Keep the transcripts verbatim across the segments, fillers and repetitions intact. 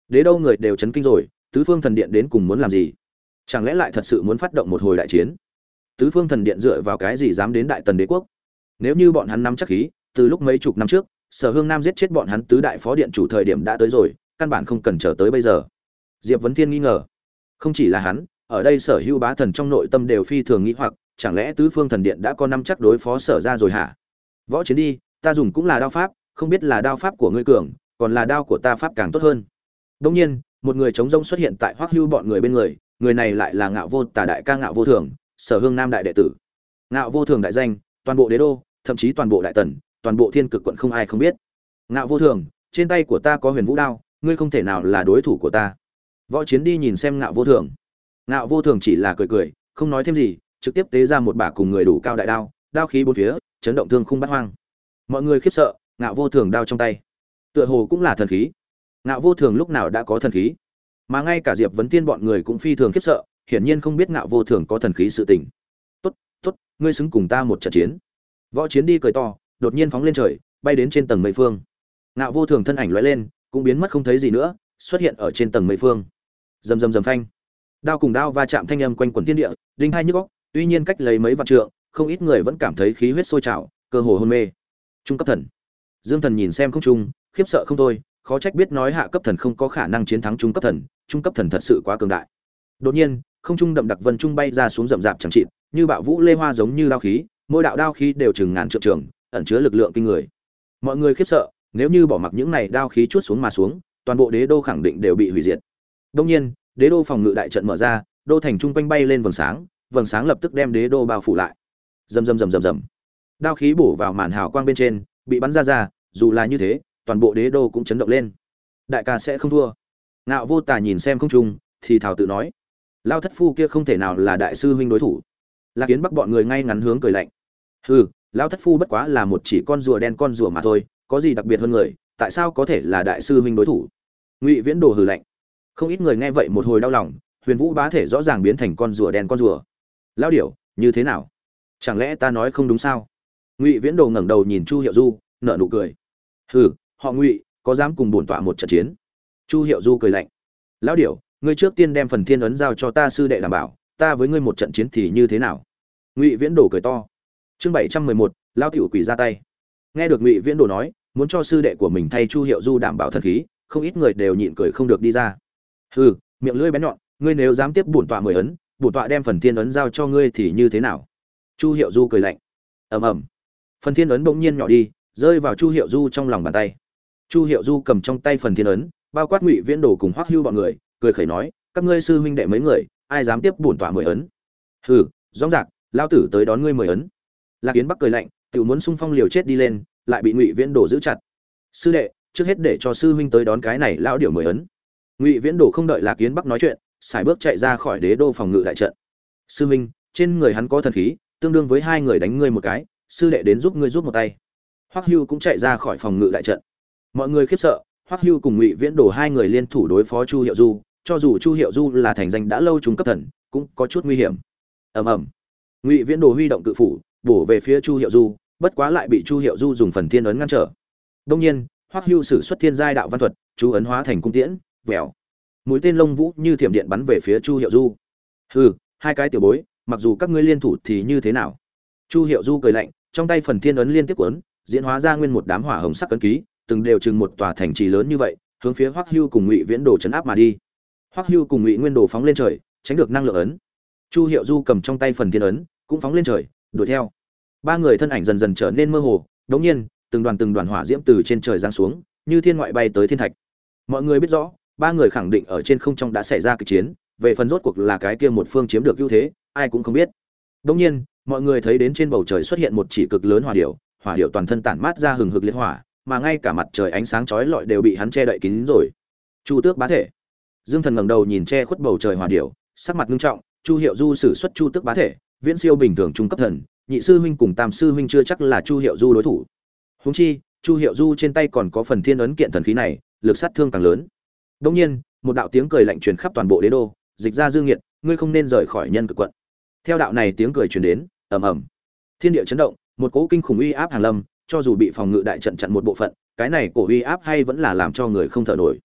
Đế đô người đều chấn kinh rồi, tứ phương thần điện đến cùng muốn làm gì? Chẳng lẽ lại thật sự muốn phát động một hồi đại chiến? Tứ phương thần điện dựa vào cái gì dám đến đại tần đế quốc? Nếu như bọn hắn nắm chắc khí, từ lúc mấy chục năm trước, Sở Hương Nam giết chết bọn hắn tứ đại phó điện chủ thời điểm đã tới rồi, căn bản không cần chờ tới bây giờ. Diệp Vấn Thiên nghi ngờ. Không chỉ là hắn, ở đây Sở Hữu bá thần trong nội tâm đều phi thường nghĩ hoặc, chẳng lẽ tứ phương thần điện đã có nắm chắc đối phó Sở ra rồi hả? Võ chiến đi, ta dùng cũng là đao pháp, không biết là đao pháp của ngươi cường, còn là đao của ta pháp càng tốt hơn. Đương nhiên, một người chống rông xuất hiện tại Hoắc Hưu bọn người bên người, người này lại là Ngạo Vô Tà đại ca Ngạo Vô Thường, Sở Hương Nam đại đệ tử. Ngạo Vô Thường đại danh, toàn bộ đế đô, thậm chí toàn bộ đại tần, toàn bộ thiên cực quận không ai không biết. Ngạo Vô Thường, trên tay của ta có Huyền Vũ đao, ngươi không thể nào là đối thủ của ta. Võ chiến đi nhìn xem Ngạo Vô Thường. Ngạo Vô Thường chỉ là cười cười, không nói thêm gì, trực tiếp tế ra một bả cùng người đủ cao đại đao, đao khí bốn phía, chấn động thương khung bát hoang. Mọi người khiếp sợ, Ngạo Vô Thường đao trong tay, tựa hồ cũng là thần khí. Ngạo Vô Thường lúc nào đã có thần khí? Mà ngay cả Diệp Vấn Tiên bọn người cũng phi thường khiếp sợ, hiển nhiên không biết Ngạo Vô Thường có thần khí sự tình. "Tốt, tốt, ngươi xứng cùng ta một trận chiến." Võ chiến đi cười to, đột nhiên phóng lên trời, bay đến trên tầng mây phương. Ngạo Vô Thường thân ảnh lóe lên, cũng biến mất không thấy gì nữa, xuất hiện ở trên tầng mây phương. Rầm rầm rầm phanh. Đao cùng đao va chạm thanh âm quanh quẩn thiên địa, đinh hai nhức óc, tuy nhiên cách lấy mấy vạn trượng, không ít người vẫn cảm thấy khí huyết sôi trào, cơ hồ hôn mê. Trung cấp thần. Dương Thần nhìn xem không trung, khiếp sợ không thôi, khó trách biết nói hạ cấp thần không có khả năng chiến thắng trung cấp thần, trung cấp thần thật sự quá cường đại. Đột nhiên, không trung đậm đặc vân trung bay ra xuống rậm rạp chẳng chịt, như bạo vũ lê hoa giống như đao khí, mỗi đạo đao khí đều chừng ngàn trượng trường, ẩn chứa lực lượng kinh người. Mọi người khiếp sợ, nếu như bỏ mặc những này đao khí chuốt xuống mà xuống, toàn bộ đế đô khẳng định đều bị hủy diệt. Đương nhiên, đế đô phòng ngự đại trận mở ra, đô thành trung quanh bay lên vầng sáng, vầng sáng lập tức đem đế đô bao phủ lại. Rầm rầm rầm rầm rầm. Đao khí bổ vào màn hào quang bên trên, bị bắn ra ra, dù là như thế, toàn bộ đế đô cũng chấn động lên. Đại ca sẽ không thua. Ngạo Vô Tà nhìn xem không trung, thì thào tự nói, lao thất phu kia không thể nào là đại sư huynh đối thủ. Lạc Kiến Bắc bọn người ngay ngắn hướng cười lạnh. Hừ, lao thất phu bất quá là một chỉ con rùa đen con rùa mà thôi, có gì đặc biệt hơn người, tại sao có thể là đại sư huynh đối thủ? Ngụy Viễn Đồ hừ lạnh. Không ít người nghe vậy một hồi đau lòng, Huyền Vũ bá thể rõ ràng biến thành con rùa đen con rùa. Lao điểu, như thế nào? Chẳng lẽ ta nói không đúng sao? Ngụy Viễn Đồ ngẩng đầu nhìn Chu Hiệu Du, nở nụ cười. Hừ, họ Ngụy, có dám cùng bổn tọa một trận chiến? Chu Hiệu Du cười lạnh. Lão điểu, ngươi trước tiên đem phần thiên ấn giao cho ta sư đệ đảm bảo, ta với ngươi một trận chiến thì như thế nào? Ngụy Viễn Đồ cười to. Chương bảy trăm mười một, lão tiểu quỷ ra tay. Nghe được Ngụy Viễn Đồ nói, muốn cho sư đệ của mình thay Chu Hiệu Du đảm bảo thần khí, không ít người đều nhịn cười không được đi ra. Hừ, miệng lưỡi bén nhọn, ngươi nếu dám tiếp bổn tọa mười ấn, bổn tọa đem phần thiên ấn giao cho ngươi thì như thế nào? Chu Hiệu Du cười lạnh. Ầm ầm. Phần thiên ấn bỗng nhiên nhỏ đi, rơi vào Chu Hiệu Du trong lòng bàn tay. Chu Hiệu Du cầm trong tay phần thiên ấn, bao quát Ngụy Viễn Đồ cùng Hoắc Hưu bọn người, cười khẩy nói, các ngươi sư huynh đệ mấy người, ai dám tiếp bổn tọa mười ấn? Hừ, rõ ràng, lão tử tới đón ngươi mười ấn. Lạc Kiến Bắc cười lạnh, tiểu muốn xung phong liều chết đi lên, lại bị Ngụy Viễn Đồ giữ chặt. Sư đệ, trước hết để cho sư huynh tới đón cái này lão điểu mười ấn. Ngụy Viễn Đồ không đợi Lạc Kiến Bắc nói chuyện, sải bước chạy ra khỏi đế đô phòng ngự đại trận. Sư huynh, trên người hắn có thần khí, tương đương với hai người đánh ngươi một cái, sư đệ đến giúp ngươi giúp một tay. Hoắc Hưu cũng chạy ra khỏi phòng ngự đại trận. Mọi người khiếp sợ, Hoắc Hưu cùng Ngụy Viễn Đồ hai người liên thủ đối phó Chu Hiệu Du, cho dù Chu Hiệu Du là thành danh đã lâu trung cấp thần, cũng có chút nguy hiểm. Ầm ầm. Ngụy Viễn Đồ huy động cự phủ, bổ về phía Chu Hiệu Du, bất quá lại bị Chu Hiệu Du dùng phần thiên ấn ngăn trở. Đương nhiên, Hoắc Hưu sử xuất thiên giai đạo văn thuật, chú ấn hóa thành cung tiễn, vèo. Mũi tên lông vũ như thiểm điện bắn về phía Chu Hiệu Du. Hừ, hai cái tiểu bối, mặc dù các ngươi liên thủ thì như thế nào? Chu Hiệu Du cười lạnh, trong tay phần thiên ấn liên tiếp cuốn, diễn hóa ra nguyên một đám hỏa hồng sắc cấn ký, từng đều chừng một tòa thành trì lớn như vậy, hướng phía Hoắc Hưu cùng Ngụy Viễn Đồ chấn áp mà đi. Hoắc Hưu cùng Ngụy Nguyên Đồ phóng lên trời, tránh được năng lượng ấn. Chu Hiệu Du cầm trong tay phần thiên ấn, cũng phóng lên trời, đuổi theo. Ba người thân ảnh dần dần trở nên mơ hồ, đột nhiên, từng đoàn từng đoàn hỏa diễm từ trên trời giáng xuống, như thiên ngoại bay tới thiên thạch. Mọi người biết rõ, ba người khẳng định ở trên không trong đã xảy ra kịch chiến, về phần rốt cuộc là cái kia một phương chiếm được ưu thế, ai cũng không biết. Đột nhiên, mọi người thấy đến trên bầu trời xuất hiện một chỉ cực lớn hỏa điểu, hỏa điểu toàn thân tản mát ra hừng hực liệt hỏa, mà ngay cả mặt trời ánh sáng chói lọi đều bị hắn che đậy kín rồi. Chu Tước bá thể. Dương Thần ngẩng đầu nhìn che khuất bầu trời hỏa điểu, sắc mặt nghiêm trọng, Chu Hiệu Du sử xuất Chu Tước bá thể, viễn siêu bình thường trung cấp thần, nhị sư huynh cùng tam sư huynh chưa chắc là Chu Hiệu Du đối thủ. Huống chi, Chu Hiệu Du trên tay còn có phần thiên ấn kiện thần khí này, lực sát thương càng lớn. Đương nhiên, một đạo tiếng cười lạnh truyền khắp toàn bộ đế đô, dịch ra Dương Nghiệt, ngươi không nên rời khỏi nhân cực quận. Theo đạo này tiếng cười truyền đến, ầm ầm. Thiên địa chấn động, một cỗ kinh khủng uy áp hàng lâm, cho dù bị phòng ngự đại trận chặn một bộ phận, cái này cổ uy áp hay vẫn là làm cho người không thở nổi.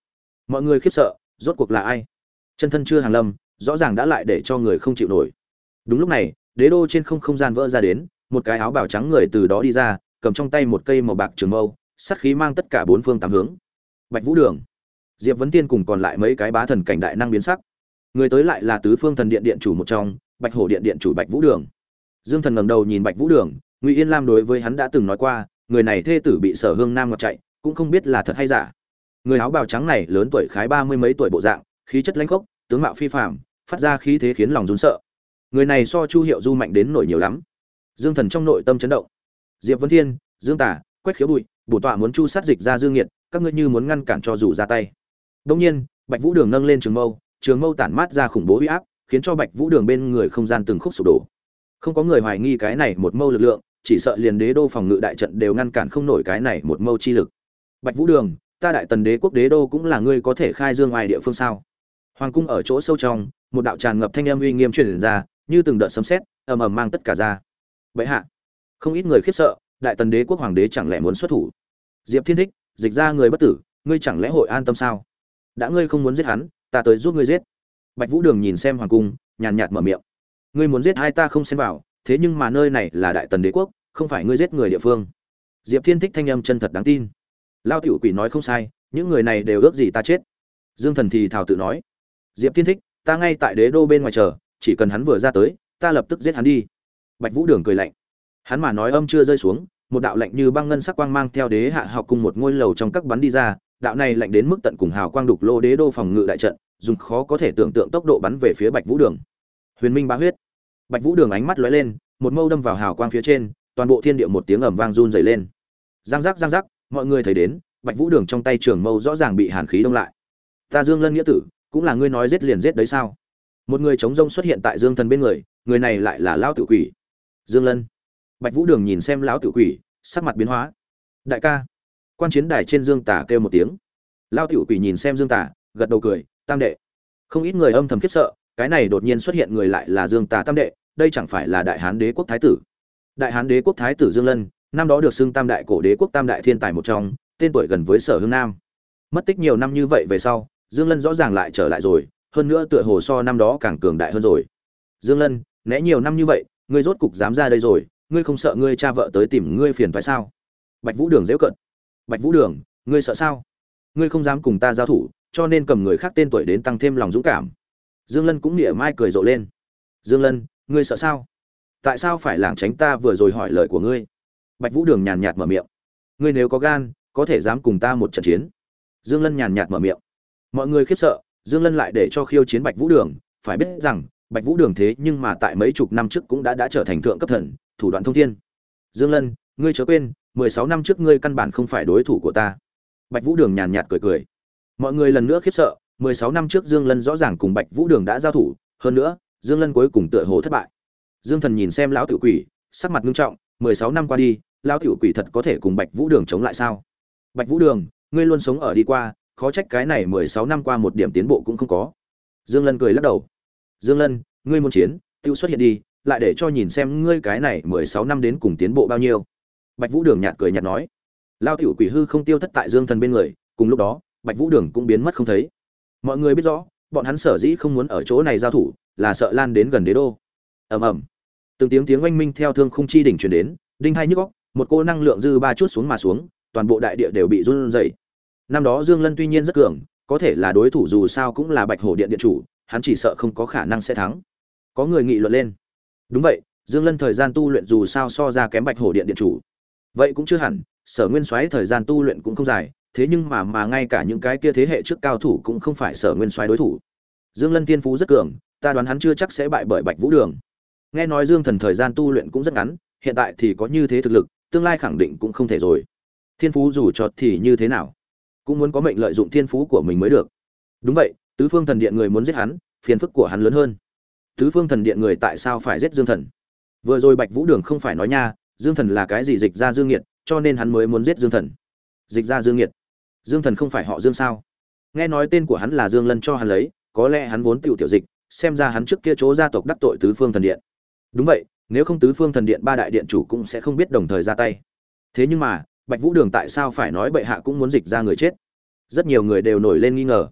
Mọi người khiếp sợ, rốt cuộc là ai? Chân thân chưa hàng lâm, rõ ràng đã lại để cho người không chịu nổi. Đúng lúc này, đế đô trên không không gian vỡ ra đến, một cái áo bào trắng người từ đó đi ra, cầm trong tay một cây màu bạc trường mâu, sát khí mang tất cả bốn phương tám hướng. Bạch Vũ Đường, Diệp Vấn Tiên cùng còn lại mấy cái bá thần cảnh đại năng biến sắc. Người tới lại là Tứ Phương Thần Điện điện chủ một trong, Bạch Hổ Điện điện chủ Bạch Vũ Đường. Dương Thần ngẩng đầu nhìn Bạch Vũ Đường, Ngụy Yên Lam đối với hắn đã từng nói qua, người này thê tử bị Sở Hương Nam ngọt chạy, cũng không biết là thật hay giả. Người áo bào trắng này lớn tuổi khái ba mươi mấy tuổi bộ dạng, khí chất lãnh khốc, tướng mạo phi phàm, phát ra khí thế khiến lòng run sợ. Người này so Chu Hiệu Du mạnh đến nổi nhiều lắm. Dương Thần trong nội tâm chấn động. Diệp Vân Thiên, Dương Tả, Quách Khiếu Bụi, bổ tọa muốn chu sát Dịch ra Dương Nghiệt, các ngươi như muốn ngăn cản cho dù ra tay. Đương nhiên, Bạch Vũ Đường nâng lên trường mâu, trường mâu tản mát ra khủng bố uy áp, khiến cho Bạch Vũ Đường bên người không gian từng khúc sụp đổ. Không có người hoài nghi cái này một mâu lực lượng, chỉ sợ liền đế đô phòng ngự đại trận đều ngăn cản không nổi cái này một mâu chi lực. Bạch Vũ Đường, ta Đại Tần Đế quốc đế đô cũng là ngươi có thể khai dương ngoài địa phương sao? Hoàng cung ở chỗ sâu trong, một đạo tràn ngập thanh âm uy nghiêm truyền ra, như từng đợt sấm sét, ầm ầm mang tất cả ra. Bệ hạ, không ít người khiếp sợ, Đại Tần Đế quốc hoàng đế chẳng lẽ muốn xuất thủ? Diệp Thiên Thích, Dịch ra người bất tử, ngươi chẳng lẽ hội an tâm sao? Đã ngươi không muốn giết hắn, ta tới giúp ngươi giết. Bạch Vũ Đường nhìn xem hoàng cung, nhàn nhạt mở miệng. Ngươi muốn giết hai ta không xen vào, thế nhưng mà nơi này là Đại Tần Đế quốc, không phải ngươi giết người địa phương. Diệp Thiên Thích thanh âm chân thật đáng tin. Lao tiểu quỷ nói không sai, những người này đều ước gì ta chết. Dương Thần thì thào tự nói. Diệp Thiên Thích, ta ngay tại đế đô bên ngoài chờ, chỉ cần hắn vừa ra tới, ta lập tức giết hắn đi. Bạch Vũ Đường cười lạnh. Hắn mà nói âm chưa rơi xuống, một đạo lạnh như băng ngân sắc quang mang theo đế hạ học cùng một ngôi lầu trong các bắn đi ra, đạo này lạnh đến mức tận cùng hào quang đục lô đế đô phòng ngự đại trận, dùng khó có thể tưởng tượng tốc độ bắn về phía Bạch Vũ Đường. Huyền Minh bá huyết. Bạch Vũ Đường ánh mắt lóe lên, một mâu đâm vào hào quang phía trên, toàn bộ thiên địa một tiếng ầm vang run rẩy lên. Giang giác giang giác, mọi người thấy đến, Bạch Vũ Đường trong tay trường mâu rõ ràng bị hàn khí đông lại. Ta Dương Lân nghĩa tử, cũng là ngươi nói giết liền giết đấy sao? Một người chống rông xuất hiện tại Dương Thần bên người, người này lại là lão tử quỷ. Dương Lân. Bạch Vũ Đường nhìn xem lão tử quỷ, sắc mặt biến hóa. Đại ca. Quan chiến đài trên Dương Tả kêu một tiếng. Lão tử quỷ nhìn xem Dương Tả, gật đầu cười, tam đệ. Không ít người âm thầm khiếp sợ, cái này đột nhiên xuất hiện người lại là Dương Tả tam đệ, đây chẳng phải là Đại Hán Đế quốc thái tử. Đại Hán Đế quốc thái tử Dương Lân, năm đó được xưng tam đại cổ đế quốc tam đại thiên tài một trong, tên tuổi gần với Sở Hương Nam. Mất tích nhiều năm như vậy về sau, Dương Lân rõ ràng lại trở lại rồi, hơn nữa tựa hồ so năm đó càng cường đại hơn rồi. Dương Lân, né nhiều năm như vậy, ngươi rốt cục dám ra đây rồi, ngươi không sợ ngươi cha vợ tới tìm ngươi phiền phải sao? Bạch Vũ Đường giễu cợt. Bạch Vũ Đường, ngươi sợ sao? Ngươi không dám cùng ta giao thủ, cho nên cầm người khác tên tuổi đến tăng thêm lòng dũng cảm. Dương Lân cũng mỉa mai cười rộ lên. Dương Lân, ngươi sợ sao? Tại sao phải lảng tránh ta vừa rồi hỏi lời của ngươi? Bạch Vũ Đường nhàn nhạt mở miệng. Ngươi nếu có gan, có thể dám cùng ta một trận chiến. Dương Lân nhàn nhạt mở miệng. Mọi người khiếp sợ, Dương Lân lại để cho khiêu chiến Bạch Vũ Đường, phải biết rằng, Bạch Vũ Đường thế nhưng mà tại mấy chục năm trước cũng đã đã trở thành thượng cấp thần, thủ đoạn thông thiên. Dương Lân, ngươi chớ quên, mười sáu năm trước ngươi căn bản không phải đối thủ của ta. Bạch Vũ Đường nhàn nhạt cười cười. Mọi người lần nữa khiếp sợ, mười sáu năm trước Dương Lân rõ ràng cùng Bạch Vũ Đường đã giao thủ, hơn nữa, Dương Lân cuối cùng tựa hồ thất bại. Dương Thần nhìn xem lão tiểu quỷ, sắc mặt nghiêm trọng, mười sáu năm qua đi, lão tiểu quỷ thật có thể cùng Bạch Vũ Đường chống lại sao? Bạch Vũ Đường, ngươi luôn sống ở đi qua, khó trách cái này mười sáu năm qua một điểm tiến bộ cũng không có. Dương Lân cười lắc đầu. Dương Lân, ngươi muốn chiến, tiêu xuất hiện đi, lại để cho nhìn xem ngươi cái này mười sáu năm đến cùng tiến bộ bao nhiêu. Bạch Vũ Đường nhạt cười nhạt nói. Lão tiểu quỷ hư không tiêu thất tại Dương Thần bên người, cùng lúc đó, Bạch Vũ Đường cũng biến mất không thấy. Mọi người biết rõ, bọn hắn sở dĩ không muốn ở chỗ này giao thủ, là sợ lan đến gần đế đô. Ầm ầm. Từng tiếng tiếng oanh minh theo thương khung chi đỉnh truyền đến, đinh hai nhức óc, một cô năng lượng dư ba chút xuống mà xuống, toàn bộ đại địa đều bị rung rẩy. Năm đó Dương Lân tuy nhiên rất cường, có thể là đối thủ dù sao cũng là Bạch Hổ Điện điện chủ, hắn chỉ sợ không có khả năng sẽ thắng. Có người nghị luận lên. Đúng vậy, Dương Lân thời gian tu luyện dù sao so ra kém Bạch Hổ Điện điện chủ. Vậy cũng chưa hẳn, Sở Nguyên Soái thời gian tu luyện cũng không dài, thế nhưng mà mà ngay cả những cái kia thế hệ trước cao thủ cũng không phải Sở Nguyên Soái đối thủ. Dương Lân tiên phú rất cường, ta đoán hắn chưa chắc sẽ bại bởi Bạch Vũ Đường. Nghe nói Dương Thần thời gian tu luyện cũng rất ngắn, hiện tại thì có như thế thực lực, tương lai khẳng định cũng không thể rồi. Thiên phú dù cho thì như thế nào, cũng muốn có mệnh lợi dụng thiên phú của mình mới được. Đúng vậy, Tứ Phương Thần Điện người muốn giết hắn, phiền phức của hắn lớn hơn. Tứ Phương Thần Điện người tại sao phải giết Dương Thần? Vừa rồi Bạch Vũ Đường không phải nói nha, Dương Thần là cái gì dịch ra Dương Nghiệt, cho nên hắn mới muốn giết Dương Thần. Dịch ra Dương Nghiệt? Dương Thần không phải họ Dương sao? Nghe nói tên của hắn là Dương Lân cho hắn lấy, có lẽ hắn vốn tiểu tiểu dịch, xem ra hắn trước kia chỗ gia tộc đắc tội Tứ Phương Thần Điện. Đúng vậy, nếu không Tứ Phương Thần Điện ba đại điện chủ cũng sẽ không biết đồng thời ra tay. Thế nhưng mà, Bạch Vũ Đường tại sao phải nói bệ hạ cũng muốn dịch ra người chết? Rất nhiều người đều nổi lên nghi ngờ.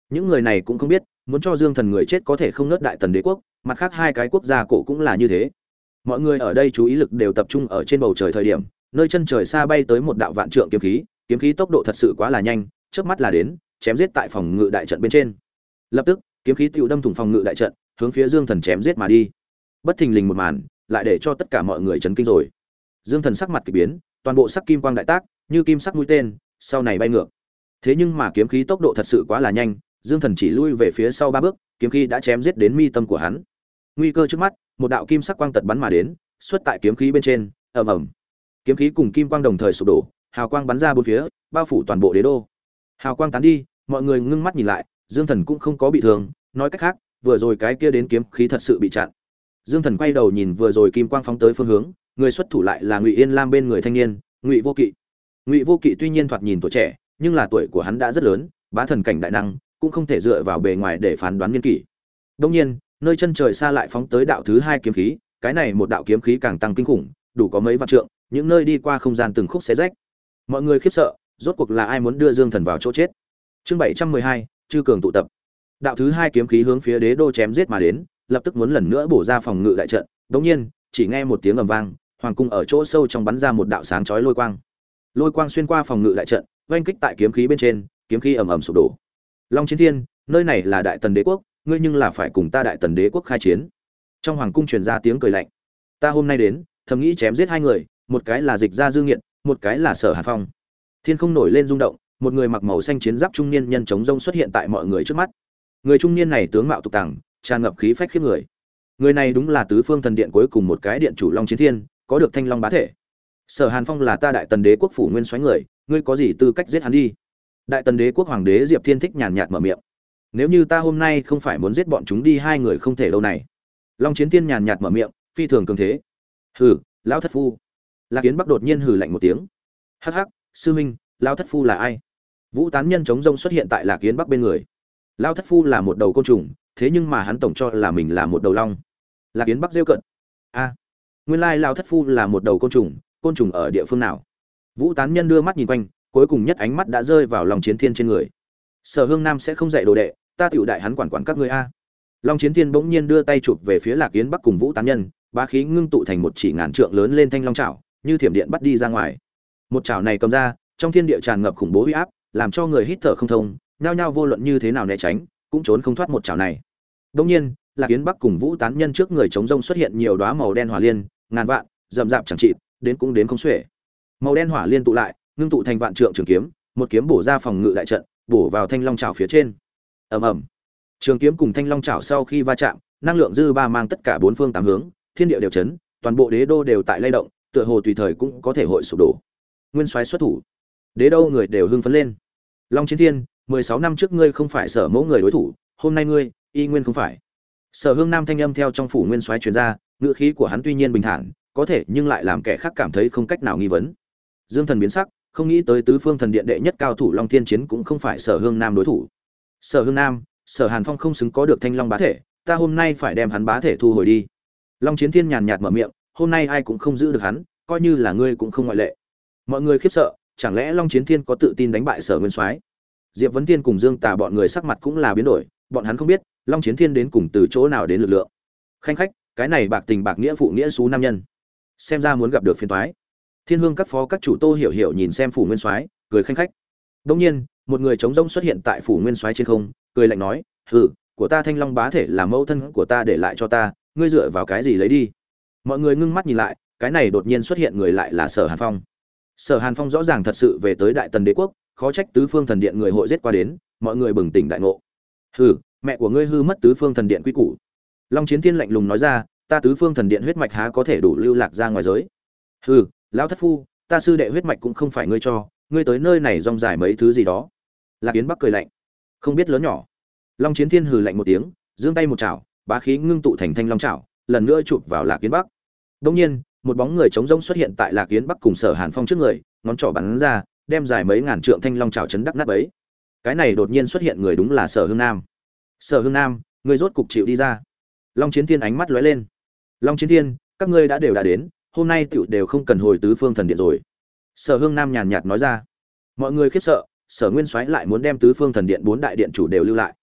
Những người này cũng không biết, muốn cho Dương Thần người chết có thể không ngớt Đại Tần Đế quốc, mặt khác hai cái quốc gia cổ cũng là như thế. Mọi người ở đây chú ý lực đều tập trung ở trên bầu trời thời điểm, nơi chân trời xa bay tới một đạo vạn trượng kiếm khí, kiếm khí tốc độ thật sự quá là nhanh, chớp mắt là đến, chém giết tại phòng ngự đại trận bên trên. Lập tức, kiếm khí tiêu đâm thủng phòng ngự đại trận, hướng phía Dương Thần chém giết mà đi. Bất thình lình một màn, lại để cho tất cả mọi người chấn kinh rồi. Dương Thần sắc mặt kỳ biến, toàn bộ sắc kim quang đại tác, như kim sắc mũi tên, sau này bay ngược. Thế nhưng mà kiếm khí tốc độ thật sự quá là nhanh, Dương Thần chỉ lui về phía sau ba bước, kiếm khí đã chém giết đến mi tâm của hắn. Nguy cơ trước mắt, một đạo kim sắc quang tật bắn mà đến, xuất tại kiếm khí bên trên, ầm ầm. Kiếm khí cùng kim quang đồng thời sụp đổ, hào quang bắn ra bốn phía, bao phủ toàn bộ đế đô. Hào quang tán đi, mọi người ngưng mắt nhìn lại, Dương Thần cũng không có bị thương, nói cách khác, vừa rồi cái kia đến kiếm khí thật sự bị chặn. Dương Thần quay đầu nhìn vừa rồi kim quang phóng tới phương hướng, người xuất thủ lại là Ngụy Yên Lam bên người thanh niên, Ngụy Vô Kỵ. Ngụy Vô Kỵ tuy nhiên thoạt nhìn tuổi trẻ, nhưng là tuổi của hắn đã rất lớn, bá thần cảnh đại năng, cũng không thể dựa vào bề ngoài để phán đoán niên kỷ. Đương nhiên, nơi chân trời xa lại phóng tới đạo thứ hai kiếm khí, cái này một đạo kiếm khí càng tăng kinh khủng, đủ có mấy vạn trượng, những nơi đi qua không gian từng khúc xé rách. Mọi người khiếp sợ, rốt cuộc là ai muốn đưa Dương Thần vào chỗ chết. Chương bảy trăm mười hai, chư cường tụ tập. Đạo thứ hai kiếm khí hướng phía đế đô chém giết mà đến, lập tức muốn lần nữa bổ ra phòng ngự đại trận. Đống nhiên, chỉ nghe một tiếng ầm vang, hoàng cung ở chỗ sâu trong bắn ra một đạo sáng chói lôi quang. Lôi quang xuyên qua phòng ngự đại trận, oanh kích tại kiếm khí bên trên, kiếm khí ầm ầm sụp đổ. Long Chiến Thiên, nơi này là Đại Tần Đế quốc, ngươi nhưng là phải cùng ta Đại Tần Đế quốc khai chiến. Trong hoàng cung truyền ra tiếng cười lạnh. Ta hôm nay đến, thầm nghĩ chém giết hai người, một cái là Dịch Gia Dương Nghiện, một cái là Sở Hàn Phong. Thiên không nổi lên rung động, một người mặc màu xanh chiến giáp trung niên nhân chống rông xuất hiện tại mọi người trước mắt. Người trung niên này tướng mạo tục tằng, tràn ngập khí phách khiếp người. Người này đúng là Tứ Phương Thần Điện cuối cùng một cái điện chủ Long Chiến Thiên, có được Thanh Long bá thể. Sở Hàn Phong là ta Đại Tần Đế quốc phủ nguyên soái người, ngươi có gì tư cách giết hắn đi? Đại Tần Đế quốc hoàng đế Diệp Thiên Thích nhàn nhạt mở miệng. Nếu như ta hôm nay không phải muốn giết bọn chúng đi hai người không thể đâu này. Long Chiến Thiên nhàn nhạt mở miệng, phi thường cường thế. Hừ, lão thất phu. Lạc Kiến Bắc đột nhiên hừ lạnh một tiếng. Hắc hắc, sư huynh, lão thất phu là ai? Vũ Tán Nhân chống rông xuất hiện tại Lạc Kiến Bắc bên người. Lão thất phu là một đầu côn trùng, thế nhưng mà hắn tổng cho là mình là một đầu long. Lạc Kiến Bắc rêu cận. A, nguyên lai lão thất phu là một đầu côn trùng, côn trùng ở địa phương nào? Vũ Tán Nhân đưa mắt nhìn quanh, cuối cùng nhất ánh mắt đã rơi vào Long Chiến Thiên trên người. Sở Hương Nam sẽ không dạy đồ đệ, ta tiểu đại hắn quản quản các ngươi a. Long Chiến Thiên bỗng nhiên đưa tay chụp về phía Lạc Kiến Bắc cùng Vũ Tán Nhân, bá khí ngưng tụ thành một chỉ ngàn trượng lớn lên thanh long chảo, như thiểm điện bắt đi ra ngoài. Một chảo này cầm ra, trong thiên địa tràn ngập khủng bố uy áp, làm cho người hít thở không thông, nhao nhao vô luận như thế nào né tránh, cũng trốn không thoát một chảo này. Đương nhiên, Lạc Kiến Bắc cùng Vũ Tán Nhân trước người chống rông xuất hiện nhiều đóa màu đen hỏa liên, ngàn vạn, rậm rạp chẳng trị, đến cũng đến không xuể. Màu đen hỏa liên tụ lại, ngưng tụ thành vạn trượng trường kiếm, một kiếm bổ ra phòng ngự đại trận, bổ vào thanh long chảo phía trên. Ầm ầm. Trường kiếm cùng thanh long chảo sau khi va chạm, năng lượng dư ba mang tất cả bốn phương tám hướng, thiên địa đều chấn, toàn bộ đế đô đều tại lay động, tựa hồ tùy thời cũng có thể hội sụp đổ. Nguyên soái xuất thủ, đế đô người đều hưng phấn lên. Long Chiến Thiên, mười sáu năm trước ngươi không phải Sở Mẫu người đối thủ, hôm nay ngươi y nguyên không phải. Sở Hương Nam thanh âm theo trong phủ nguyên soái truyền ra, ngữ khí của hắn tuy nhiên bình thản, có thể nhưng lại làm kẻ khác cảm thấy không cách nào nghi vấn. Dương Thần biến sắc, không nghĩ tới Tứ Phương Thần Điện đệ nhất cao thủ Long Thiên Chiến cũng không phải Sở Hương Nam đối thủ. Sở Hương Nam, Sở Hàn Phong không xứng có được Thanh Long bá thể, ta hôm nay phải đem hắn bá thể thu hồi đi. Long Chiến Thiên nhàn nhạt mở miệng, hôm nay ai cũng không giữ được hắn, coi như là ngươi cũng không ngoại lệ. Mọi người khiếp sợ, chẳng lẽ Long Chiến Thiên có tự tin đánh bại Sở Nguyên Soái? Diệp Vấn Thiên cùng Dương Tà bọn người sắc mặt cũng là biến đổi, bọn hắn không biết Long Chiến Thiên đến cùng từ chỗ nào đến lực lượng. Khanh khách, cái này bạc tình bạc nghĩa phụ nghĩa xú nam nhân, xem ra muốn gặp được phiền toái. Thiên Hương các phó các chủ Tô Hiểu Hiểu nhìn xem phủ Nguyên Soái, cười khanh khách. Đương nhiên, một người trống rỗng xuất hiện tại phủ Nguyên Soái trên không, cười lạnh nói, "Hừ, của ta Thanh Long bá thể là mẫu thân của ta để lại cho ta, ngươi dựa vào cái gì lấy đi?" Mọi người ngưng mắt nhìn lại, cái này đột nhiên xuất hiện người lại là Sở Hàn Phong. Sở Hàn Phong rõ ràng thật sự về tới Đại Tần Đế quốc, khó trách Tứ Phương Thần Điện người hội giết qua đến, mọi người bừng tỉnh đại ngộ. "Hừ, mẹ của ngươi hư mất Tứ Phương Thần Điện quy củ." Long Chiến Thiên lạnh lùng nói ra, "Ta Tứ Phương Thần Điện huyết mạch há có thể đủ lưu lạc ra ngoài giới?" "Hừ, lão thất phu, ta sư đệ huyết mạch cũng không phải ngươi cho, ngươi tới nơi này rong dài mấy thứ gì đó." Lạc Kiến Bắc cười lạnh, không biết lớn nhỏ. Long Chiến Thiên hừ lạnh một tiếng, giương tay một chảo, bá khí ngưng tụ thành thanh long chảo, lần nữa chụp vào Lạc Kiến Bắc. Đương nhiên, một bóng người trống rỗng xuất hiện tại Lạc Kiến Bắc cùng Sở Hàn Phong trước người, ngón trỏ bắn ra, đem dài mấy ngàn trượng thanh long chảo chấn đắc nát bấy. Cái này đột nhiên xuất hiện người đúng là Sở Hương Nam. "Sở Hương Nam, ngươi rốt cục chịu đi ra." Long Chiến Thiên ánh mắt lóe lên. "Long Chiến Thiên, các ngươi đã đều đã đến, hôm nay tiểu đều không cần hồi Tứ Phương Thần Điện rồi." Sở Hương Nam nhàn nhạt nói ra. Mọi người khiếp sợ, Sở Nguyên Soái lại muốn đem Tứ Phương Thần Điện bốn đại điện chủ đều lưu lại.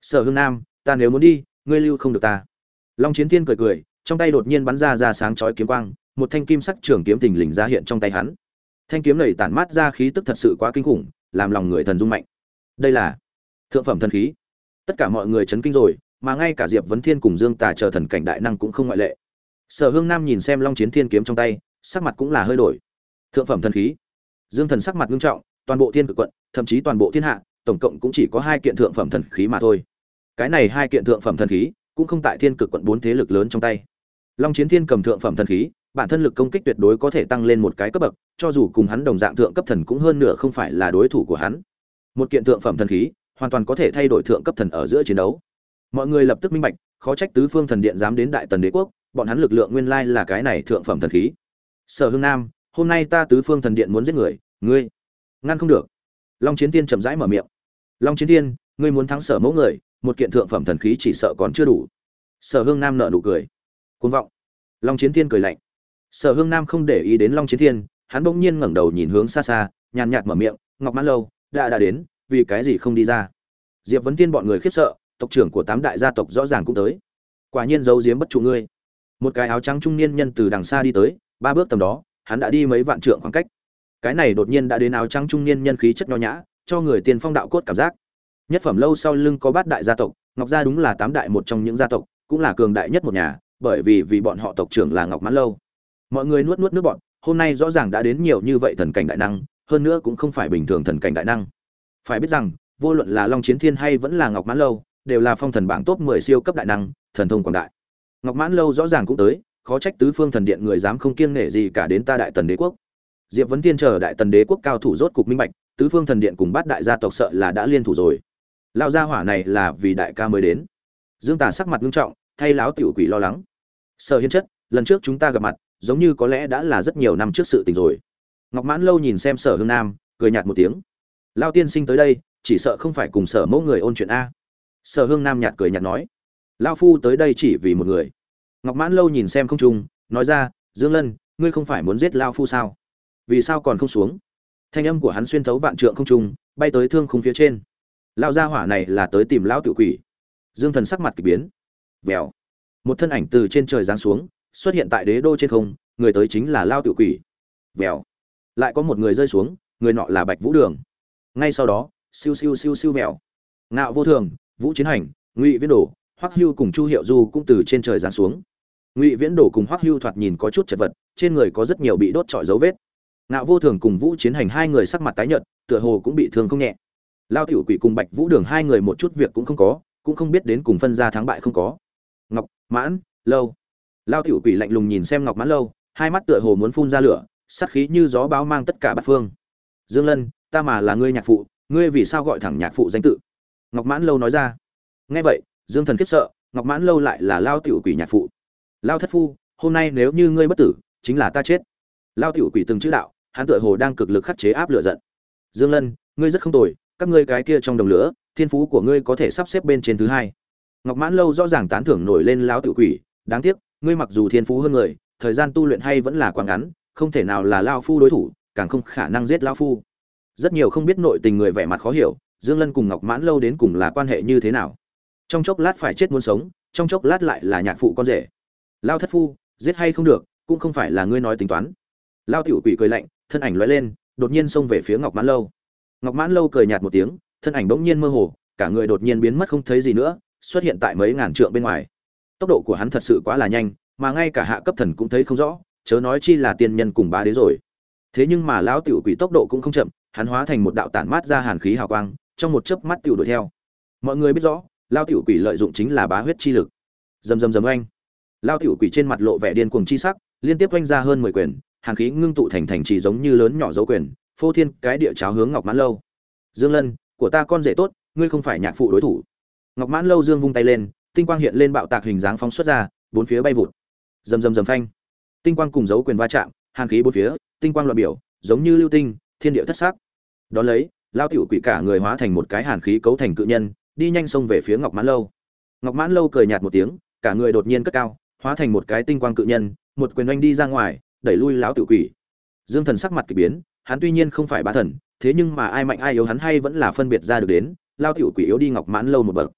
Sở Hương Nam, ta nếu muốn đi, ngươi lưu không được ta. Long Chiến Thiên cười cười, trong tay đột nhiên bắn ra ra sáng chói kiếm quang, một thanh kim sắc trường kiếm thình lình ra hiện trong tay hắn. Thanh kiếm này tản mát ra khí tức thật sự quá kinh khủng, làm lòng người thần rung mạnh. Đây là thượng phẩm thần khí. Tất cả mọi người chấn kinh rồi, mà ngay cả Diệp Vấn Thiên cùng Dương Tà chờ thần cảnh đại năng cũng không ngoại lệ. Sở Hương Nam nhìn xem Long Chiến Thiên kiếm trong tay, sắc mặt cũng là hơi đổi. Thượng phẩm thần khí. Dương Thần sắc mặt nghiêm trọng, toàn bộ Thiên Cực quận, thậm chí toàn bộ thiên hạ, tổng cộng cũng chỉ có hai kiện thượng phẩm thần khí mà thôi. Cái này hai kiện thượng phẩm thần khí, cũng không tại Thiên Cực quận bốn thế lực lớn trong tay. Long Chiến Thiên cầm thượng phẩm thần khí, bản thân lực công kích tuyệt đối có thể tăng lên một cái cấp bậc, cho dù cùng hắn đồng dạng thượng cấp thần cũng hơn nửa không phải là đối thủ của hắn. Một kiện thượng phẩm thần khí, hoàn toàn có thể thay đổi thượng cấp thần ở giữa chiến đấu. Mọi người lập tức minh bạch, khó trách tứ phương thần điện dám đến Đại Tần Đế quốc, bọn hắn lực lượng nguyên lai là cái này thượng phẩm thần khí. Sở Hương Nam, hôm nay ta tứ phương thần điện muốn giết người, ngươi ngăn không được. Long Chiến Thiên chậm rãi mở miệng. Long Chiến Thiên, ngươi muốn thắng Sở mẫu người, một kiện thượng phẩm thần khí chỉ sợ còn chưa đủ. Sở Hương Nam nở nụ cười. Cuồng vọng. Long Chiến Thiên cười lạnh. Sở Hương Nam không để ý đến Long Chiến Thiên, hắn bỗng nhiên ngẩng đầu nhìn hướng xa xa, nhàn nhạt mở miệng, Ngọc Mãn Lâu đã đã đến, vì cái gì không đi ra? Diệp Vấn Tiên bọn người khiếp sợ, tộc trưởng của tám đại gia tộc rõ ràng cũng tới. Quả nhiên giấu giếm bất trụ ngươi. Một cái áo trắng trung niên nhân từ đằng xa đi tới, ba bước tầm đó, hắn đã đi mấy vạn trượng khoảng cách. Cái này đột nhiên đã đến áo trắng trung niên nhân khí chất nho nhã, cho người tiền phong đạo cốt cảm giác. Nhất phẩm lâu sau lưng có bát đại gia tộc, Ngọc gia đúng là tám đại một trong những gia tộc, cũng là cường đại nhất một nhà, bởi vì vì bọn họ tộc trưởng là Ngọc Mãn Lâu. Mọi người nuốt nuốt nước bọt, hôm nay rõ ràng đã đến nhiều như vậy thần cảnh đại năng, hơn nữa cũng không phải bình thường thần cảnh đại năng. Phải biết rằng, vô luận là Long Chiến Thiên hay vẫn là Ngọc Mãn Lâu, đều là phong thần bảng top mười siêu cấp đại năng, thần thông quảng đại. Ngọc Mãn Lâu rõ ràng cũng tới, khó trách tứ phương thần điện người dám không kiêng nể gì cả đến ta Đại Tần Đế quốc. Diệp Vấn Thiên chờ Đại Tần Đế quốc cao thủ rốt cục minh bạch, tứ phương thần điện cùng bát đại gia tộc sợ là đã liên thủ rồi. Lão gia hỏa này là vì đại ca mới đến. Dương Tà sắc mặt nghiêm trọng, thay lão tiểu quỷ lo lắng. Sở Hiên chất, lần trước chúng ta gặp mặt, giống như có lẽ đã là rất nhiều năm trước sự tình rồi. Ngọc Mãn Lâu nhìn xem Sở Hương Nam, cười nhạt một tiếng. Lão tiên sinh tới đây, chỉ sợ không phải cùng Sở mẫu người ôn chuyện a. Sở Hương Nam nhạt cười nhạt nói, lão phu tới đây chỉ vì một người. Ngọc Mãn Lâu nhìn xem không trung, nói ra, Dương Lân, ngươi không phải muốn giết lão phu sao? Vì sao còn không xuống? Thanh âm của hắn xuyên thấu vạn trượng không trung, bay tới thương khung phía trên. Lão gia hỏa này là tới tìm lão tiểu quỷ. Dương Thần sắc mặt kỳ biến. Vèo. Một thân ảnh từ trên trời giáng xuống, xuất hiện tại đế đô trên không, người tới chính là Lão tiểu quỷ. Vèo. Lại có một người rơi xuống, người nọ là Bạch Vũ Đường. Ngay sau đó, siêu siêu siêu siêu vèo. Ngạo Vô Thường, Vũ Chiến Hành, Ngụy Viễn Đồ, Hoắc Hưu cùng Chu Hiệu Du cũng từ trên trời giáng xuống. Ngụy Viễn Đồ cùng Hoắc Hưu thoạt nhìn có chút chật vật, trên người có rất nhiều bị đốt trọi dấu vết. Ngạo Vô Thường cùng Vũ Chiến Hành hai người sắc mặt tái nhợt, tựa hồ cũng bị thương không nhẹ. Lao tiểu quỷ cùng Bạch Vũ Đường hai người một chút việc cũng không có, cũng không biết đến cùng phân ra thắng bại không có. Ngọc Mãn Lâu. Lao tiểu quỷ lạnh lùng nhìn xem Ngọc Mãn Lâu, hai mắt tựa hồ muốn phun ra lửa, sát khí như gió bão mang tất cả bát phương. Dương Lân, ta mà là ngươi nhạc phụ, ngươi vì sao gọi thẳng nhạc phụ danh tự? Ngọc Mãn Lâu nói ra. Nghe vậy, Dương Thần khiếp sợ, Ngọc Mãn Lâu lại là Lao tiểu quỷ nhạc phụ. Lao thất phu, hôm nay nếu như ngươi bất tử, chính là ta chết. Lao tiểu quỷ từng chữ đạo, hắn tựa hồ đang cực lực khắc chế áp lửa giận. Dương Lân, ngươi rất không tồi, các ngươi cái kia trong đồng lửa, thiên phú của ngươi có thể sắp xếp bên trên thứ hai. Ngọc Mãn Lâu rõ ràng tán thưởng nổi lên lão tiểu quỷ, đáng tiếc, ngươi mặc dù thiên phú hơn người, thời gian tu luyện hay vẫn là quá ngắn, không thể nào là lão phu đối thủ, càng không khả năng giết lão phu. Rất nhiều không biết nội tình người vẻ mặt khó hiểu, Dương Lân cùng Ngọc Mãn Lâu đến cùng là quan hệ như thế nào? Trong chốc lát phải chết muốn sống, trong chốc lát lại là nhạc phụ con rể. Lão thất phu, giết hay không được, cũng không phải là ngươi nói tính toán. Lão tiểu quỷ cười lạnh, thân ảnh lóe lên, đột nhiên xông về phía Ngọc Mãn Lâu. Ngọc Mãn Lâu cười nhạt một tiếng, thân ảnh bỗng nhiên mơ hồ, cả người đột nhiên biến mất không thấy gì nữa, xuất hiện tại mấy ngàn trượng bên ngoài. Tốc độ của hắn thật sự quá là nhanh, mà ngay cả hạ cấp thần cũng thấy không rõ, chớ nói chi là tiên nhân cùng bá đế rồi. Thế nhưng mà lão tiểu quỷ tốc độ cũng không chậm, hắn hóa thành một đạo tản mát ra hàn khí hào quang, trong một chớp mắt tiểu đuổi theo. Mọi người biết rõ, lão tiểu quỷ lợi dụng chính là bá huyết chi lực. Rầm rầm rầm oanh. Lão tiểu quỷ trên mặt lộ vẻ điên cuồng chi sắc, liên tiếp oanh ra hơn mười quyền, hàn khí ngưng tụ thành thành trì giống như lớn nhỏ dấu quyền, phô thiên cái địa cháo hướng Ngọc Mãn Lâu. Dương Lân, của ta con rể tốt, ngươi không phải nhạc phụ đối thủ. Ngọc Mãn Lâu dương vung tay lên, tinh quang hiện lên bạo tạc hình dáng phóng xuất ra, bốn phía bay vụt. Rầm rầm rầm phanh. Tinh quang cùng dấu quyền va chạm, hàn khí bốn phía, tinh quang loạn biểu, giống như lưu tinh, thiên địa thất sắc. Đón lấy, lao tiểu quỷ cả người hóa thành một cái hàn khí cấu thành cự nhân, đi nhanh xông về phía Ngọc Mãn Lâu. Ngọc Mãn Lâu cười nhạt một tiếng, cả người đột nhiên cất cao, hóa thành một cái tinh quang cự nhân, một quyền oanh đi ra ngoài, đẩy lui lão tiểu quỷ. Dương Thần sắc mặt kỳ biến, hắn tuy nhiên không phải bá thần, thế nhưng mà ai mạnh ai yếu hắn hay vẫn là phân biệt ra được đến, lao tiểu quỷ yếu đi Ngọc Mãn Lâu một bậc.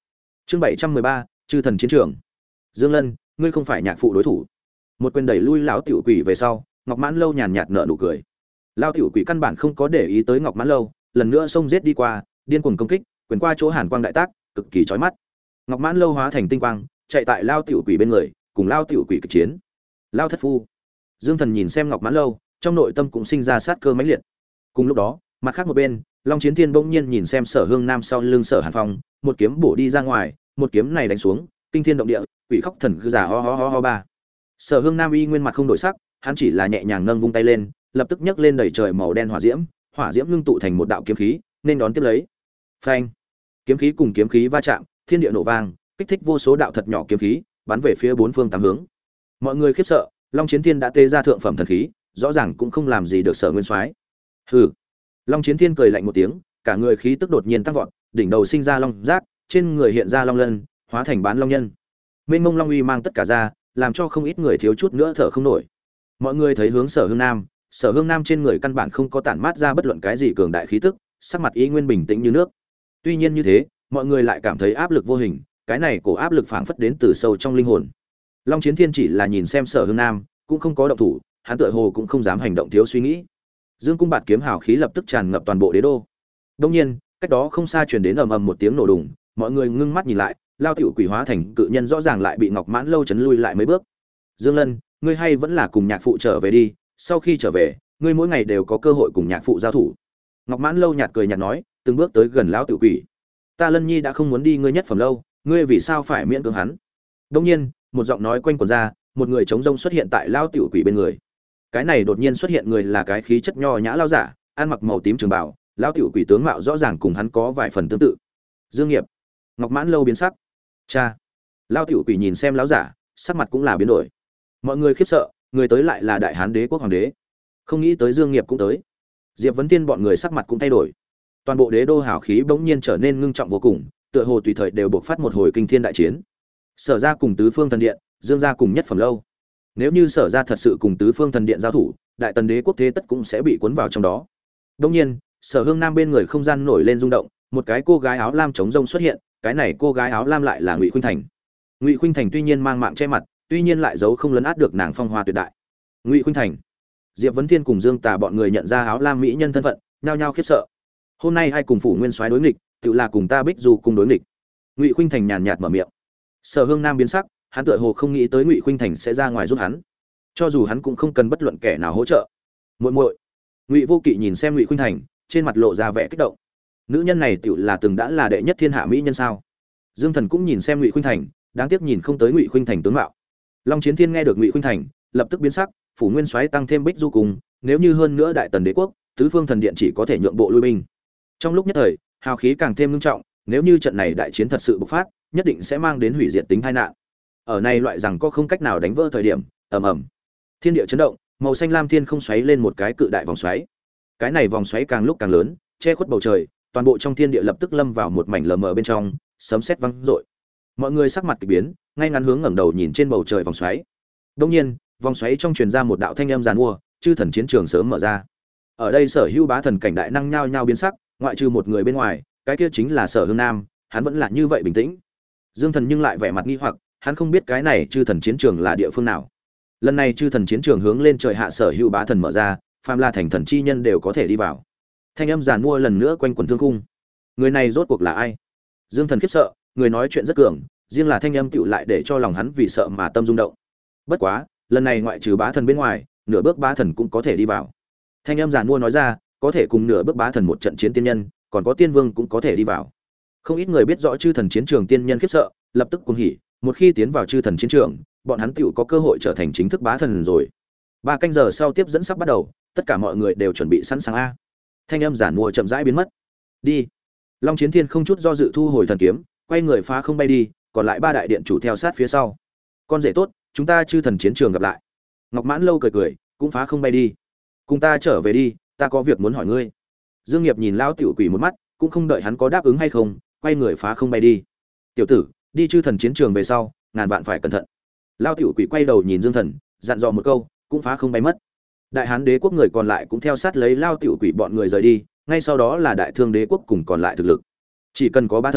Chương bảy trăm mười ba, chư thần chiến trường. Dương Lân, ngươi không phải nhạc phụ đối thủ. Một quyền đẩy lui lão tiểu quỷ về sau, Ngọc Mãn Lâu nhàn nhạt nở nụ cười. Lão tiểu quỷ căn bản không có để ý tới Ngọc Mãn Lâu, lần nữa xông giết đi qua, điên cuồng công kích, quyền qua chỗ hàn quang đại tác, cực kỳ chói mắt. Ngọc Mãn Lâu hóa thành tinh quang, chạy tại lão tiểu quỷ bên người, cùng lão tiểu quỷ kịch chiến. Lão thất phu. Dương Thần nhìn xem Ngọc Mãn Lâu, trong nội tâm cũng sinh ra sát cơ mãnh liệt. Cùng lúc đó, mặt khác một bên, Long Chiến Thiên bỗng nhiên nhìn xem Sở Hương Nam sau lưng Sở Hàn Phong, một kiếm bổ đi ra ngoài, một kiếm này đánh xuống, kinh thiên động địa, quỷ khóc thần cứ giả ho ho ho ho ba. Sở Hương Nam y nguyên mặt không đổi sắc, hắn chỉ là nhẹ nhàng nâng vung tay lên, lập tức nhấc lên đầy trời màu đen hỏa diễm, hỏa diễm ngưng tụ thành một đạo kiếm khí, nên đón tiếp lấy. Phanh! Kiếm khí cùng kiếm khí va chạm, thiên địa nổ vang, kích thích vô số đạo thật nhỏ kiếm khí, bắn về phía bốn phương tám hướng. Mọi người khiếp sợ, Long Chiến Thiên đã tê ra thượng phẩm thần khí, rõ ràng cũng không làm gì được Sở Nguyên Soái. Hừ. Long Chiến Thiên cười lạnh một tiếng, cả người khí tức đột nhiên tăng vọt, đỉnh đầu sinh ra long giác, trên người hiện ra long lân, hóa thành bán long nhân. Mênh mông long uy mang tất cả ra, làm cho không ít người thiếu chút nữa thở không nổi. Mọi người thấy hướng Sở Hương Nam, Sở Hương Nam trên người căn bản không có tản mát ra bất luận cái gì cường đại khí tức, sắc mặt ý nguyên bình tĩnh như nước. Tuy nhiên như thế, mọi người lại cảm thấy áp lực vô hình, cái này cổ áp lực phảng phất đến từ sâu trong linh hồn. Long Chiến Thiên chỉ là nhìn xem Sở Hương Nam, cũng không có động thủ, hắn tựa hồ cũng không dám hành động thiếu suy nghĩ. Dương cung bạt kiếm hào khí lập tức tràn ngập toàn bộ đế đô. Đương nhiên, cách đó không xa truyền đến ầm ầm một tiếng nổ đùng, mọi người ngưng mắt nhìn lại, lao tiểu quỷ hóa thành cự nhân rõ ràng lại bị Ngọc Mãn Lâu chấn lui lại mấy bước. Dương Lân, ngươi hay vẫn là cùng nhạc phụ trở về đi, sau khi trở về, ngươi mỗi ngày đều có cơ hội cùng nhạc phụ giao thủ. Ngọc Mãn Lâu nhạt cười nhạt nói, từng bước tới gần lão tiểu quỷ. Ta Lân Nhi đã không muốn đi ngươi nhất phẩm lâu, ngươi vì sao phải miễn cưỡng hắn? Đương nhiên, một giọng nói quanh quẩn ra, một người trống rông xuất hiện tại lao tiểu quỷ bên người. Cái này đột nhiên xuất hiện người là cái khí chất nho nhã lao giả, ăn mặc màu tím trường bào, lao tiểu quỷ tướng mạo rõ ràng cùng hắn có vài phần tương tự. Dương Nghiệp. Ngọc Mãn Lâu biến sắc. Cha. Lao tiểu quỷ nhìn xem lão giả, sắc mặt cũng là biến đổi. Mọi người khiếp sợ, người tới lại là Đại Hán Đế quốc hoàng đế. Không nghĩ tới Dương Nghiệp cũng tới. Diệp Vấn Tiên bọn người sắc mặt cũng thay đổi. Toàn bộ đế đô hào khí bỗng nhiên trở nên ngưng trọng vô cùng, tựa hồ tùy thời đều bộc phát một hồi kinh thiên đại chiến. Sở gia cùng Tứ Phương Thần Điện, Dương gia cùng Nhất Phẩm lâu. Nếu như Sở gia thật sự cùng Tứ Phương Thần Điện giao thủ, Đại Tần Đế quốc thế tất cũng sẽ bị cuốn vào trong đó. Đương nhiên, Sở Hương Nam bên người không gian nổi lên rung động, một cái cô gái áo lam chống rông xuất hiện, cái này cô gái áo lam lại là Ngụy Khuynh Thành. Ngụy Khuynh Thành tuy nhiên mang mạng che mặt, tuy nhiên lại giấu không lấn át được nàng phong hoa tuyệt đại. Ngụy Khuynh Thành. Diệp Vấn Thiên cùng Dương Tà bọn người nhận ra áo lam mỹ nhân thân phận, nhao nhao khiếp sợ. Hôm nay hai cùng phủ nguyên soái đối nghịch, tự là cùng ta Bích Du cùng đối nghịch. Ngụy Khuynh Thành nhàn nhạt mở miệng. Sở Hương Nam biến sắc, hắn tựa hồ không nghĩ tới Ngụy Khuynh Thành sẽ ra ngoài giúp hắn, cho dù hắn cũng không cần bất luận kẻ nào hỗ trợ. Muội muội. Ngụy Vô Kỵ nhìn xem Ngụy Khuynh Thành, trên mặt lộ ra vẻ kích động. Nữ nhân này tựu là từng đã là đệ nhất thiên hạ mỹ nhân sao? Dương Thần cũng nhìn xem Ngụy Khuynh Thành, đáng tiếc nhìn không tới Ngụy Khuynh Thành tướng mạo. Long Chiến Thiên nghe được Ngụy Khuynh Thành, lập tức biến sắc, phủ nguyên soái tăng thêm Bích Du cùng, nếu như hơn nữa Đại Tần Đế quốc, Tứ Phương Thần Điện chỉ có thể nhượng bộ lui binh. Trong lúc nhất thời, hào khí càng thêm nghiêm trọng, nếu như trận này đại chiến thật sự bộc phát, nhất định sẽ mang đến hủy diệt tính tai nạn. Ở này loại rằng có không cách nào đánh vỡ thời điểm, ầm ầm, thiên địa chấn động, màu xanh lam thiên không xoáy lên một cái cự đại vòng xoáy. Cái này vòng xoáy càng lúc càng lớn, che khuất bầu trời, toàn bộ trong thiên địa lập tức lâm vào một mảnh lờ mờ bên trong, sấm sét vang rội. Mọi người sắc mặt kỳ biến, ngay ngắn hướng ngẩng đầu nhìn trên bầu trời vòng xoáy. Đương nhiên, vòng xoáy trong truyền ra một đạo thanh âm giàn mua, chư thần chiến trường sớm mở ra. Ở đây sở hữu bá thần cảnh đại năng nhao nhao biến sắc, ngoại trừ một người bên ngoài, cái kia chính là Sở Hương Nam, hắn vẫn là như vậy bình tĩnh. Dương Thần nhưng lại vẻ mặt nghi hoặc, hắn không biết cái này chư thần chiến trường là địa phương nào. Lần này chư thần chiến trường hướng lên trời hạ sở hữu bá thần mở ra, phàm là thành thần chi nhân đều có thể đi vào. Thanh âm giàn mua lần nữa quanh quẩn thương khung. Người này rốt cuộc là ai? Dương Thần khiếp sợ, người nói chuyện rất cường, riêng là thanh âm tựu lại để cho lòng hắn vì sợ mà tâm rung động. Bất quá, lần này ngoại trừ bá thần bên ngoài, nửa bước bá thần cũng có thể đi vào. Thanh âm giàn mua nói ra, có thể cùng nửa bước bá thần một trận chiến tiên nhân, còn có tiên vương cũng có thể đi vào. Không ít người biết rõ chư thần chiến trường tiên nhân khiếp sợ, lập tức cuồng hỉ, một khi tiến vào chư thần chiến trường, bọn hắn tựu có cơ hội trở thành chính thức bá thần rồi. Ba canh giờ sau tiếp dẫn sắp bắt đầu, tất cả mọi người đều chuẩn bị sẵn sàng a. Thanh âm giản mua chậm rãi biến mất. Đi. Long Chiến Thiên không chút do dự thu hồi thần kiếm, quay người phá không bay đi, còn lại ba đại điện chủ theo sát phía sau. Con rể tốt, chúng ta chư thần chiến trường gặp lại. Ngọc Mãn Lâu cười cười, cũng phá không bay đi. Cùng ta trở về đi, ta có việc muốn hỏi ngươi. Dương Nghiệp nhìn lão tiểu quỷ một mắt, cũng không đợi hắn có đáp ứng hay không, quay người phá không bay đi. Tiểu tử, đi chư thần chiến trường về sau, ngàn vạn phải cẩn thận. Lão tiểu quỷ quay đầu nhìn Dương Thần, dặn dò một câu, cũng phá không bay mất. Đại Hán Đế quốc người còn lại cũng theo sát lấy lão tiểu quỷ bọn người rời đi, ngay sau đó là Đại Thương Đế quốc cùng còn lại thực lực. Chỉ cần có ba thần,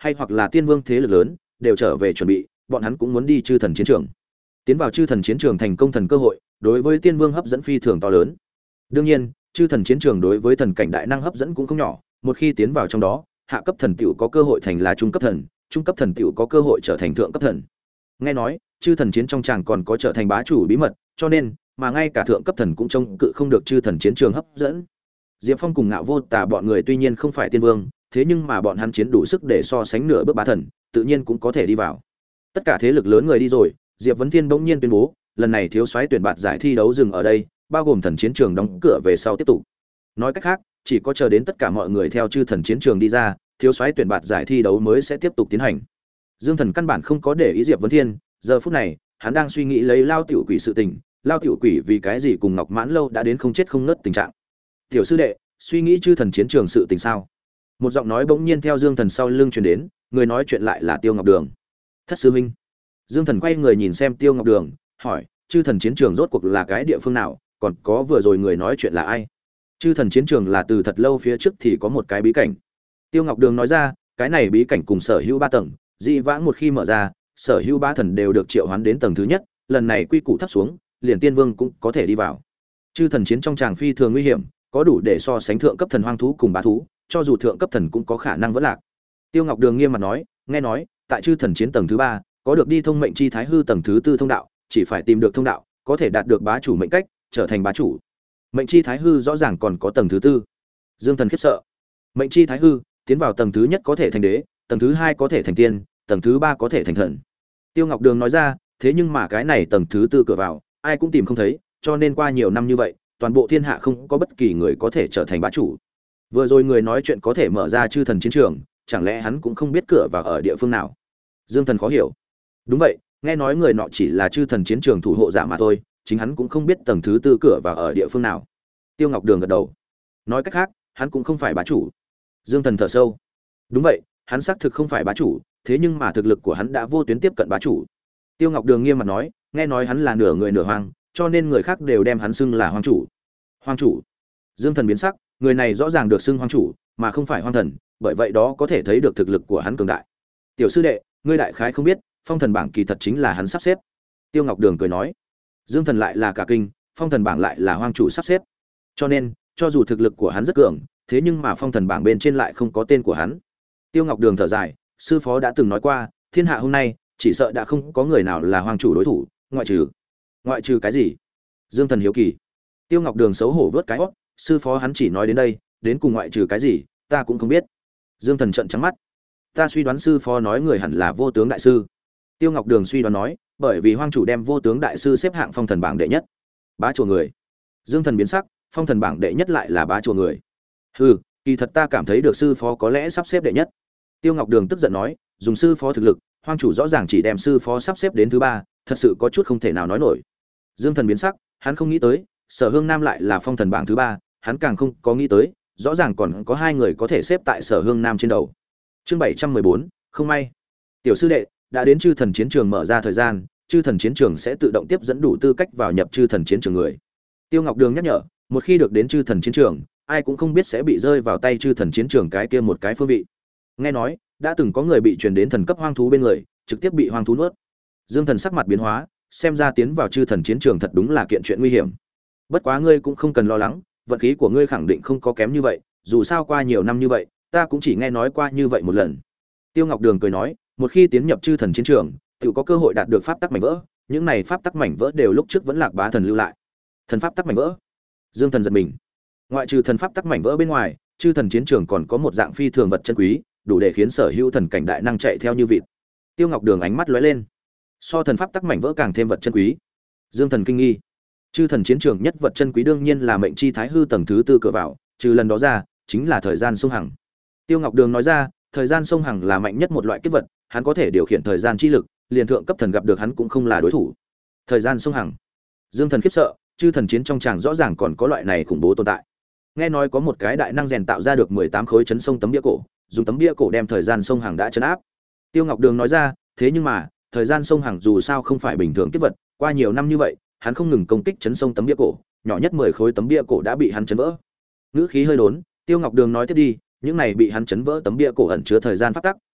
hay hoặc là tiên vương thế lực lớn đều trở về chuẩn bị, bọn hắn cũng muốn đi chư thần chiến trường. Tiến vào chư thần chiến trường thành công thần cơ hội, đối với tiên vương hấp dẫn phi thường to lớn. Đương nhiên, chư thần chiến trường đối với thần cảnh đại năng hấp dẫn cũng không nhỏ, một khi tiến vào trong đó, hạ cấp thần tiểu có cơ hội thành là trung cấp thần, trung cấp thần tiểu có cơ hội trở thành thượng cấp thần. Nghe nói, chư thần chiến trong tràng còn có trở thành bá chủ bí mật, cho nên mà ngay cả thượng cấp thần cũng trông cự không được chư thần chiến trường hấp dẫn. Diệp Phong cùng Ngạo Vô Tà bọn người tuy nhiên không phải tiên vương, thế nhưng mà bọn hắn chiến đủ sức để so sánh nửa bước bá thần, tự nhiên cũng có thể đi vào. Tất cả thế lực lớn người đi rồi, Diệp Vấn Thiên bỗng nhiên tuyên bố, lần này thiếu soái tuyển bạt giải thi đấu dừng ở đây, bao gồm thần chiến trường đóng cửa về sau tiếp tục. Nói cách khác, chỉ có chờ đến tất cả mọi người theo chư thần chiến trường đi ra, thiếu soái tuyển bạt giải thi đấu mới sẽ tiếp tục tiến hành. Dương Thần căn bản không có để ý Diệp Vấn Thiên, giờ phút này, hắn đang suy nghĩ lấy Lao tiểu quỷ sự tình, Lao tiểu quỷ vì cái gì cùng Ngọc Mãn Lâu đã đến không chết không ngớt tình trạng. Tiểu sư đệ, suy nghĩ chư thần chiến trường sự tình sao? Một giọng nói bỗng nhiên theo Dương Thần sau lưng truyền đến, người nói chuyện lại là Tiêu Ngọc Đường. Thất sư huynh. Dương Thần quay người nhìn xem Tiêu Ngọc Đường, hỏi, chư thần chiến trường rốt cuộc là cái địa phương nào, còn có vừa rồi người nói chuyện là ai? Chư thần chiến trường là từ thật lâu phía trước thì có một cái bí cảnh. Tiêu Ngọc Đường nói ra, cái này bí cảnh cùng sở hữu ba tầng, dị vãng một khi mở ra, sở hữu ba thần đều được triệu hoán đến tầng thứ nhất, lần này quy củ thấp xuống, liền tiên vương cũng có thể đi vào. Chư thần chiến trong tràng phi thường nguy hiểm, có đủ để so sánh thượng cấp thần hoang thú cùng bá thú, cho dù thượng cấp thần cũng có khả năng vỡ lạc. Tiêu Ngọc Đường nghiêm mặt nói, nghe nói, tại chư thần chiến tầng thứ ba, có được đi thông mệnh chi thái hư tầng thứ tư thông đạo, chỉ phải tìm được thông đạo, có thể đạt được bá chủ mệnh cách, trở thành bá chủ. Mệnh chi thái hư rõ ràng còn có tầng thứ tư. Dương Thần khiếp sợ. Mệnh chi thái hư, tiến vào tầng thứ nhất có thể thành đế, tầng thứ hai có thể thành tiên, tầng thứ ba có thể thành thần. Tiêu Ngọc Đường nói ra, thế nhưng mà cái này tầng thứ tư cửa vào, ai cũng tìm không thấy, cho nên qua nhiều năm như vậy, toàn bộ thiên hạ không có bất kỳ người có thể trở thành bá chủ. Vừa rồi người nói chuyện có thể mở ra chư thần chiến trường, chẳng lẽ hắn cũng không biết cửa vào ở địa phương nào? Dương Thần khó hiểu. Đúng vậy, nghe nói người nọ chỉ là chư thần chiến trường thủ hộ giả mà thôi, chính hắn cũng không biết tầng thứ tư cửa vào ở địa phương nào. Tiêu Ngọc Đường gật đầu. Nói cách khác, hắn cũng không phải bá chủ. Dương Thần thở sâu. Đúng vậy, hắn xác thực không phải bá chủ, thế nhưng mà thực lực của hắn đã vô tuyến tiếp cận bá chủ. Tiêu Ngọc Đường nghiêm mặt nói, nghe nói hắn là nửa người nửa hoang, cho nên người khác đều đem hắn xưng là hoang chủ. Hoang chủ? Dương Thần biến sắc, người này rõ ràng được xưng hoang chủ, mà không phải hoang thần, bởi vậy đó có thể thấy được thực lực của hắn cường đại. Tiểu sư đệ, ngươi đại khái không biết, phong thần bảng kỳ thật chính là hắn sắp xếp. Tiêu Ngọc Đường cười nói. Dương Thần lại là cả kinh, phong thần bảng lại là hoang chủ sắp xếp. Cho nên, cho dù thực lực của hắn rất cường, thế nhưng mà phong thần bảng bên trên lại không có tên của hắn. Tiêu Ngọc Đường thở dài, sư phó đã từng nói qua, thiên hạ hôm nay, chỉ sợ đã không có người nào là hoang chủ đối thủ, ngoại trừ. Ngoại trừ cái gì? Dương Thần hiếu kỳ. Tiêu Ngọc Đường xấu hổ vớt cái hót, sư phó hắn chỉ nói đến đây, đến cùng ngoại trừ cái gì, ta cũng không biết. Dương Thần trợn trắng mắt. Ta suy đoán sư phó nói người hẳn là vô tướng đại sư. Tiêu Ngọc Đường suy đoán nói, bởi vì hoang chủ đem vô tướng đại sư xếp hạng phong thần bảng đệ nhất. Bá chùa người. Dương Thần biến sắc, phong thần bảng đệ nhất lại là bá chùa người. Hừ, kỳ thật ta cảm thấy được sư phó có lẽ sắp xếp đệ nhất. Tiêu Ngọc Đường tức giận nói, dùng sư phó thực lực, hoang chủ rõ ràng chỉ đem sư phó sắp xếp đến thứ ba, thật sự có chút không thể nào nói nổi. Dương Thần biến sắc, hắn không nghĩ tới, Sở Hương Nam lại là phong thần bảng thứ ba, hắn càng không có nghĩ tới, rõ ràng còn có hai người có thể xếp tại Sở Hương Nam trên đầu. Chương bảy trăm mười bốn, không may. Tiểu sư đệ, đã đến chư thần chiến trường mở ra thời gian, chư thần chiến trường sẽ tự động tiếp dẫn đủ tư cách vào nhập chư thần chiến trường người. Tiêu Ngọc Đường nhắc nhở, một khi được đến chư thần chiến trường, ai cũng không biết sẽ bị rơi vào tay chư thần chiến trường cái kia một cái phương vị. Nghe nói, đã từng có người bị truyền đến thần cấp hoang thú bên người, trực tiếp bị hoang thú nuốt. Dương Thần sắc mặt biến hóa, xem ra tiến vào chư thần chiến trường thật đúng là kiện chuyện nguy hiểm. Bất quá ngươi cũng không cần lo lắng, vận khí của ngươi khẳng định không có kém như vậy, dù sao qua nhiều năm như vậy, ta cũng chỉ nghe nói qua như vậy một lần. Tiêu Ngọc Đường cười nói, một khi tiến nhập chư thần chiến trường, tự có cơ hội đạt được pháp tắc mảnh vỡ, những này pháp tắc mảnh vỡ đều lúc trước vẫn lạc bá thần lưu lại. Thần pháp tắc mảnh vỡ? Dương Thần giật mình. Ngoại trừ thần pháp tắc mảnh vỡ bên ngoài, chư thần chiến trường còn có một dạng phi thường vật chân quý, đủ để khiến sở hữu thần cảnh đại năng chạy theo như vịt. Tiêu Ngọc Đường ánh mắt lóe lên. So thần pháp tắc mảnh vỡ càng thêm vật chân quý. Dương Thần kinh nghi. Chư thần chiến trường nhất vật chân quý đương nhiên là mệnh chi thái hư tầng thứ tư cửa vào, trừ lần đó ra, chính là thời gian sông hằng. Tiêu Ngọc Đường nói ra, thời gian sông hằng là mạnh nhất một loại kiếp vật, hắn có thể điều khiển thời gian chi lực, liền thượng cấp thần gặp được hắn cũng không là đối thủ. Thời gian sông hằng. Dương Thần khiếp sợ, chư thần chiến trong tràng rõ ràng còn có loại này khủng bố tồn tại. Nghe nói có một cái đại năng rèn tạo ra được mười tám khối chấn sông tấm bia cổ, dùng tấm bia cổ đem thời gian sông hằng đã chấn áp. Tiêu Ngọc Đường nói ra, thế nhưng mà, thời gian sông hằng dù sao không phải bình thường kiếp vật, qua nhiều năm như vậy, hắn không ngừng công kích chấn sông tấm bia cổ, nhỏ nhất mười khối tấm bia cổ đã bị hắn chấn vỡ. Ngữ khí hơi đốn, Tiêu Ngọc Đường nói tiếp đi, những này bị hắn chấn vỡ tấm bia cổ ẩn chứa thời gian pháp tắc,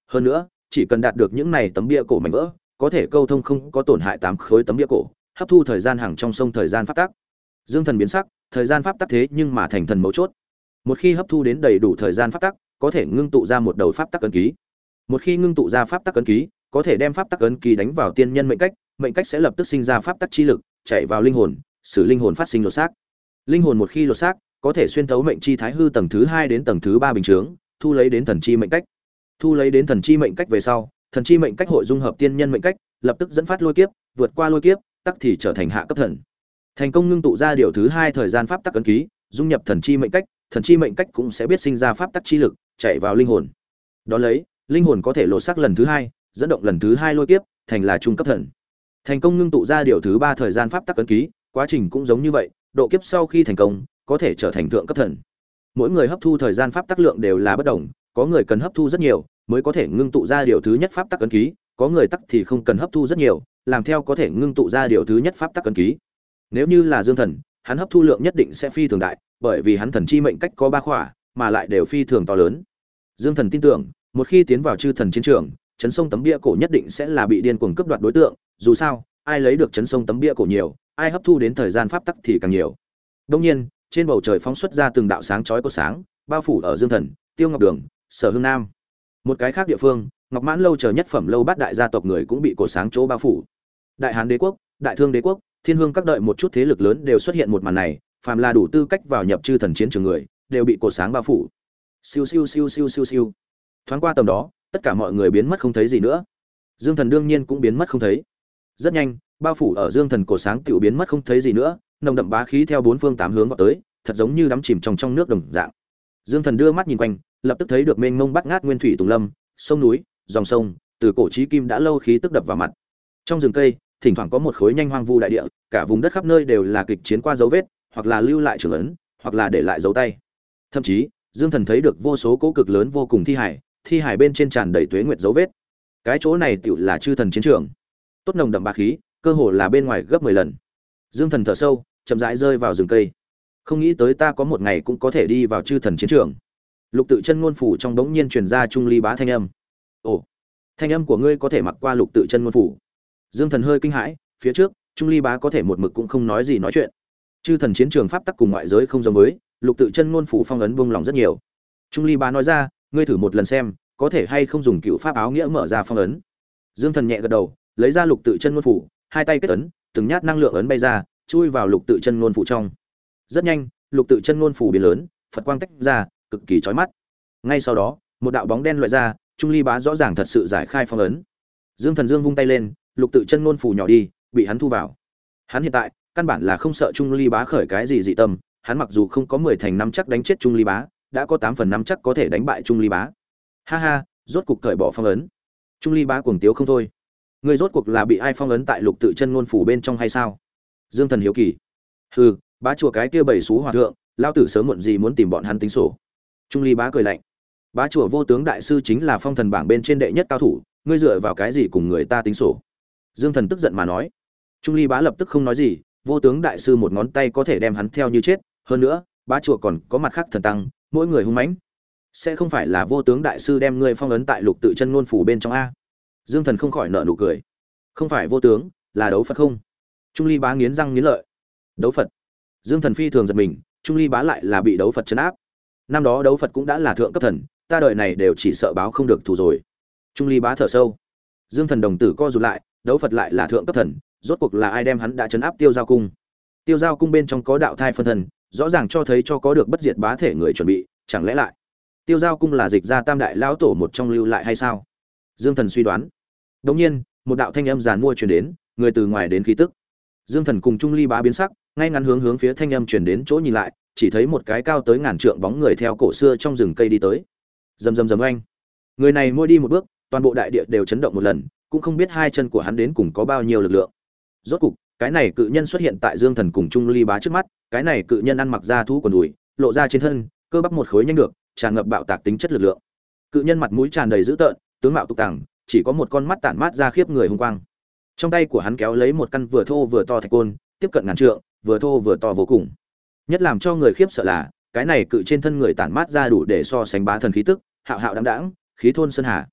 Hơn nữa, chỉ cần đạt được những này tấm bia cổ mảnh vỡ, có thể câu thông không có tổn hại tám khối tấm bia cổ, hấp thu thời gian hàng trong sông thời gian pháp tắc. Dương Thần biến sắc, thời gian pháp tắc thế nhưng mà thành thần mấu chốt. Một khi hấp thu đến đầy đủ thời gian pháp tắc, có thể ngưng tụ ra một đầu pháp tắc ấn ký. Một khi ngưng tụ ra pháp tắc ấn ký, có thể đem pháp tắc ấn ký đánh vào tiên nhân mệnh cách, mệnh cách sẽ lập tức sinh ra pháp tắc chi lực, chạy vào linh hồn,使linh hồn phát sinh lột xác. Linh hồn một khi lột xác, có thể xuyên thấu mệnh chi thái hư tầng thứ hai đến tầng thứ ba bình chướng, thu lấy đến thần chi mệnh cách. Thu lấy đến thần chi mệnh cách về sau, thần chi mệnh cách hội dung hợp tiên nhân mệnh cách, lập tức dẫn phát lôi kiếp, vượt qua lôi kiếp, tắc thì trở thành hạ cấp thần. Thành công ngưng tụ ra điều thứ hai thời gian pháp tắc ấn ký, dung nhập thần chi mệnh cách, thần chi mệnh cách cũng sẽ biết sinh ra pháp tắc chi lực, chạy vào linh hồn. Đó lấy, linh hồn có thể lột xác lần thứ hai, dẫn động lần thứ hai lôi kiếp, thành là trung cấp thần. Thành công ngưng tụ ra điều thứ ba thời gian pháp tắc ấn ký, quá trình cũng giống như vậy, độ kiếp sau khi thành công, có thể trở thành thượng cấp thần. Mỗi người hấp thu thời gian pháp tắc lượng đều là bất đồng, có người cần hấp thu rất nhiều mới có thể ngưng tụ ra điều thứ nhất pháp tắc ấn ký, có người tắc thì không cần hấp thu rất nhiều, làm theo có thể ngưng tụ ra điều thứ nhất pháp tắc ấn ký. Nếu như là Dương Thần, hắn hấp thu lượng nhất định sẽ phi thường đại, bởi vì hắn thần chi mệnh cách có ba khỏa, mà lại đều phi thường to lớn. Dương Thần tin tưởng, một khi tiến vào chư thần chiến trường, chấn sông tấm bia cổ nhất định sẽ là bị điên cuồng cướp đoạt đối tượng, dù sao, ai lấy được chấn sông tấm bia cổ nhiều, ai hấp thu đến thời gian pháp tắc thì càng nhiều. Đương nhiên, trên bầu trời phóng xuất ra từng đạo sáng chói có sáng, bao phủ ở Dương Thần, Tiêu Ngọc Đường, Sở Hương Nam. Một cái khác địa phương, Ngọc Mãn lâu chờ nhất phẩm lâu bát đại gia tộc người cũng bị cổ sáng chỗ bao phủ. Đại Hán đế quốc, Đại Thương đế quốc, Thiên Hương các đợi một chút thế lực lớn đều xuất hiện một màn này, phàm là đủ tư cách vào nhập chư thần chiến trường người, đều bị cổ sáng bao phủ. Siêu siêu siêu siêu siêu siêu. Thoáng qua tầm đó, tất cả mọi người biến mất không thấy gì nữa. Dương Thần đương nhiên cũng biến mất không thấy. Rất nhanh, bao phủ ở Dương Thần cổ sáng tiểu biến mất không thấy gì nữa, nồng đậm bá khí theo bốn phương tám hướng vọt tới, thật giống như đắm chìm trong trong nước đồng dạng. Dương Thần đưa mắt nhìn quanh, lập tức thấy được mênh mông bát ngát nguyên thủy tùng lâm, sông núi, dòng sông, từ cổ chí kim đã lâu khí tức đập vào mặt. Trong rừng cây, thỉnh thoảng có một khối nhanh hoang vu đại địa, cả vùng đất khắp nơi đều là kịch chiến qua dấu vết, hoặc là lưu lại trường ấn, hoặc là để lại dấu tay. Thậm chí, Dương Thần thấy được vô số cỗ cực lớn vô cùng thi hải, thi hải bên trên tràn đầy tuế nguyệt dấu vết. Cái chỗ này tựu là chư thần chiến trường. Tốt nồng đậm bá khí, cơ hồ là bên ngoài gấp mười lần. Dương Thần thở sâu, chậm rãi rơi vào rừng cây. Không nghĩ tới ta có một ngày cũng có thể đi vào chư thần chiến trường. Lục Tự Chân ngôn phủ trong bỗng nhiên truyền ra Trung Ly Bá thanh âm. Ồ, thanh âm của ngươi có thể mặc qua Lục Tự Chân ngôn phủ. Dương Thần hơi kinh hãi, phía trước, Trung Ly Bá có thể một mực cũng không nói gì nói chuyện. Chư thần chiến trường pháp tắc cùng ngoại giới không giống với, Lục Tự Chân ngôn phủ phong ấn buông lỏng rất nhiều. Trung Ly Bá nói ra, ngươi thử một lần xem, có thể hay không dùng cựu pháp áo nghĩa mở ra phong ấn. Dương Thần nhẹ gật đầu, lấy ra Lục Tự Chân ngôn phủ, hai tay kết ấn, từng nhát năng lượng ấn bay ra, chui vào Lục Tự Chân ngôn phủ trong. Rất nhanh, Lục Tự Chân ngôn phủ biến lớn, Phật quang tách ra, cực kỳ chói mắt. Ngay sau đó, một đạo bóng đen loại ra, Trung Ly Bá rõ ràng thật sự giải khai phong ấn. Dương Thần Dương vung tay lên, Lục Tự Chân ngôn phủ nhỏ đi, bị hắn thu vào. Hắn hiện tại, căn bản là không sợ Trung Ly Bá khởi cái gì dị tâm, hắn mặc dù không có mười thành năm chắc đánh chết Trung Ly Bá, đã có tám phần năm chắc có thể đánh bại Trung Ly Bá. Ha ha, rốt cục cởi bỏ phong ấn. Trung Ly Bá cuồng tiếu không thôi. Người rốt cuộc là bị ai phong ấn tại Lục Tự Chân ngôn phủ bên trong hay sao? Dương Thần hiếu kỳ. Hừ, bá chùa cái kia bảy xú hòa thượng, lão tử sớm muộn gì muốn tìm bọn hắn tính sổ. Trung Ly Bá cười lạnh. Bá chùa vô tướng đại sư chính là phong thần bảng bên trên đệ nhất cao thủ, ngươi dựa vào cái gì cùng người ta tính sổ? Dương Thần tức giận mà nói. Trung Ly Bá lập tức không nói gì, vô tướng đại sư một ngón tay có thể đem hắn theo như chết, hơn nữa, bá chùa còn có mặt khác thần tăng, mỗi người hung mãnh. Sẽ không phải là vô tướng đại sư đem ngươi phong ấn tại Lục Tự Chân ngôn phủ bên trong a? Dương Thần không khỏi nở nụ cười. Không phải vô tướng, là đấu Phật không? Trung Ly Bá nghiến răng nghiến lợi. Đấu Phật? Dương Thần phi thường giật mình, Trung Ly Bá lại là bị đấu Phật trấn áp. Năm đó đấu Phật cũng đã là thượng cấp thần, ta đời này đều chỉ sợ báo không được thù rồi. Trung Ly Bá thở sâu. Dương Thần đồng tử co rụt lại, đấu Phật lại là thượng cấp thần, rốt cuộc là ai đem hắn đã trấn áp Tiêu Giao cung? Tiêu Giao cung bên trong có đạo thai phân thần, rõ ràng cho thấy cho có được bất diệt bá thể người chuẩn bị, chẳng lẽ lại Tiêu Giao cung là dịch ra Tam đại lão tổ một trong lưu lại hay sao? Dương Thần suy đoán. Đột nhiên, một đạo thanh âm giàn mua truyền đến, người từ ngoài đến khí tức. Dương Thần cùng Trung Ly Bá biến sắc, ngay ngắn hướng hướng phía thanh âm truyền đến chỗ nhìn lại, chỉ thấy một cái cao tới ngàn trượng bóng người theo cổ xưa trong rừng cây đi tới. Rầm rầm rầm oanh. Người này mỗi đi một bước, toàn bộ đại địa đều chấn động một lần, cũng không biết hai chân của hắn đến cùng có bao nhiêu lực lượng. Rốt cục, cái này cự nhân xuất hiện tại Dương Thần cùng Trung Ly Bá trước mắt, cái này cự nhân ăn mặc da thú quần đùi, lộ ra trên thân, cơ bắp một khối nhanh được, tràn ngập bạo tạc tính chất lực lượng. Cự nhân mặt mũi tràn đầy dữ tợn, tướng mạo tục tàng, chỉ có một con mắt tản mát ra khiếp người hung quang. Trong tay của hắn kéo lấy một căn vừa thô vừa to thạch côn, tiếp cận ngàn trượng, vừa thô vừa to vô cùng. Nhất làm cho người khiếp sợ là, cái này cự trên thân người tản mát ra đủ để so sánh bá thần khí tức, hạo hạo đãng đãng, khí thôn sơn hà.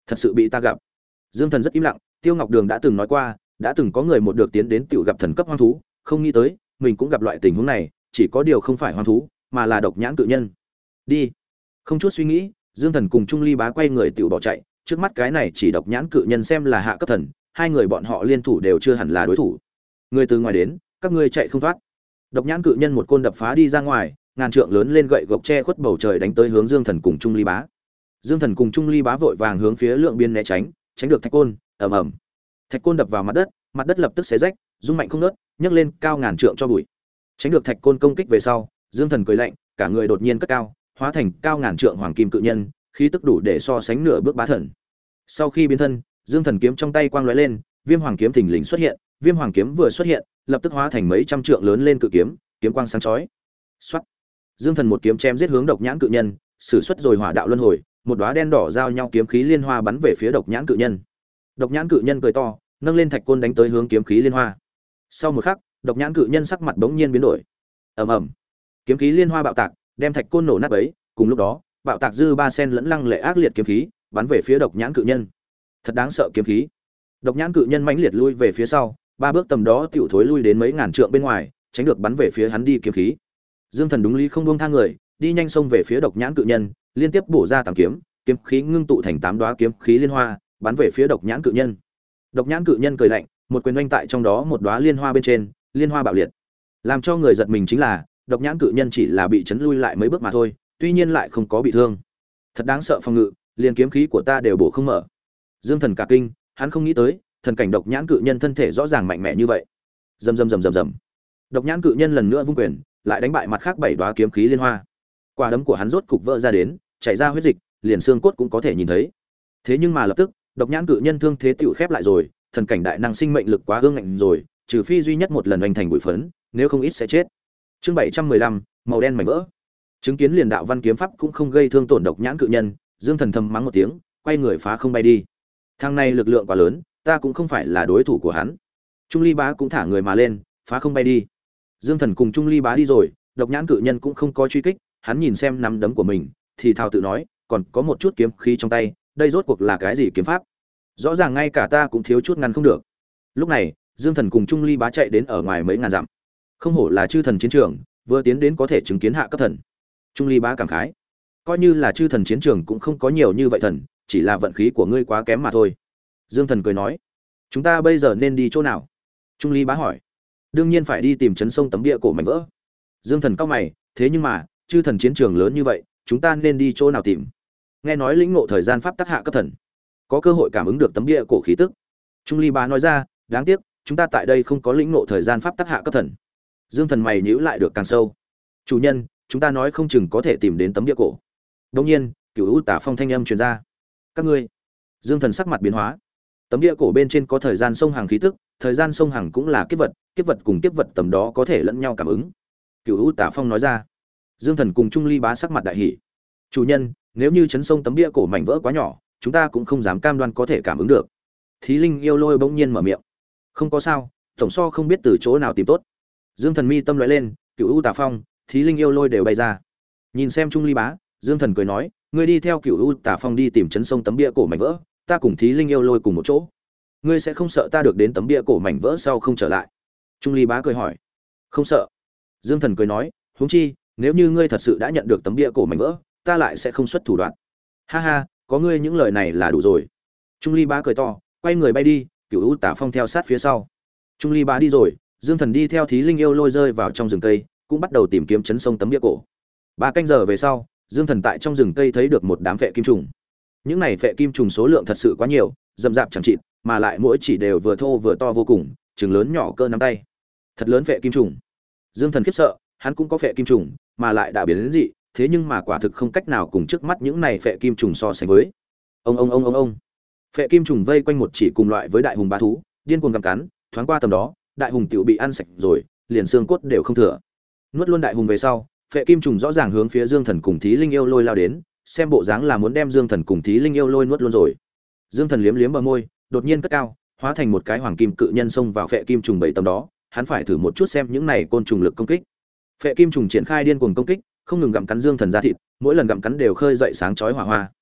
Thật sự bị ta gặp. Dương Thần rất im lặng, Tiêu Ngọc Đường đã từng nói qua, đã từng có người một được tiến đến tiểu gặp thần cấp hoang thú, không nghĩ tới, mình cũng gặp loại tình huống này, chỉ có điều không phải hoang thú, mà là độc nhãn cự nhân. Đi. Không chút suy nghĩ, Dương Thần cùng Trung Ly Bá quay người tiểu bỏ chạy, trước mắt cái này chỉ độc nhãn cự nhân xem là hạ cấp thần, hai người bọn họ liên thủ đều chưa hẳn là đối thủ. Người từ ngoài đến, các ngươi chạy không thoát. Độc nhãn cự nhân một côn đập phá đi ra ngoài, ngàn trượng lớn lên gậy gộc che khuất bầu trời đánh tới hướng Dương Thần cùng Trung Ly Bá. Dương Thần cùng Trung Ly Bá vội vàng hướng phía lượng biên né tránh, tránh được thạch côn, ầm ầm. Thạch côn đập vào mặt đất, mặt đất lập tức xé rách, rung mạnh không ngớt, nhấc lên cao ngàn trượng cho bụi. Tránh được thạch côn công kích về sau, Dương Thần cười lạnh, cả người đột nhiên cất cao, hóa thành cao ngàn trượng hoàng kim cự nhân, khí tức đủ để so sánh nửa bước bá thần. Sau khi biến thân, Dương Thần kiếm trong tay quang lóe lên, Viêm Hoàng kiếm thình lình xuất hiện, Viêm Hoàng kiếm vừa xuất hiện, lập tức hóa thành mấy trăm trượng lớn lên cự kiếm, kiếm quang sáng chói. Soát. Dương Thần một kiếm chém giết hướng độc nhãn cự nhân, sử xuất rồi hỏa đạo luân hồi, một đóa đen đỏ giao nhau kiếm khí liên hoa bắn về phía độc nhãn cự nhân. Độc nhãn cự nhân cười to, nâng lên thạch côn đánh tới hướng kiếm khí liên hoa. Sau một khắc, độc nhãn cự nhân sắc mặt bỗng nhiên biến đổi. Ầm ầm. Kiếm khí liên hoa bạo tạc, đem thạch côn nổ nát bấy, cùng lúc đó, bạo tạc dư ba sen lẫn lăng lệ ác liệt kiếm khí, bắn về phía độc nhãn cự nhân. Thật đáng sợ kiếm khí. Độc nhãn cự nhân mãnh liệt lui về phía sau, ba bước tầm đó tiểu thối lui đến mấy ngàn trượng bên ngoài, tránh được bắn về phía hắn đi kiếm khí. Dương Thần đúng lý không buông tha người, đi nhanh xông về phía độc nhãn cự nhân, liên tiếp bổ ra tám kiếm, kiếm khí ngưng tụ thành tám đóa kiếm khí liên hoa, bắn về phía độc nhãn cự nhân. Độc nhãn cự nhân cười lạnh, một quyền oanh tại trong đó một đóa liên hoa bên trên, liên hoa bạo liệt. Làm cho người giật mình chính là, độc nhãn cự nhân chỉ là bị chấn lui lại mấy bước mà thôi, tuy nhiên lại không có bị thương. Thật đáng sợ phòng ngự, liền kiếm khí của ta đều bổ không mở. Dương Thần cả kinh, hắn không nghĩ tới, thần cảnh độc nhãn cự nhân thân thể rõ ràng mạnh mẽ như vậy. Rầm rầm rầm rầm rầm. Độc nhãn cự nhân lần nữa vung quyền, lại đánh bại mặt khác bảy đóa kiếm khí liên hoa. Quả đấm của hắn rốt cục vỡ ra đến, chảy ra huyết dịch, liền xương cốt cũng có thể nhìn thấy. Thế nhưng mà lập tức, độc nhãn cự nhân thương thế tựu khép lại rồi, thần cảnh đại năng sinh mệnh lực quá ương ngạnh rồi, trừ phi duy nhất một lần hoành thành bụi phấn, nếu không ít sẽ chết. Chương bảy trăm mười lăm, màu đen mảnh vỡ. Chứng kiến liền đạo văn kiếm pháp cũng không gây thương tổn độc nhãn cự nhân, Dương Thần thầm mắng một tiếng, quay người phá không bay đi. Thằng này lực lượng quá lớn, ta cũng không phải là đối thủ của hắn. Trung Ly Bá cũng thả người mà lên, phá không bay đi. Dương Thần cùng Trung Ly Bá đi rồi, độc nhãn cự nhân cũng không có truy kích, hắn nhìn xem nắm đấm của mình, thì thào tự nói, còn có một chút kiếm khí trong tay, đây rốt cuộc là cái gì kiếm pháp? Rõ ràng ngay cả ta cũng thiếu chút ngăn không được. Lúc này, Dương Thần cùng Trung Ly Bá chạy đến ở ngoài mấy ngàn dặm. Không hổ là chư thần chiến trường, vừa tiến đến có thể chứng kiến hạ cấp thần. Trung Ly Bá cảm khái, coi như là chư thần chiến trường cũng không có nhiều như vậy thần, chỉ là vận khí của ngươi quá kém mà thôi. Dương Thần cười nói, chúng ta bây giờ nên đi chỗ nào? Trung Ly Bá hỏi. Đương nhiên phải đi tìm chấn sông tấm bia cổ mảnh vỡ. Dương Thần cau mày, thế nhưng mà, chư thần chiến trường lớn như vậy, chúng ta nên đi chỗ nào tìm? Nghe nói lĩnh ngộ thời gian pháp tắc hạ cấp thần, có cơ hội cảm ứng được tấm bia cổ khí tức. Trung Ly Bá nói ra, đáng tiếc, chúng ta tại đây không có lĩnh ngộ thời gian pháp tắc hạ cấp thần. Dương Thần mày nhíu lại được càng sâu. Chủ nhân, chúng ta nói không chừng có thể tìm đến tấm bia cổ. Đương nhiên, Cửu U Tả Phong thanh âm truyền ra. Các ngươi. Dương Thần sắc mặt biến hóa. Tấm bia cổ bên trên có thời gian sông hàng khí tức, thời gian sông hàng cũng là kiếp vật, kiếp vật cùng kiếp vật tầm đó có thể lẫn nhau cảm ứng. Cửu U Tả Phong nói ra. Dương Thần cùng Trung Ly Bá sắc mặt đại hỉ. Chủ nhân, nếu như chấn sông tấm bia cổ mảnh vỡ quá nhỏ, chúng ta cũng không dám cam đoan có thể cảm ứng được. Thí Linh Yêu Lôi bỗng nhiên mở miệng. Không có sao, tổng so không biết từ chỗ nào tìm tốt. Dương Thần mi tâm lóe lên, Cửu U Tả Phong, Thí Linh Yêu Lôi đều bay ra. Nhìn xem Trung Ly Bá, Dương Thần cười nói, ngươi đi theo Cửu U Tả Phong đi tìm chấn sông tấm bia cổ mảnh vỡ, ta cùng Thí Linh Yêu Lôi cùng một chỗ. Ngươi sẽ không sợ ta được đến tấm bia cổ mảnh vỡ sau không trở lại? Trung Ly Bá cười hỏi. Không sợ. Dương Thần cười nói, huống chi, nếu như ngươi thật sự đã nhận được tấm bia cổ mảnh vỡ, ta lại sẽ không xuất thủ đoạn. Ha ha, có ngươi những lời này là đủ rồi. Trung Ly Bá cười to, quay người bay đi, Cửu U Tả Phong theo sát phía sau. Trung Ly Bá đi rồi, Dương Thần đi theo Thí Linh Yêu Lôi rơi vào trong rừng cây, cũng bắt đầu tìm kiếm chấn sông tấm bia cổ. Ba canh giờ về sau, Dương Thần tại trong rừng cây thấy được một đám phệ kim trùng. Những này phệ kim trùng số lượng thật sự quá nhiều, rậm rạp chẳng chịt, mà lại mỗi chỉ đều vừa thô vừa to vô cùng, chừng lớn nhỏ cơ nắm tay. Thật lớn phệ kim trùng. Dương Thần khiếp sợ, hắn cũng có phệ kim trùng, mà lại đã biến đến dị, thế nhưng mà quả thực không cách nào cùng trước mắt những này phệ kim trùng so sánh với. Ông ông ông ông ông. Phệ kim trùng vây quanh một chỉ cùng loại với đại hùng bá thú, điên cuồng gặm cắn, thoáng qua tầm đó, đại hùng tiểu bị ăn sạch rồi, liền xương cốt đều không thừa. Nuốt luôn đại hùng về sau, phệ kim trùng rõ ràng hướng phía Dương Thần cùng Thí Linh Yêu Lôi lao đến, xem bộ dáng là muốn đem Dương Thần cùng Thí Linh Yêu Lôi nuốt luôn rồi. Dương Thần liếm liếm bờ môi, đột nhiên cất cao, hóa thành một cái hoàng kim cự nhân xông vào phệ kim trùng bảy tầm đó, hắn phải thử một chút xem những này côn trùng lực công kích. Phệ kim trùng triển khai điên cuồng công kích, không ngừng gặm cắn Dương Thần da thịt, mỗi lần gặm cắn đều khơi dậy sáng chói hỏa hoa.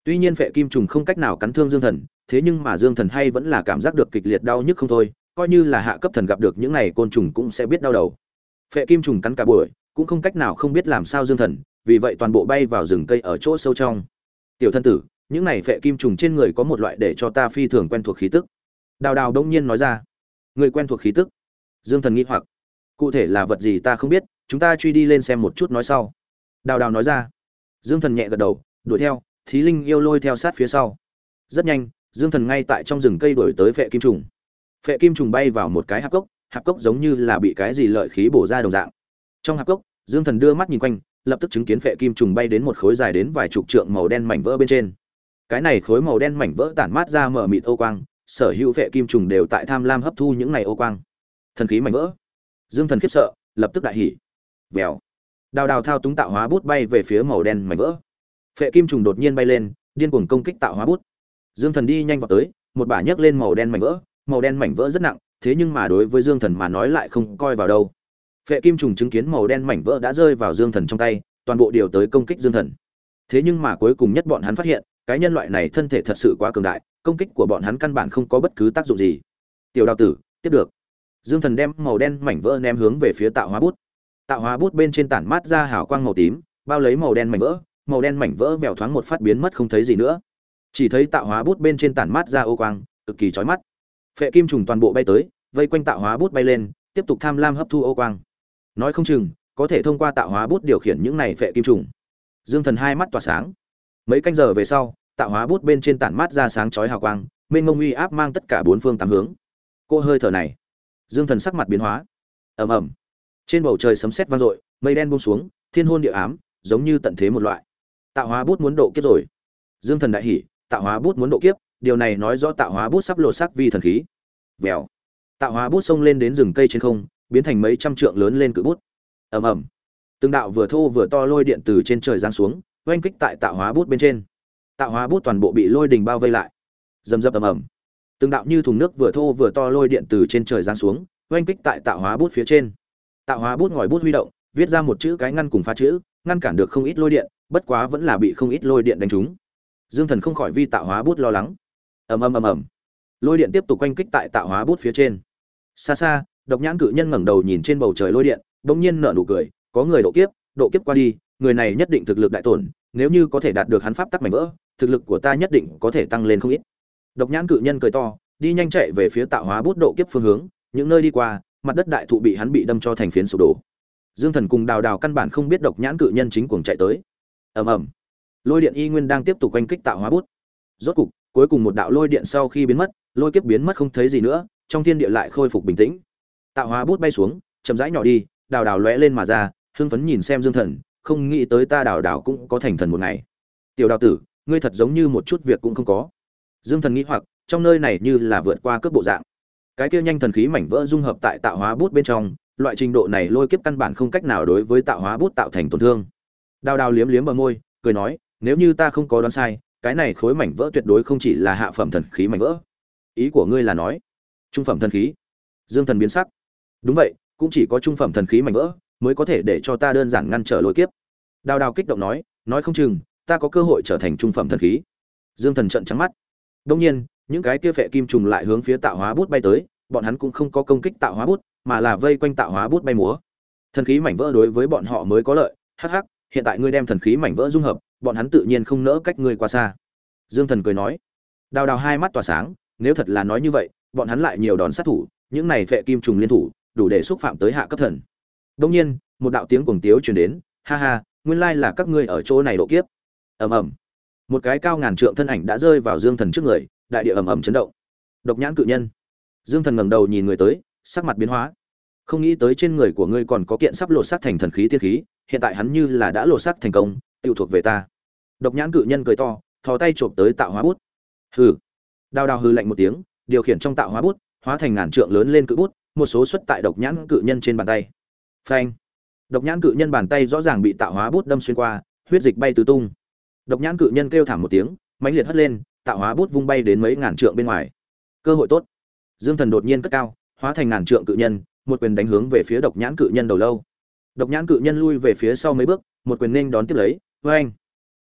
Tuy nhiên phệ kim trùng không cách nào cắn thương Dương Thần, thế nhưng mà Dương Thần hay vẫn là cảm giác được kịch liệt đau nhức không thôi, coi như là hạ cấp thần gặp được những này côn trùng cũng sẽ biết đau đầu. Phệ kim trùng cắn cả buổi, cũng không cách nào không biết làm sao Dương Thần, vì vậy toàn bộ bay vào rừng cây ở chỗ sâu trong. Tiểu thân tử, những này phệ kim trùng trên người có một loại để cho ta phi thường quen thuộc khí tức. Đào Đào đông nhiên nói ra. Người quen thuộc khí tức? Dương Thần nghi hoặc. Cụ thể là vật gì ta không biết, chúng ta truy đi lên xem một chút nói sau. Đào Đào nói ra. Dương Thần nhẹ gật đầu, đuổi theo, Thí Linh yêu lôi theo sát phía sau. Rất nhanh, Dương Thần ngay tại trong rừng cây đuổi tới phệ kim trùng. Phệ kim trùng bay vào một cái hạp cốc, hạp cốc giống như là bị cái gì lợi khí bổ ra đồng dạng. Trong hạp cốc, Dương Thần đưa mắt nhìn quanh, lập tức chứng kiến phệ kim trùng bay đến một khối dài đến vài chục trượng màu đen mảnh vỡ bên trên. Cái này khối màu đen mảnh vỡ tản mát ra mờ mịt ô quang, sở hữu phệ kim trùng đều tại tham lam hấp thu những này ô quang. Thần khí mảnh vỡ. Dương Thần khiếp sợ, lập tức đại hỉ. Vèo. Đào Đào thao túng tạo hóa bút bay về phía màu đen mảnh vỡ. Phệ kim trùng đột nhiên bay lên, điên cuồng công kích tạo hóa bút. Dương Thần đi nhanh vào tới, một bả nhấc lên màu đen mảnh vỡ, màu đen mảnh vỡ rất nặng, thế nhưng mà đối với Dương Thần mà nói lại không coi vào đâu. Phệ kim trùng chứng kiến màu đen mảnh vỡ đã rơi vào Dương Thần trong tay, toàn bộ điều tới công kích Dương Thần. Thế nhưng mà cuối cùng nhất bọn hắn phát hiện, cái nhân loại này thân thể thật sự quá cường đại, công kích của bọn hắn căn bản không có bất cứ tác dụng gì. Tiểu Đào tử, tiếp được. Dương Thần đem màu đen mảnh vỡ ném hướng về phía tạo hóa bút. Tạo hóa bút bên trên tản mát ra hào quang màu tím, bao lấy màu đen mảnh vỡ, màu đen mảnh vỡ vèo thoáng một phát biến mất không thấy gì nữa. Chỉ thấy tạo hóa bút bên trên tản mát ra ô quang, cực kỳ chói mắt. Phệ kim trùng toàn bộ bay tới, vây quanh tạo hóa bút bay lên, tiếp tục tham lam hấp thu ô quang. Nói không chừng có thể thông qua tạo hóa bút điều khiển những này phệ kim trùng. Dương Thần hai mắt tỏa sáng. Mấy canh giờ về sau, tạo hóa bút bên trên tản mát ra sáng chói hào quang, mênh mông uy áp mang tất cả bốn phương tám hướng. Cô hơi thở này, Dương Thần sắc mặt biến hóa. Ầm ầm. Trên bầu trời sấm sét vang dội, mây đen buông xuống, thiên hôn địa ám, giống như tận thế một loại. Tạo hóa bút muốn độ kiếp rồi. Dương Thần đại hỉ, tạo hóa bút muốn độ kiếp, điều này nói rõ tạo hóa bút sắp lột xác vi thần khí. Vèo. Tạo hóa bút xông lên đến rừng cây trên không, biến thành mấy trăm trượng lớn lên cự bút. Ầm ầm. Từng đạo vừa thô vừa to lôi điện từ trên trời giáng xuống, oanh kích tại tạo hóa bút bên trên. Tạo hóa bút toàn bộ bị lôi đình bao vây lại. Rầm rầm ầm ầm. Từng đạo như thùng nước vừa thô vừa to lôi điện từ trên trời giáng xuống, oanh kích tại tạo hóa bút phía trên. Tạo hóa bút ngòi bút huy động, viết ra một chữ cái ngăn cùng phá chữ, ngăn cản được không ít lôi điện, bất quá vẫn là bị không ít lôi điện đánh trúng. Dương Thần không khỏi vi tạo hóa bút lo lắng. Ầm ầm ầm ầm. Lôi điện tiếp tục quanh kích tại tạo hóa bút phía trên. Xa xa, Độc Nhãn cự nhân ngẩng đầu nhìn trên bầu trời lôi điện, bỗng nhiên nở nụ cười, có người độ kiếp, độ kiếp qua đi, người này nhất định thực lực đại tổn, nếu như có thể đạt được hắn pháp tắc mảnh vỡ, thực lực của ta nhất định có thể tăng lên không ít. Độc Nhãn cự nhân cười to, đi nhanh chạy về phía tạo hóa bút độ kiếp phương hướng, những nơi đi qua, mặt đất đại thụ bị hắn bị đâm cho thành phiến sụp đổ. Dương Thần cùng Đào Đào căn bản không biết Độc Nhãn cự nhân chính cuồng chạy tới. Ầm ầm. Lôi điện y nguyên đang tiếp tục quanh kích tạo hóa bút. Rốt cục, cuối cùng một đạo lôi điện sau khi biến mất, lôi kiếp biến mất không thấy gì nữa, trong thiên địa lại khôi phục bình tĩnh. Tạo hóa bút bay xuống, chậm rãi nhỏ đi, Đào Đào lóe lên mà ra, hưng phấn nhìn xem Dương Thần, không nghĩ tới ta Đào Đào cũng có thành thần một ngày. Tiểu Đào tử, ngươi thật giống như một chút việc cũng không có. Dương Thần nghĩ hoặc, trong nơi này như là vượt qua cướp bộ dạng. Cái kia nhanh thần khí mảnh vỡ dung hợp tại tạo hóa bút bên trong, loại trình độ này lôi kiếp căn bản không cách nào đối với tạo hóa bút tạo thành tổn thương. Đào Đào liếm liếm bờ môi, cười nói, nếu như ta không có đoán sai, cái này khối mảnh vỡ tuyệt đối không chỉ là hạ phẩm thần khí mảnh vỡ. Ý của ngươi là nói, trung phẩm thần khí? Dương Thần biến sắc. Đúng vậy, cũng chỉ có trung phẩm thần khí mảnh vỡ mới có thể để cho ta đơn giản ngăn trở lôi kiếp. Đào Đào kích động nói, nói không chừng ta có cơ hội trở thành trung phẩm thần khí. Dương Thần trợn trắng mắt. Đương nhiên, những cái kia phệ kim trùng lại hướng phía tạo hóa bút bay tới, bọn hắn cũng không có công kích tạo hóa bút, mà là vây quanh tạo hóa bút bay múa. Thần khí mảnh vỡ đối với bọn họ mới có lợi. Hắc hắc, hiện tại ngươi đem thần khí mảnh vỡ dung hợp, bọn hắn tự nhiên không nỡ cách ngươi quá xa. Dương Thần cười nói. Đào Đào hai mắt tỏa sáng, nếu thật là nói như vậy, bọn hắn lại nhiều đòn sát thủ, những này phệ kim trùng liên thủ, đủ để xúc phạm tới hạ cấp thần. Đương nhiên, một đạo tiếng cuồng tiếu truyền đến, ha ha, nguyên lai là các ngươi ở chỗ này độ kiếp. Ầm ầm. Một cái cao ngàn trượng thân ảnh đã rơi vào Dương Thần trước người, đại địa ầm ầm chấn động. Độc Nhãn cự nhân. Dương Thần ngẩng đầu nhìn người tới, sắc mặt biến hóa. Không nghĩ tới trên người của ngươi còn có kiện sắp lột xác thành thần khí tiên khí, hiện tại hắn như là đã lột xác thành công, tiêu thuộc về ta. Độc Nhãn cự nhân cười to, thò tay chộp tới tạo hóa bút. Hừ. Đào Đào hừ lạnh một tiếng, điều khiển trong tạo hóa bút, hóa thành ngàn trượng lớn lên cự bút, một số xuất tại Độc Nhãn cự nhân trên bàn tay. Phanh. Độc Nhãn cự nhân bàn tay rõ ràng bị tạo hóa bút đâm xuyên qua, huyết dịch bay tứ tung. Độc Nhãn cự nhân kêu thảm một tiếng, mãnh liệt hất lên, tạo hóa bút vung bay đến mấy ngàn trượng bên ngoài. Cơ hội tốt. Dương Thần đột nhiên cất cao, hóa thành ngàn trượng cự nhân, một quyền đánh hướng về phía Độc Nhãn cự nhân đầu lâu. Độc Nhãn cự nhân lui về phía sau mấy bước, một quyền nên đón tiếp lấy, oeng.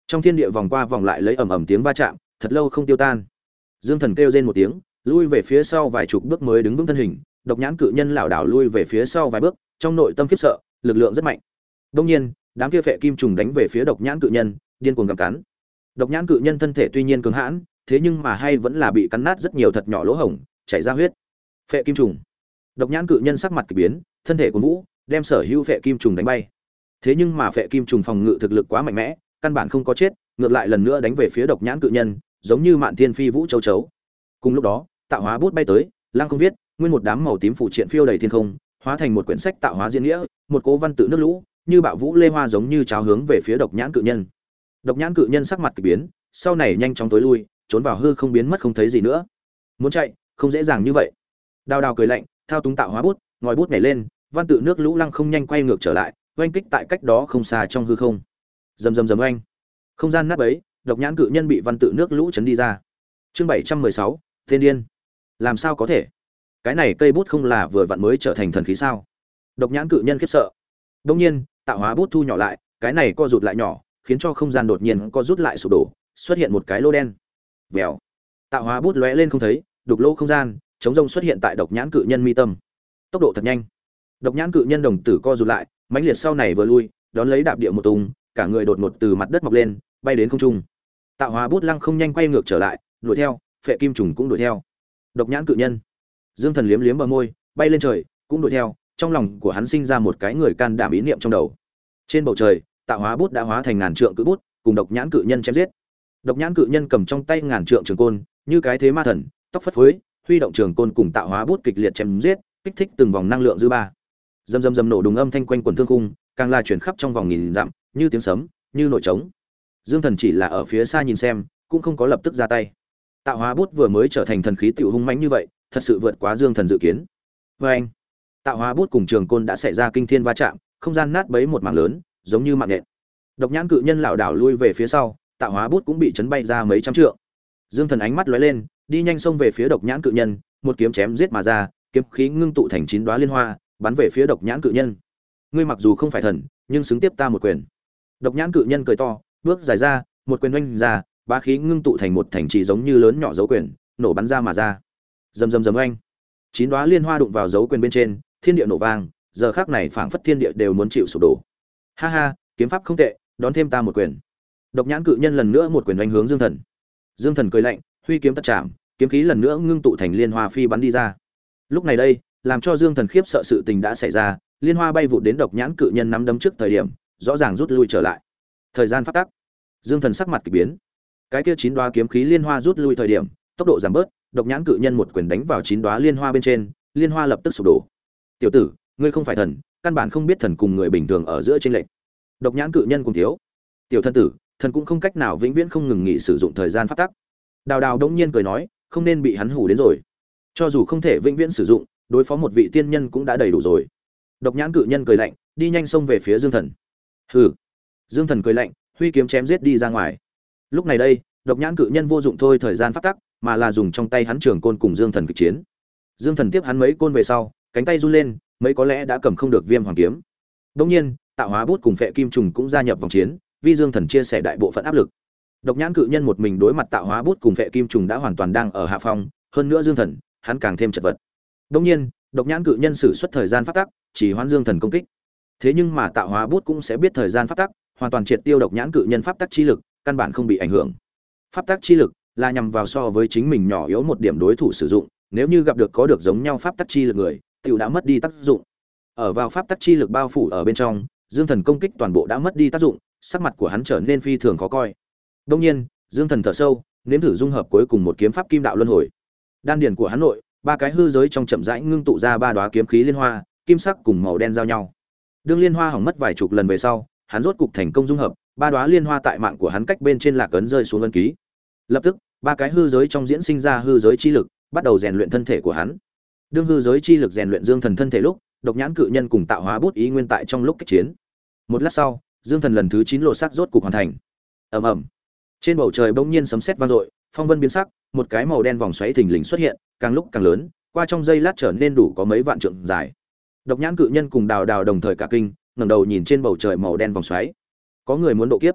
Trong thiên địa vòng qua vòng lại lấy ầm ầm tiếng va chạm, thật lâu không tiêu tan. Dương Thần kêu rên một tiếng, lui về phía sau vài chục bước mới đứng vững thân hình, độc nhãn cự nhân lảo đảo lui về phía sau vài bước, trong nội tâm khiếp sợ, lực lượng rất mạnh. Đương nhiên, đám kia phệ kim trùng đánh về phía độc nhãn cự nhân, điên cuồng gặm cắn. Độc nhãn cự nhân thân thể tuy nhiên cường hãn, thế nhưng mà hay vẫn là bị cắn nát rất nhiều thật nhỏ lỗ hổng, chảy ra huyết. Phệ kim trùng. Độc nhãn cự nhân sắc mặt kỳ biến, thân thể cuốn vũ, đem sở hữu phệ kim trùng đánh bay. Thế nhưng mà phệ kim trùng phòng ngự thực lực quá mạnh mẽ, căn bản không có chết, ngược lại lần nữa đánh về phía độc nhãn cự nhân, giống như mạn thiên phi vũ châu chấu. Cùng lúc đó, tạo hóa bút bay tới, lăng không viết, nguyên một đám màu tím phủ triện phiêu đầy thiên không, hóa thành một quyển sách tạo hóa diễn nghĩa, một cố văn tự nước lũ, như bạo vũ lê hoa giống như cháo hướng về phía độc nhãn cự nhân. Độc nhãn cự nhân sắc mặt kỳ biến, sau này nhanh chóng tối lui, trốn vào hư không biến mất không thấy gì nữa. Muốn chạy, không dễ dàng như vậy. Đào Đào cười lạnh, thao túng tạo hóa bút, ngòi bút nhảy lên, văn tự nước lũ lăng không nhanh quay ngược trở lại, oanh kích tại cách đó không xa trong hư không. Rầm rầm rầm oanh. Không gian nát bấy, độc nhãn cự nhân bị văn tự nước lũ chấn đi ra. Chương bảy trăm mười sáu, tên điên. Làm sao có thể? Cái này cây bút không là vừa vặn mới trở thành thần khí sao? Độc nhãn cự nhân khiếp sợ. Đương nhiên, tạo hóa bút thu nhỏ lại, cái này co rụt lại nhỏ, khiến cho không gian đột nhiên co rút lại sụp đổ, xuất hiện một cái lỗ đen. Vèo. Tạo hóa bút lóe lên không thấy, đục lỗ không gian, chống rông xuất hiện tại độc nhãn cự nhân mi tâm. Tốc độ thật nhanh. Độc nhãn cự nhân đồng tử co rụt lại, mãnh liệt sau này vừa lui, đón lấy đạp địa một tung, cả người đột ngột từ mặt đất mọc lên, bay đến không trung. Tạo hóa bút lăng không nhanh quay ngược trở lại, đuổi theo, phệ kim trùng cũng đuổi theo. Độc nhãn cự nhân. Dương Thần liếm liếm bờ môi, bay lên trời, cũng đuổi theo, trong lòng của hắn sinh ra một cái người can đảm ý niệm trong đầu. Trên bầu trời, tạo hóa bút đã hóa thành ngàn trượng cự bút, cùng độc nhãn cự nhân chém giết. Độc nhãn cự nhân cầm trong tay ngàn trượng trường côn, như cái thế ma thần, tóc phất phới, huy động trường côn cùng tạo hóa bút kịch liệt chém giết, kích thích từng vòng năng lượng dư ba. Rầm rầm rầm nổ đùng âm thanh quanh quần thương khung, càng là chuyển khắp trong vòng nghìn dặm, như tiếng sấm, như nổi trống. Dương Thần chỉ là ở phía xa nhìn xem, cũng không có lập tức ra tay. Tạo hóa bút vừa mới trở thành thần khí tiểu hung mãnh như vậy, thật sự vượt quá Dương Thần dự kiến. Và anh, tạo hóa bút cùng trường côn đã xảy ra kinh thiên va chạm, không gian nát bấy một mảng lớn, giống như mạng nện. Độc nhãn cự nhân lảo đảo lui về phía sau, tạo hóa bút cũng bị chấn bay ra mấy trăm trượng. Dương Thần ánh mắt lóe lên, đi nhanh xông về phía độc nhãn cự nhân, một kiếm chém giết mà ra, kiếm khí ngưng tụ thành chín đóa liên hoa, bắn về phía độc nhãn cự nhân. Ngươi mặc dù không phải thần, nhưng xứng tiếp ta một quyền. Độc nhãn cự nhân cười to, bước dài ra, một quyền oanh ra, bá khí ngưng tụ thành một thành trì giống như lớn nhỏ dấu quyền, nổ bắn ra mà ra. Rầm rầm rầm oanh. Chín đóa liên hoa đụng vào dấu quyền bên trên, thiên địa nổ vang, giờ khắc này phảng phất thiên địa đều muốn chịu sụp đổ. Ha ha, kiếm pháp không tệ, đón thêm ta một quyền. Độc nhãn cự nhân lần nữa một quyền oanh hướng Dương Thần. Dương Thần cười lạnh, huy kiếm tật chạm, kiếm khí lần nữa ngưng tụ thành liên hoa phi bắn đi ra. Lúc này đây, làm cho Dương Thần khiếp sợ sự tình đã xảy ra, liên hoa bay vụt đến độc nhãn cự nhân nắm đấm trước thời điểm, rõ ràng rút lui trở lại. Thời gian phát tắc. Dương Thần sắc mặt kỳ biến. Cái kia chín đóa kiếm khí liên hoa rút lui thời điểm, tốc độ giảm bớt, độc nhãn cự nhân một quyền đánh vào chín đóa liên hoa bên trên, liên hoa lập tức sụp đổ. "Tiểu tử, ngươi không phải thần, căn bản không biết thần cùng người bình thường ở giữa chênh lệch." Độc nhãn cự nhân cùng thiếu. "Tiểu thân tử, thần cũng không cách nào vĩnh viễn không ngừng nghỉ sử dụng thời gian phát tắc." Đào Đào đống nhiên cười nói, không nên bị hắn hù đến rồi. Cho dù không thể vĩnh viễn sử dụng, đối phó một vị tiên nhân cũng đã đầy đủ rồi. Độc nhãn cự nhân cười lạnh, đi nhanh xông về phía Dương Thần. "Hừ." Dương Thần cười lạnh, huy kiếm chém giết đi ra ngoài. Lúc này đây, độc nhãn cự nhân vô dụng thôi thời gian phát tắc, mà là dùng trong tay hắn trường côn cùng Dương Thần kịch chiến. Dương Thần tiếp hắn mấy côn về sau, cánh tay run lên, mấy có lẽ đã cầm không được viêm hoàng kiếm. Đương nhiên, tạo hóa bút cùng phệ kim trùng cũng gia nhập vòng chiến, vì Dương Thần chia sẻ đại bộ phận áp lực. Độc nhãn cự nhân một mình đối mặt tạo hóa bút cùng phệ kim trùng đã hoàn toàn đang ở hạ phong, hơn nữa Dương Thần, hắn càng thêm chật vật. Đương nhiên, độc nhãn cự nhân sử xuất thời gian phát tắc, chỉ hoãn Dương Thần công kích. Thế nhưng mà tạo hóa bút cũng sẽ biết thời gian phát tắc, hoàn toàn triệt tiêu độc nhãn cự nhân pháp tắc chi lực, căn bản không bị ảnh hưởng. Pháp tắc chi lực là nhằm vào so với chính mình nhỏ yếu một điểm đối thủ sử dụng, nếu như gặp được có được giống nhau pháp tắc chi lực người, tiểu đã mất đi tác dụng. Ở vào pháp tắc chi lực bao phủ ở bên trong, Dương Thần công kích toàn bộ đã mất đi tác dụng, sắc mặt của hắn trở nên phi thường khó coi. Đương nhiên, Dương Thần thở sâu, nếm thử dung hợp cuối cùng một kiếm pháp kim đạo luân hồi. Đan điền của hắn nội, ba cái hư giới trong chậm rãi ngưng tụ ra ba đóa kiếm khí liên hoa, kim sắc cùng màu đen giao nhau. Đương liên hoa hỏng mất vài chục lần về sau, hắn rốt cục thành công dung hợp, ba đóa liên hoa tại mạng của hắn cách bên trên lạc ấn rơi xuống ấn ký. Lập tức, ba cái hư giới trong diễn sinh ra hư giới chi lực, bắt đầu rèn luyện thân thể của hắn. Đương hư giới chi lực rèn luyện Dương Thần thân thể lúc, độc nhãn cự nhân cùng tạo hóa bút ý nguyên tại trong lúc kích chiến. Một lát sau, Dương Thần lần thứ chín lộ sắc rốt cục hoàn thành. Ầm ầm. Trên bầu trời bỗng nhiên sấm sét vang dội, phong vân biến sắc, một cái màu đen vòng xoáy thình lình xuất hiện, càng lúc càng lớn, qua trong giây lát trở nên đủ có mấy vạn trượng dài. Độc nhãn cự nhân cùng Đào Đào đồng thời cả kinh, ngẩng đầu nhìn trên bầu trời màu đen vòng xoáy. Có người muốn độ kiếp.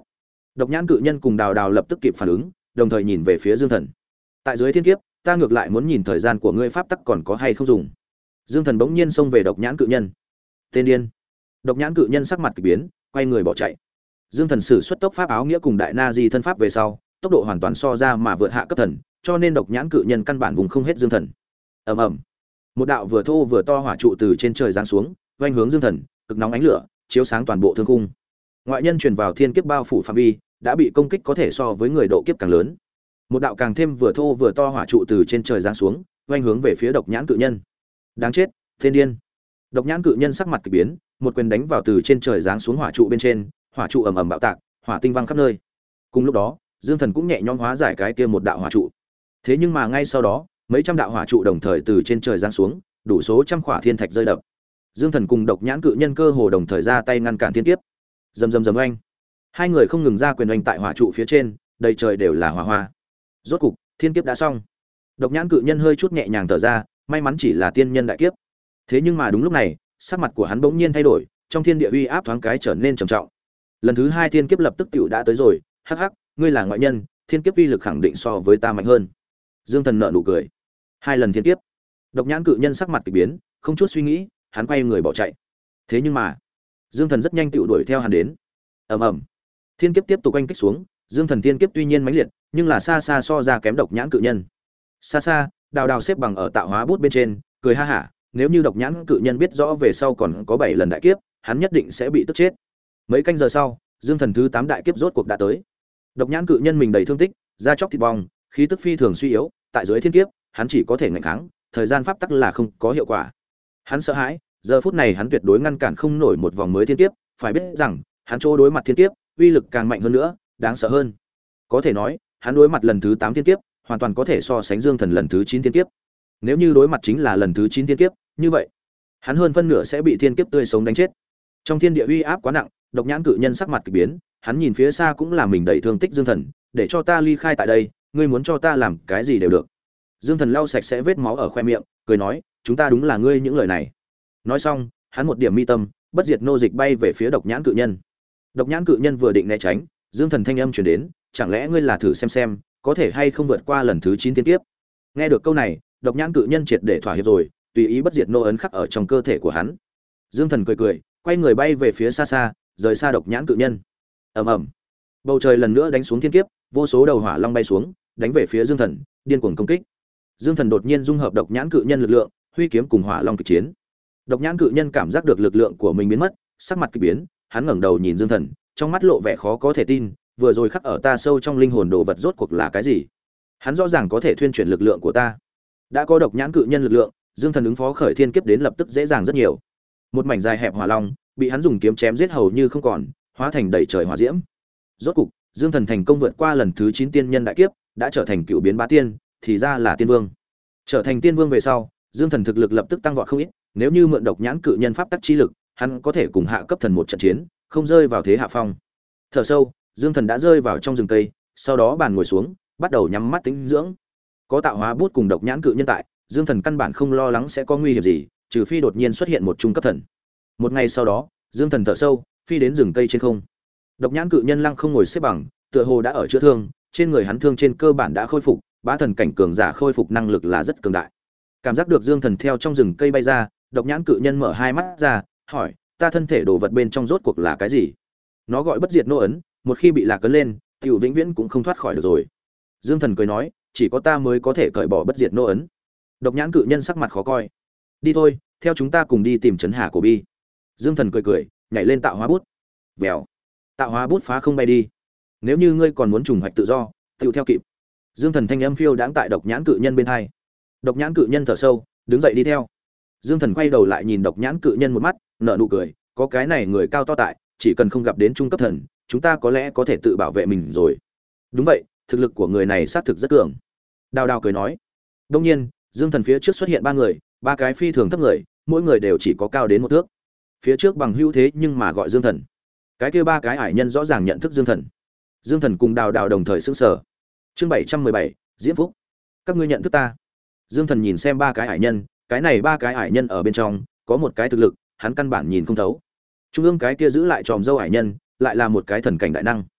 Độc nhãn cự nhân cùng Đào Đào lập tức kịp phản ứng, đồng thời nhìn về phía Dương Thần. Tại dưới thiên kiếp, ta ngược lại muốn nhìn thời gian của ngươi pháp tắc còn có hay không dùng. Dương Thần bỗng nhiên xông về độc nhãn cự nhân. Tên điên. Độc nhãn cự nhân sắc mặt kỳ biến, quay người bỏ chạy. Dương Thần sử xuất tốc pháp áo nghĩa cùng đại na di thân pháp về sau, tốc độ hoàn toàn so ra mà vượt hạ cấp thần, cho nên độc nhãn cự nhân căn bản vùng không hết Dương Thần. Ầm ầm. Một đạo vừa thô vừa to hỏa trụ từ trên trời giáng xuống, vành hướng Dương Thần, cực nóng ánh lửa, chiếu sáng toàn bộ thương khung. Ngoại nhân truyền vào thiên kiếp bao phủ phạm vi, đã bị công kích có thể so với người độ kiếp càng lớn. Một đạo càng thêm vừa thô vừa to hỏa trụ từ trên trời giáng xuống, vành hướng về phía độc nhãn cự nhân. Đáng chết, thiên điên. Độc nhãn cự nhân sắc mặt kỳ biến, một quyền đánh vào từ trên trời giáng xuống hỏa trụ bên trên, hỏa trụ ầm ầm bạo tạc, hỏa tinh văng khắp nơi. Cùng lúc đó, Dương Thần cũng nhẹ nhõm hóa giải cái kia một đạo hỏa trụ. Thế nhưng mà ngay sau đó, mấy trăm đạo hỏa trụ đồng thời từ trên trời giáng xuống, đủ số trăm khỏa thiên thạch rơi đập. Dương Thần cùng độc nhãn cự nhân cơ hồ đồng thời ra tay ngăn cản thiên kiếp. Rầm rầm rầm oanh. Hai người không ngừng ra quyền oanh tại hỏa trụ phía trên, đầy trời đều là hỏa hoa. Rốt cục, thiên kiếp đã xong. Độc nhãn cự nhân hơi chút nhẹ nhàng thở ra, may mắn chỉ là tiên nhân đại kiếp. Thế nhưng mà đúng lúc này, sắc mặt của hắn bỗng nhiên thay đổi, trong thiên địa uy áp thoáng cái trở nên trầm trọng. Lần thứ hai thiên kiếp lập tức tựu đã tới rồi, hắc hắc, ngươi là ngoại nhân, thiên kiếp uy lực khẳng định so với ta mạnh hơn. Dương Thần nở nụ cười. Hai lần thiên kiếp. Độc nhãn cự nhân sắc mặt kỳ biến, không chút suy nghĩ, hắn quay người bỏ chạy. Thế nhưng mà, Dương Thần rất nhanh tựu đuổi theo hắn đến. Ầm ầm. Thiên kiếp tiếp tục oanh kích xuống, Dương Thần thiên kiếp tuy nhiên mãnh liệt, nhưng là xa xa so ra kém độc nhãn cự nhân. Xa xa, Đào Đào xếp bằng ở tạo hóa bút bên trên, cười ha hả, nếu như độc nhãn cự nhân biết rõ về sau còn có bảy lần đại kiếp, hắn nhất định sẽ bị tức chết. Mấy canh giờ sau, Dương Thần thứ tám đại kiếp rốt cuộc đã tới. Độc nhãn cự nhân mình đầy thương tích, da chóc thịt bong, khí tức phi thường suy yếu, tại dưới thiên kiếp, hắn chỉ có thể ngăn kháng, thời gian pháp tắc là không có hiệu quả. Hắn sợ hãi, giờ phút này hắn tuyệt đối ngăn cản không nổi một vòng mới thiên kiếp, phải biết rằng, hắn chỗ đối mặt thiên kiếp, uy lực càng mạnh hơn nữa, đáng sợ hơn. Có thể nói, hắn đối mặt lần thứ tám thiên kiếp, hoàn toàn có thể so sánh Dương Thần lần thứ chín thiên kiếp. Nếu như đối mặt chính là lần thứ chín thiên kiếp, như vậy, hắn hơn phân nửa sẽ bị thiên kiếp tươi sống đánh chết. Trong thiên địa uy áp quá nặng, độc nhãn cự nhân sắc mặt kỳ biến, hắn nhìn phía xa cũng là mình đầy thương tích Dương Thần, để cho ta ly khai tại đây, ngươi muốn cho ta làm cái gì đều được. Dương Thần lau sạch sẽ vết máu ở khoe miệng, cười nói, chúng ta đúng là ngươi những lời này. Nói xong, hắn một điểm mi tâm, bất diệt nô dịch bay về phía độc nhãn cự nhân. Độc nhãn cự nhân vừa định né tránh, Dương Thần thanh âm truyền đến, chẳng lẽ ngươi là thử xem xem, có thể hay không vượt qua lần thứ chín thiên kiếp. Nghe được câu này, độc nhãn cự nhân triệt để thỏa hiệp rồi, tùy ý bất diệt nô ấn khắc ở trong cơ thể của hắn. Dương Thần cười cười, quay người bay về phía xa xa, rời xa độc nhãn cự nhân. Ầm ầm. Bầu trời lần nữa đánh xuống thiên kiếp, vô số đầu hỏa long bay xuống, đánh về phía Dương Thần, điên cuồng công kích. Dương Thần đột nhiên dung hợp độc nhãn cự nhân lực lượng, huy kiếm cùng hỏa long kịch chiến. Độc nhãn cự nhân cảm giác được lực lượng của mình biến mất, sắc mặt kỳ biến, hắn ngẩng đầu nhìn Dương Thần, trong mắt lộ vẻ khó có thể tin, vừa rồi khắc ở ta sâu trong linh hồn đồ vật rốt cuộc là cái gì? Hắn rõ ràng có thể thuyên chuyển lực lượng của ta. Đã có độc nhãn cự nhân lực lượng, Dương Thần ứng phó khởi thiên kiếp đến lập tức dễ dàng rất nhiều. Một mảnh dài hẹp hỏa long, bị hắn dùng kiếm chém giết hầu như không còn, hóa thành đầy trời hỏa diễm. Rốt cục, Dương Thần thành công vượt qua lần thứ chín tiên nhân đại kiếp, đã trở thành cựu biến bá tiên, thì ra là tiên vương. Trở thành tiên vương về sau, Dương Thần thực lực lập tức tăng vọt không ít, nếu như mượn độc nhãn cự nhân pháp tắc chi lực, hắn có thể cùng hạ cấp thần một trận chiến, không rơi vào thế hạ phong. Thở sâu, Dương Thần đã rơi vào trong rừng cây, sau đó bàn ngồi xuống, bắt đầu nhắm mắt tĩnh dưỡng. Có tạo hóa bút cùng độc nhãn cự nhân tại, Dương Thần căn bản không lo lắng sẽ có nguy hiểm gì, trừ phi đột nhiên xuất hiện một trung cấp thần. Một ngày sau đó, Dương Thần thở sâu, phi đến rừng cây trên không. Độc nhãn cự nhân lăng không ngồi xếp bằng, tựa hồ đã ở chữa thương, trên người hắn thương trên cơ bản đã khôi phục, bá thần cảnh cường giả khôi phục năng lực là rất cường đại. Cảm giác được Dương Thần theo trong rừng cây bay ra, độc nhãn cự nhân mở hai mắt ra, hỏi, ta thân thể đồ vật bên trong rốt cuộc là cái gì? Nó gọi bất diệt nô ấn, một khi bị lạc cấn lên, tiểu vĩnh viễn cũng không thoát khỏi được rồi. Dương Thần cười nói, chỉ có ta mới có thể cởi bỏ bất diệt nô ấn. Độc nhãn cự nhân sắc mặt khó coi. Đi thôi, theo chúng ta cùng đi tìm trấn Hà Cổ Bi. Dương Thần cười cười, nhảy lên tạo hóa bút. Vèo. Tạo hóa bút phá không bay đi. Nếu như ngươi còn muốn trùng hoạch tự do, tiểu theo kịp. Dương Thần thanh âm phiêu đãng tại độc nhãn cự nhân bên hai. Độc nhãn cự nhân thở sâu, đứng dậy đi theo. Dương Thần quay đầu lại nhìn độc nhãn cự nhân một mắt, nở nụ cười, có cái này người cao to tại, chỉ cần không gặp đến trung cấp thần, chúng ta có lẽ có thể tự bảo vệ mình rồi. Đúng vậy, thực lực của người này xác thực rất cường. Đào Đào cười nói. Đương nhiên, Dương Thần phía trước xuất hiện ba người, ba cái phi thường thấp người, mỗi người đều chỉ có cao đến một thước. Phía trước bằng hữu thế nhưng mà gọi Dương Thần. Cái kia ba cái ải nhân rõ ràng nhận thức Dương Thần. Dương Thần cùng Đào Đào đồng thời sững sờ. Chương bảy trăm mười bảy, Diễm Phúc. Các ngươi nhận thức ta? Dương Thần nhìn xem ba cái ải nhân, cái này ba cái ải nhân ở bên trong, có một cái thực lực, hắn căn bản nhìn không thấu. Trung ương cái kia giữ lại tròm dâu ải nhân, lại là một cái thần cảnh đại năng.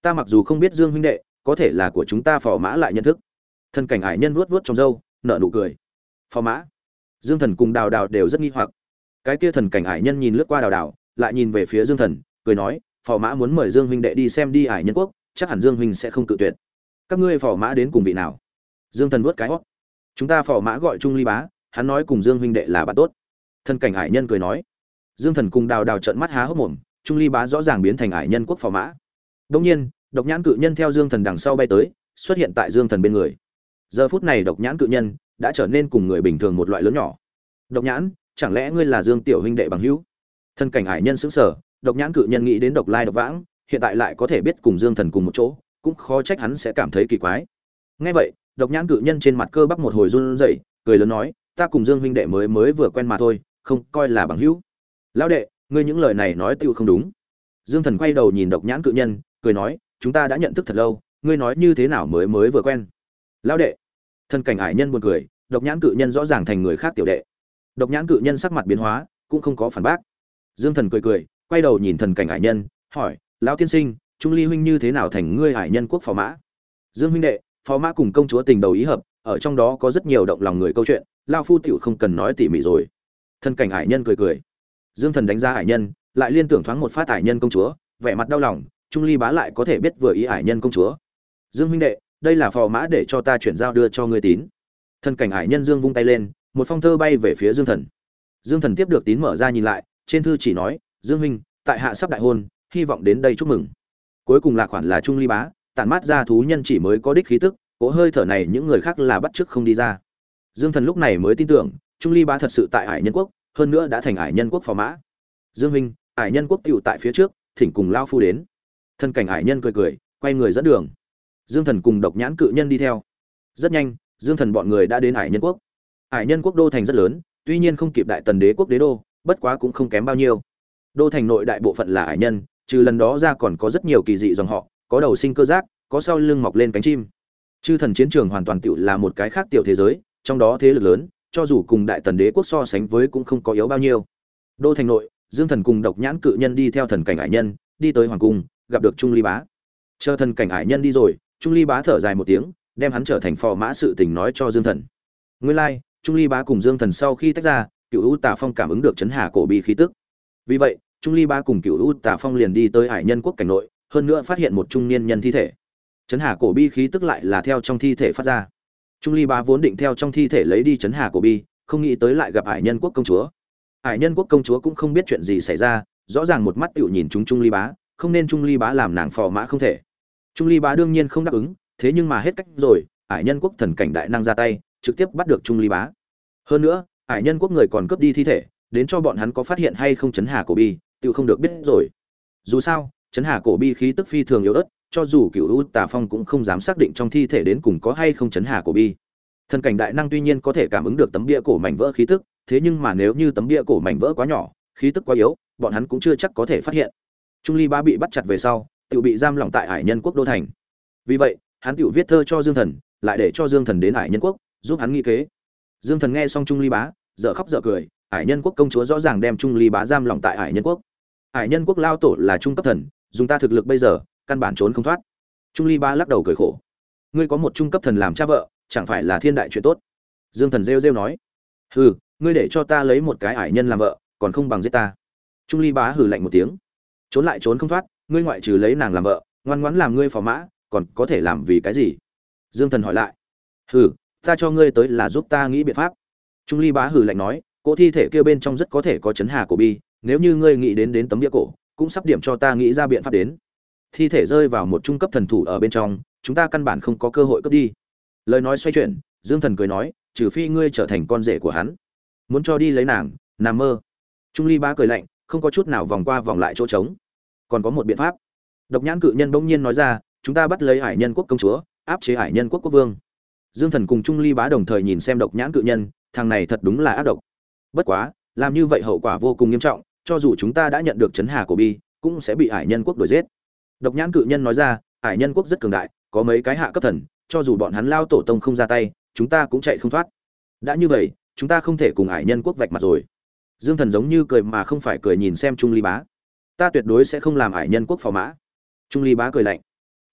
Ta mặc dù không biết Dương huynh đệ, có thể là của chúng ta phò mã lại nhận thức. Thần cảnh hải nhân vuốt vuốt trong râu, nở nụ cười. Phò mã? Dương Thần cùng Đào Đào đều rất nghi hoặc. Cái kia thần cảnh hải nhân nhìn lướt qua Đào Đào, lại nhìn về phía Dương Thần, cười nói, phò mã muốn mời Dương huynh đệ đi xem đi hải nhân quốc, chắc hẳn Dương huynh sẽ không cự tuyệt. Các ngươi phò mã đến cùng vị nào? Dương Thần vuốt cái hót. Chúng ta phò mã gọi Trung Ly bá, hắn nói cùng Dương huynh đệ là bạn tốt. Thần cảnh hải nhân cười nói. Dương Thần cùng Đào Đào trợn mắt há hốc mồm, Trung Ly bá rõ ràng biến thành hải nhân quốc phò mã. Đương nhiên, độc nhãn cự nhân theo Dương Thần đằng sau bay tới, xuất hiện tại Dương Thần bên người. Giờ phút này độc nhãn cự nhân đã trở nên cùng người bình thường một loại lớn nhỏ. Độc nhãn, chẳng lẽ ngươi là Dương tiểu huynh đệ bằng hữu? Thần cảnh hải nhân sững sờ, độc nhãn cự nhân nghĩ đến độc lai độc vãng, hiện tại lại có thể biết cùng Dương Thần cùng một chỗ, cũng khó trách hắn sẽ cảm thấy kỳ quái. Nghe vậy, độc nhãn cự nhân trên mặt cơ bắp một hồi run rẩy, cười lớn nói, ta cùng Dương huynh đệ mới mới vừa quen mà thôi, không coi là bằng hữu. Lão đệ, ngươi những lời này nói tiêu không đúng. Dương Thần quay đầu nhìn độc nhãn cự nhân, cười nói, chúng ta đã nhận thức thật lâu, ngươi nói như thế nào mới mới vừa quen? Lão đệ. Thần cảnh hải nhân buồn cười, độc nhãn cự nhân rõ ràng thành người khác tiểu đệ. Độc nhãn cự nhân sắc mặt biến hóa, cũng không có phản bác. Dương Thần cười cười, quay đầu nhìn thần cảnh hải nhân, hỏi, lão tiên sinh, Trung Ly huynh như thế nào thành ngươi hải nhân quốc phò mã? Dương huynh đệ, phò mã cùng công chúa tình đầu ý hợp, ở trong đó có rất nhiều động lòng người câu chuyện, lão phu tiểu không cần nói tỉ mỉ rồi. Thần cảnh hải nhân cười cười. Dương Thần đánh giá hải nhân, lại liên tưởng thoáng một phát hải nhân công chúa, vẻ mặt đau lòng, Trung Ly bá lại có thể biết vừa ý hải nhân công chúa. Dương huynh đệ, đây là phò mã để cho ta chuyển giao đưa cho ngươi tín. Thần cảnh hải nhân Dương vung tay lên, một phong thơ bay về phía Dương Thần. Dương Thần tiếp được tín mở ra nhìn lại, trên thư chỉ nói, Dương huynh, tại hạ sắp đại hôn, hy vọng đến đây chúc mừng. Cuối cùng là khoản là Trung Ly bá, tản mát ra thú nhân chỉ mới có đích khí tức, cỗ hơi thở này những người khác là bắt chước không đi ra. Dương Thần lúc này mới tin tưởng, Trung Ly bá thật sự tại hải nhân quốc, hơn nữa đã thành hải nhân quốc phò mã. Dương huynh, hải nhân quốc tiểu tại phía trước, thỉnh cùng lao phu đến. Thần cảnh hải nhân cười cười, quay người dẫn đường. Dương Thần cùng độc nhãn cự nhân đi theo. Rất nhanh, Dương Thần bọn người đã đến hải nhân quốc. Hải nhân quốc đô thành rất lớn, tuy nhiên không kịp đại tần đế quốc đế đô, bất quá cũng không kém bao nhiêu. Đô thành nội đại bộ phận là hải nhân, trừ lần đó ra còn có rất nhiều kỳ dị dòng họ, có đầu sinh cơ giác, có sau lưng mọc lên cánh chim. Chư thần chiến trường hoàn toàn tựu là một cái khác tiểu thế giới, trong đó thế lực lớn, cho dù cùng đại tần đế quốc so sánh với cũng không có yếu bao nhiêu. Đô thành nội, Dương Thần cùng độc nhãn cự nhân đi theo thần cảnh hải nhân, đi tới hoàng cung, gặp được Trung Ly bá. Chờ thần cảnh hải nhân đi rồi, Trung Ly bá thở dài một tiếng, đem hắn trở thành phò mã sự tình nói cho Dương Thần. Nguyên lai, like, Trung Ly bá cùng Dương Thần sau khi tách ra, Cửu U Tà Phong cảm ứng được chấn hà cổ bi khí tức. Vì vậy, Trung Ly bá cùng Cửu U Tà Phong liền đi tới hải nhân quốc cảnh nội, hơn nữa phát hiện một trung niên nhân thi thể. Chấn hà cổ bi khí tức lại là theo trong thi thể phát ra. Trung Ly bá vốn định theo trong thi thể lấy đi chấn hà cổ bi, không nghĩ tới lại gặp hải nhân quốc công chúa. Hải nhân quốc công chúa cũng không biết chuyện gì xảy ra, rõ ràng một mắt tiểu nhìn chúng Trung Ly bá, không nên Trung Ly bá làm nàng phò mã không thể. Trung Ly bá đương nhiên không đáp ứng, thế nhưng mà hết cách rồi, hải nhân quốc thần cảnh đại năng ra tay, trực tiếp bắt được Trung Ly bá. Hơn nữa, hải nhân quốc người còn cướp đi thi thể, đến cho bọn hắn có phát hiện hay không chấn hà cổ bi, tiểu không được biết rồi. Dù sao, chấn hà cổ bi khí tức phi thường yếu ớt, cho dù Cửu U Tà Phong cũng không dám xác định trong thi thể đến cùng có hay không chấn hà cổ bi. Thần cảnh đại năng tuy nhiên có thể cảm ứng được tấm bia cổ mảnh vỡ khí tức, thế nhưng mà nếu như tấm bia cổ mảnh vỡ quá nhỏ, khí tức quá yếu, bọn hắn cũng chưa chắc có thể phát hiện. Trung Ly bá bị bắt chặt về sau, tự bị giam lỏng tại hải nhân quốc đô thành. Vì vậy, hắn tự viết thơ cho Dương Thần, lại để cho Dương Thần đến hải nhân quốc, giúp hắn nghĩ kế. Dương Thần nghe xong Trung Ly bá, dở khóc dở cười, hải nhân quốc công chúa rõ ràng đem Trung Ly bá giam lỏng tại hải nhân quốc. Hải nhân quốc lao tổ là trung cấp thần, dùng ta thực lực bây giờ, căn bản trốn không thoát. Trung Ly bá lắc đầu cười khổ. Ngươi có một trung cấp thần làm cha vợ, chẳng phải là thiên đại chuyện tốt. Dương Thần rêu rêu nói. Hừ, ngươi để cho ta lấy một cái hải nhân làm vợ, còn không bằng giết ta. Trung Ly bá hừ lạnh một tiếng. Trốn lại trốn không thoát, ngươi ngoại trừ lấy nàng làm vợ, ngoan ngoãn làm ngươi phò mã, còn có thể làm vì cái gì? Dương Thần hỏi lại. Hừ, ta cho ngươi tới là giúp ta nghĩ biện pháp. Trung Ly bá hừ lạnh nói, cỗ thi thể kia bên trong rất có thể có chấn hà cổ bi, nếu như ngươi nghĩ đến đến tấm bia cổ, cũng sắp điểm cho ta nghĩ ra biện pháp đến. Thi thể rơi vào một trung cấp thần thủ ở bên trong, chúng ta căn bản không có cơ hội cướp đi. Lời nói xoay chuyển, Dương Thần cười nói, trừ phi ngươi trở thành con rể của hắn, muốn cho đi lấy nàng, nằm mơ. Trung Ly bá cười lạnh, không có chút nào vòng qua vòng lại chỗ trống. Còn có một biện pháp. Độc nhãn cự nhân bỗng nhiên nói ra, chúng ta bắt lấy hải nhân quốc công chúa, áp chế hải nhân quốc quốc vương. Dương Thần cùng Trung Ly bá đồng thời nhìn xem độc nhãn cự nhân, thằng này thật đúng là ác độc. Bất quá, làm như vậy hậu quả vô cùng nghiêm trọng, cho dù chúng ta đã nhận được chấn hà cổ bi, cũng sẽ bị hải nhân quốc đuổi giết. Độc nhãn cự nhân nói ra, hải nhân quốc rất cường đại, có mấy cái hạ cấp thần, cho dù bọn hắn lao tổ tông không ra tay, chúng ta cũng chạy không thoát. Đã như vậy, chúng ta không thể cùng hải nhân quốc vạch mặt rồi. Dương Thần giống như cười mà không phải cười nhìn xem Trung Ly bá. Ta tuyệt đối sẽ không làm hải nhân quốc phò mã. Trung Ly bá cười lạnh.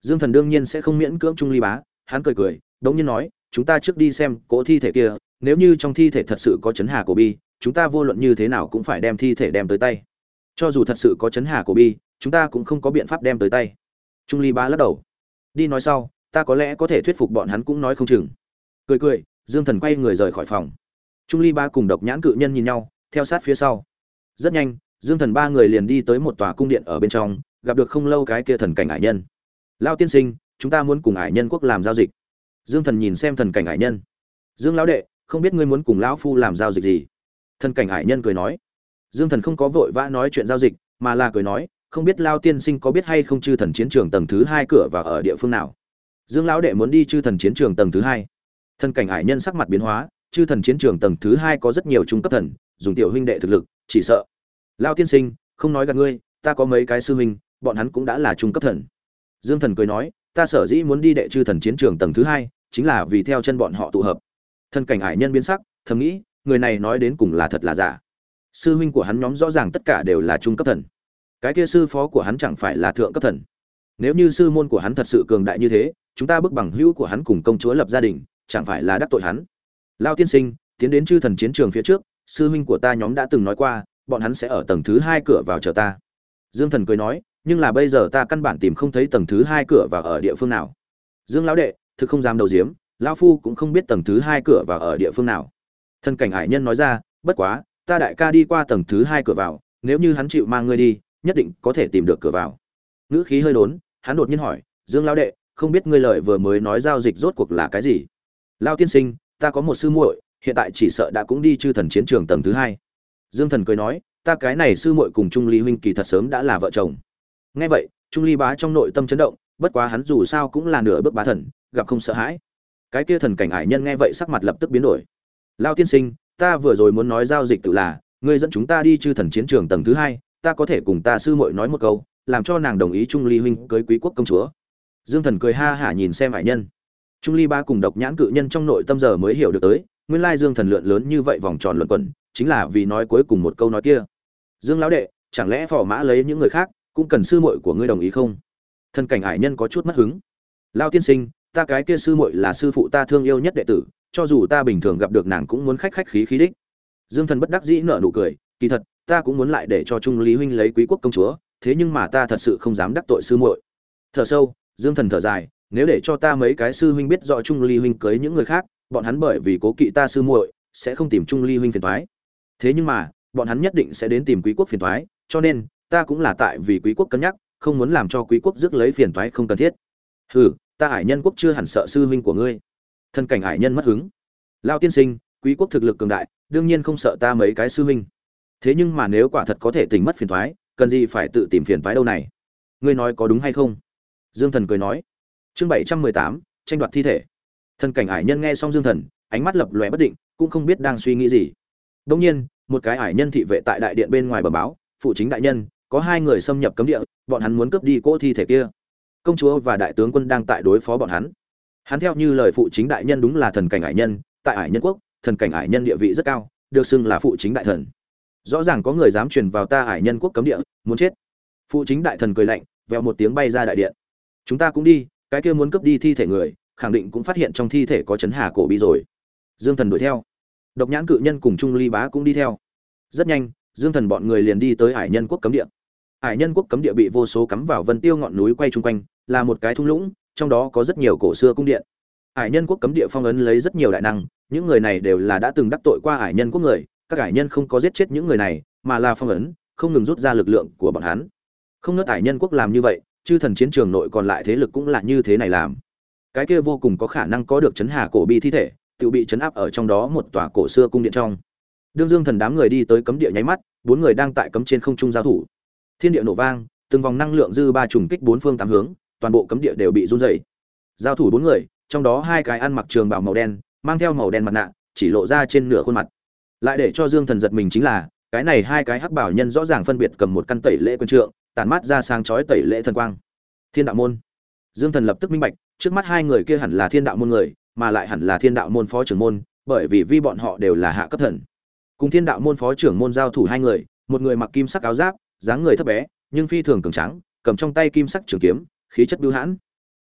Dương Thần đương nhiên sẽ không miễn cưỡng Trung Ly Bá, hắn cười cười, đống nhiên nói, chúng ta trước đi xem cỗ thi thể kia, nếu như trong thi thể thật sự có chấn hà cổ bi, chúng ta vô luận như thế nào cũng phải đem thi thể đem tới tay. Cho dù thật sự có chấn hà cổ bi, chúng ta cũng không có biện pháp đem tới tay. Trung Ly Bá lắc đầu. Đi nói sau, ta có lẽ có thể thuyết phục bọn hắn cũng nói không chừng. Cười cười, Dương Thần quay người rời khỏi phòng. Trung Ly Bá cùng Độc Nhãn Cự Nhân nhìn nhau, theo sát phía sau. Rất nhanh, Dương Thần ba người liền đi tới một tòa cung điện ở bên trong, gặp được không lâu cái kia thần cảnh ải nhân. Lão tiên sinh, chúng ta muốn cùng ải nhân quốc làm giao dịch. Dương Thần nhìn xem thần cảnh ải nhân. Dương lão đệ, không biết ngươi muốn cùng lão phu làm giao dịch gì? Thần cảnh ải nhân cười nói. Dương Thần không có vội vã nói chuyện giao dịch, mà là cười nói, không biết Lão tiên sinh có biết hay không chư thần chiến trường tầng thứ hai cửa vào ở địa phương nào? Dương lão đệ muốn đi chư thần chiến trường tầng thứ hai. Thần cảnh ải nhân sắc mặt biến hóa, chư thần chiến trường tầng thứ hai có rất nhiều trung cấp thần, dùng tiểu huynh đệ thực lực, chỉ sợ. Lão tiên sinh, không nói gạt ngươi, ta có mấy cái sư huynh, bọn hắn cũng đã là trung cấp thần. Dương Thần cười nói, ta sở dĩ muốn đi đệ chư thần chiến trường tầng thứ hai, chính là vì theo chân bọn họ tụ hợp. Thần cảnh ải nhân biến sắc, thầm nghĩ, người này nói đến cùng là thật là giả. Sư huynh của hắn nhóm rõ ràng tất cả đều là trung cấp thần. Cái kia sư phó của hắn chẳng phải là thượng cấp thần. Nếu như sư môn của hắn thật sự cường đại như thế, chúng ta bức bằng hữu của hắn cùng công chúa lập gia đình, chẳng phải là đắc tội hắn. Lão tiên sinh, tiến đến chư thần chiến trường phía trước, sư huynh của ta nhóm đã từng nói qua, bọn hắn sẽ ở tầng thứ hai cửa vào chờ ta. Dương Thần cười nói, nhưng là bây giờ ta căn bản tìm không thấy tầng thứ hai cửa vào ở địa phương nào. Dương lão đệ, thực không dám đầu diếm, lão phu cũng không biết tầng thứ hai cửa vào ở địa phương nào. Thần cảnh ải nhân nói ra, bất quá, ta đại ca đi qua tầng thứ hai cửa vào, nếu như hắn chịu mang ngươi đi, nhất định có thể tìm được cửa vào. Ngữ khí hơi đốn, hắn đột nhiên hỏi, Dương lão đệ, không biết ngươi lời vừa mới nói giao dịch rốt cuộc là cái gì? Lão tiên sinh, ta có một sư muội, hiện tại chỉ sợ đã cũng đi chư thần chiến trường tầng thứ hai. Dương Thần cười nói, ta cái này sư muội cùng Trung Ly huynh kỳ thật sớm đã là vợ chồng. Nghe vậy, Trung Ly Bá trong nội tâm chấn động, bất quá hắn dù sao cũng là nửa bước bá thần, gặp không sợ hãi. Cái kia thần cảnh ải nhân nghe vậy sắc mặt lập tức biến đổi. Lão tiên sinh, ta vừa rồi muốn nói giao dịch tự là, ngươi dẫn chúng ta đi chư thần chiến trường tầng thứ hai, ta có thể cùng ta sư muội nói một câu, làm cho nàng đồng ý Trung Ly huynh cưới Quý quốc công chúa. Dương Thần cười ha hả nhìn xem ải nhân. Trung Ly Bá cùng Độc Nhãn Cự Nhân trong nội tâm giờ mới hiểu được tới, nguyên lai Dương Thần lượn lớn như vậy vòng tròn luẩn quẩn, chính là vì nói cuối cùng một câu nói kia. Dương lão đệ, chẳng lẽ phò mã lấy những người khác cũng cần sư muội của ngươi đồng ý không? Thần cảnh ải nhân có chút mất hứng. Lão tiên sinh, ta cái kia sư muội là sư phụ ta thương yêu nhất đệ tử, cho dù ta bình thường gặp được nàng cũng muốn khách khách khí khí đích. Dương Thần bất đắc dĩ nở nụ cười, kỳ thật, ta cũng muốn lại để cho Trung Lý huynh lấy Quý quốc công chúa, thế nhưng mà ta thật sự không dám đắc tội sư muội. Thở sâu, Dương Thần thở dài, nếu để cho ta mấy cái sư huynh biết rõ Trung Lý huynh cưới những người khác, bọn hắn bởi vì cố kỵ ta sư muội, sẽ không tìm Trung Lý huynh phiền toái. Thế nhưng mà, bọn hắn nhất định sẽ đến tìm Quý quốc phiền toái, cho nên ta cũng là tại vì Quý quốc cân nhắc, không muốn làm cho Quý quốc rước lấy phiền toái không cần thiết. Hừ, ta Hải Nhân quốc chưa hẳn sợ sư huynh của ngươi. Thân cảnh Hải Nhân mất hứng. Lão tiên sinh, Quý quốc thực lực cường đại, đương nhiên không sợ ta mấy cái sư huynh. Thế nhưng mà nếu quả thật có thể tỉnh mất phiền toái, cần gì phải tự tìm phiền toái đâu này? Ngươi nói có đúng hay không? Dương Thần cười nói. Chương bảy trăm mười tám, tranh đoạt thi thể. Thân cảnh Hải Nhân nghe xong Dương Thần, ánh mắt lập lòe bất định, cũng không biết đang suy nghĩ gì. Đương nhiên, một cái Hải Nhân thị vệ tại đại điện bên ngoài bẩm báo, phụ chính đại nhân, có hai người xâm nhập cấm địa, bọn hắn muốn cướp đi cỗ thi thể kia. Công chúa và đại tướng quân đang tại đối phó bọn hắn. Hắn theo như lời phụ chính đại nhân đúng là thần cảnh Hải Nhân, tại Hải Nhân quốc, thần cảnh Hải Nhân địa vị rất cao, được xưng là phụ chính đại thần. Rõ ràng có người dám truyền vào ta Hải Nhân quốc cấm địa, muốn chết. Phụ chính đại thần cười lạnh, vèo một tiếng bay ra đại điện. Chúng ta cũng đi, cái kia muốn cướp đi thi thể người, khẳng định cũng phát hiện trong thi thể có chấn hà cổ bi rồi. Dương Thần đuổi theo. Độc Nhãn cự nhân cùng Trung Ly Bá cũng đi theo. Rất nhanh, Dương Thần bọn người liền đi tới Hải Nhân quốc cấm địa. Hải Nhân quốc cấm địa bị vô số cắm vào vân tiêu ngọn núi quay chung quanh, là một cái thung lũng, trong đó có rất nhiều cổ xưa cung điện. Hải Nhân quốc cấm địa phong ấn lấy rất nhiều đại năng, những người này đều là đã từng đắc tội qua Hải Nhân quốc người, các Hải Nhân không có giết chết những người này, mà là phong ấn, không ngừng rút ra lực lượng của bọn hắn. Không ngớt Hải Nhân quốc làm như vậy, chư thần chiến trường nội còn lại thế lực cũng là như thế này làm. Cái kia vô cùng có khả năng có được chấn hà cổ bi thi thể, tự bị chấn áp ở trong đó một tòa cổ xưa cung điện trong. Đương Dương Thần đám người đi tới cấm địa nháy mắt, bốn người đang tại cấm trên không trung giao thủ. Thiên địa nổ vang, từng vòng năng lượng dư ba trùng kích bốn phương tám hướng, toàn bộ cấm địa đều bị rung rẩy. Giao thủ bốn người, trong đó hai cái ăn mặc trường bào màu đen, mang theo màu đen mặt nạ, chỉ lộ ra trên nửa khuôn mặt. Lại để cho Dương Thần giật mình chính là, cái này hai cái hắc bảo nhân rõ ràng phân biệt cầm một căn tẩy lễ quân trượng, tản mát ra sáng chói tẩy lễ thần quang. Thiên đạo môn. Dương Thần lập tức minh bạch, trước mắt hai người kia hẳn là Thiên đạo môn người, mà lại hẳn là Thiên đạo môn phó trưởng môn, bởi vì vi bọn họ đều là hạ cấp thần. Cùng Thiên đạo môn phó trưởng môn giao thủ hai người, một người mặc kim sắc áo giáp, dáng người thấp bé, nhưng phi thường cường tráng, cầm trong tay kim sắc trường kiếm, khí chất bưu hãn.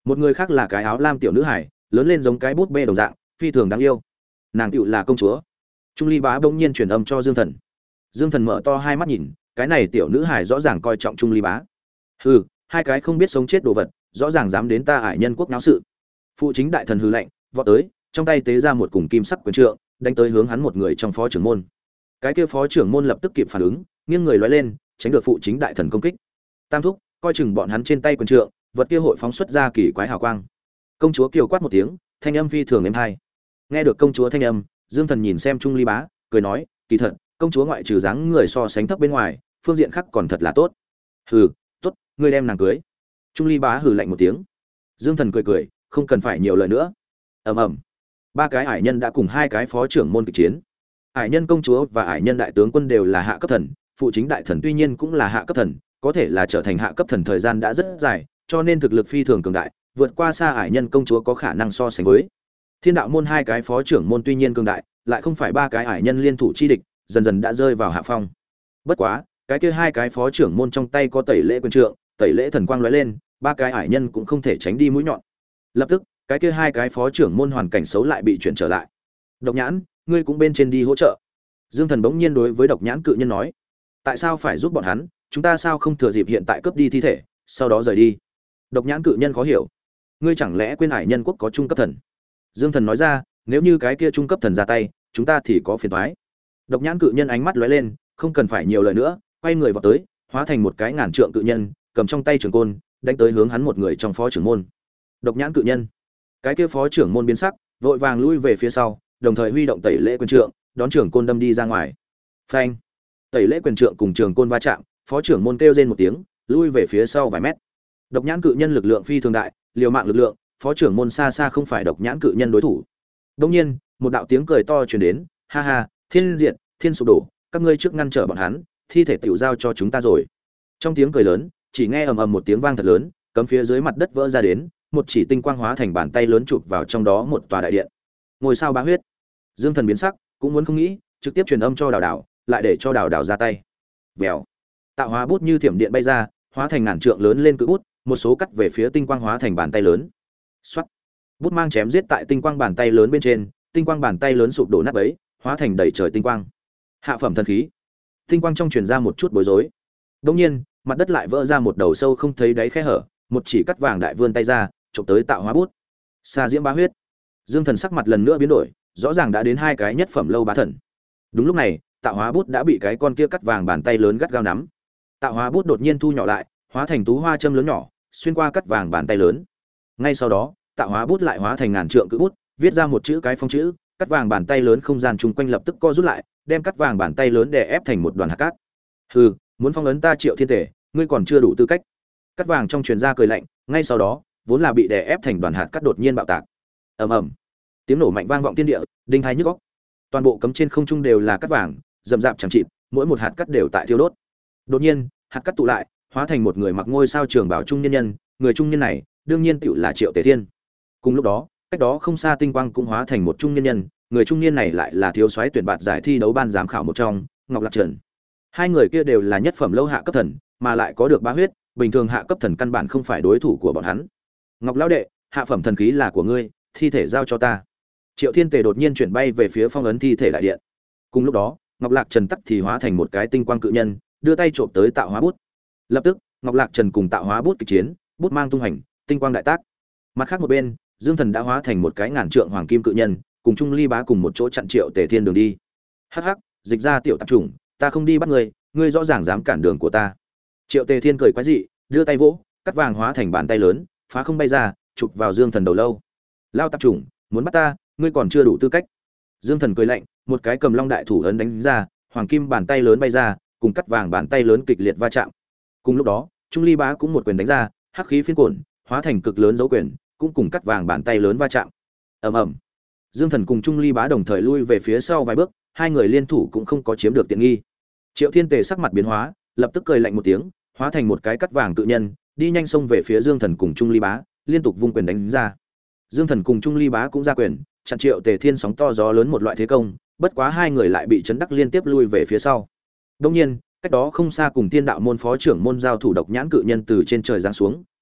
Một người khác là cái áo lam tiểu nữ hải, lớn lên giống cái bút bê đồng dạng, phi thường đáng yêu. Nàng tựu là công chúa. Trung ly bá bỗng nhiên truyền âm cho Dương Thần. Dương Thần mở to hai mắt nhìn, cái này tiểu nữ hải rõ ràng coi trọng Trung ly bá. Hừ, hai cái không biết sống chết đồ vật, rõ ràng dám đến ta Ải Nhân quốc náo sự. Phụ chính đại thần hừ lạnh, vọt tới, trong tay tế ra một cùng kim sắc quyền trượng, đánh tới hướng hắn một người trong phó trưởng môn. Cái kia phó trưởng môn lập tức kịp phản ứng, nghiêng người lóe lên, tránh được phụ chính đại thần công kích. Tam thúc, coi chừng bọn hắn trên tay quyền trượng, vật kia hội phóng xuất ra kỳ quái hào quang. Công chúa kiều quát một tiếng, thanh âm phi thường êm hay. Nghe được công chúa thanh âm, Dương Thần nhìn xem Trung ly bá, cười nói, kỳ thật, công chúa ngoại trừ dáng người so sánh thấp bên ngoài, phương diện khác còn thật là tốt. Hừ, tốt, ngươi đem nàng cưới. Trung ly bá hừ lạnh một tiếng. Dương Thần cười cười, không cần phải nhiều lời nữa. Ầm ầm. Ba cái ải nhân đã cùng hai cái phó trưởng môn kịch chiến. Ải nhân công chúa và ải nhân đại tướng quân đều là hạ cấp thần, phụ chính đại thần tuy nhiên cũng là hạ cấp thần, có thể là trở thành hạ cấp thần thời gian đã rất dài, cho nên thực lực phi thường cường đại, vượt qua xa ải nhân công chúa có khả năng so sánh với. Thiên đạo môn hai cái phó trưởng môn tuy nhiên cường đại, lại không phải ba cái ải nhân liên thủ chi địch, dần dần đã rơi vào hạ phong. Bất quá, cái kia hai cái phó trưởng môn trong tay có tẩy lễ quyền trượng, tẩy lễ thần quang lóe lên, ba cái ải nhân cũng không thể tránh đi mũi nhọn. Lập tức, cái kia hai cái phó trưởng môn hoàn cảnh xấu lại bị chuyển trở lại. Độc Nhãn, ngươi cũng bên trên đi hỗ trợ. Dương Thần bỗng nhiên đối với Độc Nhãn cự nhân nói, tại sao phải giúp bọn hắn, chúng ta sao không thừa dịp hiện tại cướp đi thi thể, sau đó rời đi. Độc Nhãn cự nhân khó hiểu, ngươi chẳng lẽ quên ải nhân quốc có trung cấp thần? Dương Thần nói ra, nếu như cái kia trung cấp thần ra tay, chúng ta thì có phiền toái. Độc Nhãn cự nhân ánh mắt lóe lên, không cần phải nhiều lời nữa, quay người vào tới, hóa thành một cái ngàn trượng cự nhân, cầm trong tay trường côn, đánh tới hướng hắn một người trong phó trưởng môn. Độc Nhãn cự nhân, cái kia phó trưởng môn biến sắc, vội vàng lui về phía sau, đồng thời huy động tẩy lễ quyền trượng, đón trường côn đâm đi ra ngoài. Phanh! Tẩy lễ quyền trượng cùng trường côn va chạm, phó trưởng môn kêu rên một tiếng, lui về phía sau vài mét. Độc Nhãn cự nhân lực lượng phi thường đại, liều mạng lực lượng, phó trưởng môn xa xa không phải Độc Nhãn cự nhân đối thủ. Đương nhiên, một đạo tiếng cười to truyền đến, ha ha, thiên diệt, thiên sụp đổ, các ngươi trước ngăn trở bọn hắn, thi thể tiểu giao cho chúng ta rồi. Trong tiếng cười lớn, chỉ nghe ầm ầm một tiếng vang thật lớn, cấm phía dưới mặt đất vỡ ra đến, một chỉ tinh quang hóa thành bàn tay lớn chụp vào trong đó một tòa đại điện. Ngôi sao bá huyết. Dương Thần biến sắc, cũng muốn không nghĩ, trực tiếp truyền âm cho Đào Đào, lại để cho Đào Đào ra tay. Vèo. Tạo hóa bút như thiểm điện bay ra, hóa thành ngàn trượng lớn lên cự bút, một số cắt về phía tinh quang hóa thành bàn tay lớn. Soát. Bút mang chém giết tại tinh quang bàn tay lớn bên trên, tinh quang bàn tay lớn sụp đổ nát bấy, hóa thành đầy trời tinh quang. Hạ phẩm thần khí. Tinh quang trong truyền ra một chút bối rối. Đương nhiên, mặt đất lại vỡ ra một đầu sâu không thấy đáy khe hở, một chỉ cắt vàng đại vươn tay ra, chụp tới tạo hóa bút. Sa diễm bá huyết. Dương Thần sắc mặt lần nữa biến đổi, rõ ràng đã đến hai cái nhất phẩm lâu bá thần. Đúng lúc này, tạo hóa bút đã bị cái con kia cắt vàng bàn tay lớn gắt gao nắm. Tạo hóa bút đột nhiên thu nhỏ lại, hóa thành tú hoa châm lớn nhỏ, xuyên qua cắt vàng bàn tay lớn. Ngay sau đó, tạo hóa bút lại hóa thành ngàn trượng cự bút, viết ra một chữ cái phong chữ, cắt vàng bàn tay lớn không gian chung quanh lập tức co rút lại, đem cắt vàng bàn tay lớn đè ép thành một đoàn hạt cát. Hừ, muốn phong ấn ta Triệu Thiên Tể, ngươi còn chưa đủ tư cách. Cắt vàng trong truyền ra cười lạnh, ngay sau đó, vốn là bị đè ép thành đoàn hạt cát đột nhiên bạo tạc. Ầm ầm. Tiếng nổ mạnh vang vọng thiên địa, đinh tai nhức óc. Toàn bộ cấm trên không trung đều là cát vàng, rậm rạp chẳng chịt, mỗi một hạt cát đều tại thiêu đốt. Đột nhiên, hạt cát tụ lại, hóa thành một người mặc ngôi sao trường bảo trung nhân nhân, người trung nhân này, đương nhiên tựu là Triệu Tể Thiên. Cùng lúc đó, cách đó không xa tinh quang cũng hóa thành một trung nhân nhân, người trung niên này lại là thiếu soái tuyển bạt giải thi đấu ban giám khảo một trong, Ngọc Lạc Trần. Hai người kia đều là nhất phẩm lâu hạ cấp thần, mà lại có được bá huyết, bình thường hạ cấp thần căn bản không phải đối thủ của bọn hắn. Ngọc lão đệ, hạ phẩm thần khí là của ngươi, thi thể giao cho ta. Triệu Thiên Tề đột nhiên chuyển bay về phía phong ấn thi thể đại điện. Cùng lúc đó, Ngọc Lạc Trần tắc thì hóa thành một cái tinh quang cự nhân, đưa tay chộp tới tạo hóa bút. Lập tức, Ngọc Lạc Trần cùng tạo hóa bút kịch chiến, bút mang tung hành, tinh quang đại tác. Mặt khác một bên, Dương Thần đã hóa thành một cái ngàn trượng hoàng kim cự nhân, cùng Trung Ly Bá cùng một chỗ chặn Triệu Tề Thiên đường đi. Hắc hắc, dịch ra tiểu tạp chủng, ta không đi bắt ngươi, ngươi rõ ràng dám cản đường của ta. Triệu Tề Thiên cười quái dị, đưa tay vỗ, cắt vàng hóa thành bàn tay lớn, phá không bay ra, chụp vào Dương Thần đầu lâu. Lao tạp chủng, muốn bắt ta, ngươi còn chưa đủ tư cách. Dương Thần cười lạnh, một cái cầm long đại thủ ấn đánh ra, hoàng kim bàn tay lớn bay ra, cùng cắt vàng bàn tay lớn kịch liệt va chạm. Cùng lúc đó, Trung Ly Bá cũng một quyền đánh ra, hắc khí phiên cuộn, hóa thành cực lớn dấu quyền, cũng cùng cắt vàng bàn tay lớn va chạm. Ầm ầm. Dương Thần cùng Trung Ly Bá đồng thời lui về phía sau vài bước, hai người liên thủ cũng không có chiếm được tiện nghi. Triệu Thiên Tề sắc mặt biến hóa, lập tức cười lạnh một tiếng, hóa thành một cái cắt vàng cự nhân, đi nhanh xông về phía Dương Thần cùng Trung Ly Bá, liên tục vung quyền đánh ra. Dương Thần cùng Trung Ly Bá cũng ra quyền, chặn Triệu Tề Thiên sóng to gió lớn một loại thế công, bất quá hai người lại bị chấn đắc liên tiếp lui về phía sau. Đương nhiên, cách đó không xa cùng Tiên Đạo môn phó trưởng môn giao thủ Độc Nhãn cự nhân từ trên trời giáng xuống,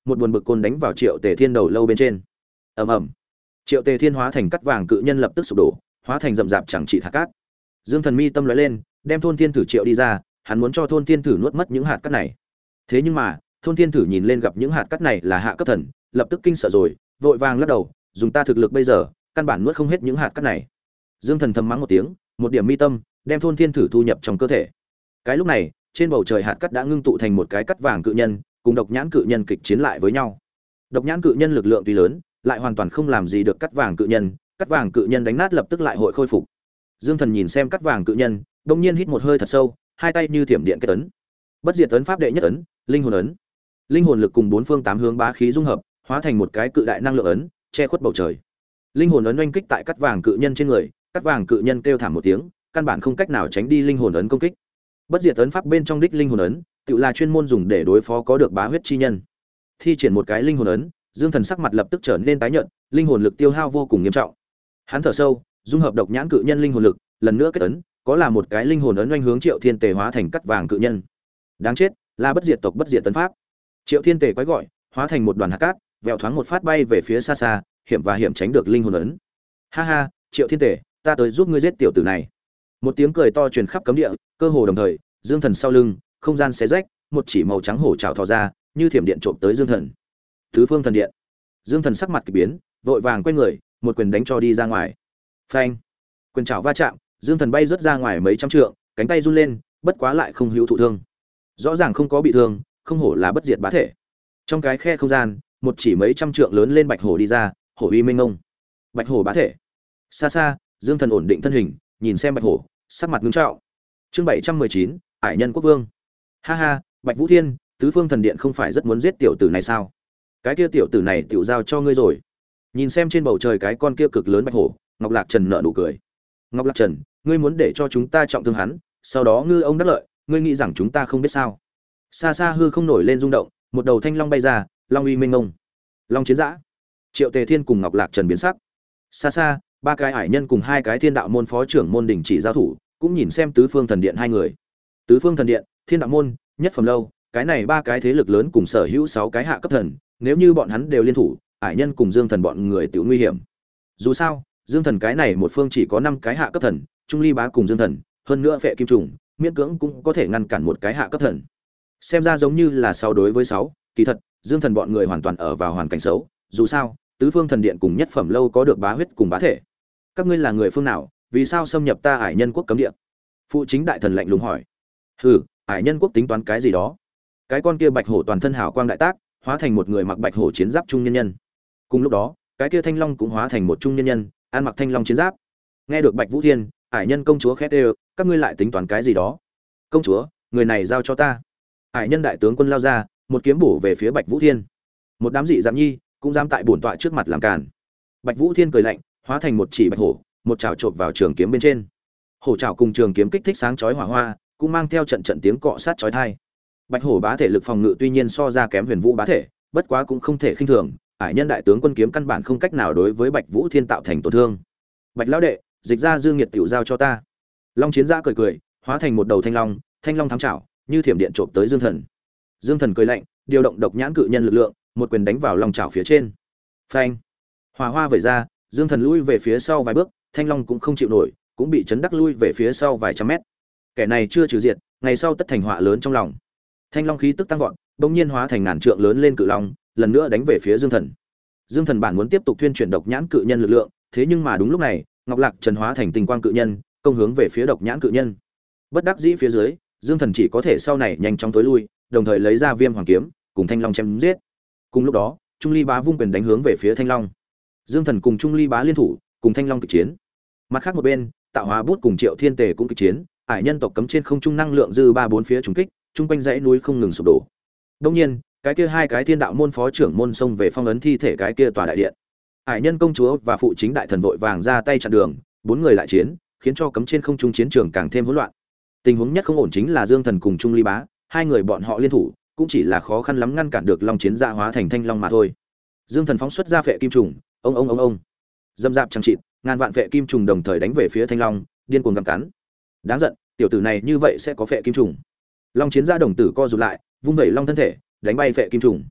một buồn bực côn đánh vào Triệu Tề Thiên đầu lâu bên trên. Ầm ầm. Triệu Tề Thiên hóa thành cắt vàng cự nhân lập tức sụp đổ, hóa thành rậm rạp chẳng trị hạt cát. Dương Thần mi tâm lóe lên, đem thôn thiên thử triệu đi ra, hắn muốn cho thôn thiên thử nuốt mất những hạt cát này. Thế nhưng mà, thôn thiên thử nhìn lên gặp những hạt cát này là hạ cấp thần, lập tức kinh sợ rồi, vội vàng lắc đầu, dùng ta thực lực bây giờ, căn bản nuốt không hết những hạt cát này. Dương Thần thầm mắng một tiếng, một điểm mi tâm, đem thôn thiên thử thu nhập trong cơ thể. Cái lúc này, trên bầu trời hạt cát đã ngưng tụ thành một cái cắt vàng cự nhân, cùng độc nhãn cự nhân kịch chiến lại với nhau. Độc nhãn cự nhân lực lượng tuy lớn, lại hoàn toàn không làm gì được cắt vàng cự nhân, cắt vàng cự nhân đánh nát lập tức lại hội khôi phục. Dương Thần nhìn xem cắt vàng cự nhân, đột nhiên hít một hơi thật sâu, hai tay như thiểm điện kết ấn. Bất diệt ấn pháp đệ nhất ấn, linh hồn ấn. Linh hồn lực cùng bốn phương tám hướng bá khí dung hợp, hóa thành một cái cự đại năng lượng ấn, che khuất bầu trời. Linh hồn ấn oanh kích tại cắt vàng cự nhân trên người, cắt vàng cự nhân kêu thảm một tiếng, căn bản không cách nào tránh đi linh hồn ấn công kích. Bất diệt ấn pháp bên trong đích linh hồn ấn, tự là chuyên môn dùng để đối phó có được bá huyết chi nhân. Thi triển một cái linh hồn ấn, Dương Thần sắc mặt lập tức trở nên tái nhợt, linh hồn lực tiêu hao vô cùng nghiêm trọng. Hắn thở sâu, dung hợp độc nhãn cự nhân linh hồn lực, lần nữa kết ấn, có là một cái linh hồn ấn oanh hướng Triệu Thiên Tề hóa thành cắt vàng cự nhân. Đáng chết, là bất diệt tộc bất diệt tấn pháp. Triệu Thiên Tề quái gọi, hóa thành một đoàn hạt cát, vèo thoáng một phát bay về phía xa xa, hiểm và hiểm tránh được linh hồn ấn. Ha ha, Triệu Thiên Tề, ta tới giúp ngươi giết tiểu tử này. Một tiếng cười to truyền khắp cấm địa, cơ hồ đồng thời, Dương Thần sau lưng, không gian xé rách, một chỉ màu trắng hổ trảo thò ra, như thiểm điện trộm tới Dương Thần. Tứ phương thần điện. Dương Thần sắc mặt kỳ biến, vội vàng quay người, một quyền đánh cho đi ra ngoài. Phanh! Quyền trảo va chạm, Dương Thần bay rớt ra ngoài mấy trăm trượng, cánh tay run lên, bất quá lại không hữu thụ thương. Rõ ràng không có bị thương, không hổ là bất diệt bá thể. Trong cái khe không gian, một chỉ mấy trăm trượng lớn lên bạch hổ đi ra, hổ uy minh ngông. Bạch hổ bá thể. Xa xa, Dương Thần ổn định thân hình, nhìn xem bạch hổ, sắc mặt ngưng trọng. Chương bảy trăm mười chín, Hải Nhân Quốc Vương. Ha ha, Bạch Vũ Thiên, tứ phương thần điện không phải rất muốn giết tiểu tử này sao? Cái kia tiểu tử này tiểu giao cho ngươi rồi. Nhìn xem trên bầu trời cái con kia cực lớn bạch hổ, Ngọc Lạc Trần nở nụ cười. Ngọc Lạc Trần, ngươi muốn để cho chúng ta trọng thương hắn, sau đó ngư ông đắc lợi, ngươi nghĩ rằng chúng ta không biết sao? Xa xa hư không nổi lên rung động, một đầu thanh long bay ra, long uy minh ngông. Long chiến dã. Triệu Tề Thiên cùng Ngọc Lạc Trần biến sắc. Xa xa, ba cái hải nhân cùng hai cái thiên đạo môn phó trưởng môn đỉnh chỉ giao thủ, cũng nhìn xem tứ phương thần điện hai người. Tứ phương thần điện, thiên đạo môn, nhất phẩm lâu, cái này ba cái thế lực lớn cùng sở hữu sáu cái hạ cấp thần, nếu như bọn hắn đều liên thủ, hải nhân cùng Dương Thần bọn người tiểu nguy hiểm. Dù sao, Dương Thần cái này một phương chỉ có năm cái hạ cấp thần, Trung Ly Bá cùng Dương Thần, hơn nữa Phệ Kim Trùng, miễn cưỡng cũng có thể ngăn cản một cái hạ cấp thần. Xem ra giống như là sáu đối với sáu, kỳ thật, Dương Thần bọn người hoàn toàn ở vào hoàn cảnh xấu, dù sao, tứ phương thần điện cùng nhất phẩm lâu có được bá huyết cùng bá thể. Các ngươi là người phương nào, vì sao xâm nhập ta hải nhân quốc cấm địa? Phụ chính đại thần lạnh lùng hỏi. Hừ, hải nhân quốc tính toán cái gì đó? Cái con kia bạch hổ toàn thân hào quang đại tác, hóa thành một người mặc bạch hổ chiến giáp trung nhân nhân. Cùng lúc đó, cái kia thanh long cũng hóa thành một trung nhân nhân, ăn mặc thanh long chiến giáp. Nghe được Bạch Vũ Thiên, hải nhân công chúa khét đều, các ngươi lại tính toán cái gì đó? Công chúa, người này giao cho ta. Hải nhân đại tướng quân lao ra, một kiếm bổ về phía Bạch Vũ Thiên. Một đám dị dám nhi, cũng dám tại bổn tọa trước mặt làm cản. Bạch Vũ Thiên cười lạnh, hóa thành một chỉ bạch hổ, một chảo chộp vào trường kiếm bên trên. Hổ chảo cùng trường kiếm kích thích sáng chói hỏa hoa, cũng mang theo trận trận tiếng cọ sát chói tai. Bạch hổ bá thể lực phòng ngự tuy nhiên so ra kém Huyền Vũ bá thể, bất quá cũng không thể khinh thường, hải nhân đại tướng quân kiếm căn bản không cách nào đối với Bạch Vũ Thiên tạo thành tổn thương. Bạch lão đệ, dịch ra Dương Nhiệt tiểu giao cho ta. Long chiến giã cười cười, hóa thành một đầu thanh long, thanh long thám chảo, như thiểm điện trộm tới Dương Thần. Dương Thần cười lạnh, điều động độc nhãn cự nhân lực lượng, một quyền đánh vào long chảo phía trên. Phanh! Hỏa hoa vẩy ra, Dương Thần lui về phía sau vài bước, thanh long cũng không chịu nổi, cũng bị chấn đắc lui về phía sau vài trăm mét. Kẻ này chưa trừ diệt, ngày sau tất thành họa lớn trong lòng. Thanh long khí tức tăng vọt, bỗng nhiên hóa thành ngàn trượng lớn lên cự long, lần nữa đánh về phía Dương Thần. Dương Thần bản muốn tiếp tục tuyên truyền độc nhãn cự nhân lực lượng, thế nhưng mà đúng lúc này, Ngọc Lạc Trần hóa thành tình quang cự nhân, công hướng về phía độc nhãn cự nhân. Bất đắc dĩ phía dưới, Dương Thần chỉ có thể sau này nhanh chóng tối lui, đồng thời lấy ra Viêm Hoàng kiếm, cùng Thanh Long chém giết. Cùng lúc đó, Trung Ly Bá vung quyền đánh hướng về phía Thanh Long. Dương Thần cùng Trung Ly Bá liên thủ, cùng Thanh Long kịch chiến. Mặt khác một bên, Tạo Hóa Bút cùng Triệu Thiên Tề cũng kịch chiến, hải nhân tộc cấm trên không trung năng lượng dư ba bốn phía trùng kích, trung quanh dãy núi không ngừng sụp đổ. Đương nhiên, cái kia hai cái thiên đạo môn phó trưởng môn xông về phong ấn thi thể cái kia tòa đại điện. Hải nhân công chúa và phụ chính đại thần vội vàng ra tay chặn đường, bốn người lại chiến, khiến cho cấm trên không trung chiến trường càng thêm hỗn loạn. Tình huống nhất không ổn chính là Dương Thần cùng Trung Ly Bá, hai người bọn họ liên thủ, cũng chỉ là khó khăn lắm ngăn cản được Long Chiến Dạ hóa thành thanh long mà thôi. Dương Thần phóng xuất ra phệ kim trùng, ông ông ông ông. Dâm dạp chẳng chịt, ngàn vạn phệ kim trùng đồng thời đánh về phía thanh long, điên cuồng gặm cắn. Đáng giận, tiểu tử này như vậy sẽ có phệ kim trùng. Long Chiến Dạ đồng tử co rụt lại, vung vẩy long thân thể, đánh bay phệ kim trùng.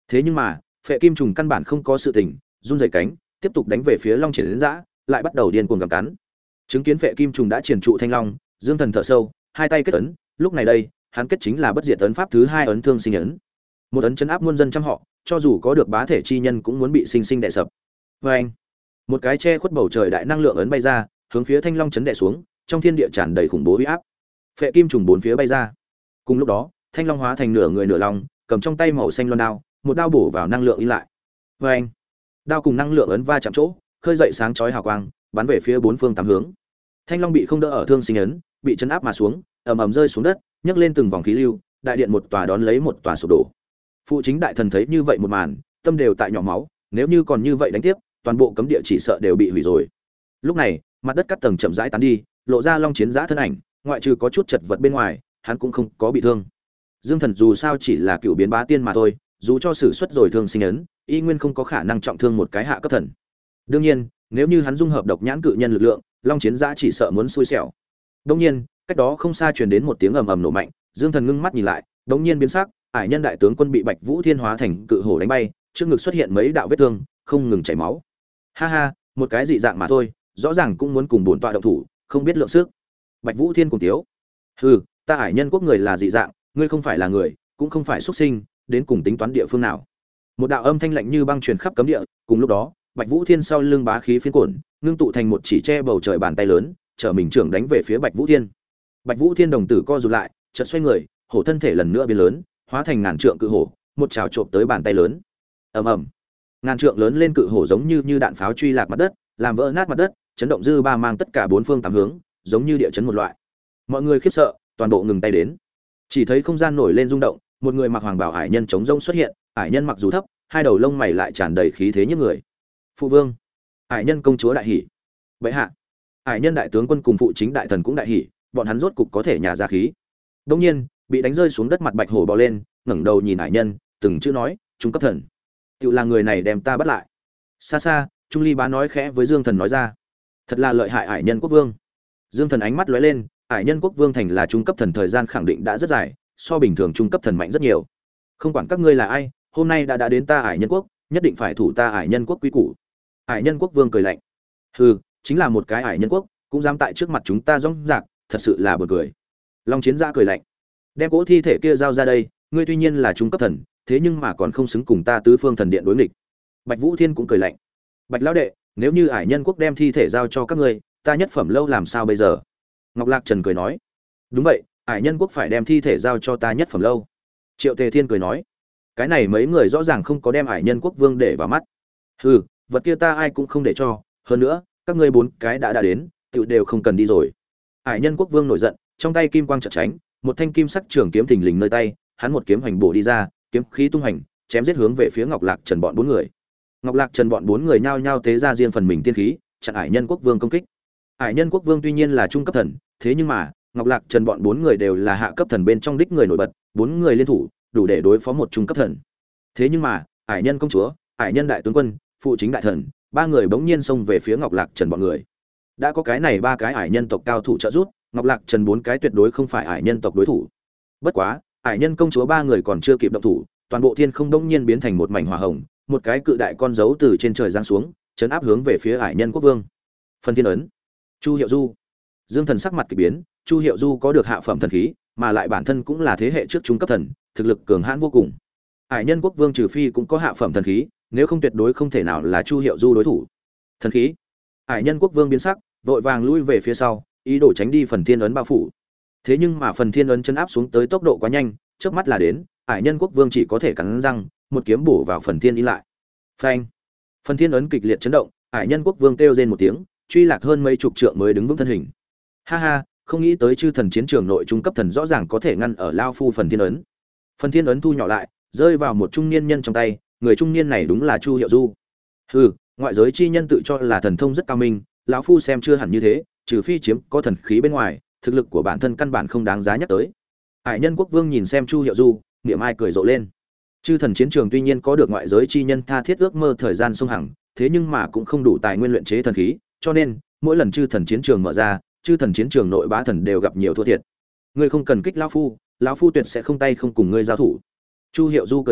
Thế nhưng mà phệ kim trùng căn bản không có sự tình, run rẩy cánh tiếp tục đánh về phía long triển đến dã, lại bắt đầu điên cuồng gặm cắn. Chứng kiến phệ kim trùng đã triền trụ thanh long, Dương Thần thở sâu, hai tay kết ấn, lúc này đây hắn kết chính là bất diệt ấn pháp thứ hai ấn thương sinh ấn, một ấn chấn áp muôn dân trăm họ, cho dù có được bá thể chi nhân cũng muốn bị sinh sinh đè sập. Và anh, một cái che khuất bầu trời đại năng lượng ấn bay ra, hướng phía thanh long chấn đè xuống, trong thiên địa tràn đầy khủng bố uy áp. Phệ kim trùng bốn phía bay ra. Cùng lúc đó, thanh long hóa thành nửa người nửa long, cầm trong tay màu xanh loan đao, một đao bổ vào năng lượng in lại. Và anh, đao cùng năng lượng ấn va chạm chỗ, khơi dậy sáng chói hào quang, bắn về phía bốn phương tám hướng. Thanh long bị không đỡ ở thương sinh ấn, bị chấn áp mà xuống, ầm ầm rơi xuống đất, nhấc lên từng vòng khí lưu, đại điện một tòa đón lấy một tòa sụp đổ. Phụ chính đại thần thấy như vậy một màn, tâm đều tại nhỏ máu, nếu như còn như vậy đánh tiếp, toàn bộ cấm địa chỉ sợ đều bị hủy rồi. Lúc này, mặt đất cắt tầng chậm rãi tán đi, lộ ra long chiến giã thân ảnh, ngoại trừ có chút chật vật bên ngoài, hắn cũng không có bị thương. Dương Thần dù sao chỉ là cựu biến bá tiên mà thôi, dù cho sử xuất rồi thương sinh ấn, y nguyên không có khả năng trọng thương một cái hạ cấp thần. Đương nhiên, nếu như hắn dung hợp độc nhãn cự nhân lực lượng, long chiến giã chỉ sợ muốn xui xẻo. Đương nhiên, cách đó không xa truyền đến một tiếng ầm ầm nổ mạnh, Dương Thần ngưng mắt nhìn lại, đống nhiên biến sắc, ải nhân đại tướng quân bị Bạch Vũ Thiên hóa thành cự hổ đánh bay, trước ngực xuất hiện mấy đạo vết thương, không ngừng chảy máu. Ha ha, một cái dị dạng mà thôi, rõ ràng cũng muốn cùng bổn tọa động thủ, không biết lượng sức. Bạch Vũ Thiên cùng tiếu. Hừ, ta ải nhân quốc người là dị dạng, ngươi không phải là người, cũng không phải xuất sinh, đến cùng tính toán địa phương nào? Một đạo âm thanh lạnh như băng truyền khắp cấm địa, cùng lúc đó, Bạch Vũ Thiên sau lưng bá khí phiến cuộn, ngưng tụ thành một chỉ che bầu trời bàn tay lớn, trở mình trưởng đánh về phía Bạch Vũ Thiên. Bạch Vũ Thiên đồng tử co rụt lại, chợt xoay người, hổ thân thể lần nữa biến lớn, hóa thành ngàn trượng cự hổ, một trảo trộm tới bàn tay lớn. Ầm ầm. Ngàn trượng lớn lên cự hổ giống như như đạn pháo truy lạc mặt đất, làm vỡ nát mặt đất, chấn động dư ba mang tất cả bốn phương tám hướng, giống như địa chấn một loại. Mọi người khiếp sợ, toàn bộ ngừng tay đến. Chỉ thấy không gian nổi lên rung động, một người mặc hoàng bào hải nhân chống rông xuất hiện, hải nhân mặc dù thấp, hai đầu lông mày lại tràn đầy khí thế như người. Phụ vương, hải nhân công chúa đại hỉ. Bệ hạ, hải nhân đại tướng quân cùng phụ chính đại thần cũng đại hỉ, bọn hắn rốt cục có thể nhả ra khí. Đương nhiên, bị đánh rơi xuống đất mặt bạch hổ bò lên, ngẩng đầu nhìn hải nhân, từng chữ nói, trung cấp thần. Tựu là người này đem ta bắt lại. Xa xa, Trung Ly Bá nói khẽ với Dương Thần nói ra, thật là lợi hại hải nhân quốc vương. Dương Thần ánh mắt lóe lên, hải nhân quốc vương thành là trung cấp thần thời gian khẳng định đã rất dài, so bình thường trung cấp thần mạnh rất nhiều. Không quản các ngươi là ai, hôm nay đã đã đến ta hải nhân quốc, nhất định phải thủ ta hải nhân quốc quy củ. Hải nhân quốc vương cười lạnh, hừ, chính là một cái hải nhân quốc, cũng dám tại trước mặt chúng ta rong rạc, thật sự là buồn cười. Long Chiến Giã cười lạnh, đem cỗ thi thể kia giao ra đây, ngươi tuy nhiên là trung cấp thần, thế nhưng mà còn không xứng cùng ta tứ phương thần điện đối nghịch. Bạch Vũ Thiên cũng cười lạnh, Bạch lão đệ, nếu như hải nhân quốc đem thi thể giao cho các ngươi, ta nhất phẩm lâu làm sao bây giờ? Ngọc Lạc Trần cười nói, đúng vậy, hải nhân quốc phải đem thi thể giao cho ta nhất phẩm lâu. Triệu Tề Thiên cười nói, cái này mấy người rõ ràng không có đem hải nhân quốc vương để vào mắt. Hừ, vật kia ta ai cũng không để cho, hơn nữa, các ngươi bốn cái đã đã đến, tự đều không cần đi rồi. Hải nhân quốc vương nổi giận, trong tay kim quang chợt tránh, một thanh kim sắc trường kiếm thình lình nơi tay, hắn một kiếm hành bổ đi ra, kiếm khí tung hành, chém giết hướng về phía Ngọc Lạc Trần bọn bốn người. Ngọc Lạc Trần bọn bốn người nhao nhao tế ra riêng phần mình tiên khí, chặn Hải nhân quốc vương công kích. Hải nhân quốc vương tuy nhiên là trung cấp thần, thế nhưng mà Ngọc Lạc Trần bọn bốn người đều là hạ cấp thần bên trong đích người nổi bật, bốn người liên thủ đủ để đối phó một trung cấp thần. Thế nhưng mà Hải nhân công chúa, Hải nhân đại tướng quân, phụ chính đại thần, ba người bỗng nhiên xông về phía Ngọc Lạc Trần bọn người. Đã có cái này ba cái Hải nhân tộc cao thủ trợ giúp, Ngọc Lạc Trần bốn cái tuyệt đối không phải Hải nhân tộc đối thủ. Bất quá, Hải nhân công chúa ba người còn chưa kịp động thủ, toàn bộ thiên không bỗng nhiên biến thành một mảnh hỏa hồng, một cái cự đại con dấu từ trên trời giáng xuống, chấn áp hướng về phía Hải nhân quốc vương. Phần thiên ấn. Chu Hiệu Du. Dương Thần sắc mặt kỳ biến, Chu Hiệu Du có được hạ phẩm thần khí, mà lại bản thân cũng là thế hệ trước trung cấp thần, thực lực cường hãn vô cùng. Hải nhân quốc vương trừ phi cũng có hạ phẩm thần khí, nếu không tuyệt đối không thể nào là Chu Hiệu Du đối thủ. Thần khí. Hải nhân quốc vương biến sắc, vội vàng lui về phía sau, ý đồ tránh đi phần thiên ấn bao phủ. Thế nhưng mà phần thiên ấn chấn áp xuống tới tốc độ quá nhanh, chớp mắt là đến, Hải nhân quốc vương chỉ có thể cắn răng, một kiếm bổ vào phần thiên ý lại. Phanh. Phần thiên ấn kịch liệt chấn động, Hải nhân quốc vương kêu rên một tiếng, truy lạc hơn mấy chục trượng mới đứng vững thân hình. Ha ha, không nghĩ tới chư thần chiến trường nội trung cấp thần rõ ràng có thể ngăn ở lao phu phần thiên ấn. Phần thiên ấn thu nhỏ lại, rơi vào một trung niên nhân trong tay, người trung niên này đúng là Chu Hiệu Du. Hừ, ngoại giới chi nhân tự cho là thần thông rất cao minh, lão phu xem chưa hẳn như thế, trừ phi chiếm có thần khí bên ngoài, thực lực của bản thân căn bản không đáng giá nhắc tới. Hải nhân quốc vương nhìn xem Chu Hiệu Du, niệm ai cười rộ lên. Chư thần chiến trường tuy nhiên có được ngoại giới chi nhân tha thiết ước mơ thời gian sông hằng, thế nhưng mà cũng không đủ tài nguyên luyện chế thần khí, cho nên mỗi lần chư thần chiến trường mở ra, chư thần chiến trường nội bá thần đều gặp nhiều thua thiệt. Ngươi không cần kích lão phu, lão phu tuyệt sẽ không tay không cùng ngươi giao thủ. Chu Hiệu Du cười nói,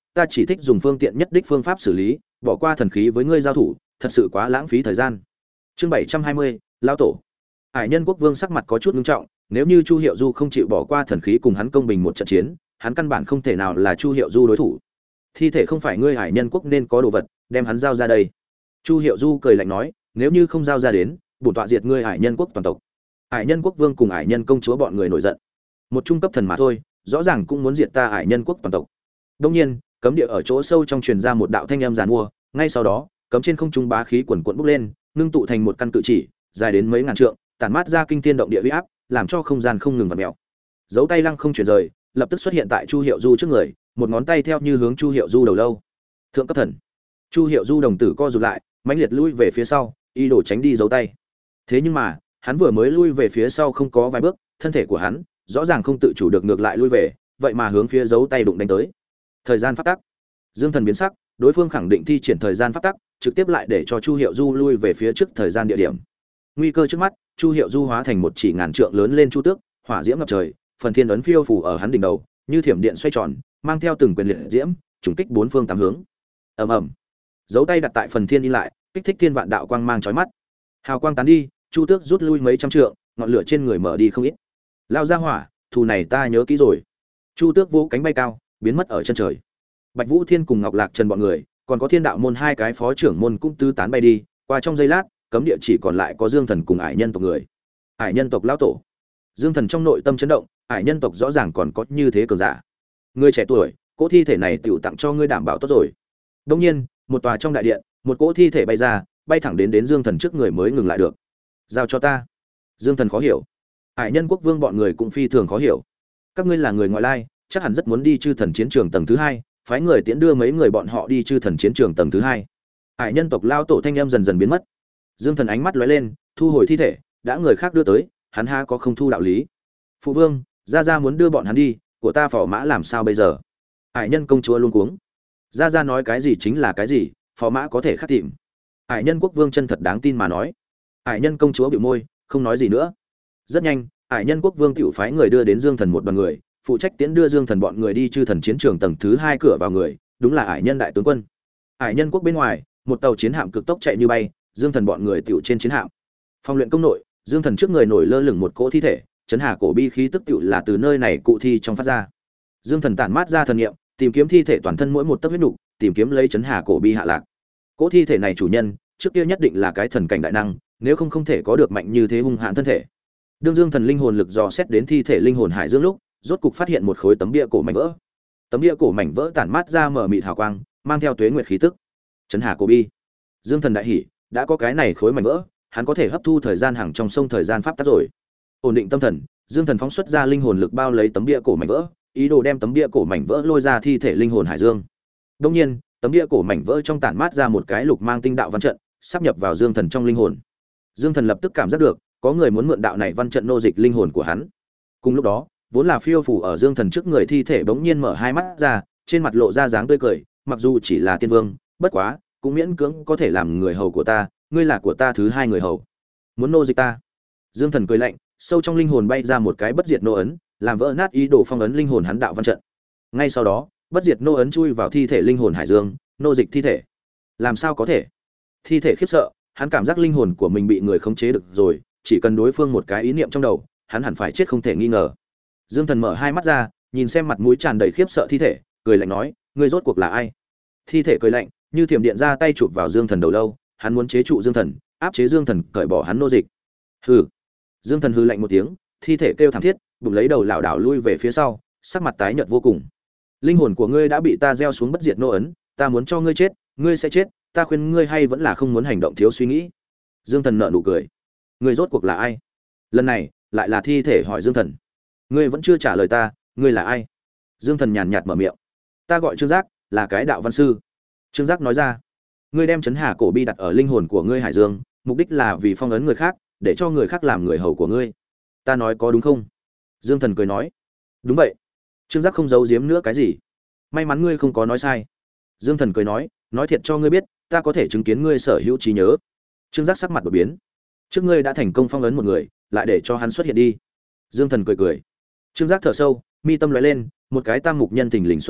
ta chỉ thích dùng phương tiện nhất đích phương pháp xử lý, bỏ qua thần khí với ngươi giao thủ, thật sự quá lãng phí thời gian. Chương bảy trăm hai mươi, lão tổ. Hải Nhân Quốc Vương sắc mặt có chút nghiêm trọng, nếu như Chu Hiệu Du không chịu bỏ qua thần khí cùng hắn công bình một trận chiến, hắn căn bản không thể nào là Chu Hiệu Du đối thủ. Thi thể không phải ngươi Hải Nhân Quốc nên có đồ vật, đem hắn giao ra đây. Chu Hiệu Du cười lạnh nói, nếu như không giao ra đến, bổn tọa diệt ngươi Hải Nhân Quốc toàn tộc. Hải Nhân Quốc Vương cùng Hải Nhân công chúa bọn người nổi giận. Một trung cấp thần mà thôi, rõ ràng cũng muốn diệt ta Hải Nhân Quốc toàn tộc. Đương nhiên, cấm địa ở chỗ sâu trong truyền ra một đạo thanh âm giàn mua, ngay sau đó, cấm trên không trung bá khí quần quần bốc lên, ngưng tụ thành một căn cự chỉ, dài đến mấy ngàn trượng, tản mát ra kinh thiên động địa uy áp, làm cho không gian không ngừng vặn mèo. Dấu tay lăng không chuyển rời, lập tức xuất hiện tại Chu Hiệu Du trước người, một ngón tay theo như hướng Chu Hiệu Du đầu lâu. Thượng cấp thần. Chu Hiệu Du đồng tử co rụt lại, mãnh liệt lui về phía sau, ý đồ tránh đi dấu tay. Thế nhưng mà, hắn vừa mới lui về phía sau không có vài bước, thân thể của hắn rõ ràng không tự chủ được ngược lại lui về, vậy mà hướng phía dấu tay đụng đánh tới. Thời gian pháp tắc. Dương Thần biến sắc, đối phương khẳng định thi triển thời gian pháp tắc, trực tiếp lại để cho Chu Hiệu Du lui về phía trước thời gian địa điểm. Nguy cơ trước mắt, Chu Hiệu Du hóa thành một chỉ ngàn trượng lớn lên chu tước, hỏa diễm ngập trời, phần thiên ấn phiêu phù ở hắn đỉnh đầu, như thiểm điện xoay tròn, mang theo từng quyền liệt diễm, trùng kích bốn phương tám hướng. Ầm ầm. Dấu tay đặt tại phần thiên in lại, kích thích thiên vạn đạo quang mang chói mắt. Hào quang tán đi, chu tước rút lui mấy trăm trượng, ngọn lửa trên người mở đi không ít. Lao ra hỏa, thù này ta nhớ kỹ rồi. Chu tước vỗ cánh bay cao, biến mất ở chân trời. Bạch Vũ Thiên cùng Ngọc Lạc Trần bọn người, còn có Thiên Đạo môn hai cái phó trưởng môn cũng tứ tán bay đi, qua trong giây lát, cấm địa chỉ còn lại có Dương Thần cùng Ải Nhân tộc người. Ải Nhân tộc lão tổ. Dương Thần trong nội tâm chấn động, Ải Nhân tộc rõ ràng còn có như thế cường giả. Ngươi trẻ tuổi, cỗ thi thể này tiểu tặng cho ngươi đảm bảo tốt rồi. Đương nhiên, một tòa trong đại điện, một cỗ thi thể bay ra, bay thẳng đến đến Dương Thần trước người mới ngừng lại được. Giao cho ta. Dương Thần khó hiểu. Ải Nhân Quốc Vương bọn người cũng phi thường khó hiểu. Các ngươi là người ngoại lai, chắc hẳn rất muốn đi chư thần chiến trường tầng thứ hai, phái người tiễn đưa mấy người bọn họ đi chư thần chiến trường tầng thứ hai. Ải Nhân tộc lao tổ thanh em dần dần biến mất. Dương Thần ánh mắt lóe lên, thu hồi thi thể, đã người khác đưa tới, hắn ha có không thu đạo lý. Phụ vương, gia gia muốn đưa bọn hắn đi, của ta phò mã làm sao bây giờ? Ải Nhân công chúa luôn cuống. Gia gia nói cái gì chính là cái gì, phò mã có thể khắc tìm. Ải Nhân Quốc Vương chân thật đáng tin mà nói. Ải Nhân công chúa bĩu môi, không nói gì nữa. Rất nhanh, Ải Nhân Quốc Vương tiểu phái người đưa đến Dương Thần một đoàn người, phụ trách tiễn đưa Dương Thần bọn người đi chư thần chiến trường tầng thứ hai cửa vào người, đúng là Ải Nhân đại tướng quân. Ải Nhân Quốc bên ngoài, một tàu chiến hạm cực tốc chạy như bay, Dương Thần bọn người tiểu trên chiến hạm. Phòng luyện công nội, Dương Thần trước người nổi lơ lửng một cỗ thi thể, chấn hà cổ bi khí tức tiểu là từ nơi này cụ thi trong phát ra. Dương Thần tản mát ra thần niệm, tìm kiếm thi thể toàn thân mỗi một tấc huyết nục, tìm kiếm lấy chấn hà cổ bi hạ lạc. Cỗ thi thể này chủ nhân, trước kia nhất định là cái thần cảnh đại năng, nếu không không thể có được mạnh như thế hung hãn thân thể. Đương Dương Thần linh hồn lực dò xét đến thi thể linh hồn hải dương lúc, rốt cục phát hiện một khối tấm bia cổ mảnh vỡ. Tấm bia cổ mảnh vỡ tản mát ra mở mịt hào quang, mang theo tuế nguyệt khí tức. Chấn hà cổ bi. Dương Thần đại hỉ, đã có cái này khối mảnh vỡ, hắn có thể hấp thu thời gian hàng trong sông thời gian pháp tắc rồi. Ổn định tâm thần, Dương Thần phóng xuất ra linh hồn lực bao lấy tấm bia cổ mảnh vỡ, ý đồ đem tấm bia cổ mảnh vỡ lôi ra thi thể linh hồn hải dương. Đương nhiên, tấm bia cổ mảnh vỡ trong tản mát ra một cái lục mang tinh đạo văn trận, sắp nhập vào Dương Thần trong linh hồn. Dương Thần lập tức cảm giác được, có người muốn mượn đạo này văn trận nô dịch linh hồn của hắn. Cùng lúc đó, vốn là phiêu phù ở Dương Thần trước người thi thể bỗng nhiên mở hai mắt ra, trên mặt lộ ra dáng tươi cười, mặc dù chỉ là tiên vương, bất quá, cũng miễn cưỡng có thể làm người hầu của ta, ngươi là của ta thứ hai người hầu. Muốn nô dịch ta? Dương Thần cười lạnh, sâu trong linh hồn bay ra một cái bất diệt nô ấn, làm vỡ nát ý đồ phong ấn linh hồn hắn đạo văn trận. Ngay sau đó, bất diệt nô ấn chui vào thi thể linh hồn hải dương, nô dịch thi thể. Làm sao có thể? Thi thể khiếp sợ, hắn cảm giác linh hồn của mình bị người khống chế được rồi, chỉ cần đối phương một cái ý niệm trong đầu, hắn hẳn phải chết không thể nghi ngờ. Dương Thần mở hai mắt ra, nhìn xem mặt mũi tràn đầy khiếp sợ thi thể, cười lạnh nói, ngươi rốt cuộc là ai? Thi thể cười lạnh, như thiểm điện ra tay chụp vào Dương Thần đầu lâu, hắn muốn chế trụ Dương Thần, áp chế Dương Thần, cởi bỏ hắn nô dịch. Hừ. Dương Thần hừ lạnh một tiếng, thi thể kêu thảm thiết, bụng lấy đầu lảo đảo lui về phía sau, sắc mặt tái nhợt vô cùng. Linh hồn của ngươi đã bị ta gieo xuống bất diệt nô ấn, ta muốn cho ngươi chết, ngươi sẽ chết, ta khuyên ngươi hay vẫn là không muốn hành động thiếu suy nghĩ. Dương Thần nở nụ cười. Ngươi rốt cuộc là ai? Lần này, lại là thi thể hỏi Dương Thần. Ngươi vẫn chưa trả lời ta, ngươi là ai? Dương Thần nhàn nhạt mở miệng. Ta gọi Trương Giác, là cái đạo văn sư. Trương Giác nói ra. Ngươi đem chấn hà cổ bi đặt ở linh hồn của ngươi hải dương, mục đích là vì phong ấn người khác, để cho người khác làm người hầu của ngươi. Ta nói có đúng không? Dương Thần cười nói. Đúng vậy. Trương Giác không giấu giếm nữa cái gì. May mắn ngươi không có nói sai. Dương Thần cười nói, nói thiệt cho ngươi biết, ta có thể chứng kiến ngươi sở hữu trí nhớ. Trương Giác sắc mặt đổi biến. Trước ngươi đã thành công phong ấn một người, lại để cho hắn xuất hiện đi. Dương Thần cười cười. Trương Giác thở sâu, mi tâm lóe lên, một cái tam mục nhân thình lình xuất hiện,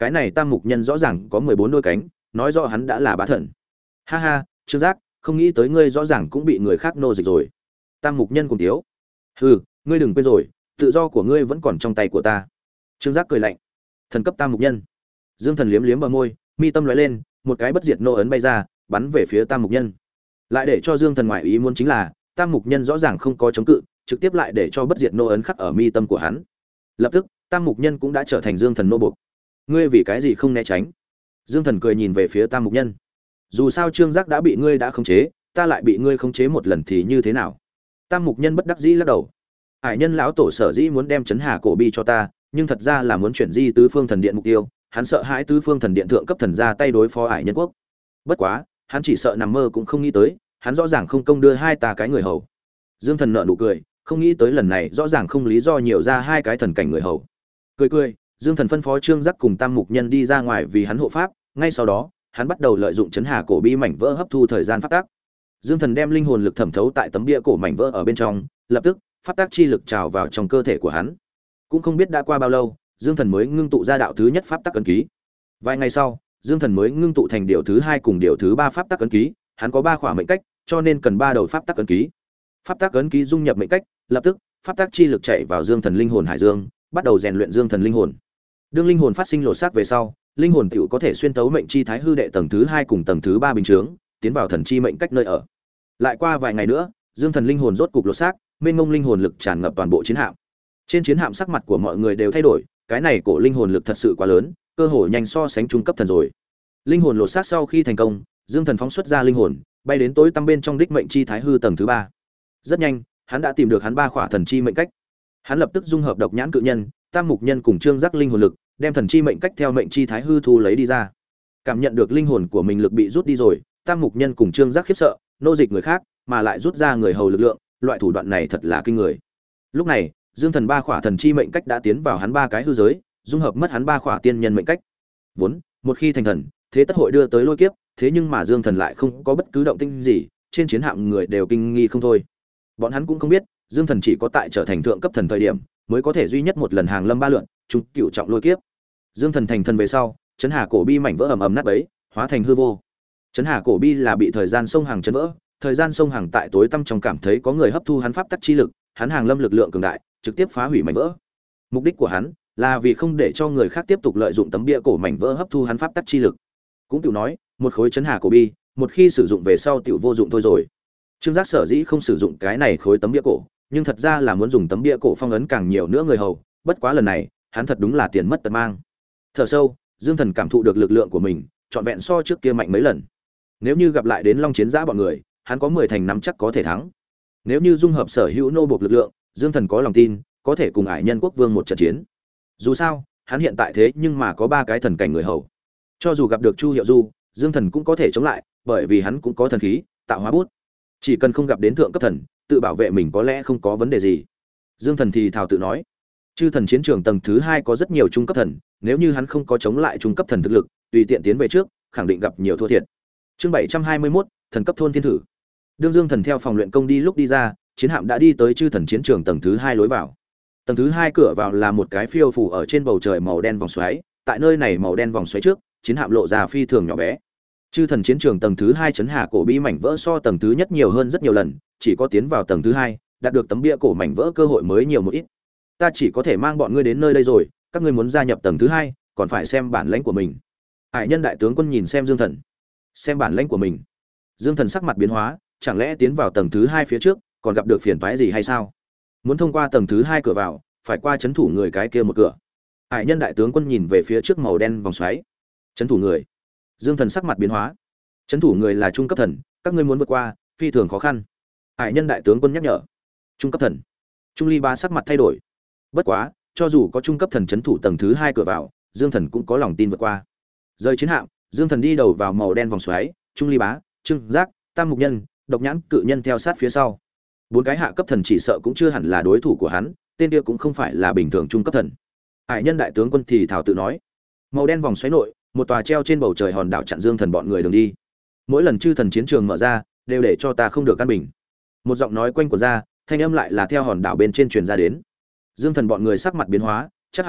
cái này Tam Mục Nhân rõ ràng có mười bốn đôi cánh, nói rõ hắn đã là bá thần. Ha ha, Trương Giác, không nghĩ tới ngươi rõ ràng cũng bị người khác nô dịch rồi. Tam Mục Nhân cùng thiếu. Hừ, ngươi đừng quên rồi, tự do của ngươi vẫn còn trong tay của ta. Trương Giác cười lạnh. Thần cấp Tam Mục Nhân. Dương Thần liếm liếm bờ môi, mi tâm lóe lên, một cái bất diệt nô ấn bay ra, bắn về phía Tam Mục Nhân. Lại để cho Dương Thần ngoại ý muốn chính là, Tam Mục Nhân rõ ràng không có chống cự, trực tiếp lại để cho bất diệt nô ấn khắc ở mi tâm của hắn. Lập tức, Tam Mục Nhân cũng đã trở thành Dương Thần nô buộc. Ngươi vì cái gì không né tránh? Dương Thần cười nhìn về phía Tam Mục Nhân. Dù sao Trương Giác đã bị ngươi đã khống chế, ta lại bị ngươi khống chế một lần thì như thế nào? Tam Mục Nhân bất đắc dĩ lắc đầu. Hải Nhân lão tổ sở dĩ muốn đem Chấn Hà cổ bi cho ta, nhưng thật ra là muốn chuyển di tứ phương thần điện mục tiêu, hắn sợ hãi tứ phương thần điện thượng cấp thần ra tay đối phó Hải Nhân quốc. Bất quá, hắn chỉ sợ nằm mơ cũng không nghĩ tới, hắn rõ ràng không công đưa hai ta cái người hầu. Dương Thần nở nụ cười, không nghĩ tới lần này rõ ràng không lý do nhiều ra hai cái thần cảnh người hầu. Cười cười, Dương Thần phân phó Trương Giác cùng Tam Mục Nhân đi ra ngoài vì hắn hộ pháp, ngay sau đó, hắn bắt đầu lợi dụng Chấn Hà cổ bi mảnh vỡ hấp thu thời gian pháp tắc. Dương Thần đem linh hồn lực thẩm thấu tại tấm bia cổ mảnh vỡ ở bên trong, lập tức, pháp tắc chi lực trào vào trong cơ thể của hắn. Cũng không biết đã qua bao lâu, Dương Thần mới ngưng tụ ra đạo thứ nhất pháp tắc ấn ký. Vài ngày sau, Dương Thần mới ngưng tụ thành điều thứ hai cùng điều thứ ba pháp tắc ấn ký, hắn có ba khỏa mệnh cách, cho nên cần ba đầu pháp tắc ấn ký. Pháp tắc ấn ký dung nhập mệnh cách, lập tức, pháp tắc chi lực chạy vào Dương Thần linh hồn hải dương, bắt đầu rèn luyện Dương Thần linh hồn. Đương linh hồn phát sinh lột xác về sau, linh hồn tiểu có thể xuyên tấu mệnh chi thái hư đệ tầng thứ hai cùng tầng thứ ba bình chướng, tiến vào thần chi mệnh cách nơi ở. Lại qua vài ngày nữa, Dương Thần linh hồn rốt cục lột xác, mênh mông linh hồn lực tràn ngập toàn bộ chiến hạm. Trên chiến hạm sắc mặt của mọi người đều thay đổi, cái này cổ linh hồn lực thật sự quá lớn, cơ hội nhanh so sánh trung cấp thần rồi. Linh hồn lột xác sau khi thành công, Dương Thần phóng xuất ra linh hồn, bay đến tối tăm bên trong đích mệnh chi thái hư tầng thứ ba. Rất nhanh, hắn đã tìm được hắn ba khỏa thần chi mệnh cách. Hắn lập tức dung hợp độc nhãn cự nhân, Tam Mục Nhân cùng Trương Giác linh hồn lực, đem thần chi mệnh cách theo mệnh chi thái hư thu lấy đi ra. Cảm nhận được linh hồn của mình lực bị rút đi rồi, Tam Mục Nhân cùng Trương Giác khiếp sợ, nô dịch người khác, mà lại rút ra người hầu lực lượng, loại thủ đoạn này thật là kinh người. Lúc này, Dương Thần ba khỏa thần chi mệnh cách đã tiến vào hắn ba cái hư giới, dung hợp mất hắn ba khỏa tiên nhân mệnh cách. Vốn, một khi thành thần, thế tất hội đưa tới lôi kiếp, thế nhưng mà Dương Thần lại không có bất cứ động tĩnh gì, trên chiến hạm người đều kinh nghi không thôi. Bọn hắn cũng không biết, Dương Thần chỉ có tại trở thành thượng cấp thần thời điểm, mới có thể duy nhất một lần hàng lâm ba lượn, trung cựu trọng lôi kiếp. Dương Thần thành thần về sau, Chấn Hà cổ bi mảnh vỡ ầm ầm nát bấy, hóa thành hư vô. Chấn Hà cổ bi là bị thời gian sông hàng chấn vỡ, thời gian sông hàng tại tối tăm trong cảm thấy có người hấp thu hắn pháp tắc chi lực, hắn hàng lâm lực lượng cường đại, trực tiếp phá hủy mảnh vỡ. Mục đích của hắn là vì không để cho người khác tiếp tục lợi dụng tấm bia cổ mảnh vỡ hấp thu hắn pháp tắc chi lực. Cũng tiểu nói, một khối Chấn Hà cổ bi, một khi sử dụng về sau tiểu vô dụng thôi rồi. Trương Giác sở dĩ không sử dụng cái này khối tấm bia cổ, nhưng thật ra là muốn dùng tấm bia cổ phong ấn càng nhiều nữa người hầu, bất quá lần này, hắn thật đúng là tiền mất tật mang. Thở sâu, Dương Thần cảm thụ được lực lượng của mình, trọn vẹn so trước kia mạnh mấy lần. Nếu như gặp lại đến Long Chiến Giã bọn người, hắn có mười thành nắm chắc có thể thắng. Nếu như dung hợp sở hữu nô buộc lực lượng, Dương Thần có lòng tin, có thể cùng Ải Nhân quốc vương một trận chiến. Dù sao, hắn hiện tại thế nhưng mà có ba cái thần cảnh người hầu. Cho dù gặp được Chu Hiệu Du, Dương Thần cũng có thể chống lại, bởi vì hắn cũng có thần khí, tạo hóa bút. Chỉ cần không gặp đến thượng cấp thần, tự bảo vệ mình có lẽ không có vấn đề gì. Dương Thần thì thào tự nói, chư thần chiến trường tầng thứ hai có rất nhiều trung cấp thần, nếu như hắn không có chống lại trung cấp thần thực lực, tùy tiện tiến về trước, khẳng định gặp nhiều thua thiệt. Chương bảy trăm hai mươi mốt, thần cấp thôn thiên thử. Đương Dương Thần theo phòng luyện công đi lúc đi ra, chiến hạm đã đi tới chư thần chiến trường tầng thứ hai lối vào. Tầng thứ hai cửa vào là một cái phiêu phù ở trên bầu trời màu đen vòng xoáy, tại nơi này màu đen vòng xoáy trước, chiến hạm lộ ra phi thường nhỏ bé. Chư thần chiến trường tầng thứ hai Chấn Hà cổ bi mảnh vỡ so tầng thứ nhất nhiều hơn rất nhiều lần, chỉ có tiến vào tầng thứ hai, đạt được tấm bia cổ mảnh vỡ cơ hội mới nhiều một ít. Ta chỉ có thể mang bọn ngươi đến nơi đây rồi, các ngươi muốn gia nhập tầng thứ hai, còn phải xem bản lãnh của mình. Hải Nhân đại tướng quân nhìn xem Dương Thần, xem bản lãnh của mình. Dương Thần sắc mặt biến hóa, chẳng lẽ tiến vào tầng thứ hai phía trước, còn gặp được phiền toái gì hay sao? Muốn thông qua tầng thứ hai cửa vào, phải qua trấn thủ người cái kia một cửa. Hải Nhân đại tướng quân nhìn về phía trước màu đen vòng xoáy. Trấn thủ người. Dương Thần sắc mặt biến hóa. Trấn thủ người là trung cấp thần, các ngươi muốn vượt qua, phi thường khó khăn. Hải Nhân đại tướng quân nhắc nhở. Trung cấp thần. Trung Ly Ba sắc mặt thay đổi. Bất quá, cho dù có trung cấp thần trấn thủ tầng thứ hai cửa vào, Dương Thần cũng có lòng tin vượt qua. Rơi chiến hạm, Dương Thần đi đầu vào màu đen vòng xoáy, Trung Ly Bá, Trương Giác, Tam Mục Nhân, Độc Nhãn cự nhân theo sát phía sau. Bốn cái hạ cấp thần chỉ sợ cũng chưa hẳn là đối thủ của hắn, tên kia cũng không phải là bình thường trung cấp thần. Hải Nhân đại tướng quân thì thảo tự nói. Màu đen vòng xoáy nội, một tòa treo trên bầu trời hòn đảo chặn Dương Thần bọn người đường đi. Mỗi lần chư thần chiến trường mở ra, đều để cho ta không được căn bình. Một giọng nói quanh của ra, thanh âm lại là theo hòn đảo bên trên truyền ra đến. Dương Thần bọn người sắc mặt biến hóa, chắc hẳn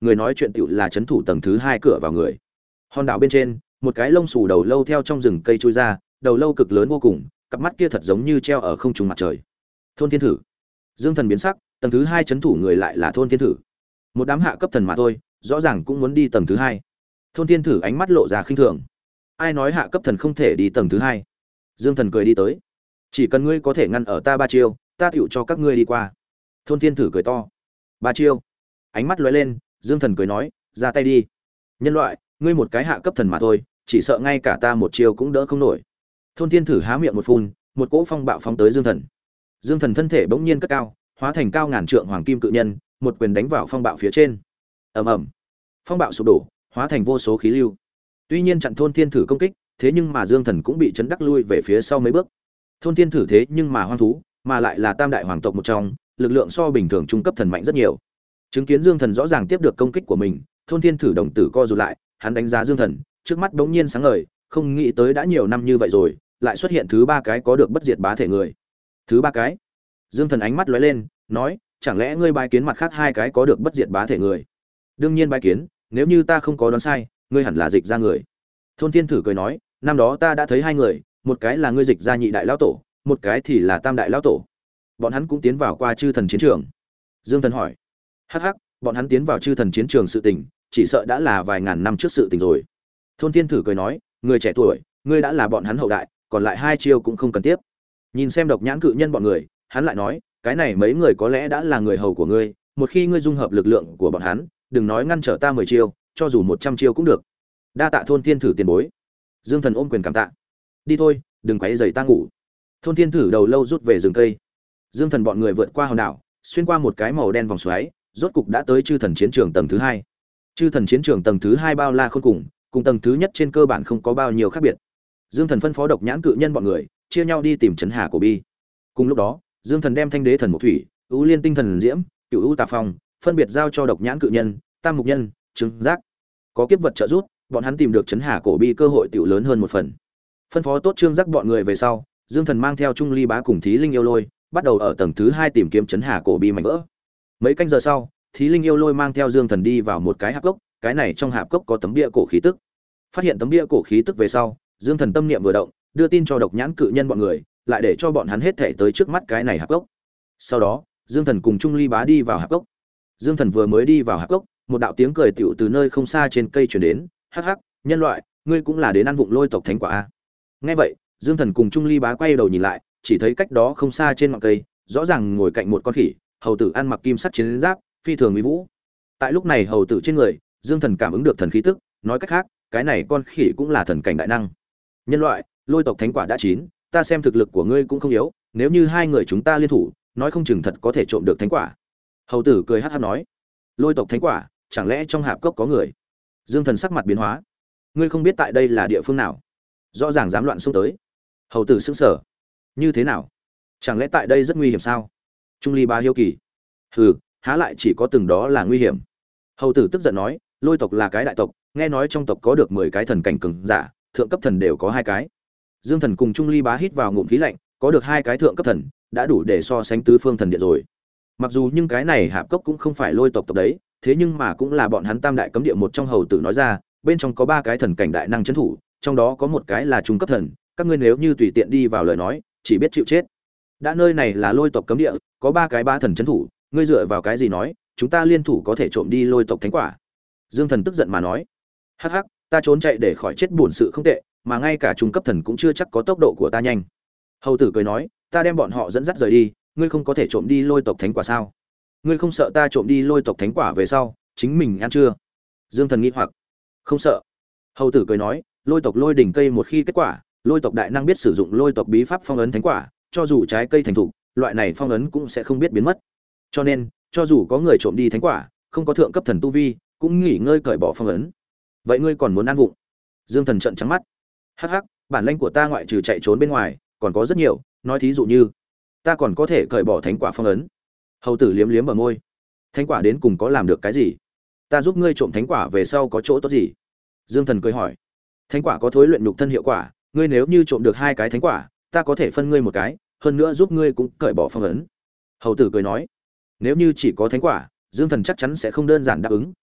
người nói chuyện tựu là trấn thủ tầng thứ hai cửa vào người. Hòn đảo bên trên, một cái lông xù đầu lâu theo trong rừng cây chui ra, đầu lâu cực lớn vô cùng, cặp mắt kia thật giống như treo ở không trung mặt trời. Thôn Thiên Thử. Dương Thần biến sắc, tầng thứ hai trấn thủ người lại là Thôn Thiên Thử. Một đám hạ cấp thần mà thôi, rõ ràng cũng muốn đi tầng thứ hai. Thôn Thiên Thử ánh mắt lộ ra khinh thường. Ai nói hạ cấp thần không thể đi tầng thứ hai? Dương Thần cười đi tới. Chỉ cần ngươi có thể ngăn ở ta ba chiêu, ta tựu cho các ngươi đi qua. Thôn Thiên Thử cười to. Ba chiêu? Ánh mắt lóe lên, Dương Thần cười nói, ra tay đi. Nhân loại, ngươi một cái hạ cấp thần mà thôi, chỉ sợ ngay cả ta một chiêu cũng đỡ không nổi. Thôn Thiên Thử há miệng một phun, một cỗ phong bạo phóng tới Dương Thần. Dương Thần thân thể bỗng nhiên cất cao, hóa thành cao ngàn trượng hoàng kim cự nhân, một quyền đánh vào phong bạo phía trên. Ầm ầm. Phong bạo sụp đổ, hóa thành vô số khí lưu. Tuy nhiên chặn Thôn Thiên Thử công kích, thế nhưng mà Dương Thần cũng bị chấn đắc lui về phía sau mấy bước. Thôn Thiên Thử thế nhưng mà hoang thú, mà lại là tam đại hoàng tộc một trong, lực lượng so bình thường trung cấp thần mạnh rất nhiều. Chứng kiến Dương Thần rõ ràng tiếp được công kích của mình, Thôn Thiên Thử đồng tử co rụt lại, hắn đánh giá Dương Thần, trước mắt bỗng nhiên sáng ngời, không nghĩ tới đã nhiều năm như vậy rồi, lại xuất hiện thứ ba cái có được bất diệt bá thể người. Thứ ba cái? Dương Thần ánh mắt lóe lên, nói, chẳng lẽ ngươi bái kiến mặt khác hai cái có được bất diệt bá thể người? Đương nhiên bái kiến, nếu như ta không có đoán sai, ngươi hẳn là Dịch Ra người. Thôn Thiên Thử cười nói, năm đó ta đã thấy hai người, một cái là ngươi Dịch Ra nhị đại lão tổ, một cái thì là tam đại lão tổ. Bọn hắn cũng tiến vào qua chư thần chiến trường. Dương Thần hỏi. Hắc hắc, bọn hắn tiến vào chư thần chiến trường sự tình, chỉ sợ đã là vài ngàn năm trước sự tình rồi. Thôn Thiên Thử cười nói, người trẻ tuổi, ngươi đã là bọn hắn hậu đại, còn lại hai chiêu cũng không cần tiếp. Nhìn xem độc nhãn cự nhân bọn người, hắn lại nói, cái này mấy người có lẽ đã là người hầu của ngươi, một khi ngươi dung hợp lực lượng của bọn hắn, đừng nói ngăn trở ta mười chiêu, cho dù một trăm chiêu cũng được. Đa tạ Thôn Thiên Thử tiền bối. Dương Thần ôm quyền cảm tạ. Đi thôi, đừng quấy rầy ta ngủ. Thôn Thiên Thử đầu lâu rút về rừng cây. Dương Thần bọn người vượt qua hòn đảo, xuyên qua một cái màu đen vòng xoáy, rốt cục đã tới chư thần chiến trường tầng thứ hai. Chư thần chiến trường tầng thứ hai bao la khôn cùng, cùng tầng thứ nhất trên cơ bản không có bao nhiêu khác biệt. Dương Thần phân phó độc nhãn cự nhân bọn người, chia nhau đi tìm trấn Hà Cổ Bi. Cùng lúc đó, Dương Thần đem Thanh Đế Thần Mục Thủy, Ưu Liên Tinh Thần Diễm, Cửu U Tà Phong, phân biệt giao cho độc nhãn cự nhân, Tam Mục Nhân, Trứng Giác. Có kiếp vật trợ giúp, bọn hắn tìm được trấn Hà Cổ Bi cơ hội tiểu lớn hơn một phần. Phân phó tốt Trương Giác bọn người về sau, Dương Thần mang theo Trung Ly Bá cùng Thí Linh Yêu Lôi, bắt đầu ở tầng thứ hai tìm kiếm trấn Hà Cổ Bi mảnh vỡ. Mấy canh giờ sau, Thí Linh Yêu Lôi mang theo Dương Thần đi vào một cái hạp cốc, cái này trong hạp cốc có tấm bia cổ khí tức. Phát hiện tấm bia cổ khí tức về sau, Dương Thần tâm niệm vừa động, đưa tin cho độc nhãn cự nhân bọn người, lại để cho bọn hắn hết thể tới trước mắt cái này hạp cốc. Sau đó, Dương Thần cùng Trung Ly Bá đi vào hạp cốc. Dương Thần vừa mới đi vào hạp cốc, một đạo tiếng cười tiểu từ nơi không xa trên cây truyền đến, "Hắc hắc, nhân loại, ngươi cũng là đến ăn vụng lôi tộc thánh quả a?" Nghe vậy, Dương Thần cùng Trung Ly Bá quay đầu nhìn lại, chỉ thấy cách đó không xa trên ngọn cây, rõ ràng ngồi cạnh một con khỉ, hầu tử ăn mặc kim sắt chiến giáp, phi thường uy vũ. Tại lúc này hầu tử trên người, Dương Thần cảm ứng được thần khí tức, nói cách khác, cái này con khỉ cũng là thần cảnh đại năng. Nhân loại, lôi tộc thánh quả đã chín, ta xem thực lực của ngươi cũng không yếu, nếu như hai người chúng ta liên thủ, nói không chừng thật có thể trộm được thánh quả. Hầu tử cười hắc hắc nói, lôi tộc thánh quả, chẳng lẽ trong hạp cốc có người? Dương Thần sắc mặt biến hóa, ngươi không biết tại đây là địa phương nào? Rõ ràng dám loạn xông tới. Hầu tử sững sờ, như thế nào? Chẳng lẽ tại đây rất nguy hiểm sao? Trung Ly Bá hiếu kỳ, hừ, há lại chỉ có từng đó là nguy hiểm. Hầu tử tức giận nói, lôi tộc là cái đại tộc, nghe nói trong tộc có được mười cái thần cảnh cường giả, thượng cấp thần đều có hai cái. Dương Thần cùng Trung Ly Bá hít vào ngụm khí lạnh, có được hai cái thượng cấp thần, đã đủ để so sánh tứ phương thần điện rồi. Mặc dù nhưng cái này hạp cốc cũng không phải lôi tộc tộc đấy, thế nhưng mà cũng là bọn hắn tam đại cấm địa một trong. Hầu tử nói ra, bên trong có ba cái thần cảnh đại năng trấn thủ, trong đó có một cái là trung cấp thần, các ngươi nếu như tùy tiện đi vào lời nói, chỉ biết chịu chết. Đã nơi này là lôi tộc cấm địa, có ba cái ba thần trấn thủ, ngươi dựa vào cái gì nói chúng ta liên thủ có thể trộm đi lôi tộc thánh quả? Dương Thần tức giận mà nói, hắc hắc, ta trốn chạy để khỏi chết buồn sự không tệ, mà ngay cả trung cấp thần cũng chưa chắc có tốc độ của ta nhanh. Hầu tử cười nói, ta đem bọn họ dẫn dắt rời đi, ngươi không có thể trộm đi lôi tộc thánh quả sao? Ngươi không sợ ta trộm đi lôi tộc thánh quả về sau chính mình ăn chưa? Dương Thần nghi hoặc, không sợ. Hầu tử cười nói, lôi tộc lôi đỉnh cây một khi kết quả, lôi tộc đại năng biết sử dụng lôi tộc bí pháp phong ấn thánh quả, cho dù trái cây thành thục, loại này phong ấn cũng sẽ không biết biến mất. Cho nên, cho dù có người trộm đi thánh quả, không có thượng cấp thần tu vi, cũng nghỉ ngơi cởi bỏ phong ấn. Vậy ngươi còn muốn ăn vụng? Dương Thần trợn trắng mắt, hắc hắc, bản lĩnh của ta ngoại trừ chạy trốn bên ngoài, còn có rất nhiều, nói thí dụ như, ta còn có thể cởi bỏ thánh quả phong ấn. Hầu tử liếm liếm bờ môi, thánh quả đến cùng có làm được cái gì? Ta giúp ngươi trộm thánh quả về sau có chỗ tốt gì? Dương Thần cười hỏi, thánh quả có thối luyện nhục thân hiệu quả, ngươi nếu như trộm được hai cái thánh quả, ta có thể phân ngươi một cái, hơn nữa giúp ngươi cũng cởi bỏ phong ấn. Hầu tử cười nói, nếu như chỉ có thánh quả, Dương Thần chắc chắn sẽ không đơn giản đáp ứng,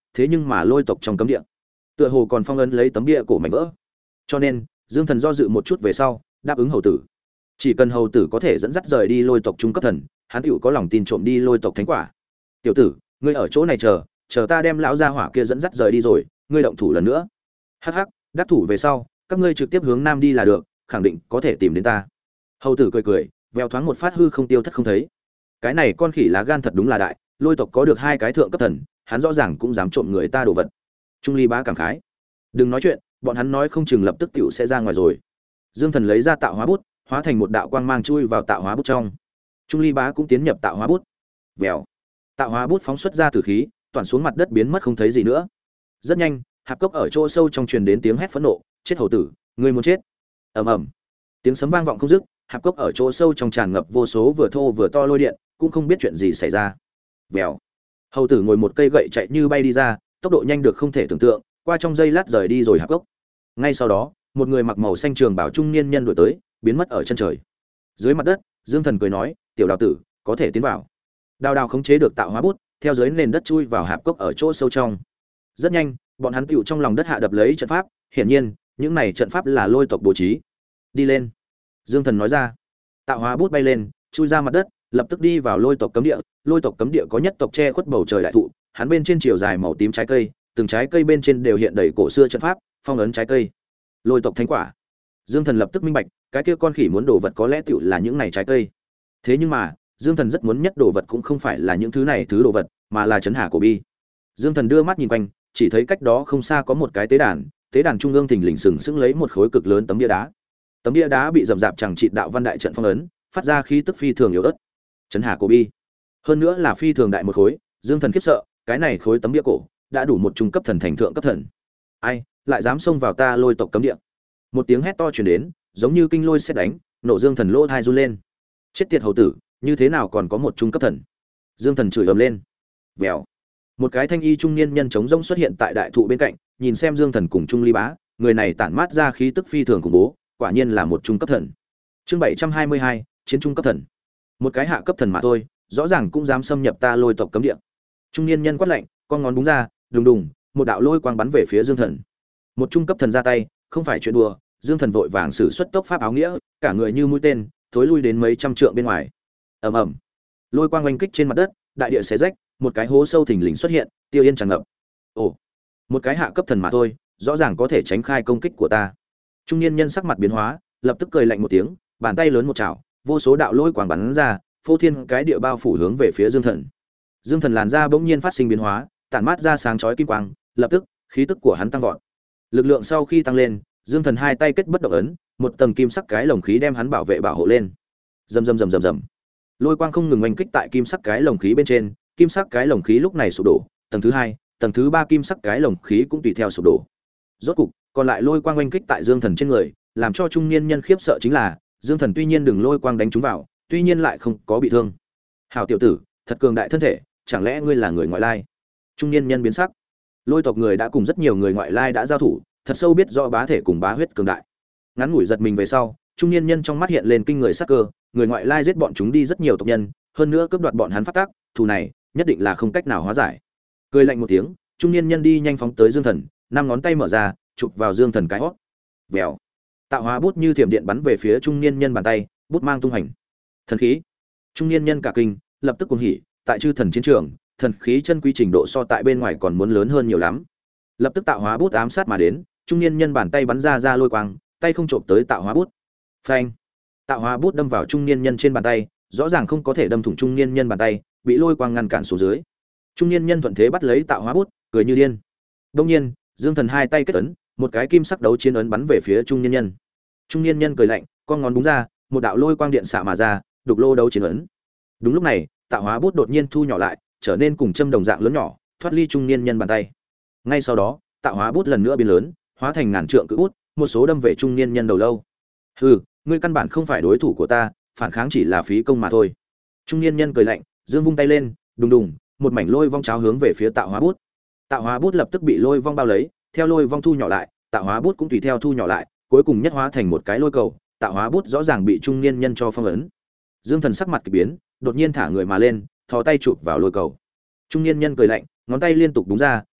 thế nhưng mà lôi tộc trong cấm địa tựa hồ còn phong ấn lấy tấm bia cổ mảnh vỡ. Cho nên Dương Thần do dự một chút về sau đáp ứng hầu tử. Chỉ cần hầu tử có thể dẫn dắt rời đi lôi tộc trung cấp thần, hắn tựu có lòng tin trộm đi lôi tộc thánh quả. Tiểu tử, ngươi ở chỗ này chờ, chờ ta đem lão gia hỏa kia dẫn dắt rời đi rồi, ngươi động thủ lần nữa. Hắc hắc, đắc thủ về sau, các ngươi trực tiếp hướng nam đi là được, khẳng định có thể tìm đến ta. Hầu tử cười cười, vèo thoáng một phát hư không tiêu thất không thấy. Cái này con khỉ lá gan thật đúng là đại, lôi tộc có được hai cái thượng cấp thần, hắn rõ ràng cũng dám trộm người ta đồ vật. Trung Ly Bá cảm khái. Đừng nói chuyện, bọn hắn nói không chừng lập tức tiểu sẽ ra ngoài rồi. Dương Thần lấy ra tạo hóa bút, hóa thành một đạo quang mang chui vào tạo hóa bút trong. Trung Ly Bá cũng tiến nhập tạo hóa bút. Vèo. Tạo hóa bút phóng xuất ra tử khí, toàn xuống mặt đất biến mất không thấy gì nữa. Rất nhanh, hạp cốc ở chỗ sâu trong truyền đến tiếng hét phẫn nộ, "Chết hầu tử, ngươi muốn chết!" Ầm ầm. Tiếng sấm vang vọng không dứt, hạp cốc ở chỗ sâu trong tràn ngập vô số vừa thô vừa to lôi điện, cũng không biết chuyện gì xảy ra. Vèo. Hầu tử ngồi một cây gậy chạy như bay đi ra, tốc độ nhanh được không thể tưởng tượng, qua trong giây lát rời đi rồi hạp cốc. Ngay sau đó, một người mặc màu xanh trường bào trung niên nhân đuổi tới, biến mất ở chân trời. Dưới mặt đất, Dương Thần cười nói, "Tiểu Đào tử, có thể tiến vào." Đào Đào khống chế được tạo hóa bút, theo dưới nền đất chui vào hạp cốc ở chỗ sâu trong. Rất nhanh, bọn hắn tựu trong lòng đất hạ đập lấy trận pháp, hiển nhiên, những này trận pháp là lôi tộc bố trí. "Đi lên." Dương Thần nói ra. Tạo hóa bút bay lên, chui ra mặt đất, lập tức đi vào lôi tộc cấm địa. Lôi tộc cấm địa có nhất tộc che khuất bầu trời đại thụ, hắn bên trên chiều dài màu tím trái cây, từng trái cây bên trên đều hiện đầy cổ xưa trận pháp, phong ấn trái cây. Lôi tộc thánh quả. Dương Thần lập tức minh bạch, cái kia con khỉ muốn đồ vật có lẽ tựu là những này trái cây. Thế nhưng mà, Dương Thần rất muốn nhất đồ vật cũng không phải là những thứ này thứ đồ vật, mà là trấn hà cổ bi. Dương Thần đưa mắt nhìn quanh, chỉ thấy cách đó không xa có một cái tế đàn, tế đàn trung ương thình lình sừng sững lấy một khối cực lớn tấm bia đá. Tấm bia đá bị rậm rạp chẳng trị đạo văn đại trận phong ấn, phát ra khí tức phi thường yếu ớt. Trấn hà cổ bi. Hơn nữa là phi thường đại một khối, Dương Thần khiếp sợ, cái này khối tấm bia cổ đã đủ một trung cấp thần thành thượng cấp thần. Ai, lại dám xông vào ta lôi tộc cấm địa? Một tiếng hét to truyền đến, giống như kinh lôi sét đánh, nổ Dương Thần lỗ tai run lên. Chết tiệt hầu tử, như thế nào còn có một trung cấp thần? Dương Thần chửi ầm lên. Vèo. Một cái thanh y trung niên nhân chống rông xuất hiện tại đại thụ bên cạnh, nhìn xem Dương Thần cùng Trung Ly Bá, người này tản mát ra khí tức phi thường khủng bố, quả nhiên là một trung cấp thần. Chương bảy trăm hai mươi hai, chiến trung cấp thần. Một cái hạ cấp thần mà thôi, rõ ràng cũng dám xâm nhập ta lôi tộc cấm địa. Trung niên nhân quát lạnh, con ngón búng ra, đùng đùng, một đạo lôi quang bắn về phía Dương Thần. Một trung cấp thần ra tay, không phải chuyện đùa, Dương Thần vội vàng sử xuất tốc pháp áo nghĩa, cả người như mũi tên, thối lui đến mấy trăm trượng bên ngoài. Ầm ầm. Lôi quang oanh kích trên mặt đất, đại địa xé rách, một cái hố sâu thình lình xuất hiện, tiêu yên tràn ngập. Ồ, một cái hạ cấp thần mà thôi, rõ ràng có thể tránh khai công kích của ta. Trung niên nhân sắc mặt biến hóa, lập tức cười lạnh một tiếng, bàn tay lớn một chảo, vô số đạo lôi quang bắn ra, phô thiên cái địa bao phủ hướng về phía Dương Thần. Dương Thần làn da bỗng nhiên phát sinh biến hóa, tản mát ra sáng chói kim quang, lập tức, khí tức của hắn tăng vọt. Lực lượng sau khi tăng lên, Dương Thần hai tay kết bất động ấn, một tầng kim sắc cái lồng khí đem hắn bảo vệ bảo hộ lên. Rầm rầm rầm rầm rầm. Lôi quang không ngừng oanh kích tại kim sắc cái lồng khí bên trên, kim sắc cái lồng khí lúc này sụp đổ, tầng thứ hai, tầng thứ ba kim sắc cái lồng khí cũng tùy theo sụp đổ. Rốt cục, còn lại lôi quang oanh kích tại Dương Thần trên người, làm cho trung niên nhân khiếp sợ chính là, Dương Thần tuy nhiên đừng lôi quang đánh trúng vào, tuy nhiên lại không có bị thương. Hảo tiểu tử, thật cường đại thân thể, chẳng lẽ ngươi là người ngoại lai? Trung niên nhân biến sắc. Lôi tộc người đã cùng rất nhiều người ngoại lai đã giao thủ, thật sâu biết rõ bá thể cùng bá huyết cường đại. Ngắn ngủi giật mình về sau, trung niên nhân trong mắt hiện lên kinh người sắc cơ, người ngoại lai giết bọn chúng đi rất nhiều tộc nhân, hơn nữa cướp đoạt bọn hắn pháp tắc, thù này nhất định là không cách nào hóa giải. Cười lạnh một tiếng, trung niên nhân đi nhanh phóng tới Dương Thần, năm ngón tay mở ra, chụp vào Dương Thần cái hốc. Vèo. Tạo hóa bút như thiểm điện bắn về phía trung niên nhân bàn tay, bút mang tung hành. Thần khí. Trung niên nhân cả kinh, lập tức cuồng hỉ, tại chư thần chiến trường, thần khí chân quý trình độ so tại bên ngoài còn muốn lớn hơn nhiều lắm. Lập tức tạo hóa bút ám sát mà đến, trung niên nhân bàn tay bắn ra ra lôi quang, tay không chộp tới tạo hóa bút. Phanh! Tạo hóa bút đâm vào trung niên nhân trên bàn tay, rõ ràng không có thể đâm thủng trung niên nhân bàn tay, bị lôi quang ngăn cản xuống dưới. Trung niên nhân thuận thế bắt lấy tạo hóa bút, cười như điên. Đương nhiên, Dương Thần hai tay kết ấn, một cái kim sắc đấu chiến ấn bắn về phía trung niên nhân. Trung niên nhân cười lạnh, con ngón búng ra, một đạo lôi quang điện xạ mà ra, đục lô đấu chiến ấn. Đúng lúc này, tạo hóa bút đột nhiên thu nhỏ lại, trở nên cùng châm đồng dạng lớn nhỏ, thoát ly trung niên nhân bàn tay. Ngay sau đó, tạo hóa bút lần nữa biến lớn, hóa thành ngàn trượng cự bút, một số đâm về trung niên nhân đầu lâu. Hừ, ngươi căn bản không phải đối thủ của ta, phản kháng chỉ là phí công mà thôi. Trung niên nhân cười lạnh, giương vung tay lên, đùng đùng, một mảnh lôi vong cháo hướng về phía tạo hóa bút. Tạo hóa bút lập tức bị lôi vong bao lấy, theo lôi vong thu nhỏ lại, tạo hóa bút cũng tùy theo thu nhỏ lại, cuối cùng nhất hóa thành một cái lôi cầu, tạo hóa bút rõ ràng bị trung niên nhân cho phong ấn. Dương Thần sắc mặt kỳ biến, đột nhiên thả người mà lên, thò tay chụp vào lôi cầu. Trung niên nhân cười lạnh, ngón tay liên tục búng ra,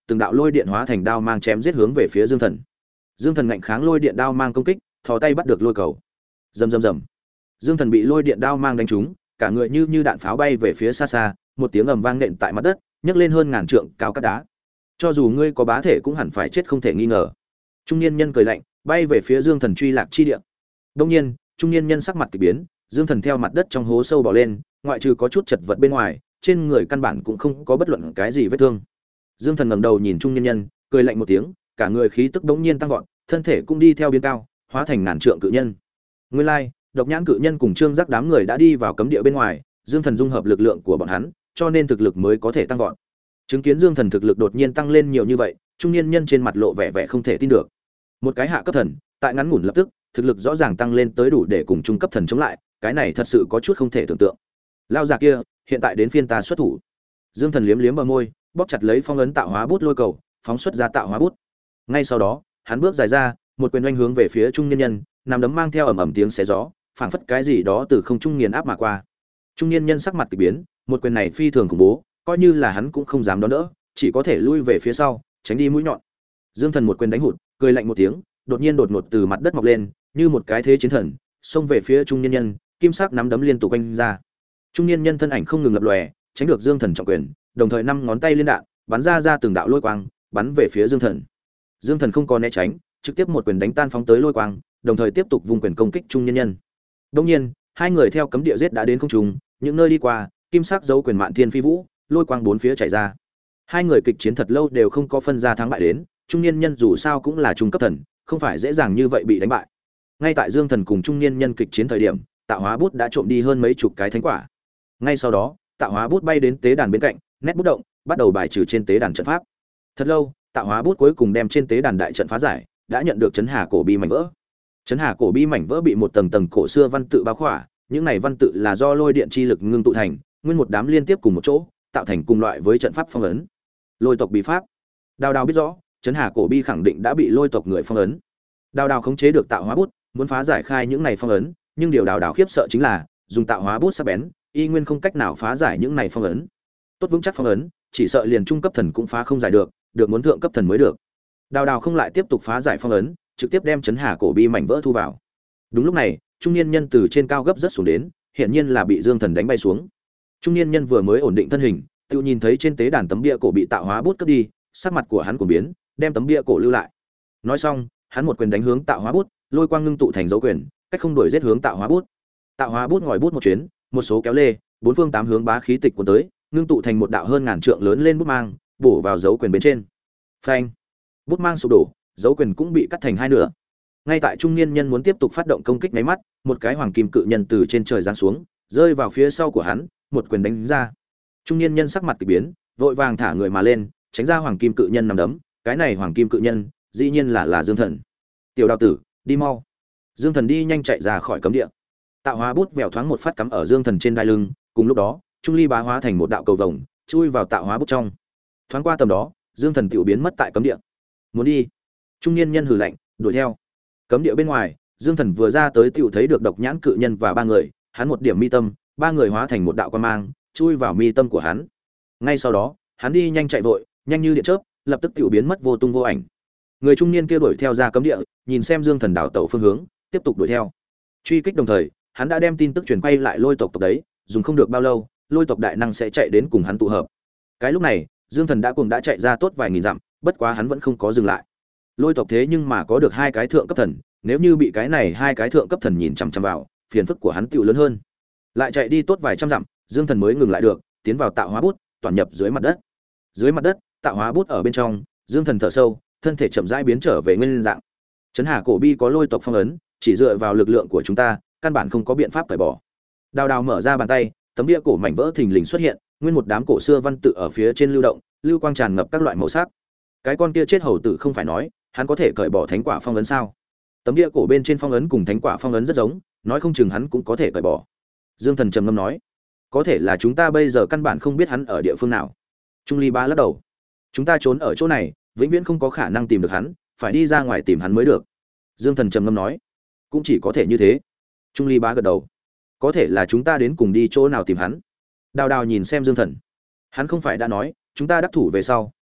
từng đạo lôi điện hóa thành đao mang chém giết hướng về phía Dương Thần. Dương Thần ngạnh kháng lôi điện đao mang công kích, thò tay bắt được lôi cầu. Rầm rầm rầm. Dương Thần bị lôi điện đao mang đánh trúng, cả người như như đạn pháo bay về phía xa xa, một tiếng ầm vang nện tại mặt đất, nhấc lên hơn ngàn trượng cao cát đá. Cho dù ngươi có bá thể cũng hẳn phải chết không thể nghi ngờ. Trung niên nhân cười lạnh, bay về phía Dương Thần truy lạc chi địa. Đương nhiên, trung niên nhân sắc mặt kỳ biến, Dương Thần theo mặt đất trong hố sâu bò lên, ngoại trừ có chút chật vật bên ngoài, trên người căn bản cũng không có bất luận cái gì vết thương. Dương Thần ngẩng đầu nhìn trung niên nhân, cười lạnh một tiếng, cả người khí tức bỗng nhiên tăng vọt, thân thể cũng đi theo biến cao, hóa thành ngàn trượng cự nhân. Nguyên lai, Độc Nhãn cự nhân cùng Trương Giác đám người đã đi vào cấm địa bên ngoài, Dương Thần dung hợp lực lượng của bọn hắn, cho nên thực lực mới có thể tăng vọt. Chứng kiến Dương Thần thực lực đột nhiên tăng lên nhiều như vậy, trung niên nhân trên mặt lộ vẻ vẻ không thể tin được. Một cái hạ cấp thần, tại ngắn ngủn lập tức, thực lực rõ ràng tăng lên tới đủ để cùng trung cấp thần chống lại, cái này thật sự có chút không thể tưởng tượng. Lao già kia, hiện tại đến phiên ta xuất thủ. Dương Thần liếm liếm bờ môi, bóp chặt lấy phong ấn tạo hóa bút lôi cầu, phóng xuất ra tạo hóa bút. Ngay sau đó, hắn bước dài ra, một quyền oanh hướng về phía trung niên nhân, nắm đấm mang theo ầm ầm tiếng xé gió, phảng phất cái gì đó từ không trung nghiền áp mà qua. Trung niên nhân sắc mặt kỳ biến, một quyền này phi thường khủng bố, coi như là hắn cũng không dám đón đỡ, chỉ có thể lui về phía sau, tránh đi mũi nhọn. Dương Thần một quyền đánh hụt, cười lạnh một tiếng, đột nhiên đột ngột từ mặt đất mọc lên, như một cái thế chiến thần, xông về phía trung niên nhân, kim sắc nắm đấm liên tục quanh ra. Trung niên nhân thân ảnh không ngừng lập lòe, tránh được Dương Thần trọng quyền, đồng thời năm ngón tay liên đạn, bắn ra ra từng đạo lôi quang, bắn về phía Dương Thần. Dương Thần không có né tránh, trực tiếp một quyền đánh tan phóng tới lôi quang, đồng thời tiếp tục vung quyền công kích trung niên nhân. Đương nhiên, hai người theo cấm địa giết đã đến không trung, những nơi đi qua, kim sắc dấu quyền mạn thiên phi vũ, lôi quang bốn phía chảy ra. Hai người kịch chiến thật lâu đều không có phân ra thắng bại đến, trung niên nhân dù sao cũng là trung cấp thần, không phải dễ dàng như vậy bị đánh bại. Ngay tại Dương Thần cùng trung niên nhân kịch chiến thời điểm, tạo hóa bút đã trộm đi hơn mấy chục cái thánh quả. Ngay sau đó, tạo hóa bút bay đến tế đàn bên cạnh, nét bút động, bắt đầu bài trừ trên tế đàn trận pháp. Thật lâu, tạo hóa bút cuối cùng đem trên tế đàn đại trận phá giải, đã nhận được chấn hà cổ bi mảnh vỡ. Chấn hà cổ bi mảnh vỡ bị một tầng tầng cổ xưa văn tự bao khỏa, những này văn tự là do lôi điện chi lực ngưng tụ thành, nguyên một đám liên tiếp cùng một chỗ, tạo thành cùng loại với trận pháp phong ấn. Lôi tộc bí pháp. Đào Đào biết rõ, chấn hà cổ bi khẳng định đã bị lôi tộc người phong ấn. Đào Đào khống chế được tạo hóa bút, muốn phá giải khai những này phong ấn, nhưng điều Đào Đào khiếp sợ chính là, dùng tạo hóa bút sắc bén, y nguyên không cách nào phá giải những này phong ấn. Tốt vững chắc phong ấn, chỉ sợ liền trung cấp thần cũng phá không giải được, được muốn thượng cấp thần mới được. Đào Đào không lại tiếp tục phá giải phong ấn, trực tiếp đem chấn hà cổ bi mảnh vỡ thu vào. Đúng lúc này, trung niên nhân từ trên cao gấp rất xuống đến, hiển nhiên là bị Dương Thần đánh bay xuống. Trung niên nhân vừa mới ổn định thân hình, tự nhìn thấy trên tế đàn tấm bia cổ bị tạo hóa bút cướp đi, sắc mặt của hắn cuồng biến, đem tấm bia cổ lưu lại. Nói xong, hắn một quyền đánh hướng tạo hóa bút, lôi quang ngưng tụ thành dấu quyền, cách không đổi giết hướng tạo hóa bút. Tạo hóa bút ngòi bút một chuyến, một số kéo lê, bốn phương tám hướng bá khí tịch cuốn tới, ngưng tụ thành một đạo hơn ngàn trượng lớn lên bút mang, bổ vào dấu quyền bên trên. Phanh! Bút mang sụp đổ, dấu quyền cũng bị cắt thành hai nửa. Ngay tại trung niên nhân muốn tiếp tục phát động công kích nháy mắt, một cái hoàng kim cự nhân từ trên trời giáng xuống, rơi vào phía sau của hắn, một quyền đánh ra. Trung niên nhân sắc mặt kỳ biến, vội vàng thả người mà lên, tránh ra hoàng kim cự nhân nằm đấm. Cái này hoàng kim cự nhân, dĩ nhiên là là Dương Thần. Tiểu Đào tử, đi mau! Dương Thần đi nhanh chạy ra khỏi cấm địa. Tạo hóa bút vèo thoáng một phát cắm ở Dương Thần trên đai lưng, cùng lúc đó, trung ly bá hóa thành một đạo cầu vồng, chui vào tạo hóa bút trong. Thoáng qua tầm đó, Dương Thần tiểu biến mất tại cấm địa. Muốn đi? Trung niên nhân hừ lạnh, đuổi theo. Cấm địa bên ngoài, Dương Thần vừa ra tới tiểu thấy được Độc Nhãn cự nhân và ba người, hắn một điểm mi tâm, ba người hóa thành một đạo quang mang, chui vào mi tâm của hắn. Ngay sau đó, hắn đi nhanh chạy vội, nhanh như điện chớp, lập tức tiểu biến mất vô tung vô ảnh. Người trung niên kia đuổi theo ra cấm địa, nhìn xem Dương Thần đảo tẩu phương hướng, tiếp tục đuổi theo. Truy kích đồng thời, hắn đã đem tin tức truyền quay lại Lôi tộc tộc đấy, dùng không được bao lâu, Lôi tộc đại năng sẽ chạy đến cùng hắn tụ hợp. Cái lúc này, Dương Thần đã cùng đã chạy ra tốt vài nghìn dặm, bất quá hắn vẫn không có dừng lại. Lôi tộc thế nhưng mà có được hai cái thượng cấp thần, nếu như bị cái này hai cái thượng cấp thần nhìn chằm chằm vào, phiền phức của hắn tiểu lớn hơn. Lại chạy đi tốt vài trăm dặm, Dương Thần mới ngừng lại được, tiến vào tạo hóa bút, toàn nhập dưới mặt đất. Dưới mặt đất, tạo hóa bút ở bên trong, Dương Thần thở sâu, thân thể chậm rãi biến trở về nguyên dạng. Trấn Hà cổ bi có lôi tộc phong ấn, chỉ dựa vào lực lượng của chúng ta, căn bản không có biện pháp cởi bỏ. Đào Đào mở ra bàn tay, tấm bia cổ mảnh vỡ thình lình xuất hiện, nguyên một đám cổ xưa văn tự ở phía trên lưu động, lưu quang tràn ngập các loại màu sắc. Cái con kia chết hầu tử không phải nói, hắn có thể cởi bỏ thánh quả phong ấn sao? Tấm bia cổ bên trên phong ấn cùng thánh quả phong ấn rất giống, nói không chừng hắn cũng có thể cởi bỏ. Dương Thần trầm ngâm nói, có thể là chúng ta bây giờ căn bản không biết hắn ở địa phương nào. Trung Ly Bá lắc đầu, chúng ta trốn ở chỗ này, vĩnh viễn không có khả năng tìm được hắn, phải đi ra ngoài tìm hắn mới được. Dương Thần trầm ngâm nói, cũng chỉ có thể như thế. Trung Ly Bá gật đầu, có thể là chúng ta đến cùng đi chỗ nào tìm hắn. Đào Đào nhìn xem Dương Thần, hắn không phải đã nói, chúng ta đắc thủ về sau,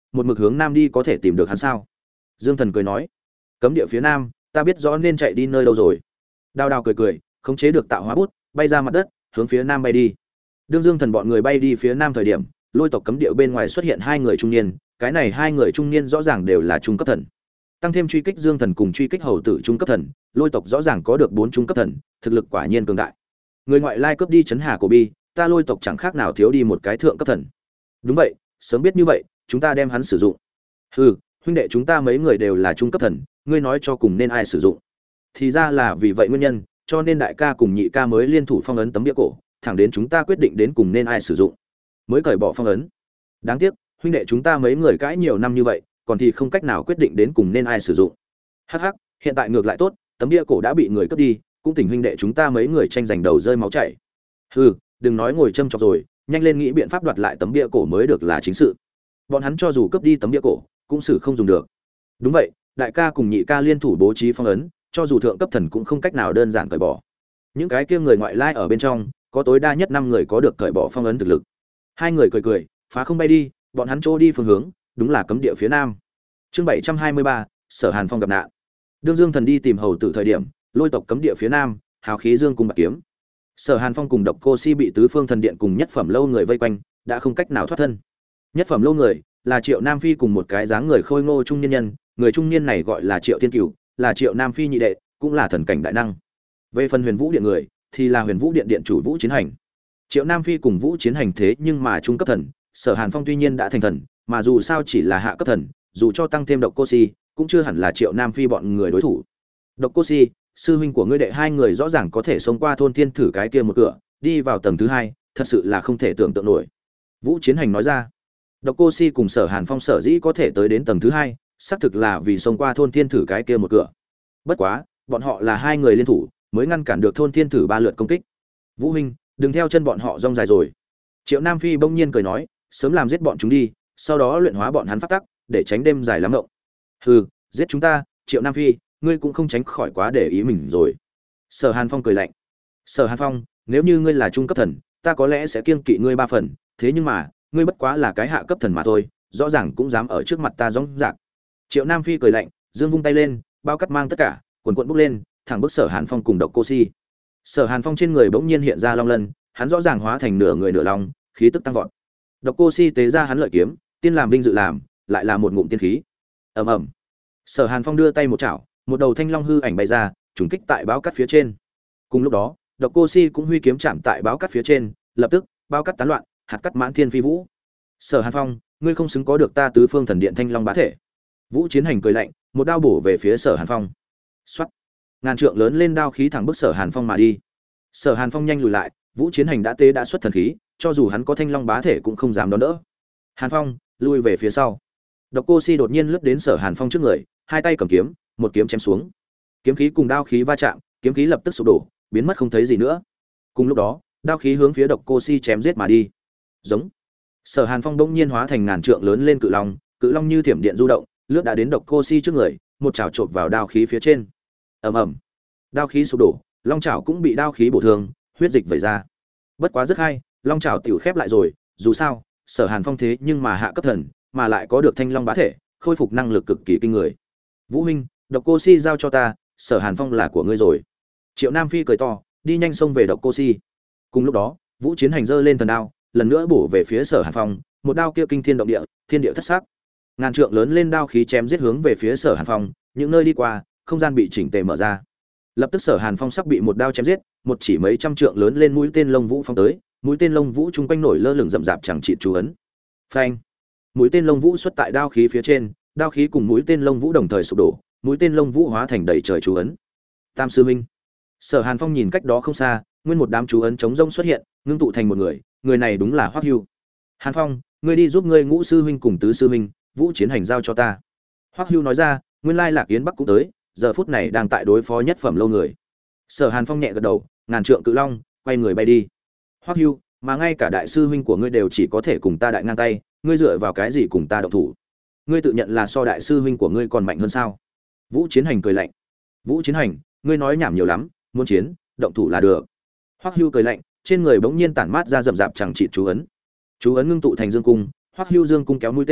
một mực hướng nam đi có thể tìm được hắn sao? Dương Thần cười nói, cấm địa phía nam, ta biết rõ nên chạy đi nơi đâu rồi. Đao Đao cười cười, khống chế được tạo hóa bút, bay ra mặt đất, hướng phía nam bay đi. Đương Dương Thần bọn người bay đi phía nam thời điểm, Lôi tộc cấm địa bên ngoài xuất hiện hai người trung niên, cái này hai người trung niên rõ ràng đều là trung cấp thần. Tăng thêm truy kích Dương Thần cùng truy kích hầu tử trung cấp thần, Lôi tộc rõ ràng có được bốn trung cấp thần, thực lực quả nhiên cường đại. Người ngoại lai cướp đi trấn Hà Cổ Bi, ta Lôi tộc chẳng khác nào thiếu đi một cái thượng cấp thần. Đúng vậy, sớm biết như vậy, chúng ta đem hắn sử dụng. Hừ, huynh đệ chúng ta mấy người đều là trung cấp thần, ngươi nói cho cùng nên ai sử dụng? Thì ra là vì vậy nguyên nhân, cho nên đại ca cùng nhị ca mới liên thủ phong ấn tấm bia cổ, thẳng đến chúng ta quyết định đến cùng nên ai sử dụng, mới cởi bỏ phong ấn. Đáng tiếc, huynh đệ chúng ta mấy người cãi nhiều năm như vậy, còn thì không cách nào quyết định đến cùng nên ai sử dụng. Hắc hắc, hiện tại ngược lại tốt, tấm bia cổ đã bị người cướp đi, cũng tỉnh huynh đệ chúng ta mấy người tranh giành đầu rơi máu chảy. Hừ, đừng nói ngồi châm chọc rồi, nhanh lên nghĩ biện pháp đoạt lại tấm bia cổ mới được là chính sự. Bọn hắn cho dù cướp đi tấm bia cổ, cũng xử không dùng được. Đúng vậy, đại ca cùng nhị ca liên thủ bố trí phong ấn, cho dù thượng cấp thần cũng không cách nào đơn giản cởi bỏ. Những cái kia người ngoại lai ở bên trong, có tối đa nhất năm người có được cởi bỏ phong ấn thực lực. Hai người cười cười, phá không bay đi, bọn hắn chỗ đi phương hướng, đúng là cấm địa phía nam. Chương bảy trăm hai mươi ba, Sở Hàn Phong gặp nạn. Đương Dương Thần đi tìm hầu tử thời điểm, Lôi tộc cấm địa phía nam, hào khí dương cung bạc kiếm. Sở Hàn Phong cùng Độc Cô Si bị tứ phương thần điện cùng nhất phẩm lâu người vây quanh, đã không cách nào thoát thân. Nhất phẩm lâu người là Triệu Nam Phi cùng một cái dáng người khôi ngô trung niên nhân, người trung niên này gọi là Triệu Thiên Cửu, là Triệu Nam Phi nhị đệ, cũng là thần cảnh đại năng. Về phần Huyền Vũ Điện người, thì là Huyền Vũ Điện điện chủ Vũ Chiến Hành. Triệu Nam Phi cùng Vũ Chiến Hành thế nhưng mà trung cấp thần, Sở Hàn Phong tuy nhiên đã thành thần, mà dù sao chỉ là hạ cấp thần, dù cho tăng thêm Độc Cô Si, cũng chưa hẳn là Triệu Nam Phi bọn người đối thủ. Độc Cô Si, sư huynh của ngươi đệ hai người rõ ràng có thể xông qua thôn thiên thử cái kia một cửa, đi vào tầng thứ hai, thật sự là không thể tưởng tượng nổi. Vũ Chiến Hành nói ra. Độc Cô Si cùng Sở Hàn Phong sở dĩ có thể tới đến tầng thứ hai, xác thực là vì xông qua thôn thiên thử cái kia một cửa. Bất quá, bọn họ là hai người liên thủ, mới ngăn cản được thôn thiên thử ba lượt công kích. Vũ huynh, đừng theo chân bọn họ rong dài rồi. Triệu Nam Phi bỗng nhiên cười nói, sớm làm giết bọn chúng đi, sau đó luyện hóa bọn hắn pháp tắc, để tránh đêm dài lắm ngộng. Hừ, giết chúng ta, Triệu Nam Phi, ngươi cũng không tránh khỏi quá để ý mình rồi. Sở Hàn Phong cười lạnh. Sở Hàn Phong, nếu như ngươi là trung cấp thần, ta có lẽ sẽ kiêng kỵ ngươi ba phần, thế nhưng mà, ngươi bất quá là cái hạ cấp thần mà thôi, rõ ràng cũng dám ở trước mặt ta rống rạc. Triệu Nam Phi cười lạnh, dương vung tay lên, bao cắt mang tất cả, quần quần bốc lên, thẳng bức Sở Hàn Phong cùng Độc Cô Si. Sở Hàn Phong trên người bỗng nhiên hiện ra long lân, hắn rõ ràng hóa thành nửa người nửa long, khí tức tăng vọt. Độc Cô Si tế ra hắn lợi kiếm, tiên làm vinh dự làm, lại là một ngụm tiên khí. Ầm ầm. Sở Hàn Phong đưa tay một chảo, một đầu thanh long hư ảnh bay ra, trùng kích tại báo cắt phía trên. Cùng lúc đó, Độc Cô Si cũng huy kiếm chạm tại báo cắt phía trên, lập tức, báo cắt tán loạn, hạt cắt mãn thiên phi vũ. Sở Hàn Phong, ngươi không xứng có được ta tứ phương thần điện thanh long bá thể. Vũ Chiến Hành cười lạnh, một đao bổ về phía Sở Hàn Phong. Soát. Ngàn trượng lớn lên đao khí thẳng bức Sở Hàn Phong mà đi. Sở Hàn Phong nhanh lùi lại, Vũ Chiến Hành đã tế đã xuất thần khí, cho dù hắn có thanh long bá thể cũng không dám đón đỡ. Hàn Phong, lui về phía sau. Độc Cô Si đột nhiên lướt đến Sở Hàn Phong trước người, hai tay cầm kiếm, một kiếm chém xuống. Kiếm khí cùng đao khí va chạm, kiếm khí lập tức sụp đổ, biến mất không thấy gì nữa. Cùng lúc đó, đao khí hướng phía Độc Cô Si chém giết mà đi. Giống. Sở Hàn Phong bỗng nhiên hóa thành ngàn trượng lớn lên cự long, cự long như thiểm điện du động, lướt đã đến Độc Cô Si trước người, một chảo chộp vào đao khí phía trên. Ầm ầm. Đao khí sụp đổ, long chảo cũng bị đao khí bổ thương, huyết dịch vẩy ra. Bất quá rất hay, long chảo tiểu khép lại rồi, dù sao, Sở Hàn Phong thế nhưng mà hạ cấp thần, mà lại có được thanh long bá thể, khôi phục năng lực cực kỳ kinh người. Vũ huynh, Độc Cô Si giao cho ta, Sở Hàn Phong là của ngươi rồi. Triệu Nam Phi cười to, đi nhanh xông về Độc Cô Si. Cùng lúc đó, Vũ Chiến Hành giơ lên thần đao, lần nữa bổ về phía Sở Hàn Phong, một đao kia kinh thiên động địa, thiên địa thất sắc. Ngàn trượng lớn lên đao khí chém giết hướng về phía Sở Hàn Phong, những nơi đi qua, không gian bị chỉnh tề mở ra. Lập tức Sở Hàn Phong sắp bị một đao chém giết, một chỉ mấy trăm trượng lớn lên mũi tên lông vũ phóng tới, mũi tên lông vũ chung quanh nổi lơ lửng rậm rạp chẳng trị chú ấn. Phanh! Mũi tên lông vũ xuất tại đao khí phía trên, đao khí cùng mũi tên lông vũ đồng thời sụp đổ, mũi tên lông vũ hóa thành đầy trời chú ấn. Tam sư huynh. Sở Hàn Phong nhìn cách đó không xa, nguyên một đám chú ấn chống rông xuất hiện, ngưng tụ thành một người, người này đúng là Hoắc Hưu. Hàn Phong, ngươi đi giúp ngươi ngũ sư huynh cùng tứ sư huynh, Vũ Chiến Hành giao cho ta. Hoắc Hưu nói ra, nguyên lai Lạc Yến Bắc cũng tới, giờ phút này đang tại đối phó nhất phẩm lâu người. Sở Hàn Phong nhẹ gật đầu, ngàn trượng cự long, quay người bay đi. Hoắc Hưu, mà ngay cả đại sư huynh của ngươi đều chỉ có thể cùng ta đại ngang tay, ngươi dựa vào cái gì cùng ta động thủ? Ngươi tự nhận là so đại sư huynh của ngươi còn mạnh hơn sao? Vũ Chiến Hành cười lạnh. Vũ Chiến Hành, ngươi nói nhảm nhiều lắm, muốn chiến, động thủ là được. Hoắc Hưu cười lạnh, trên người bỗng nhiên tản mát ra rậm rạp chẳng trị chú ấn. Chú ấn ngưng tụ thành dương cung, Hoắc Hưu dương cung kéo mũi tên,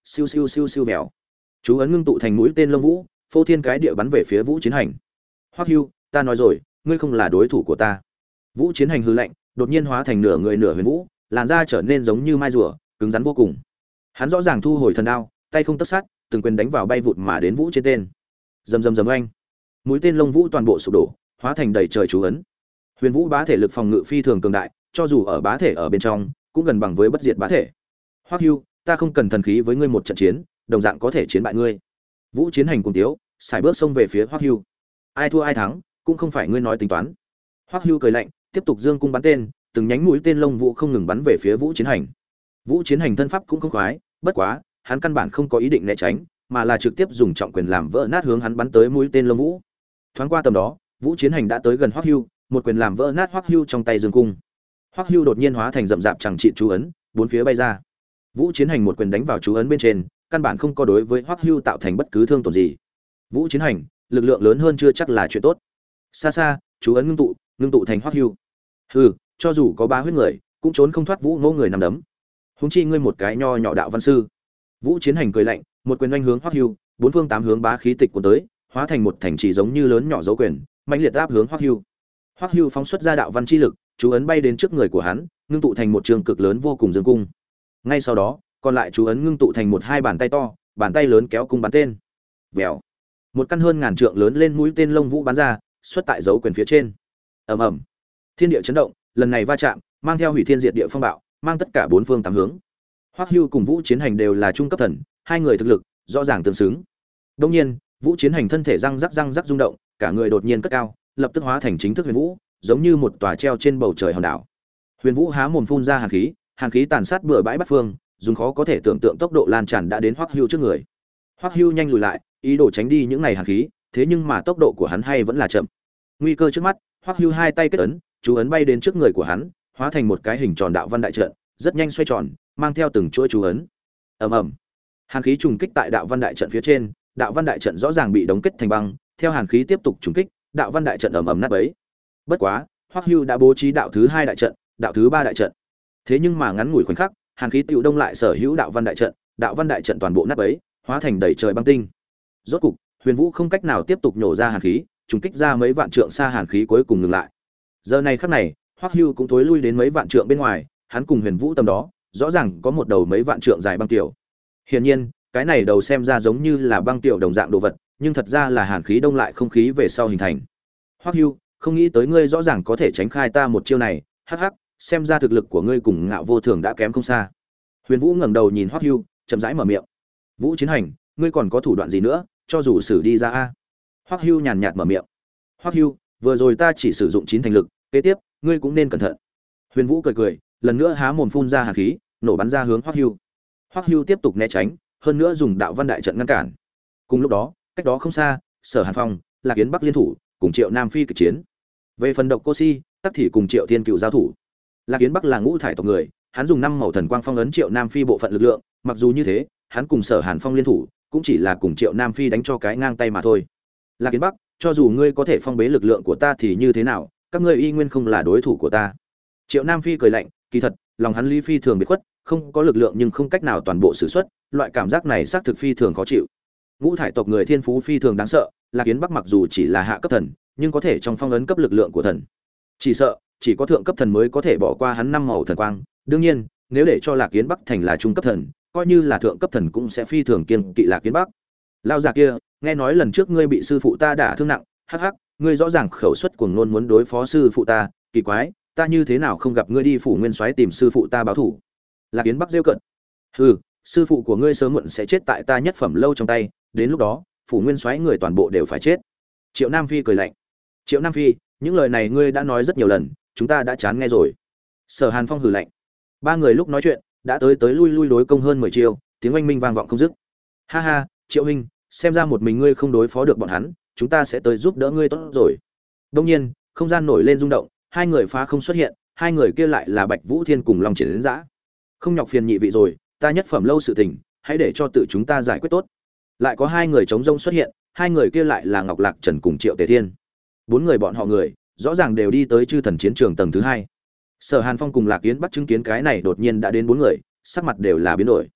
siêu siêu siêu siêu vèo. Chú ấn ngưng tụ thành mũi tên lông vũ, phô thiên cái địa bắn về phía Vũ Chiến Hành. Hoắc Hưu, ta nói rồi, ngươi không là đối thủ của ta. Vũ Chiến Hành hừ lạnh, đột nhiên hóa thành nửa người nửa huyền vũ, làn da trở nên giống như mai rùa, cứng rắn vô cùng. Hắn rõ ràng thu hồi thần đao, tay không tấc sát, từng quyền đánh vào bay vụt mà đến Vũ trên tên. Rầm rầm rầm oanh. Mũi tên lông vũ toàn bộ sụp đổ, hóa thành đầy trời chú ấn. Huyền Vũ bá thể lực phòng ngự phi thường cường đại, cho dù ở bá thể ở bên trong, cũng gần bằng với bất diệt bá thể. Hoắc Hưu, ta không cần thần khí với ngươi một trận chiến, đồng dạng có thể chiến bại ngươi. Vũ Chiến Hành cùng tiếu, xài bước xông về phía Hoắc Hưu. Ai thua ai thắng, cũng không phải ngươi nói tính toán. Hoắc Hưu cười lạnh, tiếp tục dương cung bắn tên, từng nhánh mũi tên lông vũ không ngừng bắn về phía Vũ Chiến Hành. Vũ Chiến Hành thân pháp cũng không khoái, bất quá, hắn căn bản không có ý định né tránh, mà là trực tiếp dùng trọng quyền làm vỡ nát hướng hắn bắn tới mũi tên lông vũ. Thoáng qua tầm đó, Vũ Chiến Hành đã tới gần Hoắc Hưu, một quyền làm vỡ nát Hoắc Hưu trong tay dương cung. Hoắc Hưu đột nhiên hóa thành rậm rạp chẳng trị chú ấn, bốn phía bay ra. Vũ Chiến Hành một quyền đánh vào chú ấn bên trên, căn bản không có đối với Hoắc Hưu tạo thành bất cứ thương tổn gì. Vũ Chiến Hành, lực lượng lớn hơn chưa chắc là chuyện tốt. Xa xa, chú ấn ngưng tụ, ngưng tụ thành Hoắc Hưu. Hừ, cho dù có ba huyết người, cũng trốn không thoát Vũ Ngô người nằm đấm. Huống chi ngươi một cái nho nhỏ đạo văn sư. Vũ Chiến Hành cười lạnh, một quyền oanh hướng Hoắc Hưu, bốn phương tám hướng bá khí tịch cuốn tới, hóa thành một thành trì giống như lớn nhỏ dấu quyền, mạnh liệt áp hướng Hoắc Hưu. Hoắc Hưu phóng xuất ra đạo văn chi lực, chú ấn bay đến trước người của hắn, ngưng tụ thành một trường cực lớn vô cùng dương cung. Ngay sau đó, còn lại chú ấn ngưng tụ thành một hai bàn tay to, bàn tay lớn kéo cung bắn tên. Vèo. Một căn hơn ngàn trượng lớn lên mũi tên lông vũ bắn ra, xuất tại dấu quyền phía trên. Ầm ầm. Thiên địa chấn động, lần này va chạm, mang theo hủy thiên diệt địa phong bạo, mang tất cả bốn phương tám hướng. Hoắc Hưu cùng Vũ Chiến Hành đều là trung cấp thần, hai người thực lực rõ ràng tương xứng. Đương nhiên, Vũ Chiến Hành thân thể răng rắc răng rắc rung động, cả người đột nhiên cất cao, lập tức hóa thành chính thức huyền vũ, giống như một tòa treo trên bầu trời hòn đảo. Huyền Vũ há mồm phun ra hàn khí, hàn khí tàn sát bừa bãi bát phương, dùng khó có thể tưởng tượng tốc độ lan tràn đã đến Hoắc Hưu trước người. Hoắc Hưu nhanh lùi lại, ý đồ tránh đi những này hàn khí, thế nhưng mà tốc độ của hắn hay vẫn là chậm. Nguy cơ trước mắt, Hoắc Hưu hai tay kết ấn, chú ấn bay đến trước người của hắn, hóa thành một cái hình tròn đạo văn đại trận, rất nhanh xoay tròn, mang theo từng chuỗi chú ấn. Ầm ầm. Hàn khí trùng kích tại đạo văn đại trận phía trên, đạo văn đại trận rõ ràng bị đóng kết thành băng, theo hàn khí tiếp tục trùng kích, đạo văn đại trận ầm ầm nát bấy. Bất quá, Hoắc Hưu đã bố trí đạo thứ hai đại trận, đạo thứ ba đại trận. Thế nhưng mà ngắn ngủi khoảnh khắc, hàn khí tiêu đông lại sở hữu đạo văn đại trận, đạo văn đại trận toàn bộ nát bấy, hóa thành đầy trời băng tinh. Rốt cục, Huyền Vũ không cách nào tiếp tục nhổ ra hàn khí, trùng kích ra mấy vạn trượng xa hàn khí cuối cùng ngừng lại. Giờ này khắc này, Hoắc Hưu cũng thối lui đến mấy vạn trượng bên ngoài, hắn cùng Huyền Vũ tầm đó, rõ ràng có một đầu mấy vạn trượng dài băng tiểu. Hiển nhiên, cái này đầu xem ra giống như là băng tiểu đồng dạng đồ vật, nhưng thật ra là hàn khí đông lại không khí về sau hình thành. Hoắc Hưu, không nghĩ tới ngươi rõ ràng có thể tránh khai ta một chiêu này, hắc hắc, xem ra thực lực của ngươi cùng Ngạo Vô Thường đã kém không xa. Huyền Vũ ngẩng đầu nhìn Hoắc Hưu, chậm rãi mở miệng. Vũ Chiến Hành, ngươi còn có thủ đoạn gì nữa, cho dù xử đi ra a. Hoắc Hưu nhàn nhạt mở miệng. Hoắc Hưu, vừa rồi ta chỉ sử dụng chín thành lực, kế tiếp, ngươi cũng nên cẩn thận. Huyền Vũ cười cười, lần nữa há mồm phun ra hàn khí, nổ bắn ra hướng Hoắc Hưu. Hoắc Hưu tiếp tục né tránh, hơn nữa dùng đạo văn đại trận ngăn cản. Cùng lúc đó, cách đó không xa, Sở Hàn Phong, Lạc Yến Bắc liên thủ, cùng Triệu Nam Phi kịch chiến. Về phần Độc Cô Si, tắc thì cùng Triệu Thiên Cựu giao thủ. Lạc Yến Bắc là ngũ thải tộc người, hắn dùng năm màu thần quang phong ấn Triệu Nam Phi bộ phận lực lượng, mặc dù như thế, hắn cùng Sở Hàn Phong liên thủ, cũng chỉ là cùng Triệu Nam Phi đánh cho cái ngang tay mà thôi. Lạc Yến Bắc, cho dù ngươi có thể phong bế lực lượng của ta thì như thế nào, các ngươi y nguyên không là đối thủ của ta. Triệu Nam Phi cười lạnh, kỳ thật, lòng hắn Lý Phi thường biệt khuất, không có lực lượng nhưng không cách nào toàn bộ sử xuất, loại cảm giác này xác thực phi thường khó chịu. Ngũ thải tộc người thiên phú phi thường đáng sợ, Lạc Yến Bắc mặc dù chỉ là hạ cấp thần, nhưng có thể trong phong ấn cấp lực lượng của thần. Chỉ sợ, chỉ có thượng cấp thần mới có thể bỏ qua hắn năm màu thần quang, đương nhiên, nếu để cho Lạc Yến Bắc thành là trung cấp thần, coi như là thượng cấp thần cũng sẽ phi thường kiên kỵ Lạc Yến Bắc. Lao già kia, nghe nói lần trước ngươi bị sư phụ ta đả thương nặng, hắc hắc, ngươi rõ ràng khẩu suất cuồng ngôn muốn đối phó sư phụ ta, kỳ quái, ta như thế nào không gặp ngươi đi phủ Nguyên Soái tìm sư phụ ta báo thù? Lạc Yến Bắc rêu cận. Hừ, sư phụ của ngươi sớm muộn sẽ chết tại ta nhất phẩm lâu trong tay, đến lúc đó, phủ Nguyên Soái người toàn bộ đều phải chết. Triệu Nam Phi cười lạnh. Triệu Nam Phi, những lời này ngươi đã nói rất nhiều lần, chúng ta đã chán nghe rồi. Sở Hàn Phong hừ lạnh. Ba người lúc nói chuyện, đã tới tới lui lui đối công hơn mười chiêu, tiếng oanh minh vang vọng không dứt. Ha ha, Triệu huynh, xem ra một mình ngươi không đối phó được bọn hắn, chúng ta sẽ tới giúp đỡ ngươi tốt rồi. Đương nhiên, không gian nổi lên rung động, hai người phá không xuất hiện, hai người kia lại là Bạch Vũ Thiên cùng Long Triển đến dã. Không nhọc phiền nhị vị rồi, ta nhất phẩm lâu sự tình, hãy để cho tự chúng ta giải quyết tốt. Lại có hai người chống rông xuất hiện, hai người kia lại là Ngọc Lạc Trần cùng Triệu Tề Thiên. Bốn người bọn họ người, rõ ràng đều đi tới Chư Thần chiến trường tầng thứ hai. Sở Hàn Phong cùng Lạc Yến Bắc chứng kiến cái này đột nhiên đã đến bốn người, sắc mặt đều là biến đổi.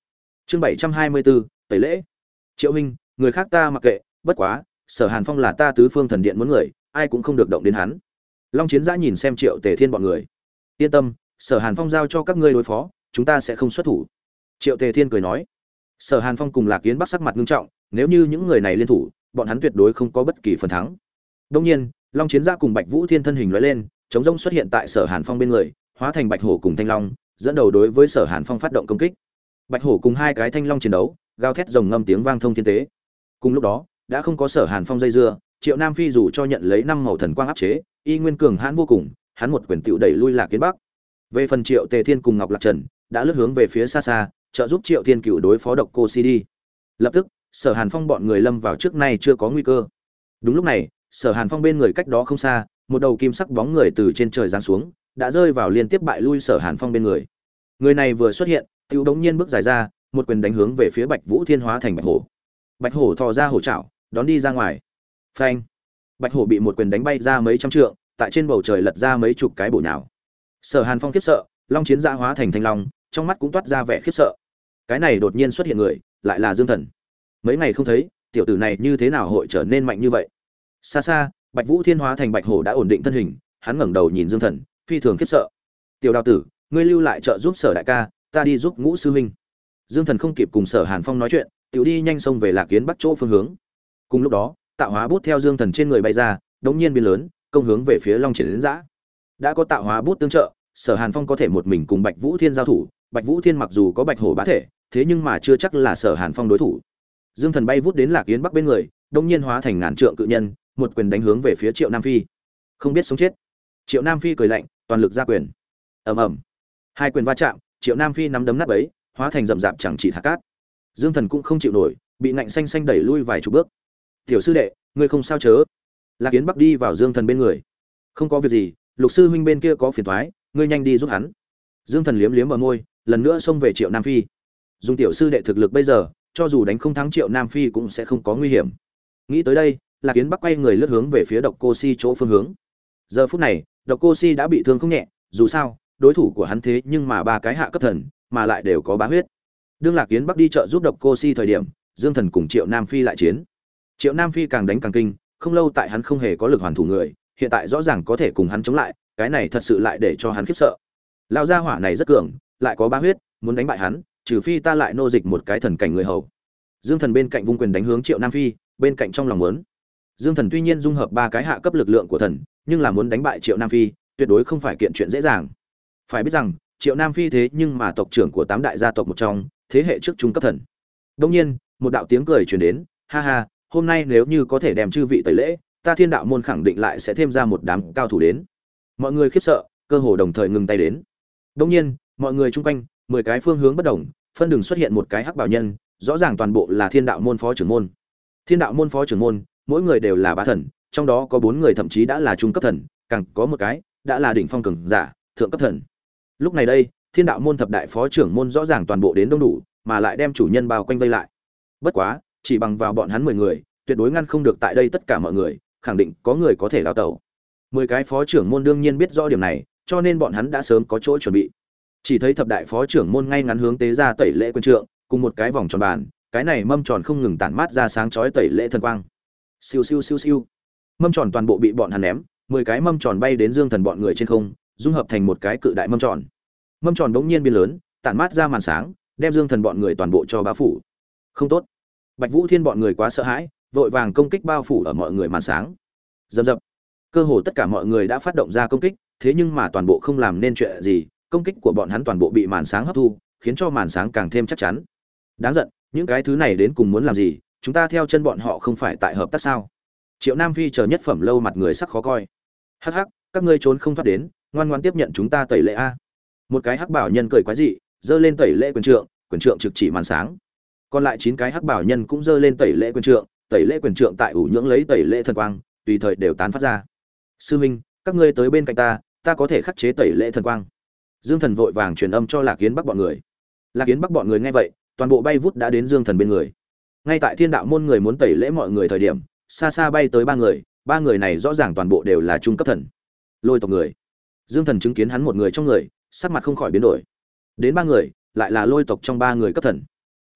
Chương bảy trăm hai mươi bốn, tẩy lễ. Triệu huynh, người khác ta mặc kệ, bất quá, Sở Hàn Phong là ta tứ phương thần điện muốn người, ai cũng không được động đến hắn. Long Chiến Giã nhìn xem Triệu Tề Thiên bọn người. Yên tâm, Sở Hàn Phong giao cho các ngươi đối phó, chúng ta sẽ không xuất thủ. Triệu Tề Thiên cười nói. Sở Hàn Phong cùng Lạc Kiến Bắc sắc mặt nghiêm trọng, nếu như những người này liên thủ, bọn hắn tuyệt đối không có bất kỳ phần thắng. Đương nhiên, Long Chiến Giã cùng Bạch Vũ Thiên thân hình lóe lên, chống rông xuất hiện tại Sở Hàn Phong bên người, hóa thành Bạch Hổ cùng Thanh Long, dẫn đầu đối với Sở Hàn Phong phát động công kích. Bạch Hổ cùng hai cái Thanh Long chiến đấu, gào thét rồng ngâm tiếng vang thông thiên tế. Cùng lúc đó, đã không có Sở Hàn Phong dây dưa, Triệu Nam Phi dù cho nhận lấy năm màu thần quang áp chế, y nguyên cường hãn vô cùng, hắn một quyền tiểu đẩy lui Lạc Kiến Bắc. Về phần Triệu Tề Thiên cùng Ngọc Lạc Trần, đã lướt hướng về phía xa xa, trợ giúp Triệu Thiên Cửu đối phó độc cô si đi. Lập tức, Sở Hàn Phong bọn người lâm vào trước nay chưa có nguy cơ. Đúng lúc này, Sở Hàn Phong bên người cách đó không xa, một đầu kim sắc bóng người từ trên trời giáng xuống, đã rơi vào liên tiếp bại lui Sở Hàn Phong bên người. Người này vừa xuất hiện, tiêu đống nhiên bước dài ra, một quyền đánh hướng về phía Bạch Vũ Thiên hóa thành Bạch Hổ. Bạch Hổ thò ra hổ trảo, đón đi ra ngoài. Phanh! Bạch Hổ bị một quyền đánh bay ra mấy trăm trượng, tại trên bầu trời lật ra mấy chục cái bổ nhào. Sở Hàn Phong khiếp sợ, Long Chiến Giã hóa thành Thanh Long, trong mắt cũng toát ra vẻ khiếp sợ. Cái này đột nhiên xuất hiện người, lại là Dương Thần. Mấy ngày không thấy, tiểu tử này như thế nào hội trở nên mạnh như vậy? Xa xa, Bạch Vũ Thiên hóa thành Bạch Hổ đã ổn định thân hình, hắn ngẩng đầu nhìn Dương Thần, phi thường khiếp sợ. "Tiểu Đào tử, ngươi lưu lại trợ giúp Sở đại ca, ta đi giúp Ngũ sư huynh." Dương Thần không kịp cùng Sở Hàn Phong nói chuyện, tiểu đi nhanh xông về Lạc Kiến Bắc chỗ phương hướng. Cùng lúc đó, tạo hóa bút theo Dương Thần trên người bay ra, đống nhiên biến lớn, công hướng về phía Long Triển Giã. Đã có tạo hóa bút tương trợ, Sở Hàn Phong có thể một mình cùng Bạch Vũ Thiên giao thủ. Bạch Vũ Thiên mặc dù có Bạch Hổ bá thể, thế nhưng mà chưa chắc là Sở Hàn Phong đối thủ. Dương Thần bay vút đến Lạc Kiến Bắc bên người, đống nhiên hóa thành ngàn trượng cự nhân, một quyền đánh hướng về phía Triệu Nam Phi. Không biết sống chết. Triệu Nam Phi cười lạnh, toàn lực ra quyền. Ầm ầm. Hai quyền va chạm, Triệu Nam Phi nắm đấm nát bấy, hóa thành rậm rạp chẳng chỉ thác cát. Dương Thần cũng không chịu nổi, bị ngạnh xanh xanh đẩy lui vài chục bước. "Tiểu sư đệ, ngươi không sao chớ?" Lạc Kiến Bắc đi vào Dương Thần bên người. "Không có việc gì, Lục sư huynh bên kia có phiền toái, ngươi nhanh đi giúp hắn." Dương Thần liếm liếm bờ môi, lần nữa xông về Triệu Nam Phi. Dùng tiểu sư đệ thực lực bây giờ, cho dù đánh không thắng Triệu Nam Phi cũng sẽ không có nguy hiểm. Nghĩ tới đây, Lạc Kiến Bắc quay người lướt hướng về phía Độc Cô Si chỗ phương hướng. Giờ phút này, Độc Cô Si đã bị thương không nhẹ, dù sao, đối thủ của hắn thế nhưng mà ba cái hạ cấp thần, mà lại đều có bá huyết. Đương Lạc Kiến Bắc đi trợ giúp Độc Cô Si thời điểm, Dương Thần cùng Triệu Nam Phi lại chiến. Triệu Nam Phi càng đánh càng kinh, không lâu tại hắn không hề có lực hoàn thủ người, hiện tại rõ ràng có thể cùng hắn chống lại, cái này thật sự lại để cho hắn khiếp sợ. Lão gia hỏa này rất cường, lại có bá huyết, muốn đánh bại hắn, trừ phi ta lại nô dịch một cái thần cảnh người hầu. Dương Thần bên cạnh vung quyền đánh hướng Triệu Nam Phi, bên cạnh trong lòng muốn. Dương Thần tuy nhiên dung hợp ba cái hạ cấp lực lượng của thần, nhưng là muốn đánh bại Triệu Nam Phi, tuyệt đối không phải kiện chuyện dễ dàng. Phải biết rằng, Triệu Nam Phi thế nhưng mà tộc trưởng của tám đại gia tộc một trong, thế hệ trước trung cấp thần. Đương nhiên, một đạo tiếng cười truyền đến, ha ha, hôm nay nếu như có thể đem chư vị tẩy lễ, ta Thiên đạo môn khẳng định lại sẽ thêm ra một đám cao thủ đến. Mọi người khiếp sợ, cơ hồ đồng thời ngừng tay đến. Đương nhiên, mọi người chung quanh, mười cái phương hướng bất đồng, phân đường xuất hiện một cái hắc bảo nhân, rõ ràng toàn bộ là Thiên đạo môn phó trưởng môn. Thiên đạo môn phó trưởng môn, mỗi người đều là bá thần, trong đó có bốn người thậm chí đã là trung cấp thần, càng có một cái đã là đỉnh phong cường giả, thượng cấp thần. Lúc này đây, Thiên đạo môn thập đại phó trưởng môn rõ ràng toàn bộ đến đông đủ, mà lại đem chủ nhân bao quanh vây lại. Bất quá, chỉ bằng vào bọn hắn mười người, tuyệt đối ngăn không được tại đây tất cả mọi người, khẳng định có người có thể đào tẩu. Mười cái phó trưởng môn đương nhiên biết rõ điểm này, cho nên bọn hắn đã sớm có chỗ chuẩn bị. Chỉ thấy thập đại phó trưởng môn ngay ngắn hướng tế ra tẩy lễ quân trượng, cùng một cái vòng tròn bàn, cái này mâm tròn không ngừng tản mát ra sáng chói tẩy lễ thần quang. Siêu siêu siêu siêu. Mâm tròn toàn bộ bị bọn hắn ném, mười cái mâm tròn bay đến Dương Thần bọn người trên không, dung hợp thành một cái cự đại mâm tròn. Mâm tròn bỗng nhiên biến lớn, tản mát ra màn sáng, đem Dương Thần bọn người toàn bộ cho bao phủ. Không tốt. Bạch Vũ Thiên bọn người quá sợ hãi, vội vàng công kích bao phủ ở mọi người màn sáng. Dầm dập. Cơ hồ tất cả mọi người đã phát động ra công kích, thế nhưng mà toàn bộ không làm nên chuyện gì, công kích của bọn hắn toàn bộ bị màn sáng hấp thu, khiến cho màn sáng càng thêm chắc chắn. Đáng giận, những cái thứ này đến cùng muốn làm gì, chúng ta theo chân bọn họ không phải tại hợp tác sao? Triệu Nam Phi chờ nhất phẩm lâu mặt người sắc khó coi. Hắc hắc, các ngươi trốn không thoát đến, ngoan ngoãn tiếp nhận chúng ta tẩy lễ a. Một cái hắc bảo nhân cười quái dị, giơ lên tẩy lễ quyền trượng, quyền trượng trực chỉ màn sáng. Còn lại chín cái hắc bảo nhân cũng giơ lên tẩy lễ quyền trượng, tẩy lễ quyền trượng tại ủ nhưỡng lấy tẩy lễ thần quang, tùy thời đều tán phát ra. Sư minh, các ngươi tới bên cạnh ta, ta có thể khắc chế tẩy lễ thần quang. Dương Thần vội vàng truyền âm cho Lạc Kiến Bắc bọn người. Lạc Kiến Bắc bọn người nghe vậy, toàn bộ bay vút đã đến Dương Thần bên người. Ngay tại Thiên đạo môn người muốn tẩy lễ mọi người thời điểm, xa xa bay tới ba người, ba người này rõ ràng toàn bộ đều là trung cấp thần. Lôi tộc người. Dương Thần chứng kiến hắn một người trong người, sắc mặt không khỏi biến đổi. Đến ba người, lại là Lôi tộc trong ba người cấp thần.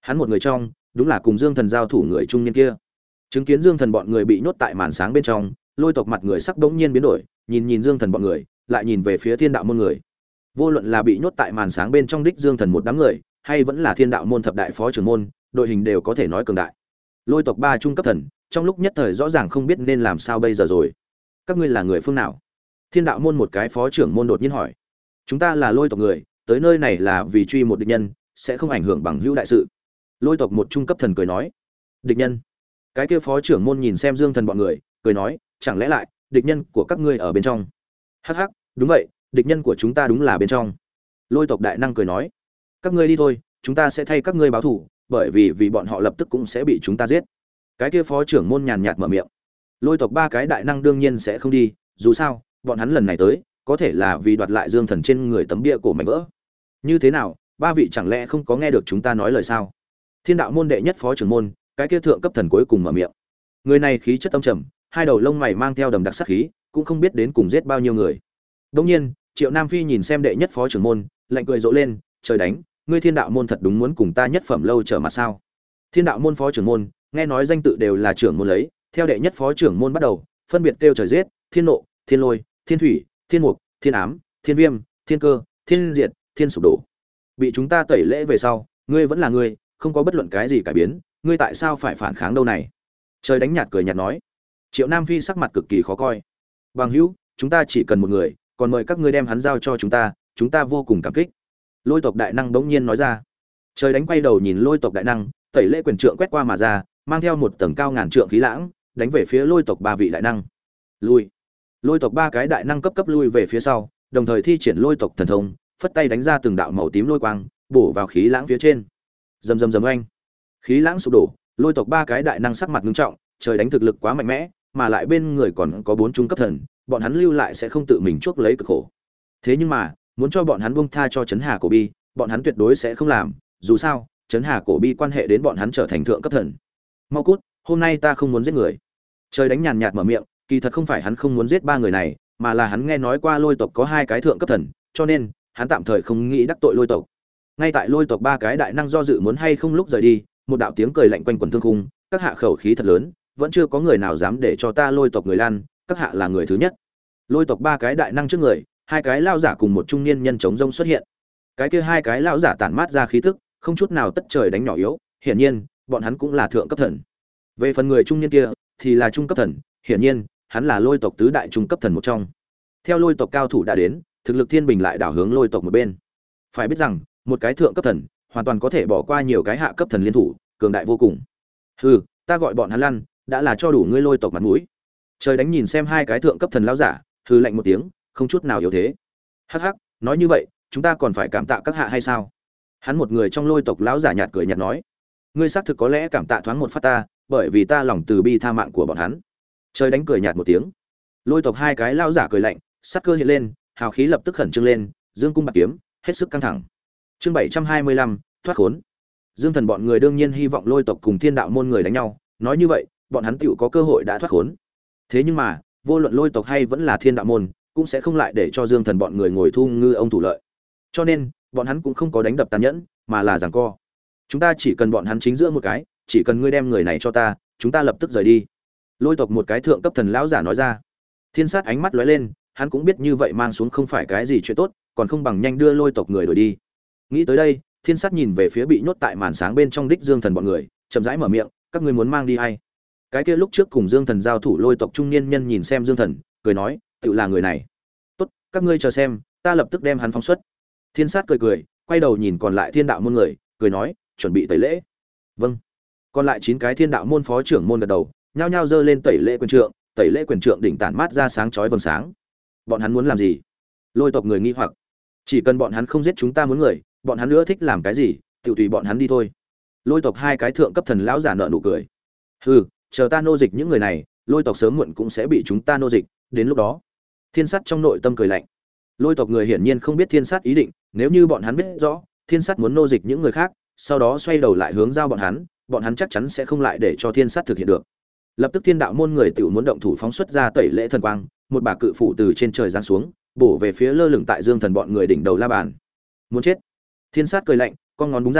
Hắn một người trong, đúng là cùng Dương Thần giao thủ người trung niên kia. Chứng kiến Dương Thần bọn người bị nhốt tại màn sáng bên trong, Lôi tộc mặt người sắc bỗng nhiên biến đổi, nhìn nhìn Dương Thần bọn người, lại nhìn về phía Thiên đạo môn người. Vô luận là bị nhốt tại màn sáng bên trong đích Dương Thần một đám người, hay vẫn là Thiên đạo môn thập đại phó trưởng môn, đội hình đều có thể nói cường đại. Lôi tộc ba trung cấp thần, trong lúc nhất thời rõ ràng không biết nên làm sao bây giờ rồi. Các ngươi là người phương nào? Thiên đạo môn một cái phó trưởng môn đột nhiên hỏi. Chúng ta là Lôi tộc người, tới nơi này là vì truy một địch nhân, sẽ không ảnh hưởng bằng hữu đại sự. Lôi tộc một trung cấp thần cười nói. Địch nhân? Cái kia phó trưởng môn nhìn xem Dương Thần bọn người, cười nói, chẳng lẽ lại địch nhân của các ngươi ở bên trong? Hắc hắc, đúng vậy, địch nhân của chúng ta đúng là bên trong. Lôi tộc đại năng cười nói, các ngươi đi thôi, chúng ta sẽ thay các ngươi báo thù, bởi vì vì bọn họ lập tức cũng sẽ bị chúng ta giết. Cái kia phó trưởng môn nhàn nhạt mở miệng. Lôi tộc ba cái đại năng đương nhiên sẽ không đi, dù sao, bọn hắn lần này tới, có thể là vì đoạt lại Dương Thần trên người tấm bia cổ mảnh vỡ. Như thế nào, ba vị chẳng lẽ không có nghe được chúng ta nói lời sao? Thiên đạo môn đệ nhất phó trưởng môn, cái kia thượng cấp thần cuối cùng mở miệng. Người này khí chất âm trầm, hai đầu lông mày mang theo đầm đặc sát khí, cũng không biết đến cùng giết bao nhiêu người. Đương nhiên, Triệu Nam Phi nhìn xem đệ nhất phó trưởng môn, lạnh cười rộ lên, trời đánh, ngươi Thiên đạo môn thật đúng muốn cùng ta nhất phẩm lâu trở mặt sao? Thiên đạo môn phó trưởng môn, nghe nói danh tự đều là trưởng môn lấy, theo đệ nhất phó trưởng môn bắt đầu, phân biệt kêu trời giết, thiên nộ, thiên lôi, thiên thủy, thiên mục, thiên ám, thiên viêm, thiên cơ, thiên diệt, thiên sụp đổ. Bị chúng ta tẩy lễ về sau, ngươi vẫn là ngươi, không có bất luận cái gì cải biến, ngươi tại sao phải phản kháng đâu này? Trời đánh nhạt cười nhạt nói. Triệu Nam Phi sắc mặt cực kỳ khó coi. Bằng hữu, chúng ta chỉ cần một người, còn mời các ngươi đem hắn giao cho chúng ta, chúng ta vô cùng cảm kích. Lôi tộc đại năng bỗng nhiên nói ra. Trời đánh quay đầu nhìn Lôi tộc đại năng, tẩy lễ quyền trượng quét qua mà ra, mang theo một tầng cao ngàn trượng khí lãng, đánh về phía Lôi tộc ba vị đại năng. Lui. Lôi tộc ba cái đại năng cấp cấp lui về phía sau, đồng thời thi triển Lôi tộc thần thông, phất tay đánh ra từng đạo màu tím lôi quang, bổ vào khí lãng phía trên. Rầm rầm rầm oanh. Khí lãng sụp đổ, Lôi tộc ba cái đại năng sắc mặt nghiêm trọng, trời đánh thực lực quá mạnh mẽ, mà lại bên người còn có bốn trung cấp thần, bọn hắn lưu lại sẽ không tự mình chuốc lấy cực khổ. Thế nhưng mà, muốn cho bọn hắn buông tha cho Trấn Hà Cổ Bi, bọn hắn tuyệt đối sẽ không làm, dù sao, Trấn Hà Cổ Bi quan hệ đến bọn hắn trở thành thượng cấp thần. Mau cút, hôm nay ta không muốn giết người. Trời đánh nhàn nhạt mở miệng, kỳ thật không phải hắn không muốn giết ba người này, mà là hắn nghe nói qua Lôi tộc có hai cái thượng cấp thần, cho nên hắn tạm thời không nghĩ đắc tội Lôi tộc. Ngay tại Lôi tộc ba cái đại năng do dự muốn hay không lúc rời đi, một đạo tiếng cười lạnh quanh quần thương khung, các hạ khẩu khí thật lớn, vẫn chưa có người nào dám để cho ta Lôi tộc người lan, các hạ là người thứ nhất. Lôi tộc ba cái đại năng trước người, hai cái lao giả cùng một trung niên nhân chống rông xuất hiện. Cái kia hai cái lao giả tản mát ra khí tức, không chút nào tất trời đánh nhỏ yếu, hiển nhiên, bọn hắn cũng là thượng cấp thần. Về phần người trung niên kia, thì là trung cấp thần, hiển nhiên, hắn là Lôi tộc tứ đại trung cấp thần một trong. Theo Lôi tộc cao thủ đã đến, thực lực thiên bình lại đảo hướng Lôi tộc một bên. Phải biết rằng, một cái thượng cấp thần, hoàn toàn có thể bỏ qua nhiều cái hạ cấp thần liên thủ, cường đại vô cùng. Hừ, ta gọi bọn hắn lăn, đã là cho đủ ngươi Lôi tộc mặt mũi. Trời đánh nhìn xem hai cái thượng cấp thần lão giả, hừ lạnh một tiếng, không chút nào yếu thế. Hắc hắc, nói như vậy, chúng ta còn phải cảm tạ các hạ hay sao? Hắn một người trong Lôi tộc lão giả nhạt cười nhạt nói, ngươi xác thực có lẽ cảm tạ thoáng một phát ta, bởi vì ta lòng từ bi tha mạng của bọn hắn. Trời đánh cười nhạt một tiếng. Lôi tộc hai cái lão giả cười lạnh, sát cơ hiện lên, hào khí lập tức khẩn trương lên, dương cung bạc kiếm, hết sức căng thẳng. Chương bảy trăm hai mươi lăm, thoát khốn. Dương Thần bọn người đương nhiên hy vọng Lôi tộc cùng Thiên đạo môn người đánh nhau, nói như vậy, bọn hắn tựu có cơ hội đã thoát khốn. Thế nhưng mà, vô luận Lôi tộc hay vẫn là Thiên đạo môn, cũng sẽ không lại để cho Dương Thần bọn người ngồi thu ngư ông thủ lợi. Cho nên, bọn hắn cũng không có đánh đập tàn nhẫn, mà là giằng co. Chúng ta chỉ cần bọn hắn chính giữa một cái, chỉ cần ngươi đem người này cho ta, chúng ta lập tức rời đi. Lôi tộc một cái thượng cấp thần lão giả nói ra. Thiên Sát ánh mắt lóe lên, hắn cũng biết như vậy mang xuống không phải cái gì chuyện tốt, còn không bằng nhanh đưa Lôi tộc người đuổi đi. Nghĩ tới đây, Thiên Sát nhìn về phía bị nhốt tại màn sáng bên trong đích Dương Thần bọn người, chậm rãi mở miệng, các ngươi muốn mang đi hay? Cái kia lúc trước cùng Dương Thần giao thủ Lôi tộc trung niên nhân nhìn xem Dương Thần, cười nói, tự là người này. Tốt, các ngươi chờ xem, ta lập tức đem hắn phóng xuất. Thiên Sát cười cười, quay đầu nhìn còn lại Thiên đạo môn người, cười nói, chuẩn bị tẩy lễ. Vâng. Còn lại chín cái Thiên đạo môn phó trưởng môn gật đầu, nhao nhao giơ lên tẩy lễ quyền trượng, tẩy lễ quyền trượng đỉnh tản mát ra sáng chói vầng sáng. Bọn hắn muốn làm gì? Lôi tộc người nghi hoặc. Chỉ cần bọn hắn không giết chúng ta muốn người, bọn hắn nữa thích làm cái gì, tự tùy bọn hắn đi thôi. Lôi tộc hai cái thượng cấp thần lão giả nợ nụ cười. Hừ, chờ ta nô dịch những người này, Lôi tộc sớm muộn cũng sẽ bị chúng ta nô dịch, đến lúc đó. Thiên Sát trong nội tâm cười lạnh. Lôi tộc người hiển nhiên không biết Thiên Sát ý định, nếu như bọn hắn biết rõ, Thiên Sát muốn nô dịch những người khác, sau đó xoay đầu lại hướng giao bọn hắn, bọn hắn chắc chắn sẽ không lại để cho Thiên Sát thực hiện được. Lập tức Thiên đạo môn người tiểu muốn động thủ phóng xuất ra tẩy lễ thần quang, một bả cự phủ từ trên trời giáng xuống, bổ về phía lơ lửng tại Dương Thần bọn người đỉnh đầu la bàn. Muốn chết. Thiên Sát cười lạnh, con ngón búng ra,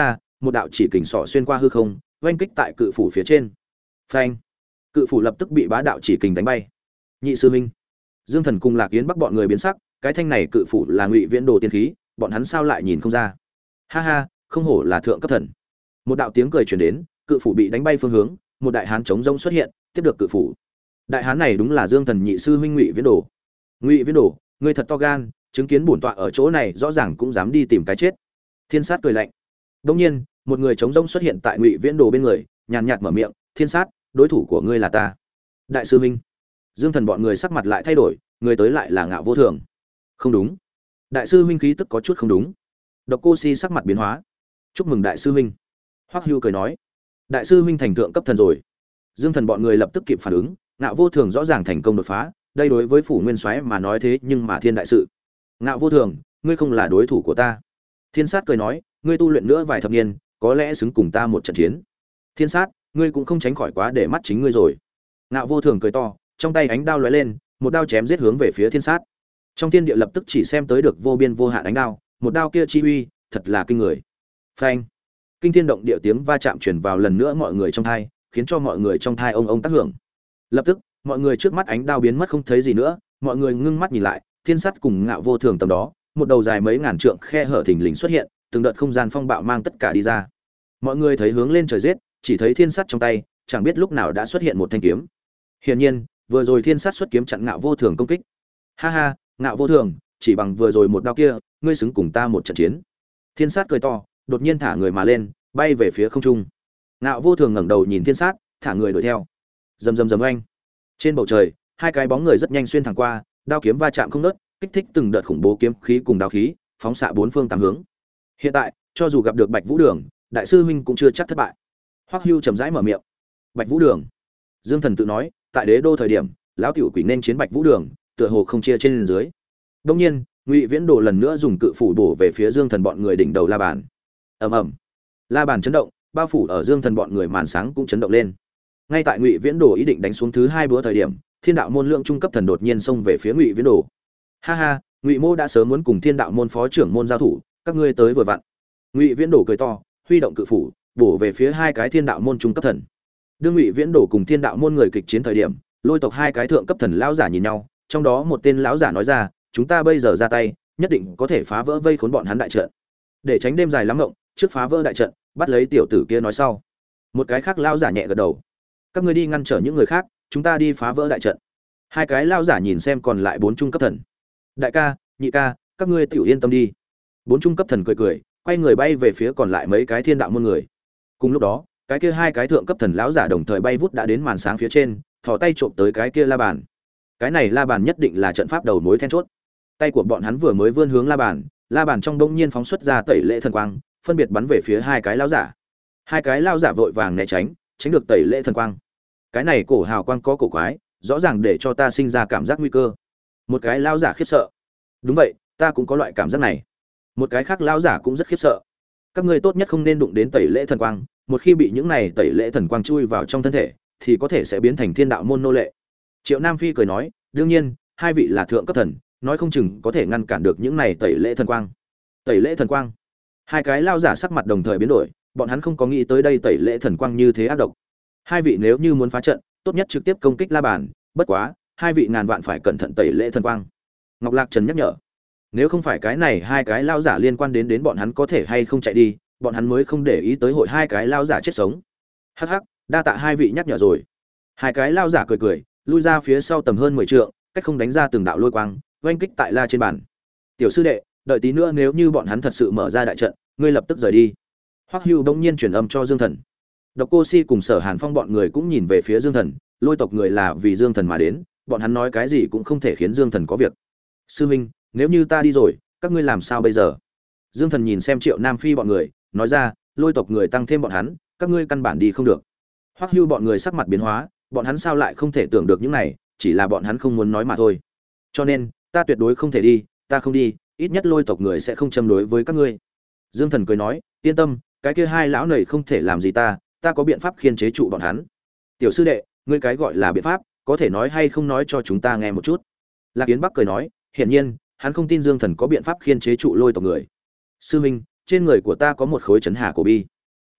một đạo chỉ kình sọ xuyên qua hư không, oanh kích tại cự phủ phía trên. Phanh! Cự phủ lập tức bị bá đạo chỉ kình đánh bay. Nhị sư huynh, Dương Thần cùng Lạc Yến Bắc bọn người biến sắc, cái thanh này cự phủ là Ngụy Viễn Đồ tiên khí, bọn hắn sao lại nhìn không ra? Ha ha, không hổ là thượng cấp thần. Một đạo tiếng cười truyền đến, cự phủ bị đánh bay phương hướng, một đại hán chống rông xuất hiện, tiếp được cự phủ. Đại hán này đúng là Dương Thần nhị sư huynh Ngụy Viễn Đồ. Ngụy Viễn Đồ, ngươi thật to gan, chứng kiến bổn tọa ở chỗ này rõ ràng cũng dám đi tìm cái chết. Thiên Sát cười lạnh. Đương nhiên, một người chống rông xuất hiện tại Ngụy Viễn Đồ bên người, nhàn nhạt mở miệng, "Thiên Sát, đối thủ của ngươi là ta." Đại sư huynh. Dương Thần bọn người sắc mặt lại thay đổi, người tới lại là Ngạo Vô Thường. Không đúng. Đại sư huynh khí tức có chút không đúng. Độc Cô Si sắc mặt biến hóa. "Chúc mừng đại sư huynh." Hoắc Hưu cười nói. "Đại sư huynh thành thượng cấp thần rồi." Dương Thần bọn người lập tức kịp phản ứng, Ngạo Vô Thường rõ ràng thành công đột phá, đây đối với phủ Nguyên Soái mà nói thế nhưng mà thiên đại sự. "Ngạo Vô Thường, ngươi không là đối thủ của ta." Thiên Sát cười nói, "Ngươi tu luyện nữa vài thập niên, có lẽ xứng cùng ta một trận chiến." "Thiên Sát, ngươi cũng không tránh khỏi quá để mắt chính ngươi rồi." Ngạo Vô Thường cười to, trong tay ánh đao lóe lên, một đao chém giết hướng về phía Thiên Sát. Trong thiên địa lập tức chỉ xem tới được vô biên vô hạn ánh đao, một đao kia chi uy, thật là kinh người. Phanh! Kinh thiên động địa tiếng va chạm truyền vào lần nữa mọi người trong tai, khiến cho mọi người trong tai ông ông tác hưởng. Lập tức, mọi người trước mắt ánh đao biến mất không thấy gì nữa, mọi người ngưng mắt nhìn lại, Thiên Sát cùng Ngạo Vô Thường tầm đó, một đầu dài mấy ngàn trượng khe hở thình lình xuất hiện, từng đợt không gian phong bạo mang tất cả đi ra. Mọi người thấy hướng lên trời giết, chỉ thấy Thiên Sát trong tay, chẳng biết lúc nào đã xuất hiện một thanh kiếm. Hiển nhiên, vừa rồi Thiên Sát xuất kiếm chặn Ngạo Vô Thường công kích. Ha ha, Ngạo Vô Thường, chỉ bằng vừa rồi một đao kia, ngươi xứng cùng ta một trận chiến. Thiên Sát cười to, đột nhiên thả người mà lên, bay về phía không trung. Ngạo Vô Thường ngẩng đầu nhìn Thiên Sát, thả người đuổi theo. Rầm rầm rầm oanh. Trên bầu trời, hai cái bóng người rất nhanh xuyên thẳng qua, đao kiếm va chạm không ngớt, kích thích từng đợt khủng bố kiếm khí cùng đao khí, phóng xạ bốn phương tám hướng. Hiện tại, cho dù gặp được Bạch Vũ Đường, đại sư huynh cũng chưa chắc thất bại. Hoắc Hưu chậm rãi mở miệng. Bạch Vũ Đường. Dương Thần tự nói, tại Đế Đô thời điểm, lão tiểu quỷ nên chiến Bạch Vũ Đường, tựa hồ không chia trên dưới. Đương nhiên, Ngụy Viễn Đồ lần nữa dùng cự phủ bổ về phía Dương Thần bọn người đỉnh đầu la bàn. Ầm ầm. La bàn chấn động, bao phủ ở Dương Thần bọn người màn sáng cũng chấn động lên. Ngay tại Ngụy Viễn Đồ ý định đánh xuống thứ hai búa thời điểm, Thiên Đạo môn lượng trung cấp thần đột nhiên xông về phía Ngụy Viễn Đồ. Ha ha, Ngụy Mô đã sớm muốn cùng Thiên Đạo môn phó trưởng môn giao thủ, các ngươi tới vừa vặn. Ngụy Viễn Đồ cười to, huy động cự phủ, bổ về phía hai cái Thiên Đạo môn trung cấp thần. Đương Ngụy Viễn Đồ cùng Thiên Đạo môn người kịch chiến thời điểm, Lôi tộc hai cái thượng cấp thần lão giả nhìn nhau, trong đó một tên lão giả nói ra, chúng ta bây giờ ra tay, nhất định có thể phá vỡ vây khốn bọn hắn đại trận. Để tránh đêm dài lắm ngộng, trước phá vỡ đại trận, bắt lấy tiểu tử kia nói sau. Một cái khác lão giả nhẹ gật đầu. Các ngươi đi ngăn trở những người khác, chúng ta đi phá vỡ đại trận. Hai cái lão giả nhìn xem còn lại bốn trung cấp thần. Đại ca, nhị ca, các ngươi tiểu yên tâm đi. Bốn trung cấp thần cười cười, quay người bay về phía còn lại mấy cái Thiên Đạo môn người. Cùng lúc đó, cái kia hai cái thượng cấp thần lão giả đồng thời bay vút đã đến màn sáng phía trên, thò tay trộm tới cái kia la bàn. Cái này la bàn nhất định là trận pháp đầu mối then chốt. Tay của bọn hắn vừa mới vươn hướng la bàn, la bàn trong đông nhiên phóng xuất ra tẩy lệ thần quang, phân biệt bắn về phía hai cái lão giả. Hai cái lão giả vội vàng né tránh, tránh được tẩy lệ thần quang. Cái này cổ hào quang có cổ quái, rõ ràng để cho ta sinh ra cảm giác nguy cơ. Một cái lão giả khiếp sợ. Đúng vậy, ta cũng có loại cảm giác này. Một cái khác lão giả cũng rất khiếp sợ. Các ngươi tốt nhất không nên đụng đến tẩy lễ thần quang, một khi bị những này tẩy lễ thần quang chui vào trong thân thể, thì có thể sẽ biến thành Thiên Đạo môn nô lệ. Triệu Nam Phi cười nói, đương nhiên, hai vị là thượng cấp thần, nói không chừng có thể ngăn cản được những này tẩy lễ thần quang. Tẩy lễ thần quang. Hai cái lão giả sắc mặt đồng thời biến đổi, bọn hắn không có nghĩ tới đây tẩy lễ thần quang như thế ác độc. Hai vị nếu như muốn phá trận, tốt nhất trực tiếp công kích la bàn, bất quá, hai vị ngàn vạn phải cẩn thận tẩy lễ thần quang. Ngọc Lạc Trần nhắc nhở, nếu không phải cái này hai cái lão giả liên quan đến đến bọn hắn có thể hay không chạy đi, bọn hắn mới không để ý tới hội hai cái lão giả chết sống. Hắc hắc, đa tạ hai vị nhắc nhở rồi. Hai cái lão giả cười cười, lui ra phía sau tầm hơn mười trượng, cách không đánh ra từng đạo lôi quang, oanh kích tại la trên bàn. Tiểu sư đệ, đợi tí nữa nếu như bọn hắn thật sự mở ra đại trận, ngươi lập tức rời đi. Hoắc Hưu bỗng nhiên truyền âm cho Dương Thần. Độc Cô Si cùng Sở Hàn Phong bọn người cũng nhìn về phía Dương Thần, Lôi tộc người là vì Dương Thần mà đến, bọn hắn nói cái gì cũng không thể khiến Dương Thần có việc. Sư huynh, nếu như ta đi rồi, các ngươi làm sao bây giờ? Dương Thần nhìn xem Triệu Nam Phi bọn người, nói ra, Lôi tộc người tăng thêm bọn hắn, các ngươi căn bản đi không được. Hoắc Hưu bọn người sắc mặt biến hóa, bọn hắn sao lại không thể tưởng được những này, chỉ là bọn hắn không muốn nói mà thôi. Cho nên, ta tuyệt đối không thể đi, ta không đi, ít nhất Lôi tộc người sẽ không châm đối với các ngươi. Dương Thần cười nói, yên tâm, cái kia hai lão này không thể làm gì ta, ta có biện pháp khiên chế trụ bọn hắn. Tiểu sư đệ, ngươi cái gọi là biện pháp, có thể nói hay không nói cho chúng ta nghe một chút. Lạc Yến Bắc cười nói, hiển nhiên, hắn không tin Dương Thần có biện pháp khiên chế trụ Lôi tộc người. Sư huynh, trên người của ta có một khối chấn hà cổ bi.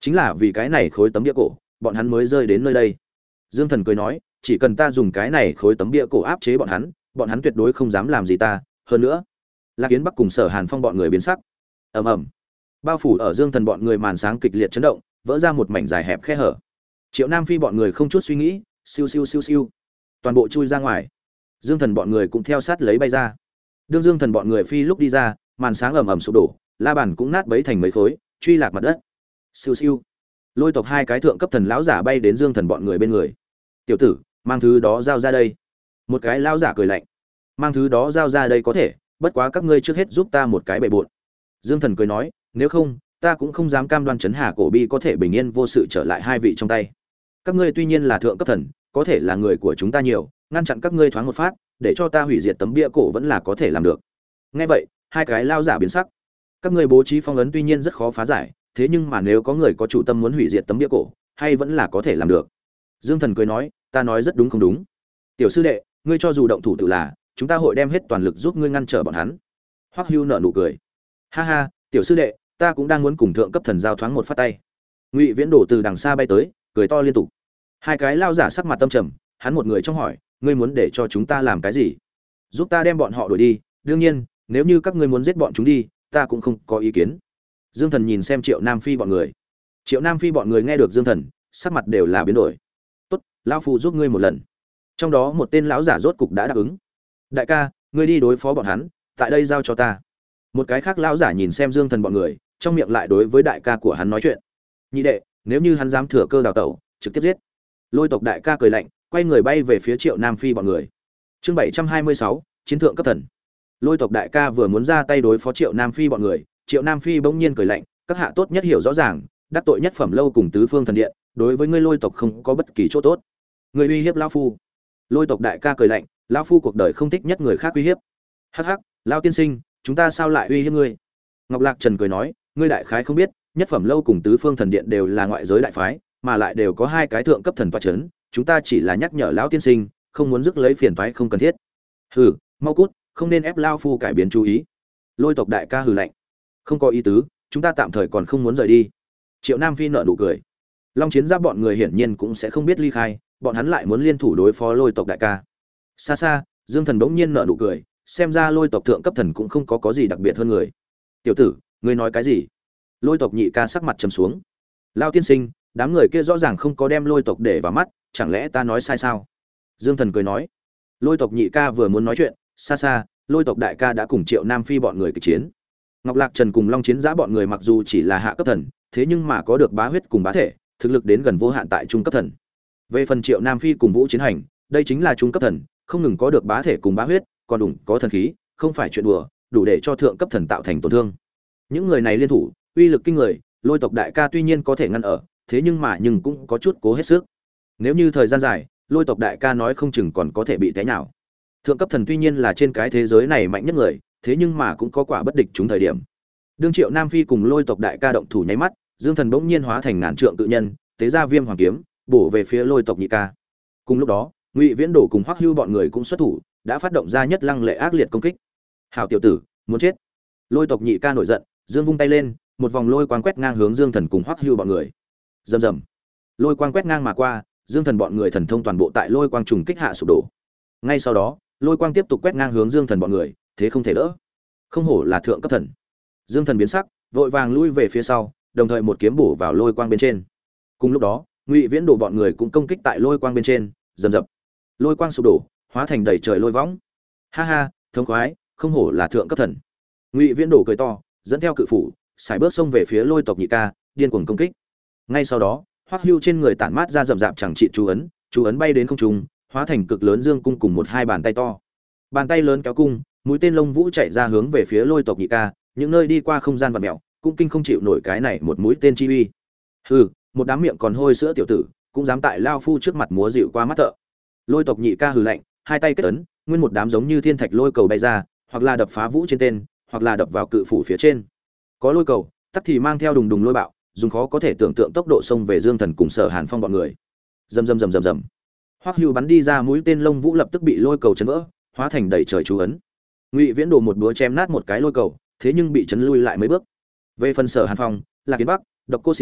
chính là vì cái này khối tấm bia cổ bọn hắn mới rơi đến nơi đây. Dương Thần cười nói, chỉ cần ta dùng cái này khối tấm bia cổ áp chế bọn hắn, bọn hắn tuyệt đối không dám làm gì ta. Hơn nữa, Lạc Yến Bắc cùng Sở Hàn Phong bọn người biến sắc. Ầm ầm, bao phủ ở Dương Thần bọn người màn sáng kịch liệt chấn động, vỡ ra một mảnh dài hẹp khe hở. Triệu Nam Phi bọn người không chút suy nghĩ, siêu siêu siêu siêu, toàn bộ chui ra ngoài. Dương Thần bọn người cũng theo sát lấy bay ra. Đương Dương Thần bọn người phi lúc đi ra, màn sáng ầm ầm sụp đổ, la bàn cũng nát bấy thành mấy khối, truy lạc mặt đất. Siêu siêu, Lôi tộc hai cái thượng cấp thần lão giả bay đến Dương Thần bọn người bên người. Tiểu tử, mang thứ đó giao ra đây. Một cái lão giả cười lạnh. Mang thứ đó giao ra đây có thể, bất quá các ngươi trước hết giúp ta một cái bệ bội. Dương Thần cười nói, nếu không, ta cũng không dám cam đoan chấn Hà cổ bi có thể bình yên vô sự trở lại hai vị trong tay. Các ngươi tuy nhiên là thượng cấp thần, có thể là người của chúng ta nhiều, ngăn chặn các ngươi thoáng một phát, để cho ta hủy diệt tấm bia cổ vẫn là có thể làm được. Nghe vậy, hai cái lão giả biến sắc. Các ngươi bố trí phong ấn tuy nhiên rất khó phá giải, thế nhưng mà nếu có người có chủ tâm muốn hủy diệt tấm bia cổ, hay vẫn là có thể làm được. Dương Thần cười nói, ta nói rất đúng không đúng? Tiểu sư đệ, ngươi cho dù động thủ tự là, chúng ta hội đem hết toàn lực giúp ngươi ngăn trở bọn hắn. Hoắc Hưu nở nụ cười. Ha ha, tiểu sư đệ, ta cũng đang muốn cùng thượng cấp thần giao thoáng một phát tay. Ngụy Viễn đổ từ đằng xa bay tới, cười to liên tục. Hai cái lao giả sắc mặt tâm trầm, hắn một người trong hỏi, ngươi muốn để cho chúng ta làm cái gì? Giúp ta đem bọn họ đuổi đi, đương nhiên, nếu như các ngươi muốn giết bọn chúng đi, ta cũng không có ý kiến. Dương Thần nhìn xem Triệu Nam Phi bọn người. Triệu Nam Phi bọn người nghe được Dương Thần, sắc mặt đều là biến đổi. "Tốt, lão phu giúp ngươi một lần." Trong đó một tên lão giả rốt cục đã đáp ứng. "Đại ca, ngươi đi đối phó bọn hắn, tại đây giao cho ta." Một cái khác lão giả nhìn xem Dương Thần bọn người, trong miệng lại đối với đại ca của hắn nói chuyện. "Nhị đệ, nếu như hắn dám thừa cơ đào tẩu, trực tiếp giết." Lôi tộc đại ca cười lạnh, quay người bay về phía Triệu Nam Phi bọn người. Chương bảy trăm hai mươi sáu, chiến thượng cấp thần. Lôi tộc đại ca vừa muốn ra tay đối phó Triệu Nam Phi bọn người, Triệu Nam Phi bỗng nhiên cười lạnh, các hạ tốt nhất hiểu rõ ràng, đắc tội nhất phẩm lâu cùng tứ phương thần điện, đối với ngươi Lôi tộc không có bất kỳ chỗ tốt. Ngươi uy hiếp lão phu. Lôi tộc đại ca cười lạnh, lão phu cuộc đời không thích nhất người khác uy hiếp. Hắc hắc, lão tiên sinh, chúng ta sao lại uy hiếp ngươi? Ngọc Lạc Trần cười nói, ngươi đại khái không biết, nhất phẩm lâu cùng tứ phương thần điện đều là ngoại giới đại phái, mà lại đều có hai cái thượng cấp thần tọa chấn, chúng ta chỉ là nhắc nhở lão tiên sinh, không muốn rước lấy phiền toái không cần thiết. Hừ, mau cút, không nên ép lão phu cải biến chú ý. Lôi tộc đại ca hừ lạnh. Không có ý tứ, chúng ta tạm thời còn không muốn rời đi. Triệu Nam Phi nở nụ cười. Long Chiến Giáp bọn người hiển nhiên cũng sẽ không biết ly khai, bọn hắn lại muốn liên thủ đối phó Lôi tộc đại ca. Xa xa, Dương Thần bỗng nhiên nở nụ cười, xem ra Lôi tộc thượng cấp thần cũng không có có gì đặc biệt hơn người. Tiểu tử, ngươi nói cái gì? Lôi tộc nhị ca sắc mặt trầm xuống. Lão tiên sinh, đám người kia rõ ràng không có đem Lôi tộc để vào mắt, chẳng lẽ ta nói sai sao? Dương Thần cười nói. Lôi tộc nhị ca vừa muốn nói chuyện, xa xa, Lôi tộc đại ca đã cùng Triệu Nam Phi bọn người kịch chiến. Ngọc Lạc Trần cùng Long Chiến Giã bọn người mặc dù chỉ là hạ cấp thần, thế nhưng mà có được bá huyết cùng bá thể, thực lực đến gần vô hạn tại trung cấp thần. Về phần Triệu Nam Phi cùng Vũ Chiến Hành, đây chính là trung cấp thần, không ngừng có được bá thể cùng bá huyết, còn đủ có thần khí, không phải chuyện đùa, đủ để cho thượng cấp thần tạo thành tổn thương. Những người này liên thủ, uy lực kinh người, Lôi tộc đại ca tuy nhiên có thể ngăn ở, thế nhưng mà nhưng cũng có chút cố hết sức. Nếu như thời gian dài, Lôi tộc đại ca nói không chừng còn có thể bị té nhào. Thượng cấp thần tuy nhiên là trên cái thế giới này mạnh nhất người, thế nhưng mà cũng có quả bất địch chúng thời điểm. Đương Triệu Nam Phi cùng Lôi tộc đại ca động thủ nháy mắt, Dương Thần bỗng nhiên hóa thành ngàn trượng tự nhân, tế ra Viêm Hoàng kiếm, bổ về phía Lôi tộc nhị ca. Cùng lúc đó, Ngụy Viễn Đổ cùng Hoắc Hưu bọn người cũng xuất thủ, đã phát động ra nhất lăng lệ ác liệt công kích. "Hảo tiểu tử, muốn chết!" Lôi tộc nhị ca nổi giận, dương vung tay lên, một vòng lôi quang quét ngang hướng Dương Thần cùng Hoắc Hưu bọn người. Rầm rầm. Lôi quang quét ngang mà qua, Dương Thần bọn người thần thông toàn bộ tại lôi quang trùng kích hạ sụp đổ. Ngay sau đó, lôi quang tiếp tục quét ngang hướng Dương Thần bọn người, thế không thể đỡ. Không hổ là thượng cấp thần. Dương Thần biến sắc, vội vàng lui về phía sau, đồng thời một kiếm bổ vào lôi quang bên trên. Cùng lúc đó, Ngụy Viễn Đổ bọn người cũng công kích tại lôi quang bên trên, rầm rập. Lôi quang sụp đổ, hóa thành đầy trời lôi võng. Ha ha, thống khoái, không hổ là thượng cấp thần. Ngụy Viễn Đổ cười to, dẫn theo cự phủ, sải bước xông về phía Lôi tộc nhị ca, điên cuồng công kích. Ngay sau đó, Hoắc Hưu trên người tản mát ra rậm rạp chẳng trị chú ấn, chú ấn bay đến không trung, hóa thành cực lớn dương cung cùng một hai bàn tay to. Bàn tay lớn kéo cung, mũi tên lông vũ chạy ra hướng về phía Lôi tộc nhị ca, những nơi đi qua không gian vặn mèo, cũng kinh không chịu nổi cái này một mũi tên chi uy. Hừ, một đám miệng còn hôi sữa tiểu tử, cũng dám tại lao phu trước mặt múa dịu qua mắt thợ. Lôi tộc nhị ca hừ lạnh, hai tay kết ấn, nguyên một đám giống như thiên thạch lôi cầu bay ra, hoặc là đập phá vũ trên tên, hoặc là đập vào cự phủ phía trên. Có lôi cầu, tắc thì mang theo đùng đùng lôi bạo, dùng khó có thể tưởng tượng tốc độ xông về Dương Thần cùng Sở Hàn Phong bọn người. Rầm rầm rầm rầm rầm. Hoắc Hưu bắn đi ra mũi tên lông vũ lập tức bị lôi cầu chấn vỡ, hóa thành đầy trời chú ấn. Ngụy Viễn Đồ một búa chém nát một cái lôi cầu, thế nhưng bị chấn lui lại mấy bước. Về phần Sở Hàn Phong, Lạc Kiến Bắc, Độc Cô Si,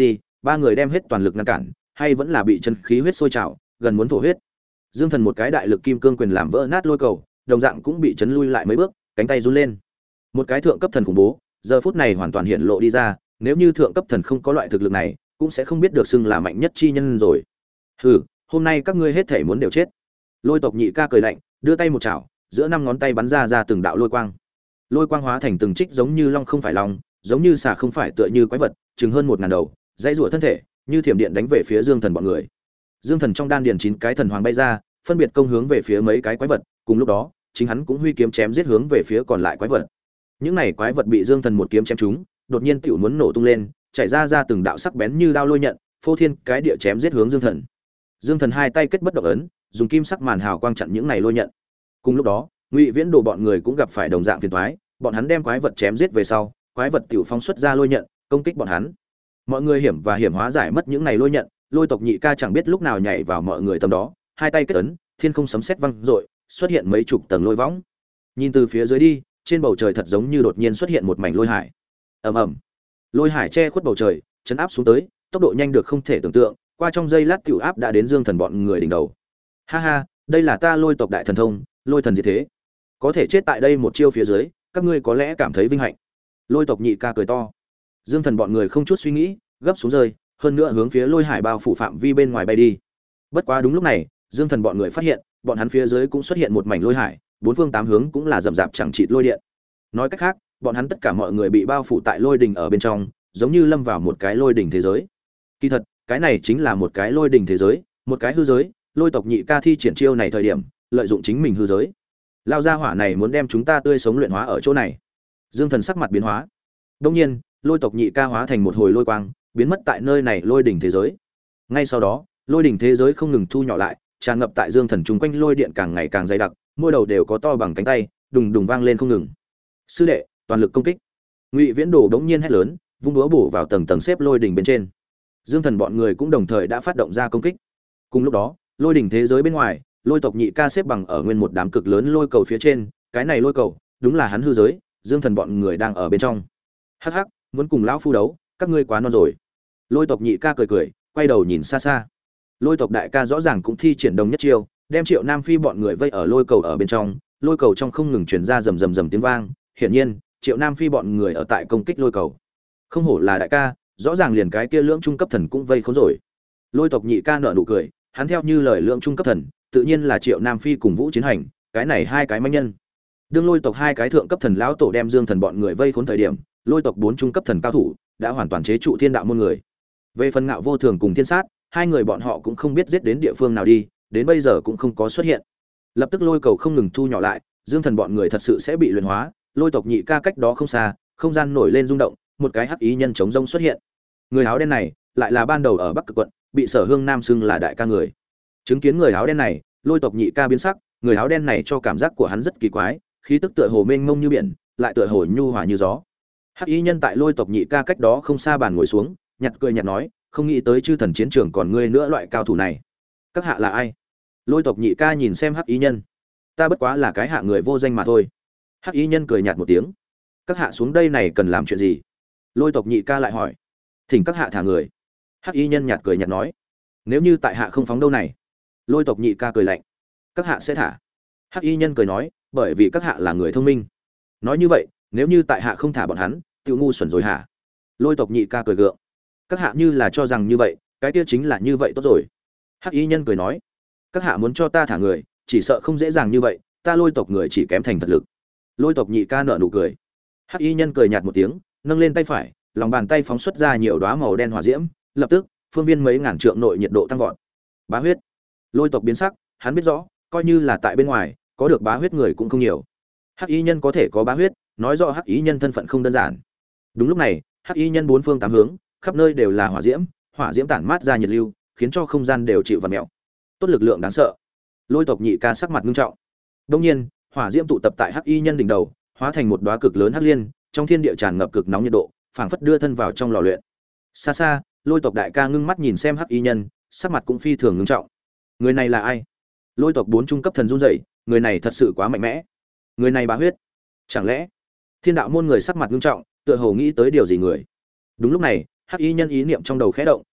ba người đem hết toàn lực ngăn cản, hay vẫn là bị chân khí huyết sôi trào, gần muốn thổ huyết. Dương Thần một cái đại lực kim cương quyền làm vỡ nát lôi cầu, đồng dạng cũng bị chấn lui lại mấy bước, cánh tay run lên. Một cái thượng cấp thần khủng bố, giờ phút này hoàn toàn hiện lộ đi ra, nếu như thượng cấp thần không có loại thực lực này, cũng sẽ không biết được xưng là mạnh nhất chi nhân rồi. Hừ, hôm nay các ngươi hết thể muốn đều chết. Lôi tộc nhị ca cười lạnh, đưa tay một chảo, giữa năm ngón tay bắn ra ra từng đạo lôi quang. Lôi quang hóa thành từng trích giống như long không phải long, giống như xà không phải tựa như quái vật, chừng hơn một ngàn đầu, dãy rủa thân thể, như thiểm điện đánh về phía Dương Thần bọn người. Dương Thần trong đan điền chín cái thần hoàng bay ra, phân biệt công hướng về phía mấy cái quái vật, cùng lúc đó, chính hắn cũng huy kiếm chém giết hướng về phía còn lại quái vật. Những này quái vật bị Dương Thần một kiếm chém trúng, đột nhiên tiểu muốn nổ tung lên, chảy ra ra từng đạo sắc bén như đao lôi nhận, phô thiên cái địa chém giết hướng Dương Thần. Dương Thần hai tay kết bất động ấn, dùng kim sắc màn hào quang chặn những này lôi nhận. Cùng lúc đó, Ngụy Viễn Đồ bọn người cũng gặp phải đồng dạng phiền toái, bọn hắn đem quái vật chém giết về sau, quái vật tiểu phóng xuất ra lôi nhận, công kích bọn hắn. Mọi người hiểm và hiểm hóa giải mất những này lôi nhận, Lôi tộc nhị ca chẳng biết lúc nào nhảy vào mọi người tầm đó, hai tay kết ấn, thiên không sấm sét vang dội, xuất hiện mấy chục tầng lôi võng. Nhìn từ phía dưới đi, trên bầu trời thật giống như đột nhiên xuất hiện một mảnh lôi hải. Ầm ầm. Lôi hải che khuất bầu trời, chấn áp xuống tới, tốc độ nhanh được không thể tưởng tượng, qua trong giây lát tiểu áp đã đến Dương Thần bọn người đỉnh đầu. Ha ha, đây là ta Lôi tộc đại thần thông, Lôi thần diệt thế. Có thể chết tại đây một chiêu phía dưới, các ngươi có lẽ cảm thấy vinh hạnh. Lôi tộc nhị ca cười to. Dương Thần bọn người không chút suy nghĩ, gấp xuống rơi, hơn nữa hướng phía lôi hải bao phủ phạm vi bên ngoài bay đi. Bất quá đúng lúc này, Dương Thần bọn người phát hiện, bọn hắn phía dưới cũng xuất hiện một mảnh lôi hải, bốn phương tám hướng cũng là rậm rạp chẳng chịt lôi điện. Nói cách khác, bọn hắn tất cả mọi người bị bao phủ tại lôi đỉnh ở bên trong, giống như lâm vào một cái lôi đỉnh thế giới. Kỳ thật, cái này chính là một cái lôi đỉnh thế giới, một cái hư giới. Lôi tộc nhị ca thi triển chiêu này thời điểm, lợi dụng chính mình hư giới. Lao gia hỏa này muốn đem chúng ta tươi sống luyện hóa ở chỗ này. Dương Thần sắc mặt biến hóa. Đương nhiên, Lôi tộc nhị ca hóa thành một hồi lôi quang, biến mất tại nơi này lôi đỉnh thế giới. Ngay sau đó, lôi đỉnh thế giới không ngừng thu nhỏ lại, tràn ngập tại Dương Thần chung quanh lôi điện càng ngày càng dày đặc, mỗi đầu đều có to bằng cánh tay, đùng đùng vang lên không ngừng. Sư đệ, toàn lực công kích. Ngụy Viễn Đồ đống nhiên hét lớn, vung đũa bổ vào tầng tầng xếp lôi đỉnh bên trên. Dương Thần bọn người cũng đồng thời đã phát động ra công kích. Cùng lúc đó, lôi đỉnh thế giới bên ngoài, Lôi tộc nhị ca xếp bằng ở nguyên một đám cực lớn lôi cầu phía trên, cái này lôi cầu, đúng là hắn hư giới, Dương Thần bọn người đang ở bên trong. Hắc hắc, muốn cùng lão phu đấu, các ngươi quá non rồi. Lôi tộc nhị ca cười cười, quay đầu nhìn xa xa. Lôi tộc đại ca rõ ràng cũng thi triển đồng nhất chiêu, đem Triệu Nam Phi bọn người vây ở lôi cầu ở bên trong, lôi cầu trong không ngừng truyền ra rầm rầm rầm tiếng vang, hiển nhiên, Triệu Nam Phi bọn người ở tại công kích lôi cầu. Không hổ là đại ca, rõ ràng liền cái kia lưỡng trung cấp thần cũng vây khốn rồi. Lôi tộc nhị ca nở nụ cười, hắn theo như lời lưỡng trung cấp thần, tự nhiên là Triệu Nam Phi cùng Vũ Chiến Hành, cái này hai cái manh nhân. Đương Lôi tộc hai cái thượng cấp thần lão tổ đem Dương Thần bọn người vây khốn thời điểm, Lôi tộc bốn trung cấp thần cao thủ đã hoàn toàn chế trụ Thiên Đạo môn người. Về phần Ngạo Vô Thường cùng Thiên Sát, hai người bọn họ cũng không biết giết đến địa phương nào đi, đến bây giờ cũng không có xuất hiện. Lập tức lôi cầu không ngừng thu nhỏ lại, Dương Thần bọn người thật sự sẽ bị luyện hóa, Lôi tộc nhị ca cách đó không xa, không gian nổi lên rung động, một cái hắc ý nhân chống rông xuất hiện. Người áo đen này lại là ban đầu ở Bắc Cực quận, bị Sở Hương Nam xưng là đại ca người. Chứng kiến người áo đen này, Lôi tộc nhị ca biến sắc, người áo đen này cho cảm giác của hắn rất kỳ quái, khí tức tựa hồ mênh mông như biển, lại tựa hồ nhu hòa như gió. Hắc y nhân tại Lôi tộc nhị ca cách đó không xa bàn ngồi xuống, nhặt cười nhặt nói, không nghĩ tới chư thần chiến trường còn ngươi nữa loại cao thủ này. Các hạ là ai? Lôi tộc nhị ca nhìn xem Hắc y nhân. Ta bất quá là cái hạ người vô danh mà thôi. Hắc y nhân cười nhạt một tiếng. Các hạ xuống đây này cần làm chuyện gì? Lôi tộc nhị ca lại hỏi. Thỉnh các hạ thả người. Hắc y nhân nhạt cười nhạt nói. Nếu như tại hạ không phóng đâu này. Lôi tộc nhị ca cười lạnh. Các hạ sẽ thả. Hắc y nhân cười nói, bởi vì các hạ là người thông minh. Nói như vậy, nếu như tại hạ không thả bọn hắn, tiêu ngu xuẩn rồi hả? Lôi tộc nhị ca cười gượng. Các hạ như là cho rằng như vậy, cái kia chính là như vậy tốt rồi. Hắc y nhân cười nói, các hạ muốn cho ta thả người, chỉ sợ không dễ dàng như vậy, ta Lôi tộc người chỉ kém thành thật lực. Lôi tộc nhị ca nở nụ cười. Hắc y nhân cười nhạt một tiếng, nâng lên tay phải, lòng bàn tay phóng xuất ra nhiều đóa màu đen hỏa diễm, lập tức, phương viên mấy ngàn trượng nội nhiệt độ tăng vọt. Bá huyết. Lôi tộc biến sắc, hắn biết rõ, coi như là tại bên ngoài, có được bá huyết người cũng không nhiều. Hắc y nhân có thể có bá huyết, nói rõ Hắc y nhân thân phận không đơn giản. Đúng lúc này, Hắc y nhân bốn phương tám hướng, khắp nơi đều là hỏa diễm, hỏa diễm tản mát ra nhiệt lưu, khiến cho không gian đều chịu vặn mèo. Tốt lực lượng đáng sợ. Lôi tộc nhị ca sắc mặt nghiêm trọng. Đương nhiên, hỏa diễm tụ tập tại Hắc y nhân đỉnh đầu, hóa thành một đóa cực lớn hắc liên, trong thiên địa tràn ngập cực nóng nhiệt độ, phảng phất đưa thân vào trong lò luyện. Xa xa, Lôi tộc đại ca ngưng mắt nhìn xem Hắc y nhân, sắc mặt cũng phi thường nghiêm trọng. Người này là ai? Lôi tộc bốn trung cấp thần run rẩy, người này thật sự quá mạnh mẽ. Người này bá huyết. Chẳng lẽ Thiên Đạo môn người sắc mặt nghiêm trọng, tựa hồ nghĩ tới điều gì người. Đúng lúc này, Hắc y nhân ý niệm trong đầu khẽ động,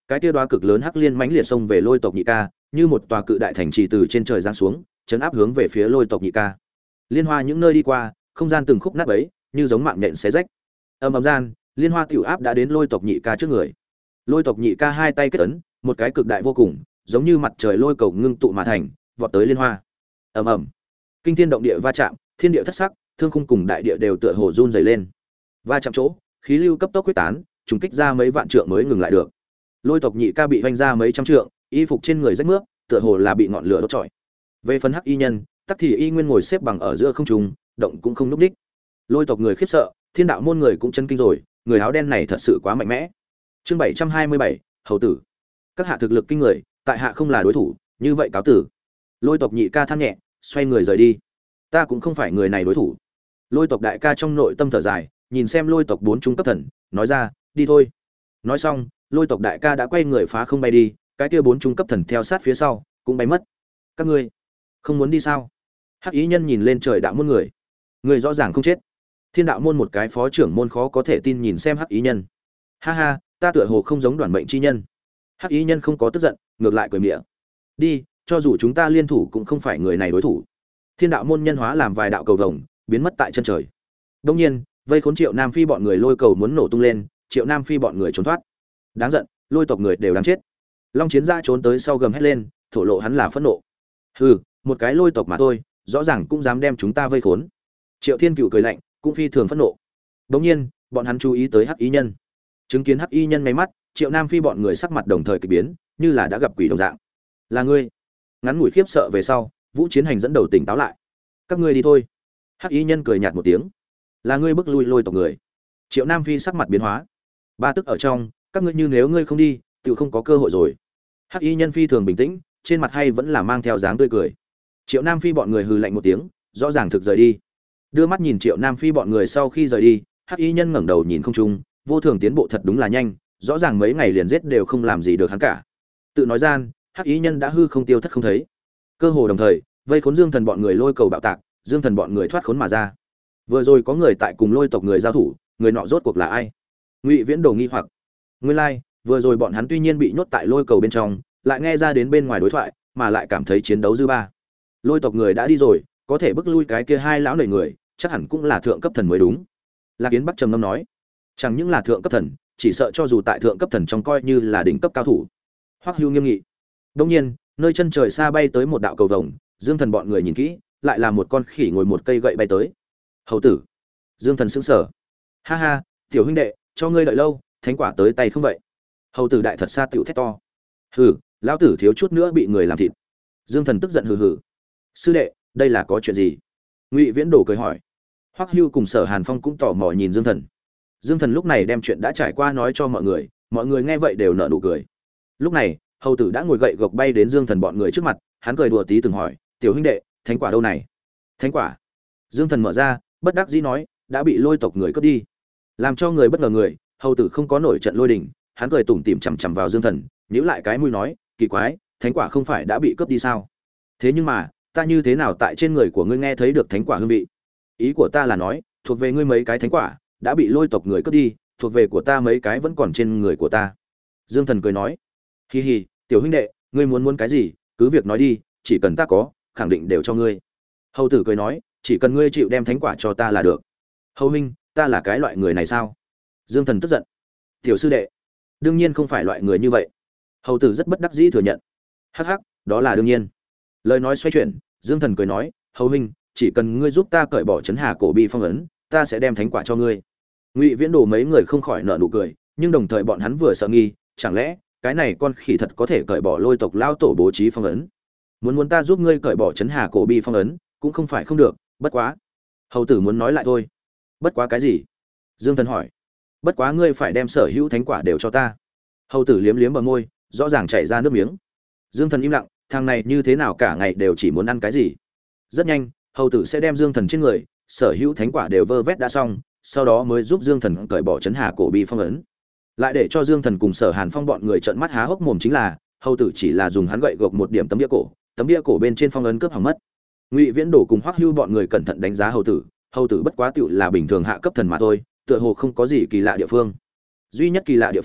cái kia đoá cực lớn hắc liên mãnh liệt xông về lôi tộc nhị ca, như một tòa cự đại thành trì từ trên trời giáng xuống, chấn áp hướng về phía lôi tộc nhị ca. Liên hoa những nơi đi qua, không gian từng khúc nát bấy, như giống mạng nhện xé rách. Ầm ầm gian, liên hoa tiểu áp đã đến lôi tộc nhị ca trước người. Lôi tộc nhị ca hai tay kết ấn, một cái cực đại vô cùng, giống như mặt trời lôi cầu ngưng tụ mà thành, vọt tới liên hoa. Ầm ầm, kinh thiên động địa va chạm, thiên địa thất sắc, thương khung cùng đại địa đều tựa hồ run rẩy lên. Va chạm chỗ, khí lưu cấp tốc quyết tán, trùng kích ra mấy vạn trượng mới ngừng lại được. Lôi tộc nhị ca bị vành ra mấy trăm trượng, y phục trên người rách mướp, tựa hồ là bị ngọn lửa đốt trọi. Về phần hắc y nhân, tắc thì y nguyên ngồi xếp bằng ở giữa không trung, động cũng không núp đích. Lôi tộc người khiếp sợ, thiên đạo môn người cũng chấn kinh rồi, người áo đen này thật sự quá mạnh mẽ. Chương bảy trăm hai mươi bảy, hầu tử. Các hạ thực lực kinh người, tại hạ không là đối thủ, như vậy cáo tử. Lôi tộc nhị ca than nhẹ, xoay người rời đi. Ta cũng không phải người này đối thủ. Lôi tộc đại ca trong nội tâm thở dài, nhìn xem lôi tộc bốn trung cấp thần, nói ra, đi thôi. Nói xong, lôi tộc đại ca đã quay người phá không bay đi, cái kia bốn trung cấp thần theo sát phía sau, cũng bay mất. Các ngươi không muốn đi sao? Hắc ý nhân nhìn lên trời đạo môn người, người rõ ràng không chết. Thiên đạo môn một cái phó trưởng môn khó có thể tin nhìn xem hắc ý nhân. Ha ha, ta tựa hồ không giống đoàn mệnh chi nhân. Hắc ý nhân không có tức giận, ngược lại cười mỉa. Đi, cho dù chúng ta liên thủ cũng không phải người này đối thủ. Thiên đạo môn nhân hóa làm vài đạo cầu vồng, biến mất tại chân trời. Đương nhiên, vây khốn Triệu Nam Phi bọn người lôi cầu muốn nổ tung lên, Triệu Nam Phi bọn người trốn thoát. Đáng giận, lôi tộc người đều đáng chết. Long Chiến Gia trốn tới sau gầm hét lên, thổ lộ hắn là phẫn nộ. Hừ, một cái lôi tộc mà thôi, rõ ràng cũng dám đem chúng ta vây khốn. Triệu Thiên Cửu cười lạnh, cũng phi thường phẫn nộ. Đương nhiên, bọn hắn chú ý tới Hắc Y Nhân. Chứng kiến Hắc Y Nhân ngay mắt, Triệu Nam Phi bọn người sắc mặt đồng thời kỳ biến, như là đã gặp quỷ đồng dạng. Là ngươi? Ngắn ngủi khiếp sợ về sau, Vũ Chiến Hành dẫn đầu tỉnh táo lại. Các ngươi đi thôi. Hắc Y Nhân cười nhạt một tiếng. Là ngươi bức lui lôi tộc người. Triệu Nam Phi sắc mặt biến hóa. Ba tức ở trong, các ngươi như nếu ngươi không đi, tự không có cơ hội rồi. Hắc Y Nhân phi thường bình tĩnh, trên mặt hay vẫn là mang theo dáng tươi cười. Triệu Nam Phi bọn người hừ lạnh một tiếng, rõ ràng thực rời đi. Đưa mắt nhìn Triệu Nam Phi bọn người sau khi rời đi, Hắc Y Nhân ngẩng đầu nhìn không trung, vô thường tiến bộ thật đúng là nhanh, rõ ràng mấy ngày liền giết đều không làm gì được hắn cả. Tự nói gian, Hắc Y Nhân đã hư không tiêu thất không thấy. Cơ hồ đồng thời, vây khốn Dương Thần bọn người lôi cầu bạo tạc, Dương Thần bọn người thoát khốn mà ra. Vừa rồi có người tại cùng lôi tộc người giao thủ, người nọ rốt cuộc là ai? Ngụy Viễn Đồ nghi hoặc. Nguyên lai, like, vừa rồi bọn hắn tuy nhiên bị nhốt tại lôi cầu bên trong, lại nghe ra đến bên ngoài đối thoại, mà lại cảm thấy chiến đấu dư ba. Lôi tộc người đã đi rồi, có thể bức lui cái kia hai lão nảy người, chắc hẳn cũng là thượng cấp thần mới đúng. Lạc Yến Bắc trầm ngâm nói, chẳng những là thượng cấp thần, chỉ sợ cho dù tại thượng cấp thần trong coi như là đỉnh cấp cao thủ. Hoắc Hưu nghiêm nghị. Đương nhiên, nơi chân trời xa bay tới một đạo cầu vồng, Dương Thần bọn người nhìn kỹ, lại là một con khỉ ngồi một cây gậy bay tới. Hầu tử. Dương Thần sững sờ. Ha ha, tiểu huynh đệ, cho ngươi đợi lâu, thánh quả tới tay không vậy? Hầu tử đại thật xa tiểu thét to. Hừ, lão tử thiếu chút nữa bị người làm thịt. Dương Thần tức giận hừ hừ. Sư đệ, đây là có chuyện gì? Ngụy Viễn Đồ cười hỏi. Hoắc Hưu cùng Sở Hàn Phong cũng tò mò nhìn Dương Thần. Dương Thần lúc này đem chuyện đã trải qua nói cho mọi người, mọi người nghe vậy đều nở nụ cười. Lúc này, hầu tử đã ngồi gậy gộc bay đến Dương Thần bọn người trước mặt, hắn cười đùa tí từng hỏi, "Tiểu huynh đệ, thánh quả đâu này?" "Thánh quả?" Dương Thần mở ra, bất đắc dĩ nói, "Đã bị lôi tộc người cướp đi." Làm cho người bất ngờ người, hầu tử không có nổi trận lôi đình, hắn cười tủm tỉm chằm chằm vào Dương Thần, nhíu lại cái mũi nói, "Kỳ quái, thánh quả không phải đã bị cướp đi sao? Thế nhưng mà, ta như thế nào tại trên người của ngươi nghe thấy được thánh quả hương vị? Ý của ta là nói, thuộc về ngươi mấy cái thánh quả đã bị lôi tộc người cướp đi, thuộc về của ta mấy cái vẫn còn trên người của ta." Dương Thần cười nói, "Hi hi, tiểu huynh đệ, ngươi muốn muốn cái gì, cứ việc nói đi, chỉ cần ta có, khẳng định đều cho ngươi." Hầu tử cười nói, "Chỉ cần ngươi chịu đem thánh quả cho ta là được." "Hầu huynh, ta là cái loại người này sao?" Dương Thần tức giận. "Tiểu sư đệ, đương nhiên không phải loại người như vậy." Hầu tử rất bất đắc dĩ thừa nhận. "Hắc hắc, đó là đương nhiên." Lời nói xoay chuyển, Dương Thần cười nói, "Hầu huynh, chỉ cần ngươi giúp ta cởi bỏ chấn hà cổ bi phong ấn, ta sẽ đem thánh quả cho ngươi." Ngụy Viễn Đồ mấy người không khỏi nở nụ cười, nhưng đồng thời bọn hắn vừa sợ nghi, chẳng lẽ cái này con khỉ thật có thể cởi bỏ lôi tộc lao tổ bố trí phong ấn? Muốn muốn ta giúp ngươi cởi bỏ chấn hà cổ bi phong ấn, cũng không phải không được, bất quá. Hầu tử muốn nói lại thôi. "Bất quá cái gì?" Dương Thần hỏi. "Bất quá ngươi phải đem sở hữu thánh quả đều cho ta." Hầu tử liếm liếm bờ môi, rõ ràng chảy ra nước miếng. Dương Thần im lặng, thằng này như thế nào cả ngày đều chỉ muốn ăn cái gì. Rất nhanh, hầu tử sẽ đem Dương Thần trên người sở hữu thánh quả đều vơ vét đã xong, sau đó mới giúp Dương Thần cởi bỏ chấn hà cổ bi phong ấn. Lại để cho Dương Thần cùng Sở Hàn Phong bọn người trợn mắt há hốc mồm chính là, hầu tử chỉ là dùng hắn gậy gộc một điểm tấm bia cổ, tấm bia cổ bên trên phong ấn cướp hỏng mất. Ngụy Viễn Đồ cùng Hoắc Hưu bọn người cẩn thận đánh giá hầu tử, hầu tử bất quá tựu là bình thường hạ cấp thần mà thôi, tựa hồ không có gì kỳ lạ địa phương. Duy nhất kỳ lạ địa phương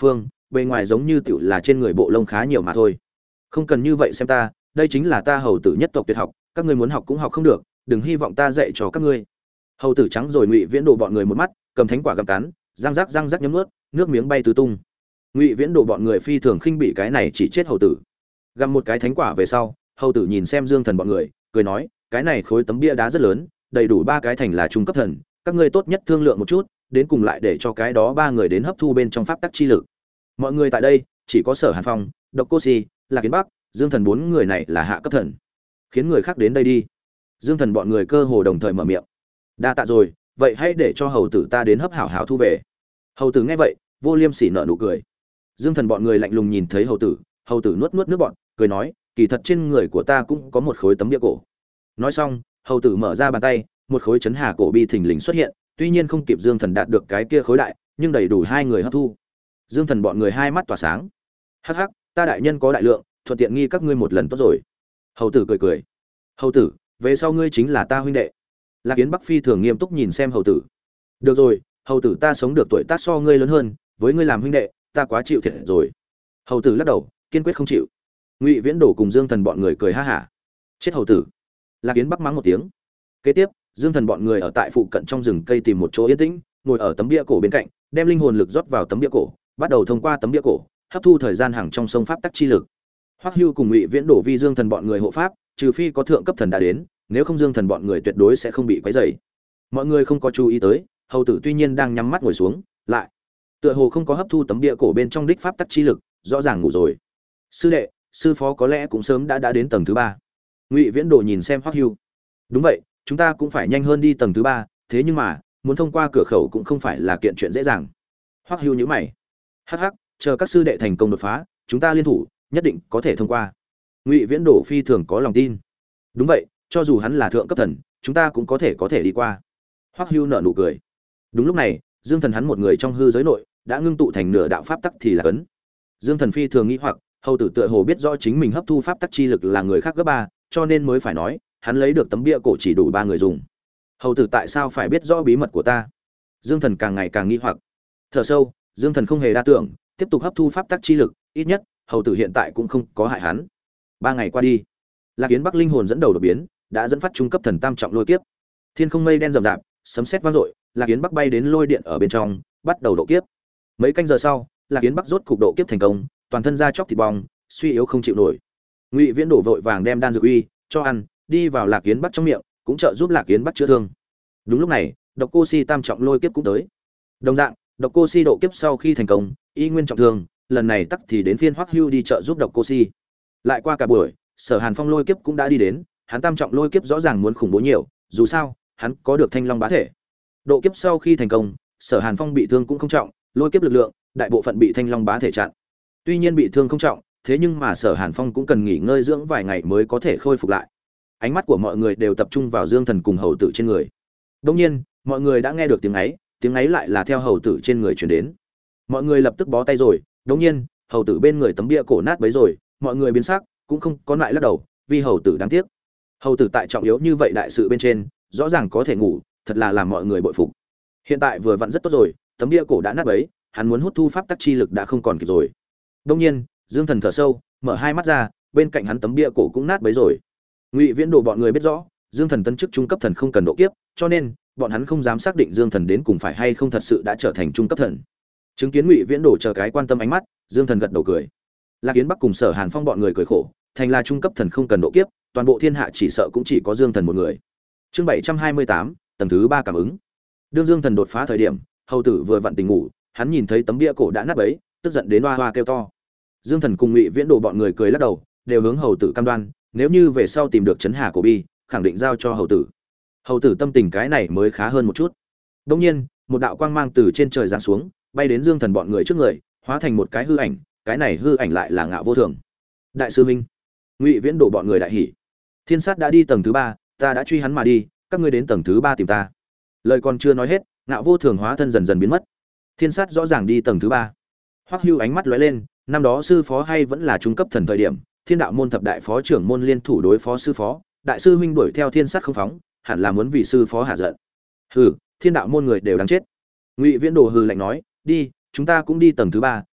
bề ngoài giống như tiểu là trên người bộ lông khá nhiều mà thôi. Không cần như vậy xem ta, đây chính là ta hầu tử nhất tộc tuyệt học, các ngươi muốn học cũng học không được, đừng hy vọng ta dạy cho các ngươi. Hầu tử trắng rồi Ngụy Viễn Đồ bọn người một mắt, cầm thánh quả gặm cắn, răng rắc răng rắc nhấm nuốt, nước miếng bay tứ tung. Ngụy Viễn Đồ bọn người phi thường khinh bị cái này chỉ chết hầu tử. Gặm một cái thánh quả về sau, hầu tử nhìn xem Dương Thần bọn người, cười nói, cái này khối tấm bia đá rất lớn, đầy đủ ba cái thành là trung cấp thần, các ngươi tốt nhất thương lượng một chút, đến cùng lại để cho cái đó ba người đến hấp thu bên trong pháp tắc chi lực. Mọi người tại đây, chỉ có Sở Hàn Phong, Độc Cô Si, Lạc Kiến Bắc, Dương Thần bốn người này là hạ cấp thần. Khiến người khác đến đây đi. Dương Thần bọn người cơ hồ đồng thời mở miệng. Đa tạ rồi, vậy hãy để cho hầu tử ta đến hấp hảo hảo thu về. Hầu tử nghe vậy, Vô Liêm Sỉ nở nụ cười. Dương Thần bọn người lạnh lùng nhìn thấy hầu tử, hầu tử nuốt nuốt nước bọt, cười nói, kỳ thật trên người của ta cũng có một khối tấm bia cổ. Nói xong, hầu tử mở ra bàn tay, một khối chấn hà cổ bi thình lình xuất hiện, tuy nhiên không kịp Dương Thần đạt được cái kia khối đại, nhưng đầy đủ hai người hấp thu. Dương Thần bọn người hai mắt tỏa sáng. Hắc hắc, ta đại nhân có đại lượng, thuận tiện nghi các ngươi một lần tốt rồi. Hầu tử cười cười. Hầu tử, về sau ngươi chính là ta huynh đệ. Lạc Kiến Bắc phi thường nghiêm túc nhìn xem hầu tử. Được rồi, hầu tử ta sống được tuổi tác so ngươi lớn hơn, với ngươi làm huynh đệ, ta quá chịu thiệt rồi. Hầu tử lắc đầu, kiên quyết không chịu. Ngụy Viễn Đổ cùng Dương Thần bọn người cười ha hả. Chết hầu tử. Lạc Kiến Bắc mắng một tiếng. Kế tiếp, Dương Thần bọn người ở tại phụ cận trong rừng cây tìm một chỗ yên tĩnh, ngồi ở tấm bia cổ bên cạnh, đem linh hồn lực rót vào tấm bia cổ, bắt đầu thông qua tấm bia cổ, hấp thu thời gian hàng trong sông pháp tắc chi lực. Hoắc Hưu cùng Ngụy Viễn Đổ vi Dương Thần bọn người hộ pháp, trừ phi có thượng cấp thần đã đến, nếu không Dương Thần bọn người tuyệt đối sẽ không bị quấy rầy. Mọi người không có chú ý tới, hầu tử tuy nhiên đang nhắm mắt ngồi xuống, lại tựa hồ không có hấp thu tấm bia cổ bên trong đích pháp tắc chi lực, rõ ràng ngủ rồi. Sư đệ, sư phó có lẽ cũng sớm đã đã đến tầng thứ ba. Ngụy Viễn Đồ nhìn xem Hoắc Hưu. Đúng vậy, chúng ta cũng phải nhanh hơn đi tầng thứ ba, thế nhưng mà, muốn thông qua cửa khẩu cũng không phải là kiện chuyện dễ dàng. Hoắc Hưu nhíu mày. Hắc hắc, chờ các sư đệ thành công đột phá, chúng ta liên thủ, nhất định có thể thông qua. Ngụy Viễn Đồ phi thường có lòng tin. Đúng vậy, cho dù hắn là thượng cấp thần, chúng ta cũng có thể có thể đi qua. Hoắc Hưu nở nụ cười. Đúng lúc này, Dương Thần hắn một người trong hư giới nội, đã ngưng tụ thành nửa đạo pháp tắc thì là cấn. Dương Thần phi thường nghĩ hoặc, hầu tử tựa hồ biết rõ chính mình hấp thu pháp tắc chi lực là người khác gấp ba, cho nên mới phải nói, hắn lấy được tấm bia cổ chỉ đủ ba người dùng. Hầu tử tại sao phải biết rõ bí mật của ta? Dương Thần càng ngày càng nghĩ hoặc. Thở sâu, Dương Thần không hề đa tưởng, tiếp tục hấp thu pháp tắc chi lực, ít nhất, hầu tử hiện tại cũng không có hại hắn. Ba ngày qua đi, Lạc Kiến Bắc linh hồn dẫn đầu đột biến, đã dẫn phát trung cấp thần tam trọng lôi kiếp. Thiên không mây đen rậm rạp, sấm sét vang dội, Lạc Kiến Bắc bay đến lôi điện ở bên trong, bắt đầu độ kiếp. Mấy canh giờ sau, Lạc Kiến Bắc rốt cục độ kiếp thành công, toàn thân da chóc thịt bong, suy yếu không chịu nổi. Ngụy Viễn Đổ vội vàng đem đan dược uy cho ăn, đi vào Lạc Kiến Bắc trong miệng, cũng trợ giúp Lạc Kiến Bắc chữa thương. Đúng lúc này, Độc Cô Si tam trọng lôi kiếp cũng tới. Đồng dạng, Độc Cô Si độ kiếp sau khi thành công, y nguyên trọng thương, lần này tắc thì đến phiên Hoắc Hưu đi trợ giúp Độc Cô Si. Lại qua cả buổi, Sở Hàn Phong lôi kiếp cũng đã đi đến, hắn tam trọng lôi kiếp rõ ràng muốn khủng bố nhiều, dù sao, hắn có được Thanh Long bá thể. Độ kiếp sau khi thành công, Sở Hàn Phong bị thương cũng không trọng, lôi kiếp lực lượng, đại bộ phận bị Thanh Long bá thể chặn. Tuy nhiên bị thương không trọng, thế nhưng mà Sở Hàn Phong cũng cần nghỉ ngơi dưỡng vài ngày mới có thể khôi phục lại. Ánh mắt của mọi người đều tập trung vào Dương Thần cùng hầu tử trên người. Đương nhiên, mọi người đã nghe được tiếng ấy, tiếng ấy lại là theo hầu tử trên người truyền đến. Mọi người lập tức bó tay rồi, đương nhiên, hầu tử bên người tấm bia cổ nát bấy rồi, mọi người biến sắc, cũng không có lại lắc đầu, vì hầu tử đáng tiếc. Hầu tử tại trọng yếu như vậy đại sự bên trên, rõ ràng có thể ngủ, thật là làm mọi người bội phục. Hiện tại vừa vặn rất tốt rồi, tấm bia cổ đã nát bấy, hắn muốn hút thu pháp tắc chi lực đã không còn kịp rồi. Đương nhiên, Dương Thần thở sâu, mở hai mắt ra, bên cạnh hắn tấm bia cổ cũng nát bấy rồi. Ngụy Viễn Đồ bọn người biết rõ, Dương Thần tân chức trung cấp thần không cần độ kiếp, cho nên bọn hắn không dám xác định Dương Thần đến cùng phải hay không thật sự đã trở thành trung cấp thần. Chứng kiến Ngụy Viễn Đồ chờ cái quan tâm ánh mắt, Dương Thần gật đầu cười. Lạc Kiến Bắc cùng Sở Hàn Phong bọn người cười khổ, thành là trung cấp thần không cần độ kiếp, toàn bộ thiên hạ chỉ sợ cũng chỉ có Dương Thần một người. Chương bảy trăm hai mươi tám, tầng thứ ba cảm ứng. Đương Dương Thần đột phá thời điểm, hầu tử vừa vặn tỉnh ngủ, hắn nhìn thấy tấm bia cổ đã nát bấy, tức giận đến oa oa kêu to. Dương Thần cùng Ngụy Viễn Đồ bọn người cười lắc đầu, đều hướng hầu tử cam đoan, nếu như về sau tìm được chấn hà cổ bi, khẳng định giao cho hầu tử. Hầu tử tâm tình cái này mới khá hơn một chút. Đương nhiên, một đạo quang mang từ trên trời giáng xuống, bay đến Dương Thần bọn người trước người, hóa thành một cái hư ảnh, cái này hư ảnh lại là Ngạo Vô Thường. Đại sư huynh, Ngụy Viễn Đồ bọn người đại hỉ. Thiên Sát đã đi tầng thứ ba, ta đã truy hắn mà đi, các ngươi đến tầng thứ ba tìm ta. Lời còn chưa nói hết, Ngạo Vô Thường hóa thân dần dần biến mất. Thiên Sát rõ ràng đi tầng thứ ba. Hoắc Hưu ánh mắt lóe lên, năm đó sư phó hay vẫn là trung cấp thần thời điểm, Thiên Đạo môn thập đại phó trưởng môn liên thủ đối phó sư phó, đại sư huynh đuổi theo Thiên Sát không phóng, hẳn là muốn vì sư phó hạ giận. Hừ, Thiên Đạo môn người đều đáng chết. Ngụy Viễn Đồ hừ lạnh nói, đi, chúng ta cũng đi tầng thứ ba,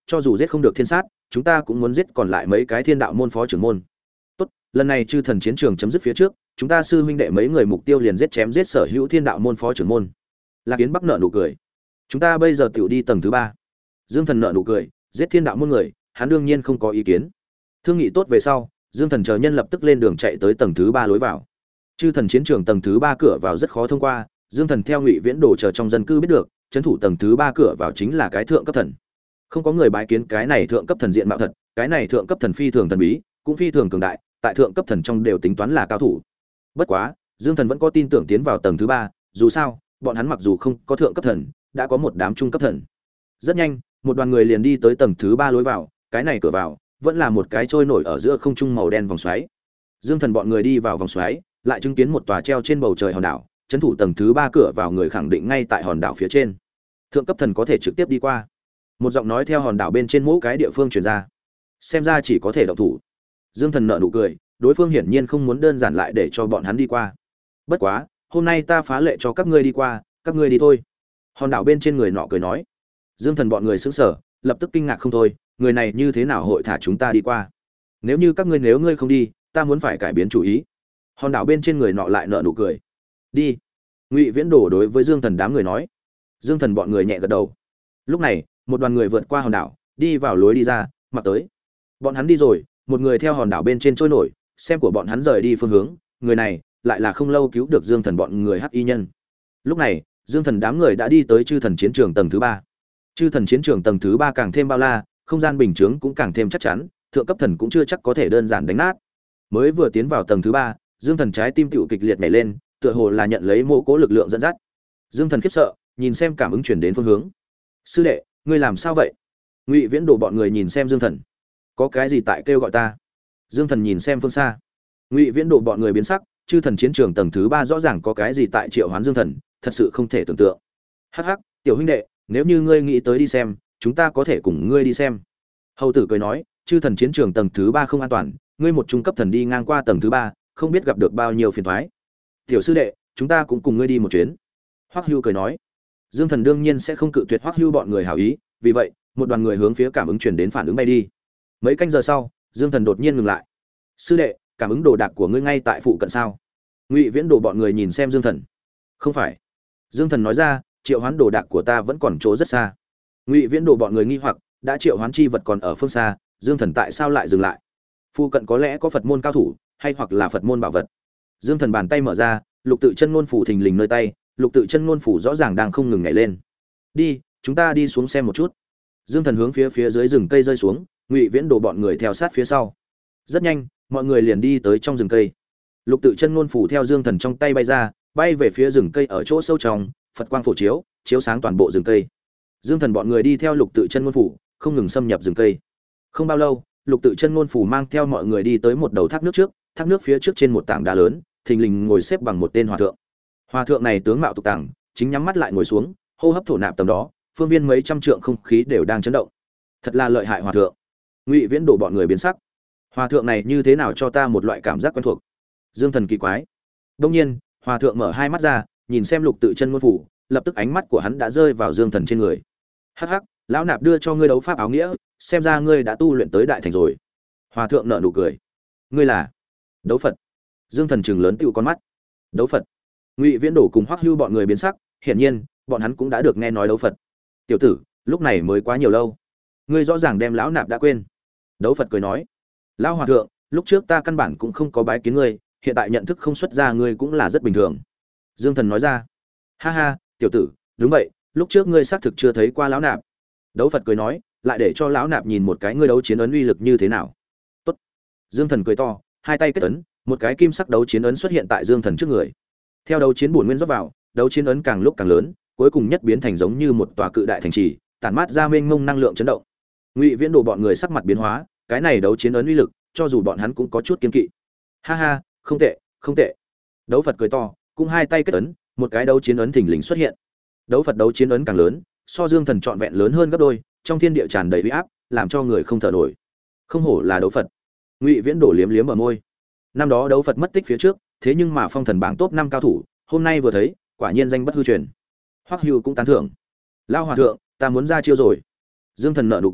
cho dù giết không được thiên sát, chúng ta cũng muốn giết còn lại mấy cái thiên đạo môn phó trưởng môn. Tốt, lần này chư thần chiến trường chấm dứt phía trước, chúng ta sư huynh đệ mấy người mục tiêu liền giết chém giết sở hữu thiên đạo môn phó trưởng môn. Lạc Yến Bắc nợ nụ cười. Chúng ta bây giờ tiểu đi tầng thứ ba. Dương Thần nợ nụ cười, giết thiên đạo môn người, hắn đương nhiên không có ý kiến. Thương nghị tốt về sau, Dương Thần chờ nhân lập tức lên đường chạy tới tầng thứ ba lối vào. Chư thần chiến trường tầng thứ ba cửa vào rất khó thông qua, Dương Thần theo Ngụy Viễn Đồ chờ trong dân cư biết được, trấn thủ tầng thứ ba cửa vào chính là cái thượng cấp thần. Không có người bái kiến cái này thượng cấp thần diện mạo thật, cái này thượng cấp thần phi thường thần bí, cũng phi thường cường đại, tại thượng cấp thần trong đều tính toán là cao thủ. Bất quá, Dương Thần vẫn có tin tưởng tiến vào tầng thứ ba, dù sao, bọn hắn mặc dù không có thượng cấp thần, đã có một đám trung cấp thần. Rất nhanh, một đoàn người liền đi tới tầng thứ ba lối vào, cái này cửa vào vẫn là một cái trôi nổi ở giữa không trung màu đen vòng xoáy. Dương Thần bọn người đi vào vòng xoáy, lại chứng kiến một tòa treo trên bầu trời hòn đảo, trấn thủ tầng thứ ba cửa vào người khẳng định ngay tại hòn đảo phía trên. Thượng cấp thần có thể trực tiếp đi qua. Một giọng nói theo hòn đảo bên trên mỗi cái địa phương truyền ra. Xem ra chỉ có thể động thủ. Dương Thần nở nụ cười, đối phương hiển nhiên không muốn đơn giản lại để cho bọn hắn đi qua. Bất quá, hôm nay ta phá lệ cho các ngươi đi qua, các ngươi đi thôi. Hòn đảo bên trên người nọ cười nói. Dương Thần bọn người sững sờ, lập tức kinh ngạc không thôi, người này như thế nào hội thả chúng ta đi qua? Nếu như các ngươi nếu ngươi không đi, ta muốn phải cải biến chủ ý. Hòn đảo bên trên người nọ lại nở nụ cười. Đi. Ngụy Viễn Đồ đối với Dương Thần đám người nói. Dương Thần bọn người nhẹ gật đầu. Lúc này, một đoàn người vượt qua hòn đảo, đi vào lối đi ra, mặc tới. Bọn hắn đi rồi, một người theo hòn đảo bên trên trôi nổi, xem của bọn hắn rời đi phương hướng, người này lại là không lâu cứu được Dương Thần bọn người hắc y nhân. Lúc này, Dương Thần đám người đã đi tới chư thần chiến trường tầng thứ ba. Chư thần chiến trường tầng thứ ba càng thêm bao la, không gian bình chướng cũng càng thêm chắc chắn, thượng cấp thần cũng chưa chắc có thể đơn giản đánh nát. Mới vừa tiến vào tầng thứ ba, Dương Thần trái tim tựu kịch liệt nhảy lên, tựa hồ là nhận lấy mỗ cố lực lượng dẫn dắt. Dương Thần khiếp sợ, nhìn xem cảm ứng chuyển đến phương hướng. Sư đệ, ngươi làm sao vậy? Ngụy Viễn Đồ bọn người nhìn xem Dương Thần. Có cái gì tại kêu gọi ta? Dương Thần nhìn xem phương xa. Ngụy Viễn Đồ bọn người biến sắc, chư thần chiến trường tầng thứ ba rõ ràng có cái gì tại triệu hoán Dương Thần, thật sự không thể tưởng tượng. Hắc hắc, tiểu huynh đệ, nếu như ngươi nghĩ tới đi xem, chúng ta có thể cùng ngươi đi xem. Hầu tử cười nói, chư thần chiến trường tầng thứ ba không an toàn, ngươi một trung cấp thần đi ngang qua tầng thứ ba, không biết gặp được bao nhiêu phiền toái. Tiểu sư đệ, chúng ta cũng cùng ngươi đi một chuyến. Hoắc Hưu cười nói. Dương Thần đương nhiên sẽ không cự tuyệt Hoắc Hưu bọn người hảo ý, vì vậy, một đoàn người hướng phía cảm ứng truyền đến phản ứng bay đi. Mấy canh giờ sau, Dương Thần đột nhiên ngừng lại. Sư đệ, cảm ứng đồ đạc của ngươi ngay tại phụ cận sao? Ngụy Viễn Đồ bọn người nhìn xem Dương Thần. Không phải. Dương Thần nói ra, triệu hoán đồ đạc của ta vẫn còn chỗ rất xa. Ngụy Viễn Đồ bọn người nghi hoặc, đã triệu hoán chi vật còn ở phương xa, Dương Thần tại sao lại dừng lại? Phụ cận có lẽ có Phật môn cao thủ, hay hoặc là Phật môn bảo vật. Dương Thần bàn tay mở ra, lục tự chân ngôn phủ thình lình nơi tay, lục tự chân ngôn phủ rõ ràng đang không ngừng nhảy lên. Đi, chúng ta đi xuống xem một chút. Dương Thần hướng phía phía dưới rừng cây rơi xuống, Ngụy Viễn Đồ bọn người theo sát phía sau. Rất nhanh, mọi người liền đi tới trong rừng cây. Lục tự chân ngôn phủ theo Dương Thần trong tay bay ra, bay về phía rừng cây ở chỗ sâu trong, Phật quang phổ chiếu, chiếu sáng toàn bộ rừng cây. Dương Thần bọn người đi theo lục tự chân ngôn phủ, không ngừng xâm nhập rừng cây. Không bao lâu, lục tự chân ngôn phủ mang theo mọi người đi tới một đầu thác nước trước, thác nước phía trước trên một tảng đá lớn, thình lình ngồi xếp bằng một tên hòa thượng. Hòa thượng này tướng mạo tục tằng, chính nhắm mắt lại ngồi xuống, hô hấp thổ nạp tầm đó, phương viên mấy trăm trượng không khí đều đang chấn động. Thật là lợi hại hòa thượng. Ngụy Viễn Đồ bọn người biến sắc. Hòa thượng này như thế nào cho ta một loại cảm giác quen thuộc. Dương Thần kỳ quái. Đương nhiên, hòa thượng mở hai mắt ra, nhìn xem lục tự chân ngôn phủ, lập tức ánh mắt của hắn đã rơi vào Dương Thần trên người. Hắc hắc, lão nạp đưa cho ngươi đấu pháp áo nghĩa, xem ra ngươi đã tu luyện tới đại thành rồi. Hòa thượng nở nụ cười. Ngươi là Đấu Phật. Dương Thần trừng lớn tựu con mắt. Đấu Phật. Ngụy Viễn Đồ cùng Hoắc Hưu bọn người biến sắc, hiển nhiên, bọn hắn cũng đã được nghe nói đấu Phật. Tiểu tử, lúc này mới quá nhiều lâu, ngươi rõ ràng đem lão nạp đã quên. Đấu Phật cười nói. Lão hòa thượng, lúc trước ta căn bản cũng không có bái kiến ngươi, hiện tại nhận thức không xuất ra ngươi cũng là rất bình thường. Dương Thần nói ra. Ha ha, tiểu tử, đúng vậy, lúc trước ngươi xác thực chưa thấy qua lão nạp. Đấu Phật cười nói, lại để cho lão nạp nhìn một cái ngươi đấu chiến ấn uy lực như thế nào. Tốt. Dương Thần cười to, hai tay kết ấn, một cái kim sắc đấu chiến ấn xuất hiện tại Dương Thần trước người. Theo đấu chiến bổn nguyên rót vào, đấu chiến ấn càng lúc càng lớn, cuối cùng nhất biến thành giống như một tòa cự đại thành trì, tản mát ra mênh mông năng lượng chấn động. Ngụy Viễn Đồ bọn người sắc mặt biến hóa, cái này đấu chiến ấn uy lực, cho dù bọn hắn cũng có chút kiên kỵ. Ha ha, không tệ, không tệ. Đấu Phật cười to, cũng hai tay kết ấn, một cái đấu chiến ấn thình lình xuất hiện. Đấu Phật đấu chiến ấn càng lớn, so Dương Thần trọn vẹn lớn hơn gấp đôi, trong thiên địa tràn đầy uy áp, làm cho người không thở nổi. Không hổ là đấu Phật. Ngụy Viễn Đồ liếm liếm ở môi. Năm đó đấu Phật mất tích phía trước, thế nhưng mà phong thần bảng top năm cao thủ, hôm nay vừa thấy, quả nhiên danh bất hư truyền. Hoắc Hưu cũng tán thưởng. Lao hòa thượng, ta muốn ra chiêu rồi. Dương Thần nở nụ cười,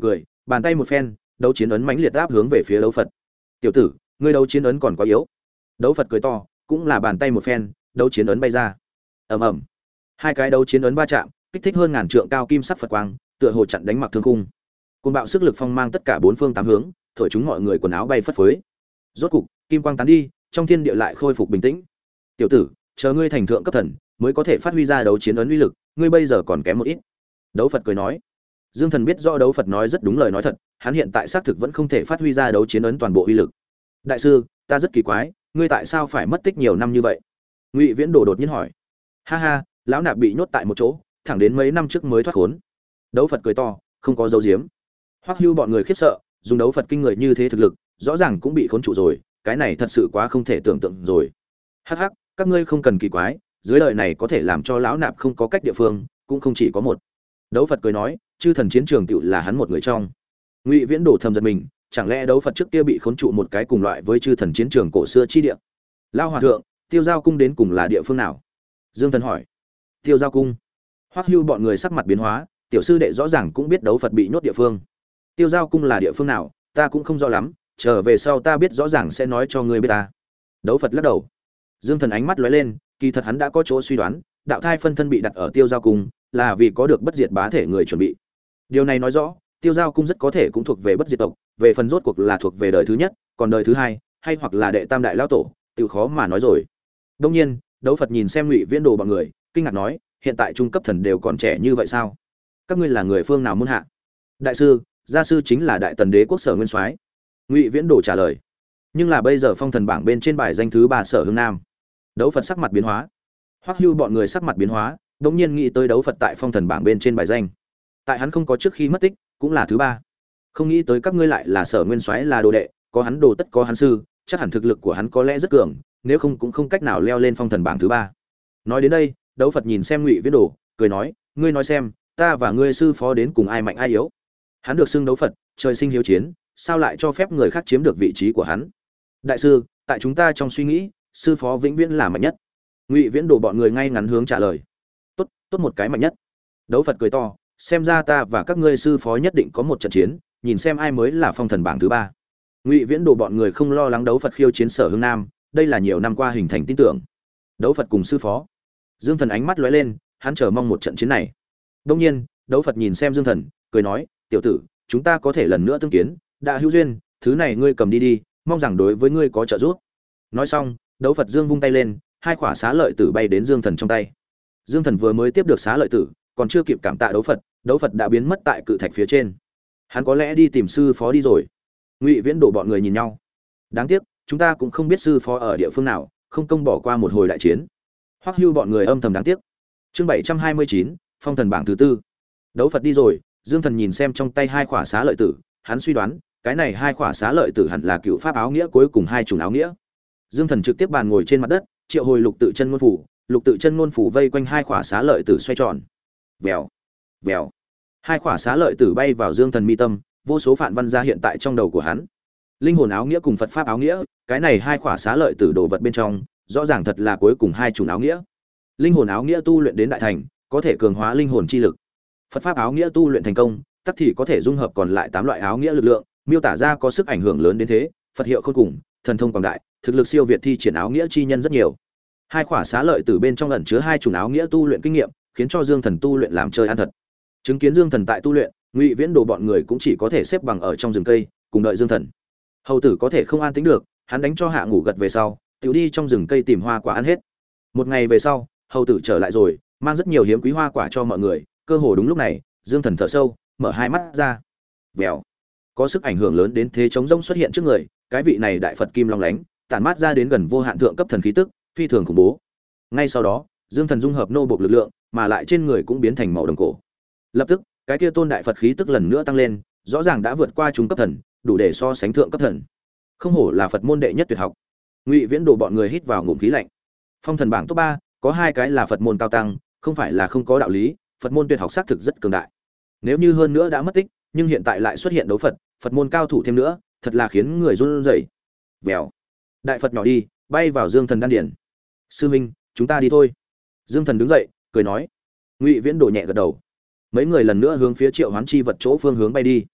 Bàn tay một phen, đấu chiến ấn mãnh liệt áp hướng về phía đấu Phật. "Tiểu tử, ngươi đấu chiến ấn còn quá yếu." Đấu Phật cười to, cũng là bàn tay một phen, đấu chiến ấn bay ra. Ầm ầm. Hai cái đấu chiến ấn va chạm, kích thích hơn ngàn trượng cao kim sắc Phật quang, tựa hồ chặn đánh mặc thương khung. Cơn bạo sức lực phong mang tất cả bốn phương tám hướng, thổi chúng mọi người quần áo bay phất phới. Rốt cục, kim quang tán đi, trong thiên địa lại khôi phục bình tĩnh. "Tiểu tử, chờ ngươi thành thượng cấp thần, mới có thể phát huy ra đấu chiến ấn uy lực, ngươi bây giờ còn kém một ít." Đấu Phật cười nói. Dương Thần biết rõ đấu Phật nói rất đúng lời nói thật, hắn hiện tại xác thực vẫn không thể phát huy ra đấu chiến ấn toàn bộ uy lực. "Đại sư, ta rất kỳ quái, ngươi tại sao phải mất tích nhiều năm như vậy?" Ngụy Viễn Đồ đột nhiên hỏi. "Ha ha, lão nạp bị nhốt tại một chỗ, thẳng đến mấy năm trước mới thoát khốn." Đấu Phật cười to, không có dấu diếm. Hoắc Hưu bọn người khiếp sợ, dùng đấu Phật kinh người như thế thực lực, rõ ràng cũng bị khốn trụ rồi, cái này thật sự quá không thể tưởng tượng rồi. "Hắc hắc, các ngươi không cần kỳ quái, dưới đời này có thể làm cho lão nạp không có cách địa phương, cũng không chỉ có một." Đấu Phật cười nói, chư thần chiến trường tựu là hắn một người trong. Ngụy Viễn Đồ thầm giật mình, chẳng lẽ đấu Phật trước kia bị khốn trụ một cái cùng loại với chư thần chiến trường cổ xưa chi địa? Lao hòa thượng, Tiêu Giao cung đến cùng là địa phương nào? Dương Thần hỏi. Tiêu Giao cung. Hoắc Hưu bọn người sắc mặt biến hóa, tiểu sư đệ rõ ràng cũng biết đấu Phật bị nhốt địa phương. Tiêu Giao cung là địa phương nào, ta cũng không rõ lắm, trở về sau ta biết rõ ràng sẽ nói cho ngươi biết ta. Đấu Phật lắc đầu. Dương Thần ánh mắt lóe lên, kỳ thật hắn đã có chỗ suy đoán, đạo thai phân thân bị đặt ở Tiêu Giao cung, là vì có được bất diệt bá thể người chuẩn bị. Điều này nói rõ, Tiêu Giao cung rất có thể cũng thuộc về bất diệt tộc, về phần rốt cuộc là thuộc về đời thứ nhất, còn đời thứ hai, hay hoặc là đệ tam đại lão tổ, tự khó mà nói rồi. Đương nhiên, Đấu Phật nhìn xem Ngụy Viễn Đồ bọn người, kinh ngạc nói, hiện tại trung cấp thần đều còn trẻ như vậy sao? Các ngươi là người phương nào môn hạ? Đại sư, gia sư chính là Đại Tần Đế quốc Sở Nguyên Soái. Ngụy Viễn Đồ trả lời. Nhưng là bây giờ phong thần bảng bên trên bài danh thứ ba Sở Hưng Nam. Đấu Phật sắc mặt biến hóa. Hoắc Hưu bọn người sắc mặt biến hóa, đột nhiên nghĩ tới Đấu Phật tại phong thần bảng bên trên bài danh. Tại hắn không có trước khi mất tích, cũng là thứ ba. Không nghĩ tới các ngươi lại là Sở Nguyên Soái là đồ đệ, có hắn đồ tất có hắn sư, chắc hẳn thực lực của hắn có lẽ rất cường, nếu không cũng không cách nào leo lên phong thần bảng thứ ba. Nói đến đây, Đấu Phật nhìn xem Ngụy Viễn Đồ, cười nói, ngươi nói xem, ta và ngươi sư phó đến cùng ai mạnh ai yếu? Hắn được xưng Đấu Phật, trời sinh hiếu chiến, sao lại cho phép người khác chiếm được vị trí của hắn? Đại sư, tại chúng ta trong suy nghĩ, sư phó vĩnh viễn là mạnh nhất. Ngụy Viễn Đồ bọn người ngay ngắn hướng trả lời. Tốt, tốt một cái mạnh nhất. Đấu Phật cười to, xem ra ta và các ngươi sư phó nhất định có một trận chiến, nhìn xem ai mới là phong thần bảng thứ ba. Ngụy Viễn Đồ bọn người không lo lắng Đấu Phật khiêu chiến Sở Hưng Nam, đây là nhiều năm qua hình thành tin tưởng. Đấu Phật cùng sư phó. Dương Thần ánh mắt lóe lên, hắn chờ mong một trận chiến này. Đương nhiên, Đấu Phật nhìn xem Dương Thần, cười nói, tiểu tử, chúng ta có thể lần nữa tương kiến, đã hữu duyên, thứ này ngươi cầm đi đi, mong rằng đối với ngươi có trợ giúp. Nói xong, Đấu Phật Dương vung tay lên, hai quả xá lợi tử bay đến Dương Thần trong tay. Dương Thần vừa mới tiếp được xá lợi tử, còn chưa kịp cảm tạ Đấu Phật, Đấu Phật đã biến mất tại cự thạch phía trên. Hắn có lẽ đi tìm sư phó đi rồi. Ngụy Viễn Đồ bọn người nhìn nhau. Đáng tiếc, chúng ta cũng không biết sư phó ở địa phương nào, không công bỏ qua một hồi đại chiến. Hoắc Hưu bọn người âm thầm đáng tiếc. Chương bảy trăm hai mươi chín, phong thần bảng thứ tư. Đấu Phật đi rồi, Dương Thần nhìn xem trong tay hai quả xá lợi tử, hắn suy đoán, cái này hai quả xá lợi tử hẳn là cựu pháp áo nghĩa cuối cùng hai chủng áo nghĩa. Dương Thần trực tiếp bàn ngồi trên mặt đất, triệu hồi lục tự chân ngôn phủ, lục tự chân ngôn phủ vây quanh hai quả xá lợi tử xoay tròn. Vèo, vèo. Hai quả xá lợi tử bay vào Dương Thần mi tâm, vô số phản văn ra hiện tại trong đầu của hắn. Linh hồn áo nghĩa cùng Phật pháp áo nghĩa, cái này hai quả xá lợi tử đồ vật bên trong, rõ ràng thật là cuối cùng hai chủng áo nghĩa. Linh hồn áo nghĩa tu luyện đến đại thành, có thể cường hóa linh hồn chi lực. Phật pháp áo nghĩa tu luyện thành công, tất thì có thể dung hợp còn lại tám loại áo nghĩa lực lượng, miêu tả ra có sức ảnh hưởng lớn đến thế, Phật hiệu khôn cùng, thần thông quảng đại, thực lực siêu việt thi triển áo nghĩa chi nhân rất nhiều. Hai quả xá lợi tử bên trong ẩn chứa hai chủng áo nghĩa tu luyện kinh nghiệm, khiến cho Dương Thần tu luyện làm chơi ăn thật. Chứng kiến Dương Thần tại tu luyện, Ngụy Viễn Đồ bọn người cũng chỉ có thể xếp bằng ở trong rừng cây, cùng đợi Dương Thần. Hầu tử có thể không an tĩnh được, hắn đánh cho hạ ngủ gật về sau, tiểu đi trong rừng cây tìm hoa quả ăn hết. Một ngày về sau, hầu tử trở lại rồi, mang rất nhiều hiếm quý hoa quả cho mọi người, cơ hồ đúng lúc này, Dương Thần thở sâu, mở hai mắt ra. Vèo. Có sức ảnh hưởng lớn đến thế chống rông xuất hiện trước người, cái vị này đại Phật kim long lánh, tản mát ra đến gần vô hạn thượng cấp thần khí tức, phi thường khủng bố. Ngay sau đó, Dương Thần dung hợp nô bộc lực lượng, mà lại trên người cũng biến thành màu đồng cổ. Lập tức, cái kia tôn đại Phật khí tức lần nữa tăng lên, rõ ràng đã vượt qua trung cấp thần, đủ để so sánh thượng cấp thần. Không hổ là Phật môn đệ nhất tuyệt học. Ngụy Viễn Đồ bọn người hít vào ngụm khí lạnh. Phong thần bảng top ba, có hai cái là Phật môn cao tăng, không phải là không có đạo lý, Phật môn tuyệt học xác thực rất cường đại. Nếu như hơn nữa đã mất tích, nhưng hiện tại lại xuất hiện đấu Phật, Phật môn cao thủ thêm nữa, thật là khiến người run rẩy. Vèo. Đại Phật nhỏ đi, bay vào Dương Thần đan điển. Sư Minh, chúng ta đi thôi. Dương Thần đứng dậy, cười nói. Ngụy Viễn Đồ nhẹ gật đầu. Mấy người lần nữa hướng phía Triệu Hoán chi vật chỗ phương hướng bay đi.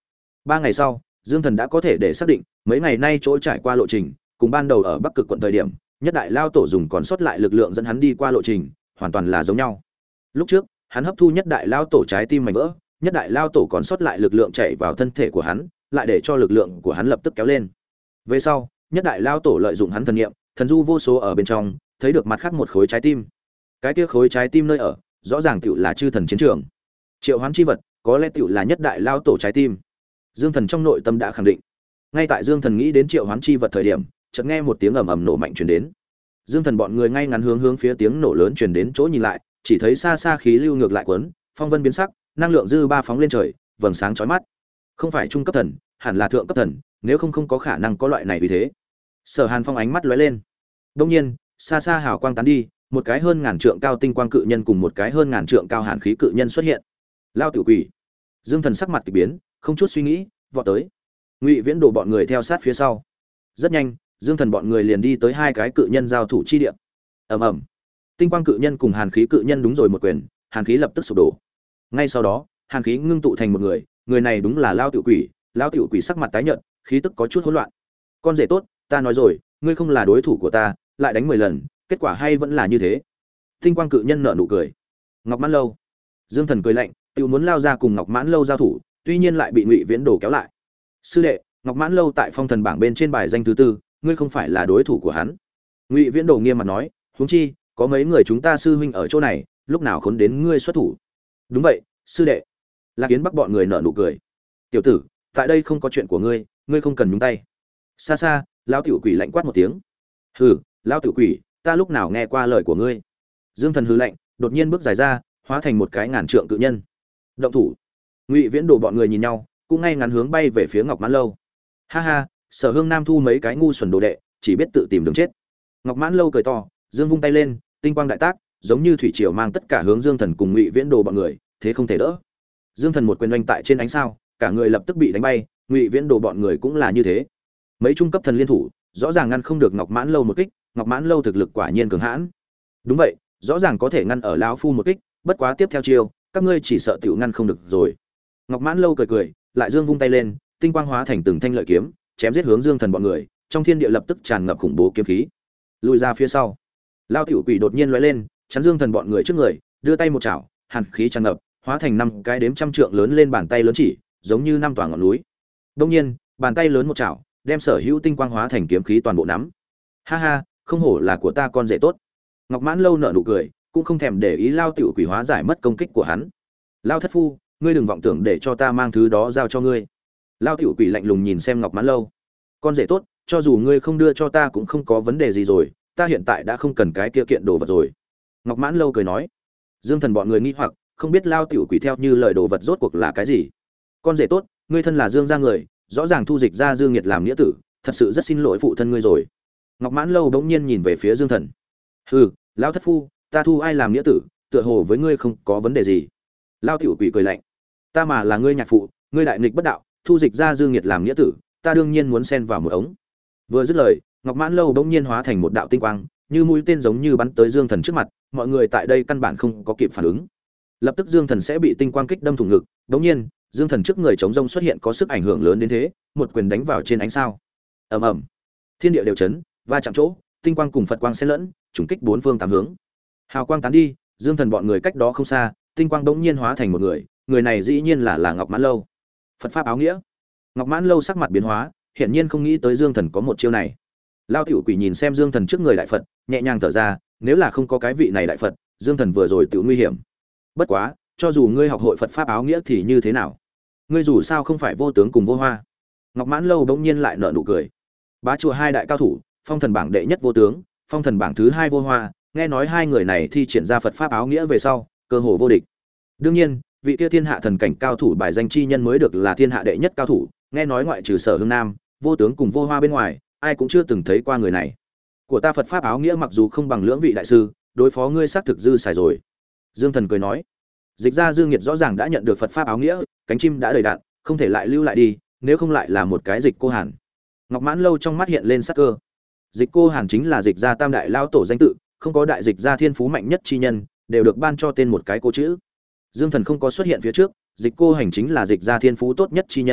Ba ngày sau, Dương Thần đã có thể để xác định, mấy ngày nay chỗ trải qua lộ trình, cùng ban đầu ở Bắc Cực quận thời điểm, nhất đại lao tổ dùng còn sót lại lực lượng dẫn hắn đi qua lộ trình, hoàn toàn là giống nhau. Lúc trước, hắn hấp thu nhất đại lao tổ trái tim mảnh vỡ, nhất đại lao tổ còn sót lại lực lượng chảy vào thân thể của hắn, lại để cho lực lượng của hắn lập tức kéo lên. Về sau, nhất đại lao tổ lợi dụng hắn thần niệm, thần du vô số ở bên trong, thấy được mặt khác một khối trái tim. Cái kia khối trái tim nơi ở, rõ ràng tựu là chư thần chiến trường. Triệu hoán chi vật, có lẽ tựu là nhất đại lao tổ trái tim. Dương Thần trong nội tâm đã khẳng định. Ngay tại Dương Thần nghĩ đến triệu hoán chi vật thời điểm, chợt nghe một tiếng ầm ầm nổ mạnh truyền đến. Dương Thần bọn người ngay ngắn hướng hướng phía tiếng nổ lớn truyền đến chỗ nhìn lại, chỉ thấy xa xa khí lưu ngược lại cuốn, phong vân biến sắc, năng lượng dư ba phóng lên trời, vầng sáng chói mắt. Không phải trung cấp thần, hẳn là thượng cấp thần, nếu không không có khả năng có loại này vì thế. Sở Hàn Phong ánh mắt lóe lên. Đương nhiên, xa xa hào quang tán đi, một cái hơn ngàn trượng cao tinh quang cự nhân cùng một cái hơn ngàn trượng cao hàn khí cự nhân xuất hiện. Lao tiểu quỷ. Dương Thần sắc mặt kỳ biến, không chút suy nghĩ, vọt tới. Ngụy Viễn đổ bọn người theo sát phía sau. Rất nhanh, Dương Thần bọn người liền đi tới hai cái cự nhân giao thủ chi địa. Ầm ầm. Tinh quang cự nhân cùng hàn khí cự nhân đúng rồi một quyền, hàn khí lập tức sụp đổ. Ngay sau đó, hàn khí ngưng tụ thành một người, người này đúng là Lao tiểu quỷ. Lao tiểu quỷ sắc mặt tái nhợt, khí tức có chút hỗn loạn. Con rể tốt, ta nói rồi, ngươi không là đối thủ của ta, lại đánh mười lần, kết quả hay vẫn là như thế. Tinh quang cự nhân nở nụ cười. Ngọc Mãn Lâu. Dương Thần cười lạnh, tự muốn lao ra cùng Ngọc Mãn Lâu giao thủ, tuy nhiên lại bị Ngụy Viễn Đồ kéo lại. Sư đệ, Ngọc Mãn Lâu tại phong thần bảng bên trên bài danh thứ tư, ngươi không phải là đối thủ của hắn. Ngụy Viễn Đồ nghiêm mặt nói, huống chi, có mấy người chúng ta sư huynh ở chỗ này, lúc nào khốn đến ngươi xuất thủ. Đúng vậy, sư đệ. Lạc Yến Bắc bọn người nở nụ cười. Tiểu tử, tại đây không có chuyện của ngươi, ngươi không cần nhúng tay. Xa xa, lão tiểu quỷ lạnh quát một tiếng. Hừ, lão tiểu quỷ, ta lúc nào nghe qua lời của ngươi. Dương Thần hừ lạnh, đột nhiên bước dài ra, hóa thành một cái ngàn trượng cự nhân. Động thủ. Ngụy Viễn Đồ bọn người nhìn nhau, cũng ngay ngắn hướng bay về phía Ngọc Mãn Lâu. Ha ha, Sở Hương Nam thu mấy cái ngu xuẩn đồ đệ, chỉ biết tự tìm đường chết. Ngọc Mãn Lâu cười to, dương vung tay lên, tinh quang đại tác, giống như thủy triều mang tất cả hướng Dương Thần cùng Ngụy Viễn Đồ bọn người, thế không thể đỡ. Dương Thần một quyền oanh tại trên ánh sao, cả người lập tức bị đánh bay, Ngụy Viễn Đồ bọn người cũng là như thế. Mấy trung cấp thần liên thủ, rõ ràng ngăn không được Ngọc Mãn Lâu một kích, Ngọc Mãn Lâu thực lực quả nhiên cường hãn. Đúng vậy, rõ ràng có thể ngăn ở lão phu một kích, bất quá tiếp theo chiêu, các ngươi chỉ sợ tiểu ngăn không được rồi. Ngọc Mãn Lâu cười cười, lại dương vung tay lên, tinh quang hóa thành từng thanh lợi kiếm, chém giết hướng Dương Thần bọn người, trong thiên địa lập tức tràn ngập khủng bố kiếm khí. Lùi ra phía sau. Lao tiểu quỷ đột nhiên lóe lên, chắn Dương Thần bọn người trước người, đưa tay một chảo, hàn khí tràn ngập, hóa thành năm cái đếm trăm trượng lớn lên bàn tay lớn chỉ, giống như năm tòa ngọn núi. Đương nhiên, bàn tay lớn một chảo, đem sở hữu tinh quang hóa thành kiếm khí toàn bộ nắm. Ha ha, không hổ là của ta con rể tốt. Ngọc Mãn Lâu nở nụ cười, cũng không thèm để ý Lao tiểu quỷ hóa giải mất công kích của hắn. Lao thất phu, ngươi đừng vọng tưởng để cho ta mang thứ đó giao cho ngươi. Lao tiểu quỷ lạnh lùng nhìn xem Ngọc Mãn Lâu. Con rể tốt, cho dù ngươi không đưa cho ta cũng không có vấn đề gì rồi, ta hiện tại đã không cần cái kia kiện đồ vật rồi. Ngọc Mãn Lâu cười nói. Dương Thần bọn người nghi hoặc, không biết Lao tiểu quỷ theo như lời đồ vật rốt cuộc là cái gì. Con rể tốt, ngươi thân là Dương gia người, rõ ràng thu dịch ra Dương Nghiệt làm nghĩa tử, thật sự rất xin lỗi phụ thân ngươi rồi. Ngọc Mãn Lâu bỗng nhiên nhìn về phía Dương Thần. Hừ, Lão thất phu, ta thu ai làm nghĩa tử, tựa hồ với ngươi không có vấn đề gì. Lao tiểu quỷ cười lạnh. Ta mà là ngươi nhạc phụ, ngươi đại nghịch bất đạo, thu dịch ra Dương Nghiệt làm nghĩa tử, ta đương nhiên muốn xen vào một ống. Vừa dứt lời, Ngọc Mãn Lâu bỗng nhiên hóa thành một đạo tinh quang, như mũi tên giống như bắn tới Dương Thần trước mặt, mọi người tại đây căn bản không có kịp phản ứng. Lập tức Dương Thần sẽ bị tinh quang kích đâm thủng ngực, bỗng nhiên, Dương Thần trước người chống rông xuất hiện có sức ảnh hưởng lớn đến thế, một quyền đánh vào trên ánh sao. Ầm ầm. Thiên địa đều chấn, va chạm chỗ, tinh quang cùng Phật quang xen lẫn, trùng kích bốn phương tám hướng. Hào quang tán đi, Dương Thần bọn người cách đó không xa, tinh quang bỗng nhiên hóa thành một người, người này dĩ nhiên là là Ngọc Mãn Lâu. Phật pháp áo nghĩa. Ngọc Mãn Lâu sắc mặt biến hóa, hiển nhiên không nghĩ tới Dương Thần có một chiêu này. Lao tiểu quỷ nhìn xem Dương Thần trước người đại Phật, nhẹ nhàng thở ra, nếu là không có cái vị này đại Phật, Dương Thần vừa rồi tự nguy hiểm. Bất quá, cho dù ngươi học hội Phật pháp áo nghĩa thì như thế nào? Ngươi dù sao không phải vô tướng cùng vô hoa. Ngọc Mãn Lâu bỗng nhiên lại nở nụ cười. Bá chùa hai đại cao thủ, phong thần bảng đệ nhất vô tướng, phong thần bảng thứ hai vô hoa, nghe nói hai người này thi triển ra Phật pháp áo nghĩa về sau, cơ hồ vô địch. Đương nhiên, vị kia thiên hạ thần cảnh cao thủ bài danh chi nhân mới được là thiên hạ đệ nhất cao thủ, nghe nói ngoại trừ Sở Hương Nam, vô tướng cùng vô hoa bên ngoài, ai cũng chưa từng thấy qua người này. Của ta Phật pháp áo nghĩa mặc dù không bằng lưỡng vị đại sư, đối phó ngươi xác thực dư xài rồi. Dương Thần cười nói. Dịch ra Dương Nghiệt rõ ràng đã nhận được Phật pháp áo nghĩa, cánh chim đã đầy đạn, không thể lại lưu lại đi, nếu không lại là một cái Dịch Cô Hàn. Ngọc Mãn Lâu trong mắt hiện lên sắc cơ. Dịch Cô Hàn chính là Dịch gia tam đại lao tổ danh tự, không có đại dịch gia thiên phú mạnh nhất chi nhân, đều được ban cho tên một cái cô chữ. Dương Thần không có xuất hiện phía trước, Dịch Cô Hành chính là Dịch gia thiên phú tốt nhất chi nhân,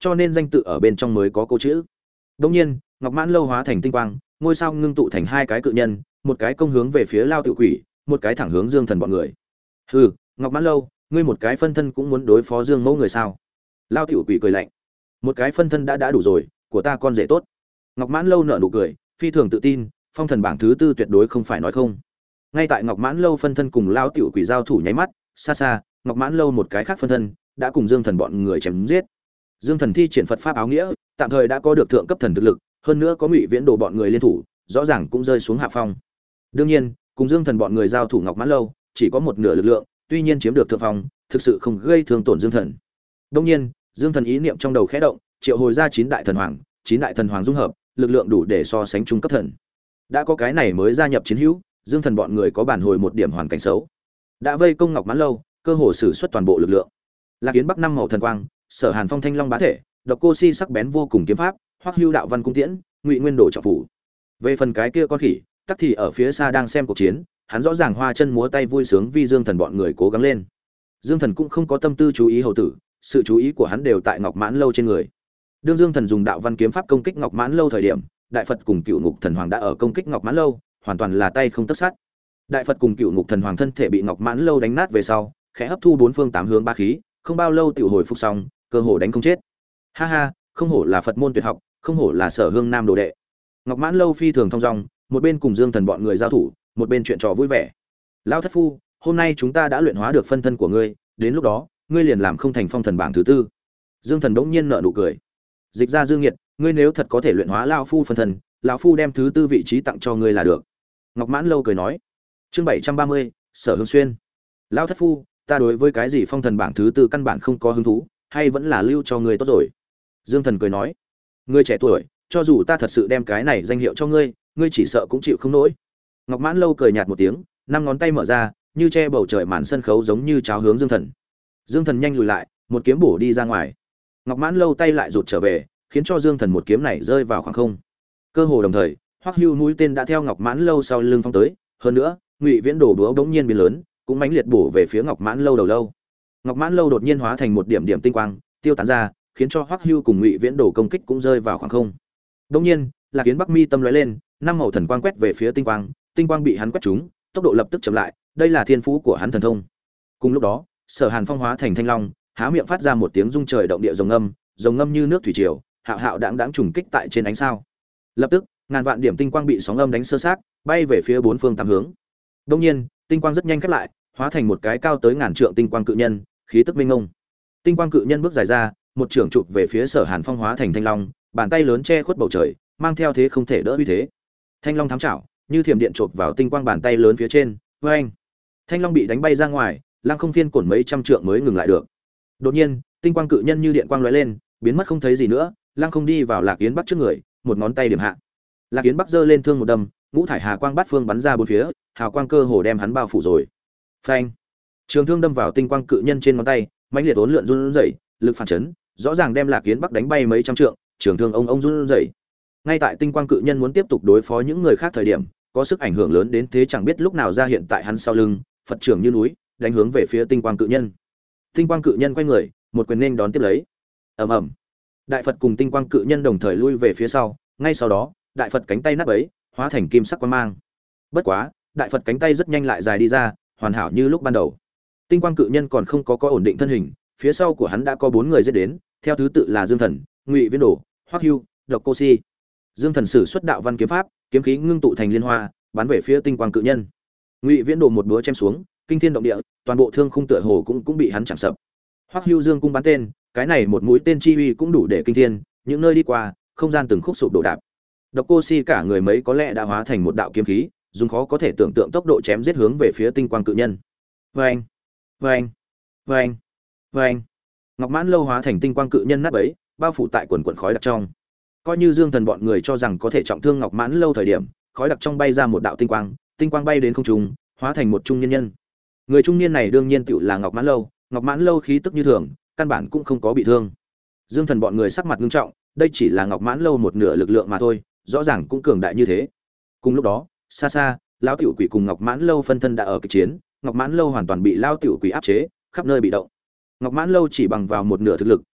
cho nên danh tự ở bên trong mới có câu chữ. Đương nhiên, Ngọc Mãn Lâu hóa thành tinh quang, ngôi sao ngưng tụ thành hai cái cự nhân, một cái công hướng về phía Lao Tiểu Quỷ, một cái thẳng hướng Dương Thần bọn người. Hừ, Ngọc Mãn Lâu, ngươi một cái phân thân cũng muốn đối phó Dương Mẫu người sao? Lao Tiểu Quỷ cười lạnh. Một cái phân thân đã đã đủ rồi, của ta con rể tốt. Ngọc Mãn Lâu nở nụ cười, phi thường tự tin, phong thần bảng thứ tư tuyệt đối không phải nói không. Ngay tại Ngọc Mãn Lâu phân thân cùng Lao Tiểu Quỷ giao thủ nháy mắt, xa xa, Ngọc Mãn Lâu một cái khác phân thân đã cùng Dương Thần bọn người chém giết. Dương Thần thi triển Phật pháp áo nghĩa, tạm thời đã có được thượng cấp thần thực lực, hơn nữa có Ngụy Viễn Đồ bọn người liên thủ, rõ ràng cũng rơi xuống hạ phong. Đương nhiên, cùng Dương Thần bọn người giao thủ Ngọc Mãn Lâu, chỉ có một nửa lực lượng, tuy nhiên chiếm được thượng phong, thực sự không gây thương tổn Dương Thần. Đương nhiên, Dương Thần ý niệm trong đầu khẽ động, triệu hồi ra chín đại thần hoàng, chín đại thần hoàng dung hợp, lực lượng đủ để so sánh trung cấp thần. Đã có cái này mới gia nhập chiến hữu, Dương Thần bọn người có bản hồi một điểm hoàn cảnh xấu. Đã vây công Ngọc Mãn Lâu, cơ hồ sử xuất toàn bộ lực lượng. Lạc Yến Bắc năm màu thần quang, Sở Hàn Phong thanh long bá thể, Độc Cô Si sắc bén vô cùng kiếm pháp, Hoắc Hưu đạo văn cung tiễn, Ngụy Nguyên Đồ trọng phủ. Về phần cái kia con khỉ, tắc thì ở phía xa đang xem cuộc chiến, hắn rõ ràng hoa chân múa tay vui sướng vì Dương Thần bọn người cố gắng lên. Dương Thần cũng không có tâm tư chú ý hầu tử, sự chú ý của hắn đều tại Ngọc Mãn Lâu trên người. Đương Dương Thần dùng đạo văn kiếm pháp công kích Ngọc Mãn Lâu thời điểm, Đại Phật cùng Cựu Ngục Thần Hoàng đã ở công kích Ngọc Mãn Lâu, hoàn toàn là tay không tấc sắt. Đại Phật cùng Cựu Ngục Thần Hoàng thân thể bị Ngọc Mãn Lâu đánh nát về sau, khẽ hấp thu bốn phương tám hướng ba khí, không bao lâu tiểu hồi phục xong, cơ hồ đánh không chết. Ha ha, không hổ là Phật môn tuyệt học, không hổ là Sở Hương Nam đồ đệ. Ngọc Mãn Lâu phi thường thông dong, một bên cùng Dương Thần bọn người giao thủ, một bên chuyện trò vui vẻ. Lão thất phu, hôm nay chúng ta đã luyện hóa được phân thân của ngươi, đến lúc đó, ngươi liền làm không thành phong thần bảng thứ tư. Dương Thần đống nhiên nở nụ cười. Dịch ra Dương Nghiệt, ngươi nếu thật có thể luyện hóa lão phu phân thân, lão phu đem thứ tư vị trí tặng cho ngươi là được. Ngọc Mãn Lâu cười nói. Chương bảy trăm ba mươi, Sở Hương Xuyên. Lão thất phu, ta đối với cái gì phong thần bảng thứ tư căn bản không có hứng thú, hay vẫn là lưu cho ngươi tốt rồi. Dương Thần cười nói. Ngươi trẻ tuổi, cho dù ta thật sự đem cái này danh hiệu cho ngươi, ngươi chỉ sợ cũng chịu không nổi. Ngọc Mãn Lâu cười nhạt một tiếng, năm ngón tay mở ra, như che bầu trời màn sân khấu giống như cháo hướng Dương Thần. Dương Thần nhanh lùi lại, một kiếm bổ đi ra ngoài. Ngọc Mãn Lâu tay lại rụt trở về, khiến cho Dương Thần một kiếm này rơi vào khoảng không. Cơ hồ đồng thời, Hoắc Hưu mũi tên đã theo Ngọc Mãn Lâu sau lưng phóng tới, hơn nữa, Ngụy Viễn Đồ búa bỗng nhiên biến lớn, cũng mãnh liệt bổ về phía Ngọc Mãn Lâu đầu lâu. Ngọc Mãn Lâu đột nhiên hóa thành một điểm điểm tinh quang, tiêu tán ra, khiến cho Hoắc Hưu cùng Ngụy Viễn Đồ công kích cũng rơi vào khoảng không. Đột nhiên, Lạc Yến Bắc mi tâm lóe lên, năm màu thần quang quét về phía tinh quang, tinh quang bị hắn quét trúng, tốc độ lập tức chậm lại, đây là thiên phú của hắn thần thông. Cùng lúc đó, Sở Hàn Phong hóa thành thanh long, há miệng phát ra một tiếng rung trời động địa rồng ngâm, rồng ngâm như nước thủy triều, hạo hạo đãng đãng trùng kích tại trên ánh sao. Lập tức, ngàn vạn điểm tinh quang bị sóng âm đánh sơ xác, bay về phía bốn phương tám hướng. Đương nhiên, tinh quang rất nhanh khép lại, hóa thành một cái cao tới ngàn trượng tinh quang cự nhân, khí tức minh ngông. Tinh quang cự nhân bước dài ra, một trường chụp về phía Sở Hàn Phong hóa thành thanh long, bàn tay lớn che khuất bầu trời, mang theo thế không thể đỡ uy thế. Thanh long thám chảo, như thiểm điện chộp vào tinh quang bàn tay lớn phía trên, oeng. Thanh long bị đánh bay ra ngoài, lăng không phiên cổn mấy trăm trượng mới ngừng lại được. Đột nhiên, tinh quang cự nhân như điện quang lóe lên, biến mất không thấy gì nữa, lăng không đi vào Lạc Yến Bắc trước người, một ngón tay điểm hạ. Lạc Yến Bắc giơ lên thương một đâm, ngũ thải hà quang bát phương bắn ra bốn phía, hào quang cơ hồ đem hắn bao phủ rồi. Phanh! Trường thương đâm vào tinh quang cự nhân trên ngón tay, mãnh liệt uốn lượn run rẩy, lực phản chấn, rõ ràng đem Lạc Yến Bắc đánh bay mấy trăm trượng, trường thương ông ông run rẩy. Ngay tại tinh quang cự nhân muốn tiếp tục đối phó những người khác thời điểm, có sức ảnh hưởng lớn đến thế chẳng biết lúc nào ra hiện tại hắn sau lưng, Phật trưởng như núi, đánh hướng về phía tinh quang cự nhân. Tinh quang cự nhân quay người, một quyền nên đón tiếp lấy. Ầm ầm. Đại Phật cùng tinh quang cự nhân đồng thời lui về phía sau, ngay sau đó, Đại Phật cánh tay nát bấy, hóa thành kim sắc quang mang. Bất quá, Đại Phật cánh tay rất nhanh lại dài đi ra, hoàn hảo như lúc ban đầu. Tinh quang cự nhân còn không có có ổn định thân hình, phía sau của hắn đã có bốn người giết đến, theo thứ tự là Dương Thần, Ngụy Viễn Đồ, Hoắc Hưu, Độc Cô Si. Dương Thần sử xuất đạo văn kiếm pháp, kiếm khí ngưng tụ thành liên hoa, bắn về phía tinh quang cự nhân. Ngụy Viễn Đồ một búa chém xuống, kinh thiên động địa, toàn bộ thương khung tựa hồ cũng cũng bị hắn chạm sập. Hoắc Hưu Dương cung bắn tên, cái này một mũi tên chi uy cũng đủ để kinh thiên, những nơi đi qua, không gian từng khúc sụp đổ đạp. Độc Cô Si cả người mấy có lẽ đã hóa thành một đạo kiếm khí, dùng khó có thể tưởng tượng tốc độ chém giết hướng về phía tinh quang cự nhân. Oeng, oeng, oeng, oeng. Ngọc Mãn Lâu hóa thành tinh quang cự nhân nát bấy, bao phủ tại quần quần khói đặc trong. Coi như Dương Thần bọn người cho rằng có thể trọng thương Ngọc Mãn Lâu thời điểm, khói đặc trong bay ra một đạo tinh quang, tinh quang bay đến không trung, hóa thành một trung niên nhân. Người trung niên này đương nhiên tựu là Ngọc Mãn Lâu, Ngọc Mãn Lâu khí tức như thường, căn bản cũng không có bị thương. Dương Thần bọn người sắc mặt nghiêm trọng, đây chỉ là Ngọc Mãn Lâu một nửa lực lượng mà thôi, rõ ràng cũng cường đại như thế. Cùng lúc đó, xa xa, lão tiểu quỷ cùng Ngọc Mãn Lâu phân thân đã ở kịch chiến, Ngọc Mãn Lâu hoàn toàn bị lão tiểu quỷ áp chế, khắp nơi bị động. Ngọc Mãn Lâu chỉ bằng vào một nửa thực lực,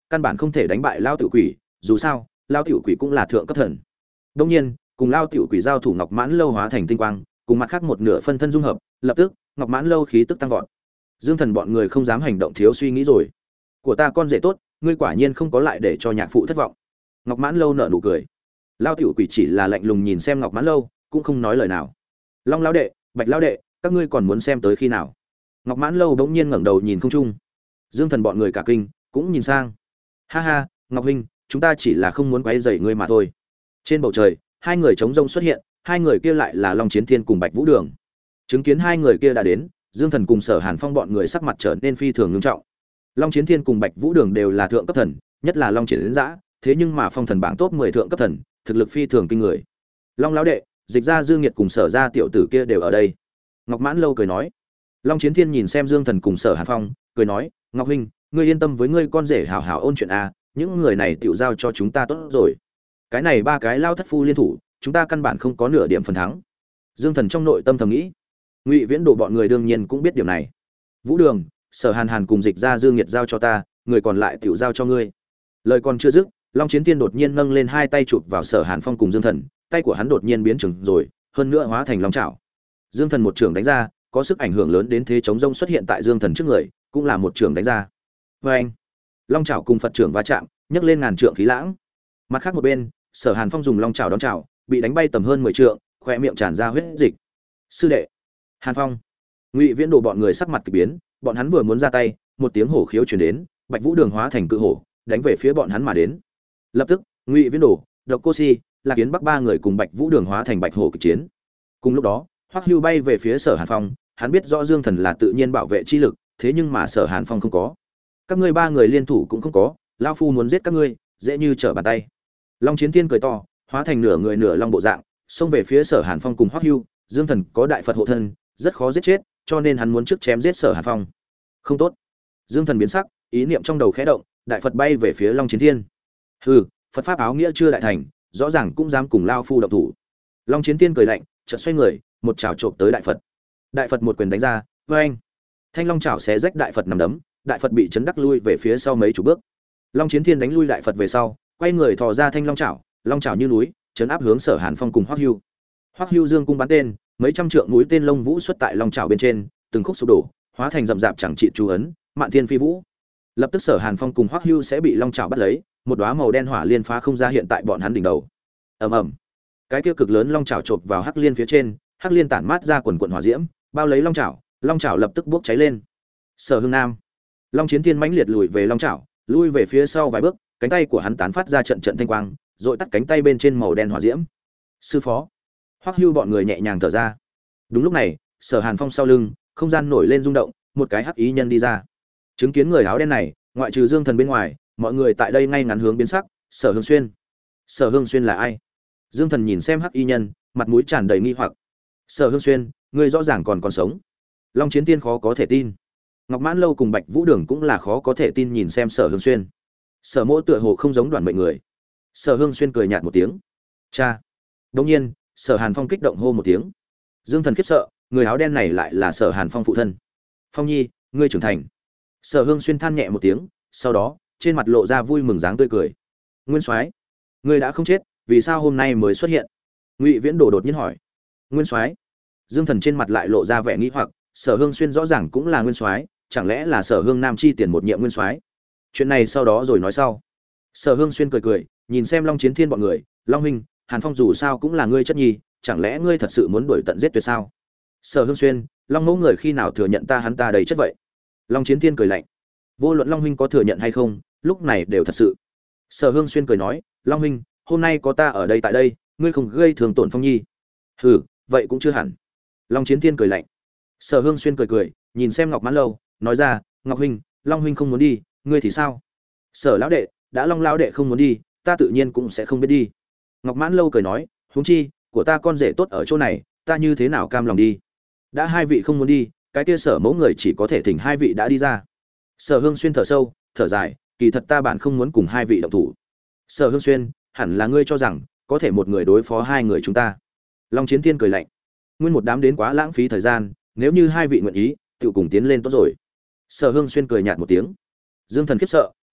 căn bản không thể đánh bại lao tiểu quỷ, dù sao lao tiểu quỷ cũng là thượng cấp thần. Đương nhiên cùng lao tiểu quỷ giao thủ, Ngọc Mãn Lâu hóa thành tinh quang, cùng mặt khác một nửa phân thân dung hợp, lập tức Ngọc Mãn Lâu khí tức tăng vọt. Dương Thần bọn người không dám hành động thiếu suy nghĩ rồi. Của ta con rể tốt, ngươi quả nhiên không có lại để cho nhạc phụ thất vọng. Ngọc Mãn Lâu nở nụ cười. Lao tiểu quỷ chỉ là lạnh lùng nhìn xem Ngọc Mãn Lâu, cũng không nói lời nào. Long lão đệ, Bạch lão đệ, các ngươi còn muốn xem tới khi nào? Ngọc Mãn Lâu bỗng nhiên ngẩng đầu nhìn không trung. Dương Thần bọn người cả kinh, cũng nhìn sang. Ha ha, Ngọc huynh, chúng ta chỉ là không muốn quấy rầy ngươi mà thôi. Trên bầu trời, hai người trống rông xuất hiện, hai người kia lại là Long Chiến Thiên cùng Bạch Vũ Đường. Chứng kiến hai người kia đã đến, Dương Thần cùng Sở Hàn Phong bọn người sắc mặt trở nên phi thường nghiêm trọng. Long Chiến Thiên cùng Bạch Vũ Đường đều là thượng cấp thần, nhất là Long Triển Đến Dã, thế nhưng mà phong thần bảng top mười thượng cấp thần, thực lực phi thường kinh người. Long lão đệ, Dịch Gia Dương Nghiệt cùng Sở gia tiểu tử kia đều ở đây. Ngọc Mãn Lâu cười nói. Long Chiến Thiên nhìn xem Dương Thần cùng Sở Hàn Phong, cười nói, Ngọc huynh, ngươi yên tâm với ngươi con rể hảo hảo ôn chuyện a, những người này tiểu giao cho chúng ta tốt rồi. Cái này ba cái lao thất phu liên thủ, chúng ta căn bản không có nửa điểm phần thắng. Dương Thần trong nội tâm thầm nghĩ. Ngụy Viễn Đồ bọn người đương nhiên cũng biết điều này. Vũ Đường, Sở Hàn Hàn cùng Dịch Gia Dương Nghiệt giao cho ta, người còn lại tiểu giao cho ngươi. Lời còn chưa dứt, Long Chiến Thiên đột nhiên nâng lên hai tay chụp vào Sở Hàn Phong cùng Dương Thần, tay của hắn đột nhiên biến chừng rồi, hơn nữa hóa thành long chảo. Dương Thần một trường đánh ra, có sức ảnh hưởng lớn đến thế chống rông xuất hiện tại Dương Thần trước người, cũng là một trường đánh ra. Oeng! Long chảo cùng Phật trưởng va chạm, nhấc lên ngàn trượng khí lãng. Mặt khác một bên, Sở Hàn Phong dùng long chảo đón chảo, bị đánh bay tầm hơn mười trượng, khóe miệng tràn ra huyết dịch. Sư đệ, Hàn Phong, Ngụy Viễn Đồ bọn người sắc mặt kỳ biến, bọn hắn vừa muốn ra tay, một tiếng hổ khiếu truyền đến, Bạch Vũ Đường hóa thành cự hổ, đánh về phía bọn hắn mà đến. Lập tức, Ngụy Viễn Đồ, Độc Cô Si, Lạc Yến Bắc ba người cùng Bạch Vũ Đường hóa thành bạch hổ kịch chiến. Cùng lúc đó, Hoắc Hưu bay về phía Sở Hàn Phong, hắn biết rõ Dương Thần là tự nhiên bảo vệ chi lực, thế nhưng mà Sở Hàn Phong không có. Các ngươi ba người liên thủ cũng không có, lão phu muốn giết các ngươi, dễ như trở bàn tay. Long Chiến Thiên cười to, hóa thành nửa người nửa long bộ dạng, xông về phía Sở Hàn Phong cùng Hoắc Hưu. Dương Thần có đại Phật hộ thân, rất khó giết chết, cho nên hắn muốn trước chém giết Sở Hàn Phong. Không tốt. Dương Thần biến sắc, ý niệm trong đầu khẽ động, đại Phật bay về phía Long Chiến Thiên. Hừ, Phật pháp áo nghĩa chưa đại thành, rõ ràng cũng dám cùng lao phu động thủ. Long Chiến Thiên cười lạnh, chợt xoay người, một chảo chộp tới đại Phật. Đại Phật một quyền đánh ra, oeng! Thanh long chảo xé rách đại Phật nằm đấm, đại Phật bị chấn đắc lui về phía sau mấy chục bước. Long Chiến Thiên đánh lui đại Phật về sau, quay người thò ra thanh long chảo, long chảo như núi, chấn áp hướng Sở Hàn Phong cùng Hoắc Hưu. Hoắc Hưu dương cung bắn tên, mấy trăm trượng mũi tên lông vũ xuất tại long chảo bên trên, từng khúc sụp đổ, hóa thành rậm rạp chẳng trị chú ấn, Mạn Thiên Phi Vũ. Lập tức Sở Hàn Phong cùng Hoắc Hưu sẽ bị long chảo bắt lấy, một đóa màu đen hỏa liên phá không ra hiện tại bọn hắn đỉnh đầu. Ầm ầm. Cái kia cực lớn long chảo chộp vào hắc liên phía trên, hắc liên tản mát ra quần quần hỏa diễm, bao lấy long chảo, long chảo lập tức bốc cháy lên. Sở Hưng Nam, Long Chiến Thiên mãnh liệt lùi về long chảo, lui về phía sau vài bước, cánh tay của hắn tán phát ra trận trận thanh quang, rồi tắt cánh tay bên trên màu đen hỏa diễm. Sư phó, Hoắc Hưu bọn người nhẹ nhàng thở ra. Đúng lúc này, Sở Hàn Phong sau lưng, không gian nổi lên rung động, một cái hắc ý nhân đi ra. Chứng kiến người áo đen này, ngoại trừ Dương Thần bên ngoài, mọi người tại đây ngay ngắn hướng biến sắc. Sở Hương Xuyên, Sở Hương Xuyên là ai? Dương Thần nhìn xem hắc y nhân, mặt mũi tràn đầy nghi hoặc. Sở Hương Xuyên, ngươi rõ ràng còn còn sống. Long Chiến Tiên khó có thể tin. Ngọc Mãn Lâu cùng Bạch Vũ Đường cũng là khó có thể tin nhìn xem Sở Hương Xuyên. Sở Mỗ tựa hồ không giống đoàn mệnh người. Sở Hương Xuyên cười nhạt một tiếng. Cha. Đương nhiên, Sở Hàn Phong kích động hô một tiếng. Dương Thần khiếp sợ, người áo đen này lại là Sở Hàn Phong phụ thân. Phong Nhi, ngươi trưởng thành. Sở Hương Xuyên than nhẹ một tiếng, sau đó, trên mặt lộ ra vui mừng dáng tươi cười. Nguyên Soái, ngươi đã không chết, vì sao hôm nay mới xuất hiện? Ngụy Viễn Đồ đột nhiên hỏi. Nguyên Soái. Dương Thần trên mặt lại lộ ra vẻ nghi hoặc, Sở Hương Xuyên rõ ràng cũng là Nguyên Soái, chẳng lẽ là Sở Hương Nam chi tiền một nhiệm Nguyên Soái? Chuyện này sau đó rồi nói sau. Sở Hương Xuyên cười cười, nhìn xem Long Chiến Thiên bọn người, Long huynh, Hàn Phong dù sao cũng là ngươi chất nhi, chẳng lẽ ngươi thật sự muốn đuổi tận giết tuyệt sao? Sở Hương Xuyên, Long Mẫu người khi nào thừa nhận ta hắn ta đầy chất vậy? Long Chiến Thiên cười lạnh. Vô luận Long huynh có thừa nhận hay không, lúc này đều thật sự. Sở Hương Xuyên cười nói, Long huynh, hôm nay có ta ở đây tại đây, ngươi không gây thương tổn Phong Nhi. Hừ, vậy cũng chưa hẳn. Long Chiến Thiên cười lạnh. Sở Hương Xuyên cười cười, nhìn xem Ngọc Mãn Lâu, nói ra, Ngọc huynh, Long huynh không muốn đi, ngươi thì sao? Sở lão đệ, đã Long lão đệ không muốn đi, ta tự nhiên cũng sẽ không biết đi. Ngọc Mãn Lâu cười nói, huống chi, của ta con rể tốt ở chỗ này, ta như thế nào cam lòng đi? Đã hai vị không muốn đi, cái kia Sở mẫu người chỉ có thể thỉnh hai vị đã đi ra. Sở Hương Xuyên thở sâu, thở dài, kỳ thật ta bản không muốn cùng hai vị động thủ. Sở Hương Xuyên, hẳn là ngươi cho rằng có thể một người đối phó hai người chúng ta. Long Chiến Thiên cười lạnh. Nguyên một đám đến quá lãng phí thời gian, nếu như hai vị nguyện ý, tự cùng tiến lên tốt rồi. Sở Hương Xuyên cười nhạt một tiếng. Dương Thần khiếp sợ,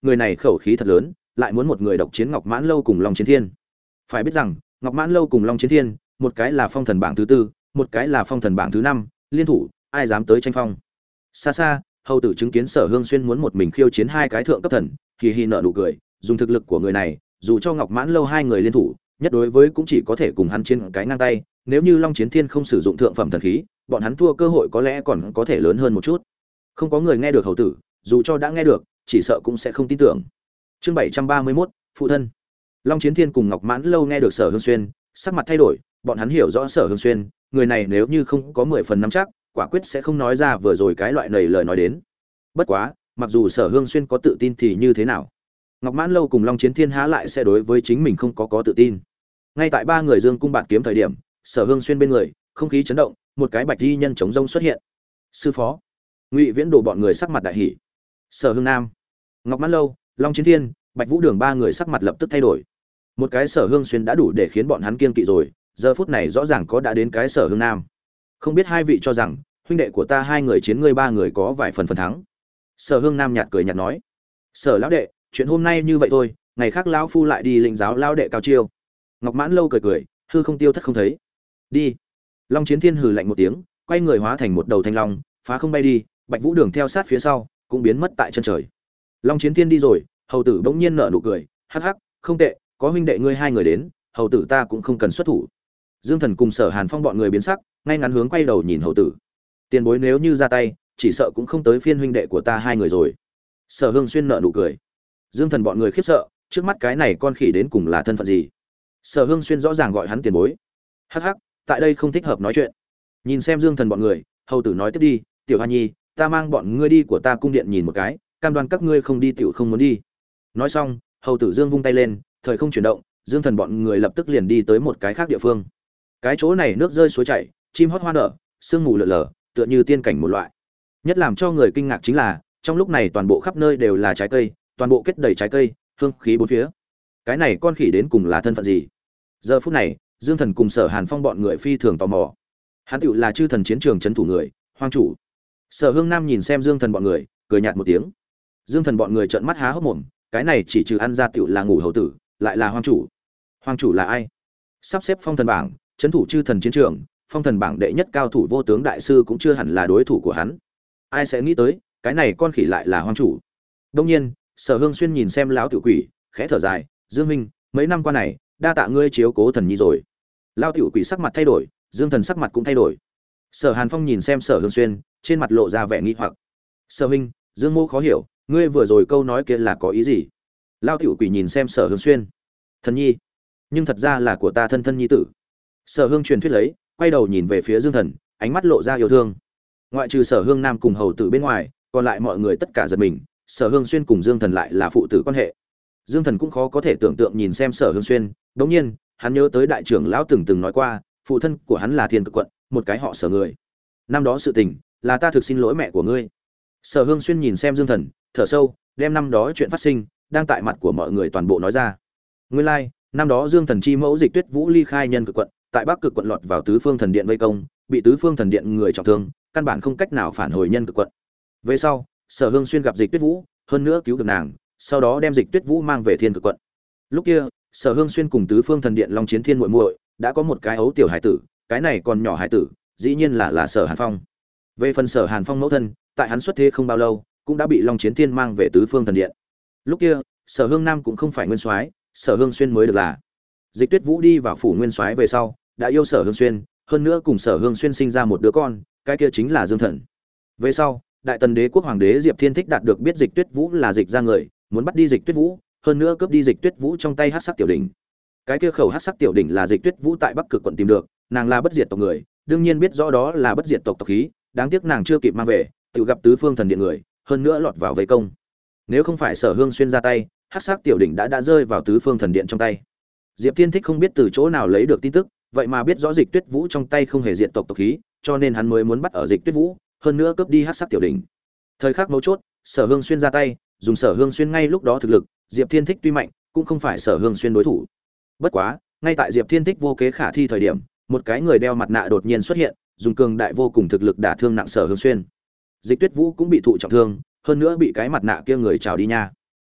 người này khẩu khí thật lớn, lại muốn một người độc chiến Ngọc Mãn Lâu cùng Long Chiến Thiên. Phải biết rằng, Ngọc Mãn Lâu cùng Long Chiến Thiên, một cái là phong thần bảng thứ tư, một cái là phong thần bảng thứ năm, liên thủ, ai dám tới tranh phong. Xa xa, hầu tử chứng kiến Sở Hương Xuyên muốn một mình khiêu chiến hai cái thượng cấp thần, hì hì nở nụ cười, dùng thực lực của người này, dù cho Ngọc Mãn Lâu hai người liên thủ, nhất đối với cũng chỉ có thể cùng hắn chiến cái ngang tay, nếu như Long Chiến Thiên không sử dụng thượng phẩm thần khí, bọn hắn thua cơ hội có lẽ còn có thể lớn hơn một chút. Không có người nghe được hầu tử, dù cho đã nghe được, chỉ sợ cũng sẽ không tin tưởng. Chương bảy trăm ba mươi mốt, phụ thân. Long Chiến Thiên cùng Ngọc Mãn Lâu nghe được Sở Hương Xuyên, sắc mặt thay đổi, bọn hắn hiểu rõ Sở Hương Xuyên, người này nếu như không có mười phần nắm chắc, quả quyết sẽ không nói ra vừa rồi cái loại này lời nói đến. Bất quá, mặc dù Sở Hương Xuyên có tự tin thì như thế nào? Ngọc Mãn Lâu cùng Long Chiến Thiên há lại sẽ đối với chính mình không có có tự tin. Ngay tại ba người dương cung bạt kiếm thời điểm, Sở Hương Xuyên bên người, không khí chấn động, một cái bạch y nhân chống rông xuất hiện. Sư phó, Ngụy Viễn Đồ bọn người sắc mặt đại hỉ. Sở Hương Nam, Ngọc Mãn Lâu, Long Chiến Thiên, Bạch Vũ Đường ba người sắc mặt lập tức thay đổi. Một cái Sở Hương Xuyên đã đủ để khiến bọn hắn kiêng kỵ rồi, giờ phút này rõ ràng có đã đến cái Sở Hương Nam. Không biết hai vị cho rằng, huynh đệ của ta hai người chiến ngươi ba người có vài phần phần thắng. Sở Hương Nam nhạt cười nhạt nói, Sở lão đệ, chuyện hôm nay như vậy thôi, ngày khác lão phu lại đi lĩnh giáo lão đệ cao chiêu. Ngọc Mãn Lâu cười cười, hư không tiêu thất không thấy. Đi. Long Chiến Thiên hừ lạnh một tiếng, quay người hóa thành một đầu thanh long, phá không bay đi, Bạch Vũ Đường theo sát phía sau, cũng biến mất tại chân trời. Long Chiến Thiên đi rồi, hầu tử bỗng nhiên nở nụ cười, hắc hắc, không tệ, có huynh đệ ngươi hai người đến, hầu tử ta cũng không cần xuất thủ. Dương Thần cùng Sở Hàn Phong bọn người biến sắc, ngay ngắn hướng quay đầu nhìn hầu tử. Tiền bối nếu như ra tay, chỉ sợ cũng không tới phiên huynh đệ của ta hai người rồi. Sở Hương Xuyên nở nụ cười. Dương Thần bọn người khiếp sợ, trước mắt cái này con khỉ đến cùng là thân phận gì? Sở Hương Xuyên rõ ràng gọi hắn tiền bối. Hắc hắc, tại đây không thích hợp nói chuyện. Nhìn xem Dương Thần bọn người, hầu tử nói tiếp đi, Tiểu Hoa Nhi, ta mang bọn ngươi đi của ta cung điện nhìn một cái, cam đoan các ngươi không đi tiểu không muốn đi. Nói xong, hầu tử Dương vung tay lên, thời không chuyển động, Dương Thần bọn người lập tức liền đi tới một cái khác địa phương. Cái chỗ này nước rơi suối chảy, chim hót hoa nở, sương mù lờ lờ, tựa như tiên cảnh một loại. Nhất làm cho người kinh ngạc chính là, trong lúc này toàn bộ khắp nơi đều là trái cây, toàn bộ kết đầy trái cây, hương khí bốn phía. Cái này con khỉ đến cùng là thân phận gì? Giờ phút này, Dương Thần cùng Sở Hàn Phong bọn người phi thường tò mò. Hắn tựu là chư thần chiến trường trấn thủ người, hoang chủ. Sở Hương Nam nhìn xem Dương Thần bọn người, cười nhạt một tiếng. Dương Thần bọn người trợn mắt há hốc mồm, cái này chỉ trừ ăn ra tựu là ngủ hầu tử, lại là hoang chủ. Hoang chủ là ai? Sắp xếp phong thần bảng, trấn thủ chư thần chiến trường, phong thần bảng đệ nhất cao thủ vô tướng đại sư cũng chưa hẳn là đối thủ của hắn. Ai sẽ nghĩ tới, cái này con khỉ lại là hoang chủ. Đương nhiên, Sở Hương Xuyên nhìn xem lão tiểu quỷ, khẽ thở dài, Dương minh, mấy năm qua này, đa tạ ngươi chiếu cố thần nhi rồi. Lão tiểu quỷ sắc mặt thay đổi, Dương Thần sắc mặt cũng thay đổi. Sở Hàn Phong nhìn xem Sở Hương Xuyên, trên mặt lộ ra vẻ nghi hoặc. Sở huynh, Dương Mô khó hiểu, ngươi vừa rồi câu nói kia là có ý gì? Lão tiểu quỷ nhìn xem Sở Hương Xuyên. Thần nhi, nhưng thật ra là của ta thân thân nhi tử. Sở Hương truyền thuyết lấy, quay đầu nhìn về phía Dương Thần, ánh mắt lộ ra yêu thương. Ngoại trừ Sở Hương Nam cùng hầu tử bên ngoài, còn lại mọi người tất cả giật mình, Sở Hương Xuyên cùng Dương Thần lại là phụ tử quan hệ. Dương Thần cũng khó có thể tưởng tượng nhìn xem Sở Hương Xuyên, đống nhiên, hắn nhớ tới đại trưởng lão từng từng nói qua, phụ thân của hắn là Thiên Cực quận, một cái họ Sở người. Năm đó sự tình, là ta thực xin lỗi mẹ của ngươi. Sở Hương Xuyên nhìn xem Dương Thần, thở sâu, đem năm đó chuyện phát sinh, đang tại mặt của mọi người toàn bộ nói ra. Nguyên lai, like, năm đó Dương Thần chi mẫu Dịch Tuyết Vũ ly khai Nhân Cực quận, tại Bắc Cực quận lọt vào Tứ Phương Thần Điện vây công, bị Tứ Phương Thần Điện người trọng thương, căn bản không cách nào phản hồi Nhân Cực quận. Về sau, Sở Hương Xuyên gặp Dịch Tuyết Vũ, hơn nữa cứu được nàng, sau đó đem Dịch Tuyết Vũ mang về Thiên Cực quận. Lúc kia, Sở Hương Xuyên cùng Tứ Phương Thần Điện Long Chiến Thiên muội muội đã có một cái ấu tiểu hải tử, cái này còn nhỏ hải tử, dĩ nhiên là là Sở Hàn Phong. Về phần Sở Hàn Phong mẫu thân, tại hắn xuất thế không bao lâu, cũng đã bị Long Chiến Thiên mang về Tứ Phương Thần Điện. Lúc kia, Sở Hương Nam cũng không phải nguyên soái, Sở Hương Xuyên mới được là. Dịch Tuyết Vũ đi vào phủ nguyên soái về sau, đã yêu Sở Hương Xuyên, hơn nữa cùng Sở Hương Xuyên sinh ra một đứa con, cái kia chính là Dương Thần. Về sau, Đại Tần Đế quốc hoàng đế Diệp Thiên Thích đạt được biết Dịch Tuyết Vũ là dịch ra người, muốn bắt đi Dịch Tuyết Vũ, hơn nữa cướp đi Dịch Tuyết Vũ trong tay Hắc Sắc Tiểu đỉnh. Cái kia khẩu Hắc Sắc Tiểu đỉnh là Dịch Tuyết Vũ tại Bắc Cực quận tìm được, nàng là bất diệt tộc người, đương nhiên biết rõ đó là bất diệt tộc tộc khí, đáng tiếc nàng chưa kịp mang về, tự gặp Tứ Phương Thần Điện người, hơn nữa lọt vào vây công. Nếu không phải Sở Hương Xuyên ra tay, Hắc Sắc Tiểu đỉnh đã đã rơi vào Tứ Phương Thần Điện trong tay. Diệp Thiên Thích không biết từ chỗ nào lấy được tin tức, vậy mà biết rõ Dịch Tuyết Vũ trong tay không hề diện tộc tộc khí, cho nên hắn mới muốn bắt ở Dịch Tuyết Vũ, hơn nữa cướp đi Hắc Sắc Tiểu đỉnh. Thời khắc mấu chốt, Sở Hương Xuyên ra tay, dùng Sở Hương Xuyên ngay lúc đó thực lực, Diệp Thiên Thích tuy mạnh, cũng không phải Sở Hương Xuyên đối thủ. Bất quá, ngay tại Diệp Thiên Thích vô kế khả thi thời điểm, một cái người đeo mặt nạ đột nhiên xuất hiện, dùng cường đại vô cùng thực lực đả thương nặng Sở Hương Xuyên. Dịch Tuyết Vũ cũng bị thụ trọng thương, hơn nữa bị cái mặt nạ kia người trào đi nha.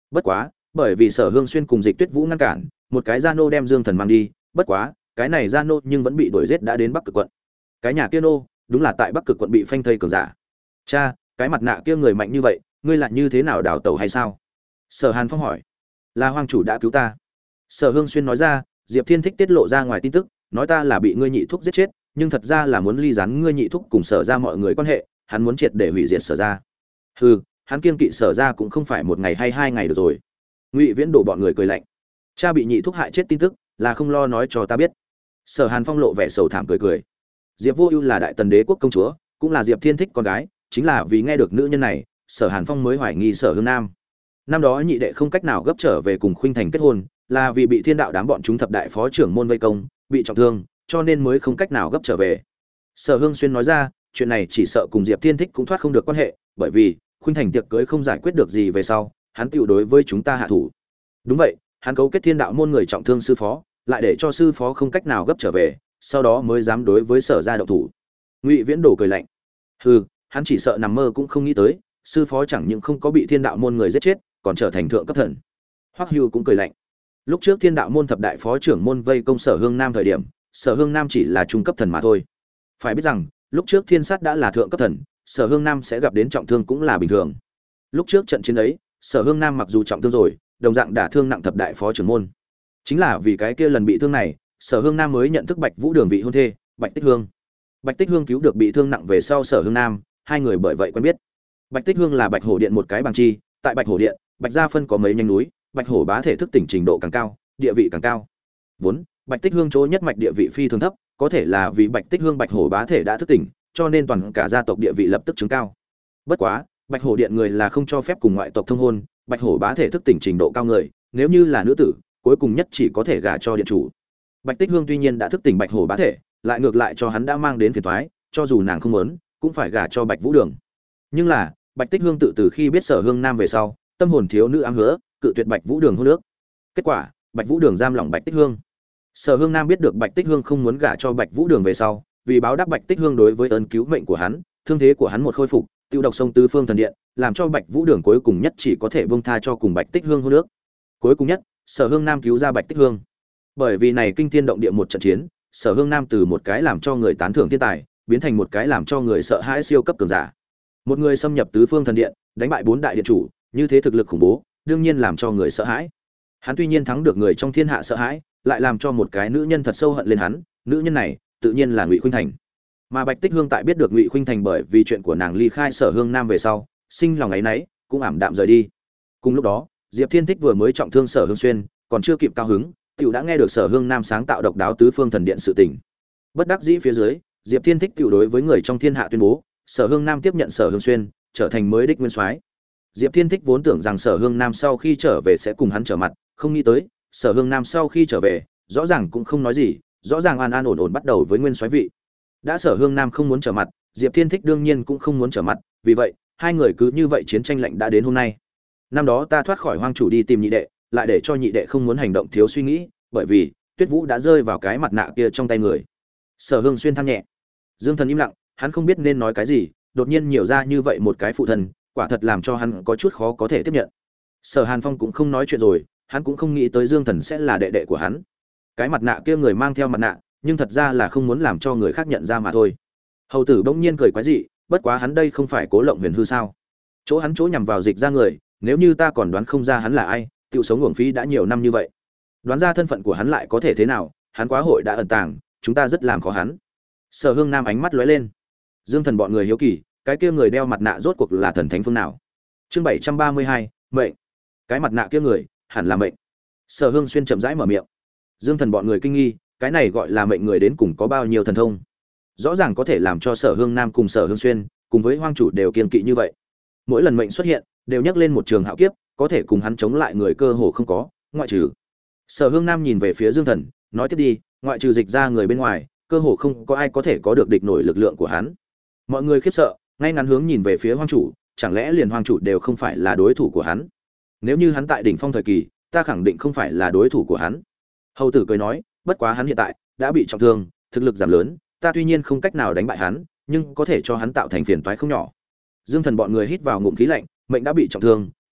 Bất quá, bởi vì Sở Hương Xuyên cùng Dịch Tuyết Vũ ngăn cản, một cái gia nô đem Dương Thần mang đi, bất quá, cái này gia nô nhưng vẫn bị đuổi giết đã đến Bắc Cực quận. Cái nhà kia nô, đúng là tại Bắc Cực quận bị phanh thây cường giả. Cha, cái mặt nạ kia người mạnh như vậy, ngươi lại như thế nào đào tẩu hay sao? Sở Hàn Phong hỏi. Là hoàng chủ đã cứu ta. Sở Hương Xuyên nói ra, Diệp Thiên Thích tiết lộ ra ngoài tin tức, nói ta là bị ngươi nhị thúc giết chết, nhưng thật ra là muốn ly gián ngươi nhị thúc cùng Sở ra mọi người quan hệ, hắn muốn triệt để hủy diệt Sở ra. Hừ, hắn kiên kỵ Sở ra cũng không phải một ngày hay hai ngày được rồi. Ngụy Viễn đổ bọn người cười lạnh. Cha bị nhị thúc hại chết tin tức, là không lo nói cho ta biết. Sở Hàn Phong lộ vẻ sầu thảm cười cười. Diệp Vô Ưu là Đại Tần Đế quốc công chúa, cũng là Diệp Thiên Thích con gái, chính là vì nghe được nữ nhân này, Sở Hàn Phong mới hoài nghi Sở Hương Nam. Năm đó nhị đệ không cách nào gấp trở về cùng Khuynh Thành kết hôn, là vì bị Thiên Đạo đám bọn chúng thập đại phó trưởng môn vây công, bị trọng thương, cho nên mới không cách nào gấp trở về. Sở Hương Xuyên nói ra, chuyện này chỉ sợ cùng Diệp Thiên Thích cũng thoát không được quan hệ, bởi vì Khuynh Thành tiệc cưới không giải quyết được gì về sau, hắn tiểu đối với chúng ta hạ thủ. Đúng vậy, hắn cấu kết Thiên Đạo môn người trọng thương sư phó, lại để cho sư phó không cách nào gấp trở về, sau đó mới dám đối với Sở gia động thủ. Ngụy Viễn đổ cười lạnh. Hừ, hắn chỉ sợ nằm mơ cũng không nghĩ tới, sư phó chẳng những không có bị Thiên Đạo môn người giết chết, còn trở thành thượng cấp thần. Hoắc Hưu cũng cười lạnh. Lúc trước Thiên Đạo môn thập đại phó trưởng môn vây công Sở Hương Nam thời điểm, Sở Hương Nam chỉ là trung cấp thần mà thôi. Phải biết rằng, lúc trước Thiên Sát đã là thượng cấp thần, Sở Hương Nam sẽ gặp đến trọng thương cũng là bình thường. Lúc trước trận chiến ấy, Sở Hương Nam mặc dù trọng thương rồi, đồng dạng đả thương nặng thập đại phó trưởng môn. Chính là vì cái kia lần bị thương này, Sở Hương Nam mới nhận thức Bạch Vũ Đường vị hôn thê, Bạch Tích Hương. Bạch Tích Hương cứu được bị thương nặng về sau Sở Hương Nam, hai người bởi vậy quen biết. Bạch Tích Hương là Bạch Hổ Điện một cái bằng chi, tại Bạch Hổ Điện, Bạch gia phân có mấy nhánh núi, Bạch Hổ bá thể thức tỉnh trình độ càng cao, địa vị càng cao. Vốn, Bạch Tích Hương chỗ nhất mạch địa vị phi thường thấp, có thể là vì Bạch Tích Hương Bạch Hổ bá thể đã thức tỉnh, cho nên toàn cả gia tộc địa vị lập tức chứng cao. Bất quá, Bạch Hổ Điện người là không cho phép cùng ngoại tộc thông hôn, Bạch Hổ bá thể thức tỉnh trình độ cao người, nếu như là nữ tử, cuối cùng nhất chỉ có thể gả cho điện chủ. Bạch Tích Hương tuy nhiên đã thức tỉnh Bạch Hổ bá thể, lại ngược lại cho hắn đã mang đến phiền toái, cho dù nàng không muốn, cũng phải gả cho Bạch Vũ Đường. Nhưng là, Bạch Tích Hương tự từ khi biết Sở Hương Nam về sau, tâm hồn thiếu nữ ám hứa, cự tuyệt Bạch Vũ Đường hôn nước. Kết quả, Bạch Vũ Đường giam lỏng Bạch Tích Hương. Sở Hương Nam biết được Bạch Tích Hương không muốn gả cho Bạch Vũ Đường về sau, vì báo đáp Bạch Tích Hương đối với ơn cứu mệnh của hắn, thương thế của hắn một khôi phục, tiêu độc sông tứ phương thần điện, làm cho Bạch Vũ Đường cuối cùng nhất chỉ có thể buông tha cho cùng Bạch Tích Hương hôn nước. Cuối cùng nhất, Sở Hương Nam cứu ra Bạch Tích Hương. Bởi vì này kinh thiên động địa một trận chiến, Sở Hương Nam từ một cái làm cho người tán thưởng thiên tài, biến thành một cái làm cho người sợ hãi siêu cấp cường giả. Một người xâm nhập tứ phương thần điện, đánh bại bốn đại điện chủ, như thế thực lực khủng bố, đương nhiên làm cho người sợ hãi. Hắn tuy nhiên thắng được người trong thiên hạ sợ hãi, lại làm cho một cái nữ nhân thật sâu hận lên hắn, nữ nhân này, tự nhiên là Ngụy Khuynh Thành. Mà Bạch Tích Hương tại biết được Ngụy Khuynh Thành bởi vì chuyện của nàng ly khai Sở Hương Nam về sau, sinh lòng ấy nấy, cũng ảm đạm rời đi. Cùng lúc đó, Diệp Thiên Thích vừa mới trọng thương Sở Hương Xuyên, còn chưa kịp cao hứng, tiểu đã nghe được Sở Hương Nam sáng tạo độc đáo tứ phương thần điện sự tình. Bất đắc dĩ phía dưới, Diệp Thiên Thích tiểu đối với người trong thiên hạ tuyên bố, Sở Hương Nam tiếp nhận Sở Hương Xuyên, trở thành mới đích nguyên soái. Diệp Thiên Thích vốn tưởng rằng Sở Hương Nam sau khi trở về sẽ cùng hắn trở mặt, không nghĩ tới, Sở Hương Nam sau khi trở về, rõ ràng cũng không nói gì, rõ ràng an an ổn ổn bắt đầu với nguyên soái vị. Đã Sở Hương Nam không muốn trở mặt, Diệp Thiên Thích đương nhiên cũng không muốn trở mặt, vì vậy, hai người cứ như vậy chiến tranh lạnh đã đến hôm nay. Năm đó ta thoát khỏi hoang chủ đi tìm nhị đệ, lại để cho nhị đệ không muốn hành động thiếu suy nghĩ, bởi vì Tuyết Vũ đã rơi vào cái mặt nạ kia trong tay người. Sở Hương Xuyên than nhẹ. Dương Thần im lặng, hắn không biết nên nói cái gì, đột nhiên nhiều ra như vậy một cái phụ thân, quả thật làm cho hắn có chút khó có thể tiếp nhận. Sở Hàn Phong cũng không nói chuyện rồi, hắn cũng không nghĩ tới Dương Thần sẽ là đệ đệ của hắn. Cái mặt nạ kia người mang theo mặt nạ, nhưng thật ra là không muốn làm cho người khác nhận ra mà thôi. Hầu tử bỗng nhiên cười quái dị, bất quá hắn đây không phải Cố Lộng Huyền hư sao? Chỗ hắn chỗ nhằm vào dịch ra người, nếu như ta còn đoán không ra hắn là ai, tiểu sống uổng phí đã nhiều năm như vậy. Đoán ra thân phận của hắn lại có thể thế nào, hắn quá hội đã ẩn tàng, chúng ta rất làm khó hắn. Sở Hương Nam ánh mắt lóe lên. Dương Thần bọn người hiếu kỳ, cái kia người đeo mặt nạ rốt cuộc là thần thánh phương nào? Chương bảy trăm ba mươi hai, mệnh. Cái mặt nạ kia người, hẳn là mệnh. Sở Hương Xuyên chậm rãi mở miệng. Dương Thần bọn người kinh nghi, cái này gọi là mệnh người đến cùng có bao nhiêu thần thông? Rõ ràng có thể làm cho Sở Hương Nam cùng Sở Hương Xuyên, cùng với hoang chủ đều kiên kỵ như vậy. Mỗi lần mệnh xuất hiện, đều nhắc lên một trường hạo kiếp, có thể cùng hắn chống lại người cơ hồ không có, ngoại trừ. Sở Hương Nam nhìn về phía Dương Thần, nói tiếp đi, ngoại trừ dịch ra người bên ngoài, cơ hồ không có ai có thể có được địch nổi lực lượng của hắn. Mọi người khiếp sợ, ngay ngắn hướng nhìn về phía hoang chủ, chẳng lẽ liền hoang chủ đều không phải là đối thủ của hắn? Nếu như hắn tại đỉnh phong thời kỳ, ta khẳng định không phải là đối thủ của hắn. Hầu tử cười nói, bất quá hắn hiện tại đã bị trọng thương, thực lực giảm lớn, ta tuy nhiên không cách nào đánh bại hắn, nhưng có thể cho hắn tạo thành phiền toái không nhỏ. Dương Thần bọn người hít vào ngụm khí lạnh, mệnh đã bị trọng thương,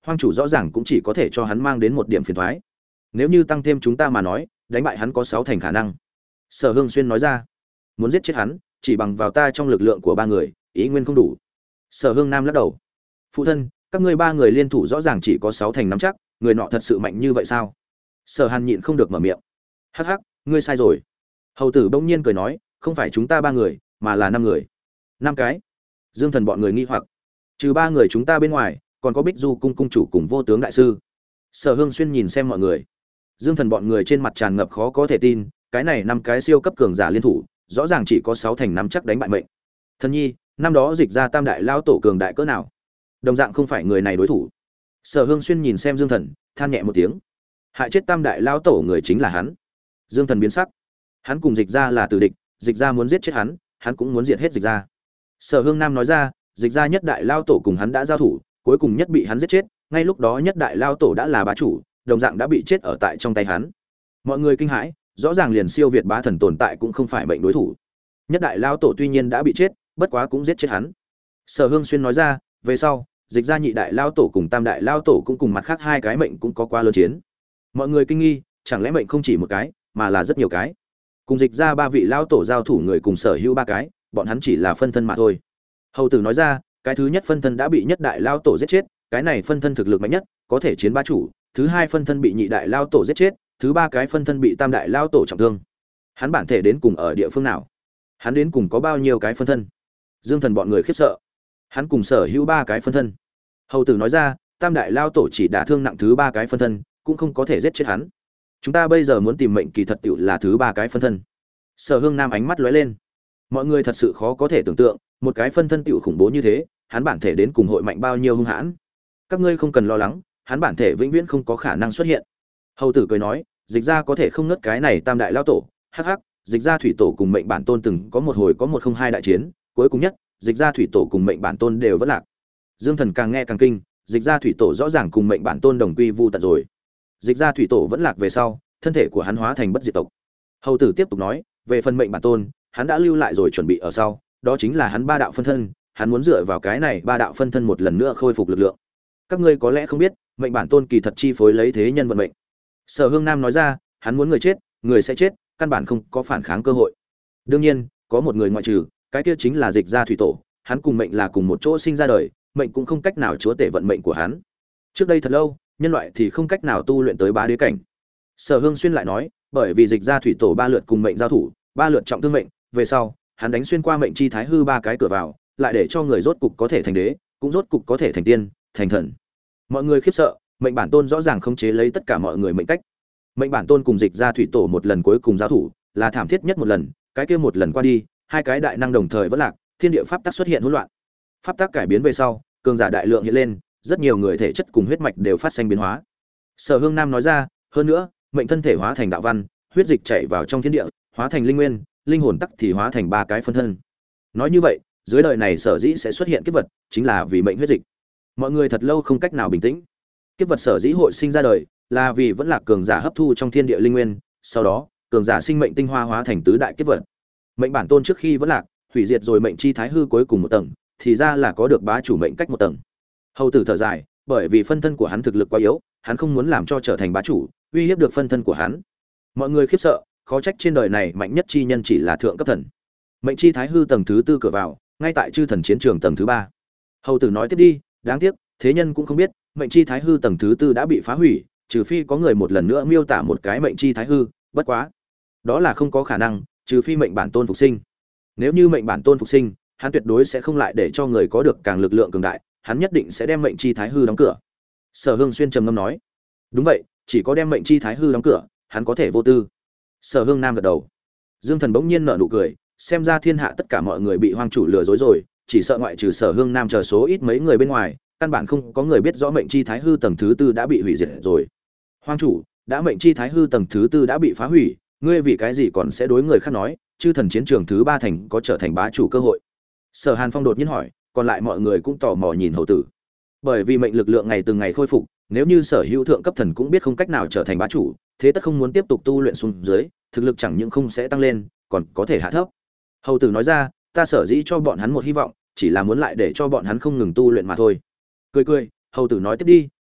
hoang chủ rõ ràng cũng chỉ có thể cho hắn mang đến một điểm phiền toái. Nếu như tăng thêm chúng ta mà nói, đánh bại hắn có sáu thành khả năng. Sở Hương Xuyên nói ra, muốn giết chết hắn, chỉ bằng vào ta trong lực lượng của ba người, ý nguyên không đủ. Sở Hương Nam lắc đầu, phụ thân, các ngươi ba người liên thủ rõ ràng chỉ có sáu thành nắm chắc, người nọ thật sự mạnh như vậy sao? Sở Hàn nhịn không được mở miệng, hắc hắc, ngươi sai rồi. Hầu tử bỗng nhiên cười nói, không phải chúng ta ba người, mà là năm người. Năm cái? Dương Thần bọn người nghi hoặc, trừ ba người chúng ta bên ngoài, còn có Bích Du cung cung chủ cùng Vô Tướng đại sư. Sở Hương Xuyên nhìn xem mọi người, Dương Thần bọn người trên mặt tràn ngập khó có thể tin, cái này năm cái siêu cấp cường giả liên thủ, rõ ràng chỉ có sáu thành nắm chắc đánh bại mệnh. Thần nhi, năm đó dịch ra tam đại lao tổ cường đại cỡ nào? Đồng dạng không phải người này đối thủ. Sở Hương Xuyên nhìn xem Dương Thần, than nhẹ một tiếng, hại chết tam đại lao tổ người chính là hắn. Dương Thần biến sắc, hắn cùng dịch ra là tử địch, dịch ra muốn giết chết hắn, hắn cũng muốn diệt hết dịch ra. Sở Hương Nam nói ra, dịch ra nhất đại lao tổ cùng hắn đã giao thủ, cuối cùng nhất bị hắn giết chết, ngay lúc đó nhất đại lao tổ đã là bá chủ, đồng dạng đã bị chết ở tại trong tay hắn. Mọi người kinh hãi, rõ ràng liền siêu việt bá thần tồn tại cũng không phải mệnh đối thủ. Nhất đại lao tổ tuy nhiên đã bị chết, bất quá cũng giết chết hắn. Sở Hương Xuyên nói ra, về sau, dịch ra nhị đại lao tổ cùng tam đại lao tổ cũng cùng mặt khác hai cái mệnh cũng có quá lớn chiến. Mọi người kinh nghi, chẳng lẽ mệnh không chỉ một cái, mà là rất nhiều cái? Cùng dịch ra ba vị lao tổ giao thủ người cùng sở hữu ba cái, bọn hắn chỉ là phân thân mà thôi. Hầu tử nói ra, cái thứ nhất phân thân đã bị nhất đại lao tổ giết chết, cái này phân thân thực lực mạnh nhất, có thể chiến bá chủ, thứ hai phân thân bị nhị đại lao tổ giết chết, thứ ba cái phân thân bị tam đại lao tổ trọng thương. Hắn bản thể đến cùng ở địa phương nào? Hắn đến cùng có bao nhiêu cái phân thân? Dương Thần bọn người khiếp sợ. Hắn cùng sở hữu ba cái phân thân. Hầu tử nói ra, tam đại lao tổ chỉ đả thương nặng thứ ba cái phân thân, cũng không có thể giết chết hắn. Chúng ta bây giờ muốn tìm mệnh kỳ thật tựu là thứ ba cái phân thân. Sở Hương Nam ánh mắt lóe lên. Mọi người thật sự khó có thể tưởng tượng, một cái phân thân tựu khủng bố như thế, hắn bản thể đến cùng hội mạnh bao nhiêu hung hãn. Các ngươi không cần lo lắng, hắn bản thể vĩnh viễn không có khả năng xuất hiện. Hầu tử cười nói, dịch ra có thể không ngớt cái này tam đại lao tổ, hắc hắc, dịch ra thủy tổ cùng mệnh bản tôn từng có một hồi có một không hai đại chiến, cuối cùng nhất, dịch ra thủy tổ cùng mệnh bản tôn đều vẫn lạc. Dương Thần càng nghe càng kinh, dịch ra thủy tổ rõ ràng cùng mệnh bản tôn đồng quy vu tận rồi. Dịch ra thủy tổ vẫn lạc về sau, thân thể của hắn hóa thành bất diệt tộc. Hầu tử tiếp tục nói, về phần mệnh bản tôn, hắn đã lưu lại rồi chuẩn bị ở sau, đó chính là hắn ba đạo phân thân, hắn muốn dựa vào cái này ba đạo phân thân một lần nữa khôi phục lực lượng. Các ngươi có lẽ không biết, mệnh bản tôn kỳ thật chi phối lấy thế nhân vận mệnh. Sở Hương Nam nói ra, hắn muốn người chết, người sẽ chết, căn bản không có phản kháng cơ hội. Đương nhiên, có một người ngoại trừ, cái kia chính là dịch ra thủy tổ, hắn cùng mệnh là cùng một chỗ sinh ra đời, mệnh cũng không cách nào chúa tể vận mệnh của hắn. Trước đây thật lâu, nhân loại thì không cách nào tu luyện tới bá đế cảnh. Sở Hương Xuyên lại nói, bởi vì dịch ra thủy tổ ba lượt cùng mệnh giao thủ, ba lượt trọng thương mệnh, về sau, hắn đánh xuyên qua mệnh chi thái hư ba cái cửa vào, lại để cho người rốt cục có thể thành đế, cũng rốt cục có thể thành tiên, thành thần. Mọi người khiếp sợ, mệnh bản tôn rõ ràng khống chế lấy tất cả mọi người mệnh cách. Mệnh bản tôn cùng dịch ra thủy tổ một lần cuối cùng giao thủ, là thảm thiết nhất một lần, cái kia một lần qua đi, hai cái đại năng đồng thời vẫn lạc, thiên địa pháp tắc xuất hiện hỗn loạn. Pháp tắc cải biến về sau, cường giả đại lượng hiện lên, rất nhiều người thể chất cùng huyết mạch đều phát sinh biến hóa. Sở Hương Nam nói ra, hơn nữa, mệnh thân thể hóa thành đạo văn, huyết dịch chảy vào trong thiên địa, hóa thành linh nguyên, linh hồn tắc thì hóa thành ba cái phân thân. Nói như vậy, dưới đời này sở dĩ sẽ xuất hiện kiếp vật, chính là vì mệnh huyết dịch. Mọi người thật lâu không cách nào bình tĩnh. Kiếp vật sở dĩ hội sinh ra đời, là vì vẫn là cường giả hấp thu trong thiên địa linh nguyên, sau đó, cường giả sinh mệnh tinh hoa hóa thành tứ đại kiếp vật. Mệnh bản tôn trước khi vẫn lạc, hủy diệt rồi mệnh chi thái hư cuối cùng một tầng, thì ra là có được bá chủ mệnh cách một tầng. Hầu tử thở dài, bởi vì phân thân của hắn thực lực quá yếu, hắn không muốn làm cho trở thành bá chủ, uy hiếp được phân thân của hắn. Mọi người khiếp sợ, khó trách trên đời này mạnh nhất chi nhân chỉ là thượng cấp thần. Mệnh chi thái hư tầng thứ tư cửa vào, ngay tại chư thần chiến trường tầng thứ ba. Hầu tử nói tiếp đi, đáng tiếc, thế nhân cũng không biết, mệnh chi thái hư tầng thứ tư đã bị phá hủy, trừ phi có người một lần nữa miêu tả một cái mệnh chi thái hư, bất quá, đó là không có khả năng, trừ phi mệnh bản tôn phục sinh. Nếu như mệnh bản tôn phục sinh, hắn tuyệt đối sẽ không lại để cho người có được càng lực lượng cường đại, hắn nhất định sẽ đem mệnh chi thái hư đóng cửa. Sở Hương Xuyên trầm ngâm nói, đúng vậy, chỉ có đem mệnh chi thái hư đóng cửa, hắn có thể vô tư. Sở Hương Nam gật đầu. Dương Thần bỗng nhiên nở nụ cười, xem ra thiên hạ tất cả mọi người bị hoang chủ lừa dối rồi, chỉ sợ ngoại trừ Sở Hương Nam chờ số ít mấy người bên ngoài, căn bản không có người biết rõ mệnh chi thái hư tầng thứ tư đã bị hủy diệt rồi. Hoang chủ, đã mệnh chi thái hư tầng thứ tư đã bị phá hủy, ngươi vì cái gì còn sẽ đối người khác nói, chư thần chiến trường thứ ba thành có trở thành bá chủ cơ hội? Sở Hàn Phong đột nhiên hỏi, còn lại mọi người cũng tò mò nhìn hầu tử. Bởi vì mệnh lực lượng ngày từng ngày khôi phục, nếu như sở hữu thượng cấp thần cũng biết không cách nào trở thành bá chủ, thế tất không muốn tiếp tục tu luyện xuống dưới, thực lực chẳng những không sẽ tăng lên, còn có thể hạ thấp. Hầu tử nói ra, ta sở dĩ cho bọn hắn một hy vọng, chỉ là muốn lại để cho bọn hắn không ngừng tu luyện mà thôi. Cười cười, hầu tử nói tiếp đi,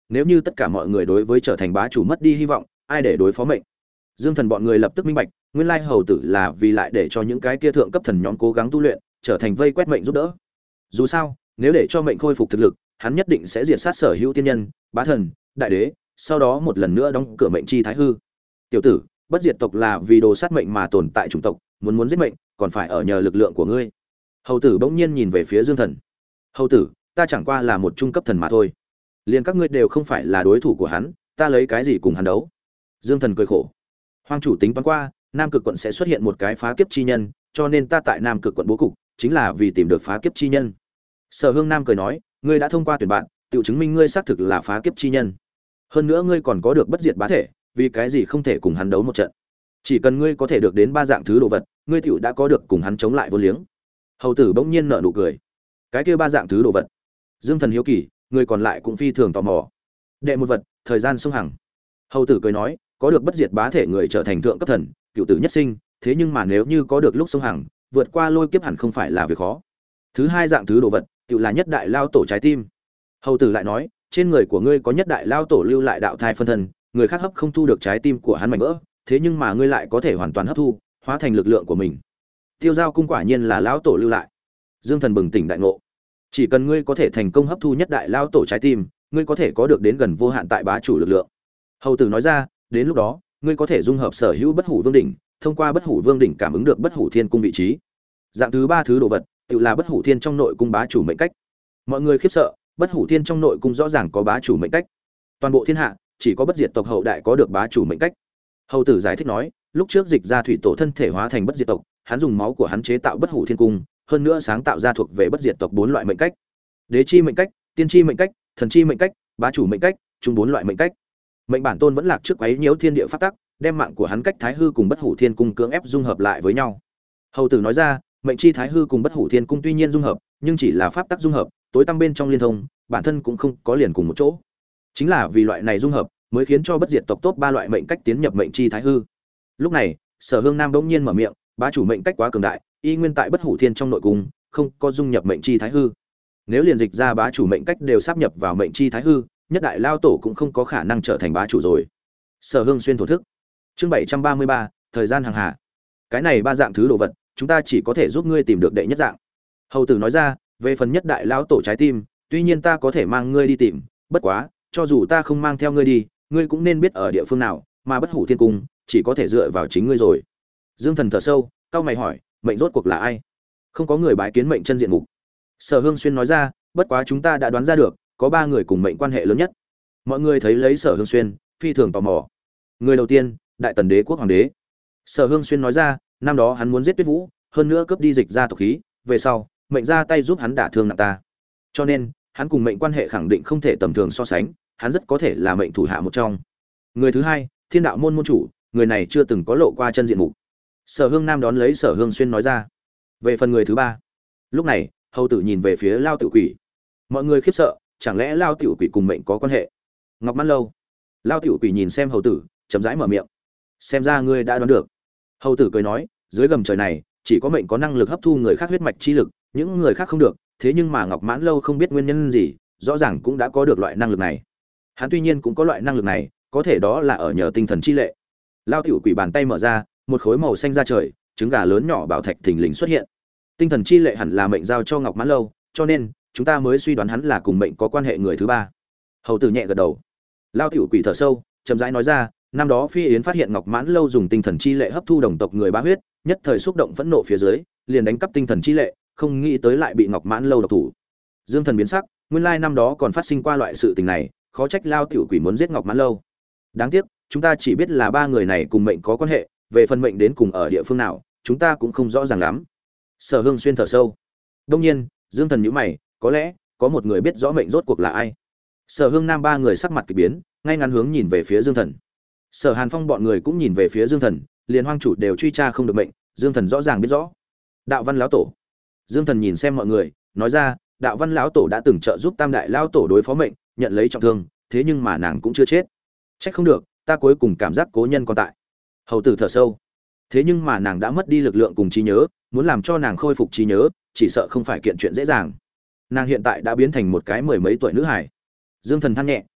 nếu như tất cả mọi người đối với trở thành bá chủ mất đi hy vọng, ai để đối phó mệnh? Dương Thần bọn người lập tức minh bạch, nguyên lai hầu tử là vì lại để cho những cái kia thượng cấp thần nhóm cố gắng tu luyện, trở thành vây quét mệnh giúp đỡ. Dù sao, nếu để cho mệnh khôi phục thực lực, hắn nhất định sẽ diệt sát sở hữu tiên nhân, bá thần, đại đế, sau đó một lần nữa đóng cửa mệnh chi thái hư. Tiểu tử, bất diệt tộc là vì đồ sát mệnh mà tồn tại chủng tộc, muốn muốn giết mệnh, còn phải ở nhờ lực lượng của ngươi. Hầu tử bỗng nhiên nhìn về phía Dương Thần. Hầu tử, ta chẳng qua là một trung cấp thần mà thôi, liền các ngươi đều không phải là đối thủ của hắn, ta lấy cái gì cùng hắn đấu? Dương Thần cười khổ. Hoang chủ tính toán qua, Nam Cực quận sẽ xuất hiện một cái phá kiếp chi nhân, cho nên ta tại Nam Cực quận bố cục, chính là vì tìm được phá kiếp chi nhân. Sở Hương Nam cười nói, ngươi đã thông qua tuyển bạn, tự chứng minh ngươi xác thực là phá kiếp chi nhân. Hơn nữa ngươi còn có được bất diệt bá thể, vì cái gì không thể cùng hắn đấu một trận? Chỉ cần ngươi có thể được đến ba dạng thứ đồ vật, ngươi tiểu đã có được cùng hắn chống lại vô liếng. Hầu tử bỗng nhiên nở nụ cười. Cái kia ba dạng thứ đồ vật? Dương Thần hiếu kỳ, người còn lại cũng phi thường tò mò. Đệ một vật, thời gian sông hằng. Hầu tử cười nói, có được bất diệt bá thể người trở thành thượng cấp thần, cựu tử nhất sinh, thế nhưng mà nếu như có được lúc sông hằng, vượt qua lôi kiếp hẳn không phải là việc khó. Thứ hai dạng thứ đồ vật, tự là nhất đại lao tổ trái tim. Hầu tử lại nói, trên người của ngươi có nhất đại lao tổ lưu lại đạo thai phân thân, người khác hấp không thu được trái tim của hắn mảnh vỡ, thế nhưng mà ngươi lại có thể hoàn toàn hấp thu, hóa thành lực lượng của mình. Tiêu Giao cung quả nhiên là lão tổ lưu lại. Dương Thần bừng tỉnh đại ngộ. Chỉ cần ngươi có thể thành công hấp thu nhất đại lao tổ trái tim, ngươi có thể có được đến gần vô hạn tại bá chủ lực lượng. Hầu tử nói ra, đến lúc đó, ngươi có thể dung hợp sở hữu bất hủ vương đỉnh, thông qua bất hủ vương đỉnh cảm ứng được bất hủ thiên cung vị trí. Dạng thứ ba thứ đồ vật, tự là bất hủ thiên trong nội cung bá chủ mệnh cách. Mọi người khiếp sợ, bất hủ thiên trong nội cung rõ ràng có bá chủ mệnh cách. Toàn bộ thiên hạ, chỉ có bất diệt tộc hậu đại có được bá chủ mệnh cách. Hầu tử giải thích nói, lúc trước dịch ra thủy tổ thân thể hóa thành bất diệt tộc, hắn dùng máu của hắn chế tạo bất hủ thiên cung, hơn nữa sáng tạo ra thuộc về bất diệt tộc bốn loại mệnh cách: đế chi mệnh cách, tiên chi mệnh cách, thần chi mệnh cách, bá chủ mệnh cách, chung bốn loại mệnh cách. Mệnh bản tôn vẫn lạc trước quấy nhiễu thiên địa pháp tắc, đem mạng của hắn cách thái hư cùng bất hủ thiên cung cưỡng ép dung hợp lại với nhau. Hầu tử nói ra, mệnh chi thái hư cùng bất hủ thiên cung tuy nhiên dung hợp, nhưng chỉ là pháp tắc dung hợp, tối tăm bên trong liên thông, bản thân cũng không có liền cùng một chỗ. Chính là vì loại này dung hợp, mới khiến cho bất diệt tộc tốt ba loại mệnh cách tiến nhập mệnh chi thái hư. Lúc này, Sở Hương Nam bỗng nhiên mở miệng, bá chủ mệnh cách quá cường đại, y nguyên tại bất hủ thiên trong nội cung, không có dung nhập mệnh chi thái hư. Nếu liền dịch ra bá chủ mệnh cách đều sáp nhập vào mệnh chi thái hư, nhất đại lao tổ cũng không có khả năng trở thành bá chủ rồi. Sở Hương xuyên thổ thức. Chương bảy trăm ba mươi ba, thời gian hàng hà. Cái này ba dạng thứ đồ vật, chúng ta chỉ có thể giúp ngươi tìm được đệ nhất dạng. Hầu tử nói ra, về phần nhất đại lao tổ trái tim, tuy nhiên ta có thể mang ngươi đi tìm, bất quá, cho dù ta không mang theo ngươi đi, ngươi cũng nên biết ở địa phương nào, mà bất hủ thiên cung chỉ có thể dựa vào chính ngươi rồi. Dương Thần thở sâu, cau mày hỏi, mệnh rốt cuộc là ai? Không có người bái kiến mệnh chân diện mục. Sở Hương xuyên nói ra, bất quá chúng ta đã đoán ra được, có ba người cùng mệnh quan hệ lớn nhất. Mọi người thấy lấy Sở Hương xuyên, phi thường tò mò. Người đầu tiên, Đại Tần Đế quốc hoàng đế. Sở Hương xuyên nói ra, năm đó hắn muốn giết Tuyết Vũ, hơn nữa cướp đi dịch ra tộc khí, về sau, mệnh ra tay giúp hắn đả thương nặng ta. Cho nên, hắn cùng mệnh quan hệ khẳng định không thể tầm thường so sánh, hắn rất có thể là mệnh thủ hạ một trong. Người thứ hai, Thiên đạo môn môn chủ, người này chưa từng có lộ qua chân diện mục. Sở Hương Nam đón lấy Sở Hương xuyên nói ra. Về phần người thứ ba, lúc này, hầu tử nhìn về phía Lao Tiểu Quỷ. Mọi người khiếp sợ, chẳng lẽ Lao Tiểu Quỷ cùng mệnh có quan hệ? Ngọc Mãn Lâu. Lao Tiểu Quỷ nhìn xem hầu tử, chậm rãi mở miệng. Xem ra ngươi đã đoán được. Hầu tử cười nói, dưới gầm trời này, chỉ có mệnh có năng lực hấp thu người khác huyết mạch chi lực, những người khác không được, thế nhưng mà Ngọc Mãn Lâu không biết nguyên nhân gì, rõ ràng cũng đã có được loại năng lực này. Hắn tuy nhiên cũng có loại năng lực này, có thể đó là ở nhờ tinh thần chi lệ. Lao Tiểu Quỷ bàn tay mở ra, một khối màu xanh ra trời, trứng gà lớn nhỏ bảo thạch thình lình xuất hiện. Tinh thần chi lệ hẳn là mệnh giao cho Ngọc Mãn Lâu, cho nên chúng ta mới suy đoán hắn là cùng mệnh có quan hệ người thứ ba. Hầu tử nhẹ gật đầu. Lao Tiểu Quỷ thở sâu, chậm rãi nói ra, năm đó Phi Yến phát hiện Ngọc Mãn Lâu dùng tinh thần chi lệ hấp thu đồng tộc người bá huyết, nhất thời xúc động phẫn nộ phía dưới, liền đánh cắp tinh thần chi lệ, không nghĩ tới lại bị Ngọc Mãn Lâu độc thủ. Dương Thần biến sắc, nguyên lai năm đó còn phát sinh qua loại sự tình này, khó trách Lao Tiểu Quỷ muốn giết Ngọc Mãn Lâu. Đáng tiếc, chúng ta chỉ biết là ba người này cùng mệnh có quan hệ, về phần mệnh đến cùng ở địa phương nào, chúng ta cũng không rõ ràng lắm. Sở Hương xuyên thở sâu. Đông nhiên, Dương Thần nhíu mày, có lẽ có một người biết rõ mệnh rốt cuộc là ai. Sở Hương Nam ba người sắc mặt kỳ biến, ngay ngắn hướng nhìn về phía Dương Thần. Sở Hàn Phong bọn người cũng nhìn về phía Dương Thần, liền hoang chủ đều truy tra không được mệnh, Dương Thần rõ ràng biết rõ. Đạo Văn lão tổ. Dương Thần nhìn xem mọi người, nói ra, Đạo Văn lão tổ đã từng trợ giúp Tam đại lão tổ đối phó mệnh, nhận lấy trọng thương, thế nhưng mà nàng cũng chưa chết. Trách không được, ta cuối cùng cảm giác cố nhân còn tại. Hầu tử thở sâu. Thế nhưng mà nàng đã mất đi lực lượng cùng trí nhớ, muốn làm cho nàng khôi phục trí nhớ, chỉ sợ không phải kiện chuyện dễ dàng. Nàng hiện tại đã biến thành một cái mười mấy tuổi nữ hài. Dương Thần than nhẹ,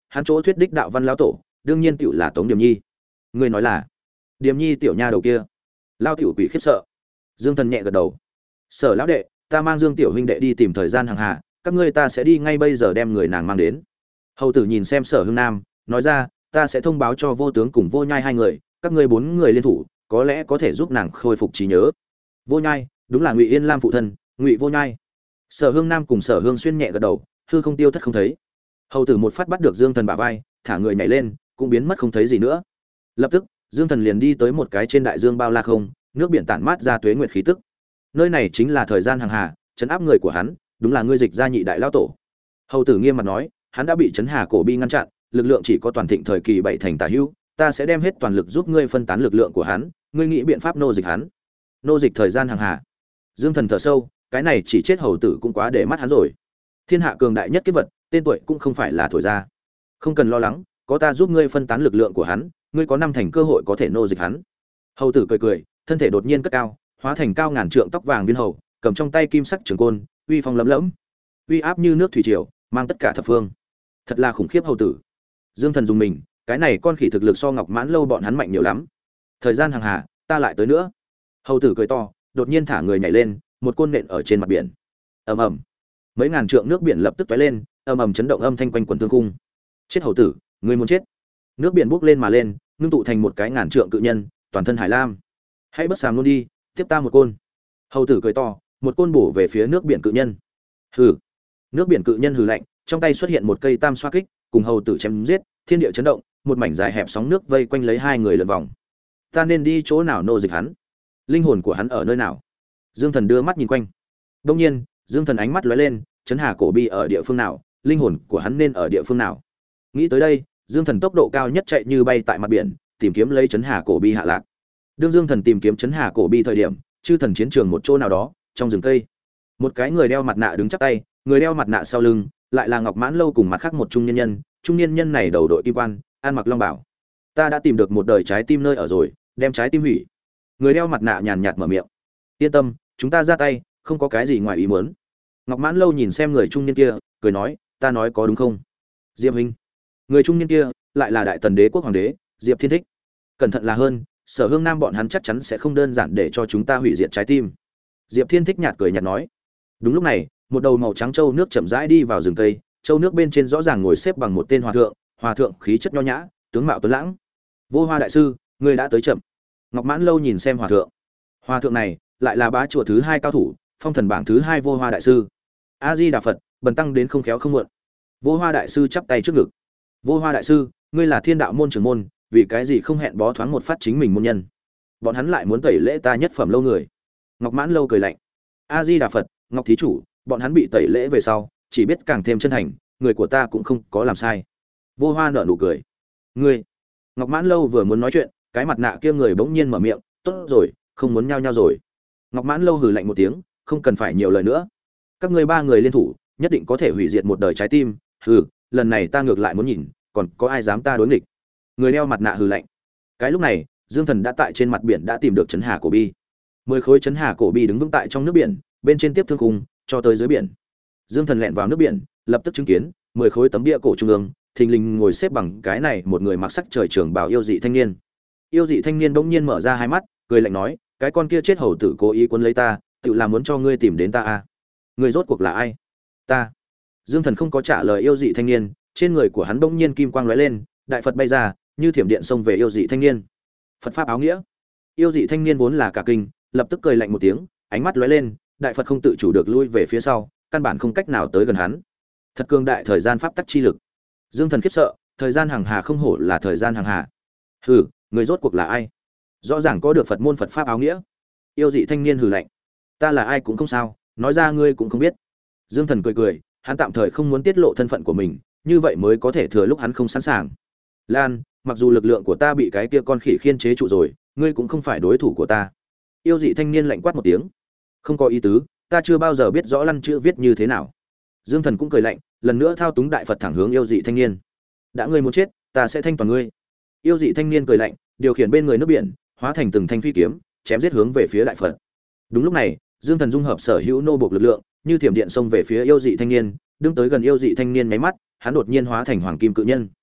hắn chỗ thuyết đích đạo văn lão tổ đương nhiên tiểu là Tống Điềm Nhi. Ngươi nói là Điềm Nhi tiểu nha đầu kia? Lao tiểu quỷ khiếp sợ. Dương Thần nhẹ gật đầu. Sở lão đệ, ta mang Dương tiểu huynh đệ đi tìm thời gian hàng hà, các ngươi ta sẽ đi ngay bây giờ đem người nàng mang đến. Hầu tử nhìn xem Sở Hưng Nam, nói ra, ta sẽ thông báo cho Vô Tướng cùng Vô Nhai hai người, các ngươi bốn người liên thủ, có lẽ có thể giúp nàng khôi phục trí nhớ. Vô Nhai, đúng là Ngụy Yên Lam phụ thân, Ngụy Vô Nhai. Sở Hưng Nam cùng Sở Hương Xuyên nhẹ gật đầu, hư không tiêu thất không thấy. Hầu tử một phát bắt được Dương Thần bả vai, thả người nhảy lên, cũng biến mất không thấy gì nữa. Lập tức, Dương Thần liền đi tới một cái trên đại dương bao la không, nước biển tản mát ra tuế nguyệt khí tức. Nơi này chính là thời gian hàng hà, trấn áp người của hắn, đúng là ngươi Dịch gia nhị đại lão tổ. Hầu tử nghiêm mặt nói, hắn đã bị trấn hà cổ bi ngăn chặn, lực lượng chỉ có toàn thịnh thời kỳ bảy thành tả hữu, ta sẽ đem hết toàn lực giúp ngươi phân tán lực lượng của hắn, ngươi nghĩ biện pháp nô dịch hắn. Nô dịch thời gian hàng hà. Dương Thần thở sâu, cái này chỉ chết hầu tử cũng quá để mắt hắn rồi. Thiên hạ cường đại nhất kiếp vật, tên tuổi cũng không phải là thổi ra. Không cần lo lắng, có ta giúp ngươi phân tán lực lượng của hắn, ngươi có năm thành cơ hội có thể nô dịch hắn. Hầu tử cười cười, thân thể đột nhiên cất cao, hóa thành cao ngàn trượng tóc vàng viên hầu, cầm trong tay kim sắc trường côn, uy phong lấm lẫm, uy áp như nước thủy triều, mang tất cả thập phương. Thật là khủng khiếp hầu tử. Dương Thần dùng mình, cái này con khỉ thực lực so Ngọc Mãn Lâu bọn hắn mạnh nhiều lắm. Thời gian hàng hà, ta lại tới nữa. Hầu tử cười to, đột nhiên thả người nhảy lên, một côn nện ở trên mặt biển. Ầm ầm. Mấy ngàn trượng nước biển lập tức tóe lên, ầm ầm chấn động âm thanh quanh quần thương khung. Chết hầu tử, ngươi muốn chết. Nước biển bốc lên mà lên, ngưng tụ thành một cái ngàn trượng cự nhân, toàn thân hải lam. Hãy bất sàm luôn đi, tiếp ta một côn. Hầu tử cười to, một côn bổ về phía nước biển cự nhân. Hừ. Nước biển cự nhân hừ lạnh, trong tay xuất hiện một cây tam xoa kích, cùng hầu tử chém giết, thiên địa chấn động, một mảnh dài hẹp sóng nước vây quanh lấy hai người lượn vòng. Ta nên đi chỗ nào nô dịch hắn? Linh hồn của hắn ở nơi nào? Dương Thần đưa mắt nhìn quanh. Đương nhiên, Dương Thần ánh mắt lóe lên, Trấn Hà cổ bi ở địa phương nào, linh hồn của hắn nên ở địa phương nào? Nghĩ tới đây, Dương Thần tốc độ cao nhất chạy như bay tại mặt biển, tìm kiếm lấy Trấn Hà cổ bi hạ lạc. Đương Dương Thần tìm kiếm Trấn Hà cổ bi thời điểm, chư thần chiến trường một chỗ nào đó, trong rừng cây, một cái người đeo mặt nạ đứng chắp tay, người đeo mặt nạ sau lưng lại là Ngọc Mãn Lâu cùng mặt khác một trung niên nhân, trung niên nhân này đầu đội kim quan, ăn mặc long bào. Ta đã tìm được một đời trái tim nơi ở rồi, đem trái tim hủy. Người đeo mặt nạ nhàn nhạt mở miệng. Yên tâm, chúng ta ra tay, không có cái gì ngoài ý muốn. Ngọc Mãn Lâu nhìn xem người trung niên kia, cười nói, ta nói có đúng không? Diệp huynh. Người trung niên kia lại là Đại Tần Đế quốc hoàng đế, Diệp Thiên Thích. Cẩn thận là hơn, Sở Hương Nam bọn hắn chắc chắn sẽ không đơn giản để cho chúng ta hủy diệt trái tim. Diệp Thiên Thích nhạt cười nhạt nói. Đúng lúc này, một đầu màu trắng trâu nước chậm rãi đi vào rừng cây, trâu nước bên trên rõ ràng ngồi xếp bằng một tên hòa thượng, hòa thượng khí chất nho nhã, tướng mạo tuấn lãng. Vô Hoa đại sư, ngươi đã tới chậm. Ngọc Mãn Lâu nhìn xem hòa thượng. Hòa thượng này lại là bá chùa thứ hai cao thủ, phong thần bảng thứ hai Vô Hoa đại sư. A Di Đà Phật, bần tăng đến không khéo không muộn. Vô Hoa đại sư chắp tay trước ngực. Vô Hoa đại sư, ngươi là Thiên đạo môn trưởng môn, vì cái gì không hẹn bó thoáng một phát chính mình môn nhân? Bọn hắn lại muốn tẩy lễ ta nhất phẩm lâu người. Ngọc Mãn Lâu cười lạnh. A Di Đà Phật, Ngọc thí chủ, bọn hắn bị tẩy lễ về sau, chỉ biết càng thêm chân thành, người của ta cũng không có làm sai. Vô Hoa nở nụ cười. Ngươi? Ngọc Mãn Lâu vừa muốn nói chuyện, cái mặt nạ kia người bỗng nhiên mở miệng, tốt rồi, không muốn nhao nhao rồi. Ngọc Mãn Lâu hừ lạnh một tiếng, không cần phải nhiều lời nữa. Các ngươi ba người liên thủ, nhất định có thể hủy diệt một đời trái tim. Hừ, lần này ta ngược lại muốn nhìn, còn có ai dám ta đối nghịch? Người đeo mặt nạ hừ lạnh. Cái lúc này, Dương Thần đã tại trên mặt biển đã tìm được Trấn Hà cổ bi. Mười khối Trấn Hà cổ bi đứng vững tại trong nước biển, bên trên tiếp thương khung, cho tới dưới biển. Dương Thần lẹn vào nước biển, lập tức chứng kiến mười khối tấm bia cổ trung ương, thình lình ngồi xếp bằng cái này một người mặc sắc trời trường bào yêu dị thanh niên. Yêu dị thanh niên bỗng nhiên mở ra hai mắt, cười lạnh nói, cái con kia chết hầu tử cố ý cuốn lấy ta, tự làm muốn cho ngươi tìm đến ta à? Ngươi rốt cuộc là ai? Ta. Dương Thần không có trả lời yêu dị thanh niên, trên người của hắn bỗng nhiên kim quang lóe lên, đại Phật bay ra, như thiểm điện xông về yêu dị thanh niên. Phật pháp áo nghĩa. Yêu dị thanh niên vốn là cả kinh, lập tức cười lạnh một tiếng, ánh mắt lóe lên, đại Phật không tự chủ được lui về phía sau, căn bản không cách nào tới gần hắn. Thật cường đại thời gian pháp tắc chi lực. Dương Thần khiếp sợ, thời gian hàng hà không hổ là thời gian hàng hà. Hừ, người rốt cuộc là ai? Rõ ràng có được Phật môn Phật pháp áo nghĩa. Yêu dị thanh niên hừ lạnh. Ta là ai cũng không sao, nói ra ngươi cũng không biết. Dương Thần cười cười, hắn tạm thời không muốn tiết lộ thân phận của mình, như vậy mới có thể thừa lúc hắn không sẵn sàng. Lan, mặc dù lực lượng của ta bị cái kia con khỉ khiên chế trụ rồi, ngươi cũng không phải đối thủ của ta. Yêu dị thanh niên lạnh quát một tiếng. Không có ý tứ, ta chưa bao giờ biết rõ lăn chữ viết như thế nào. Dương Thần cũng cười lạnh, lần nữa thao túng đại Phật thẳng hướng yêu dị thanh niên. Đã ngươi muốn chết, ta sẽ thanh toàn ngươi. Yêu dị thanh niên cười lạnh, điều khiển bên người nước biển, hóa thành từng thanh phi kiếm, chém giết hướng về phía đại Phật. Đúng lúc này, Dương Thần dung hợp sở hữu nô bộc lực lượng, như thiểm điện xông về phía yêu dị thanh niên, đứng tới gần yêu dị thanh niên nháy mắt, hắn đột nhiên hóa thành hoàng kim cự nhân.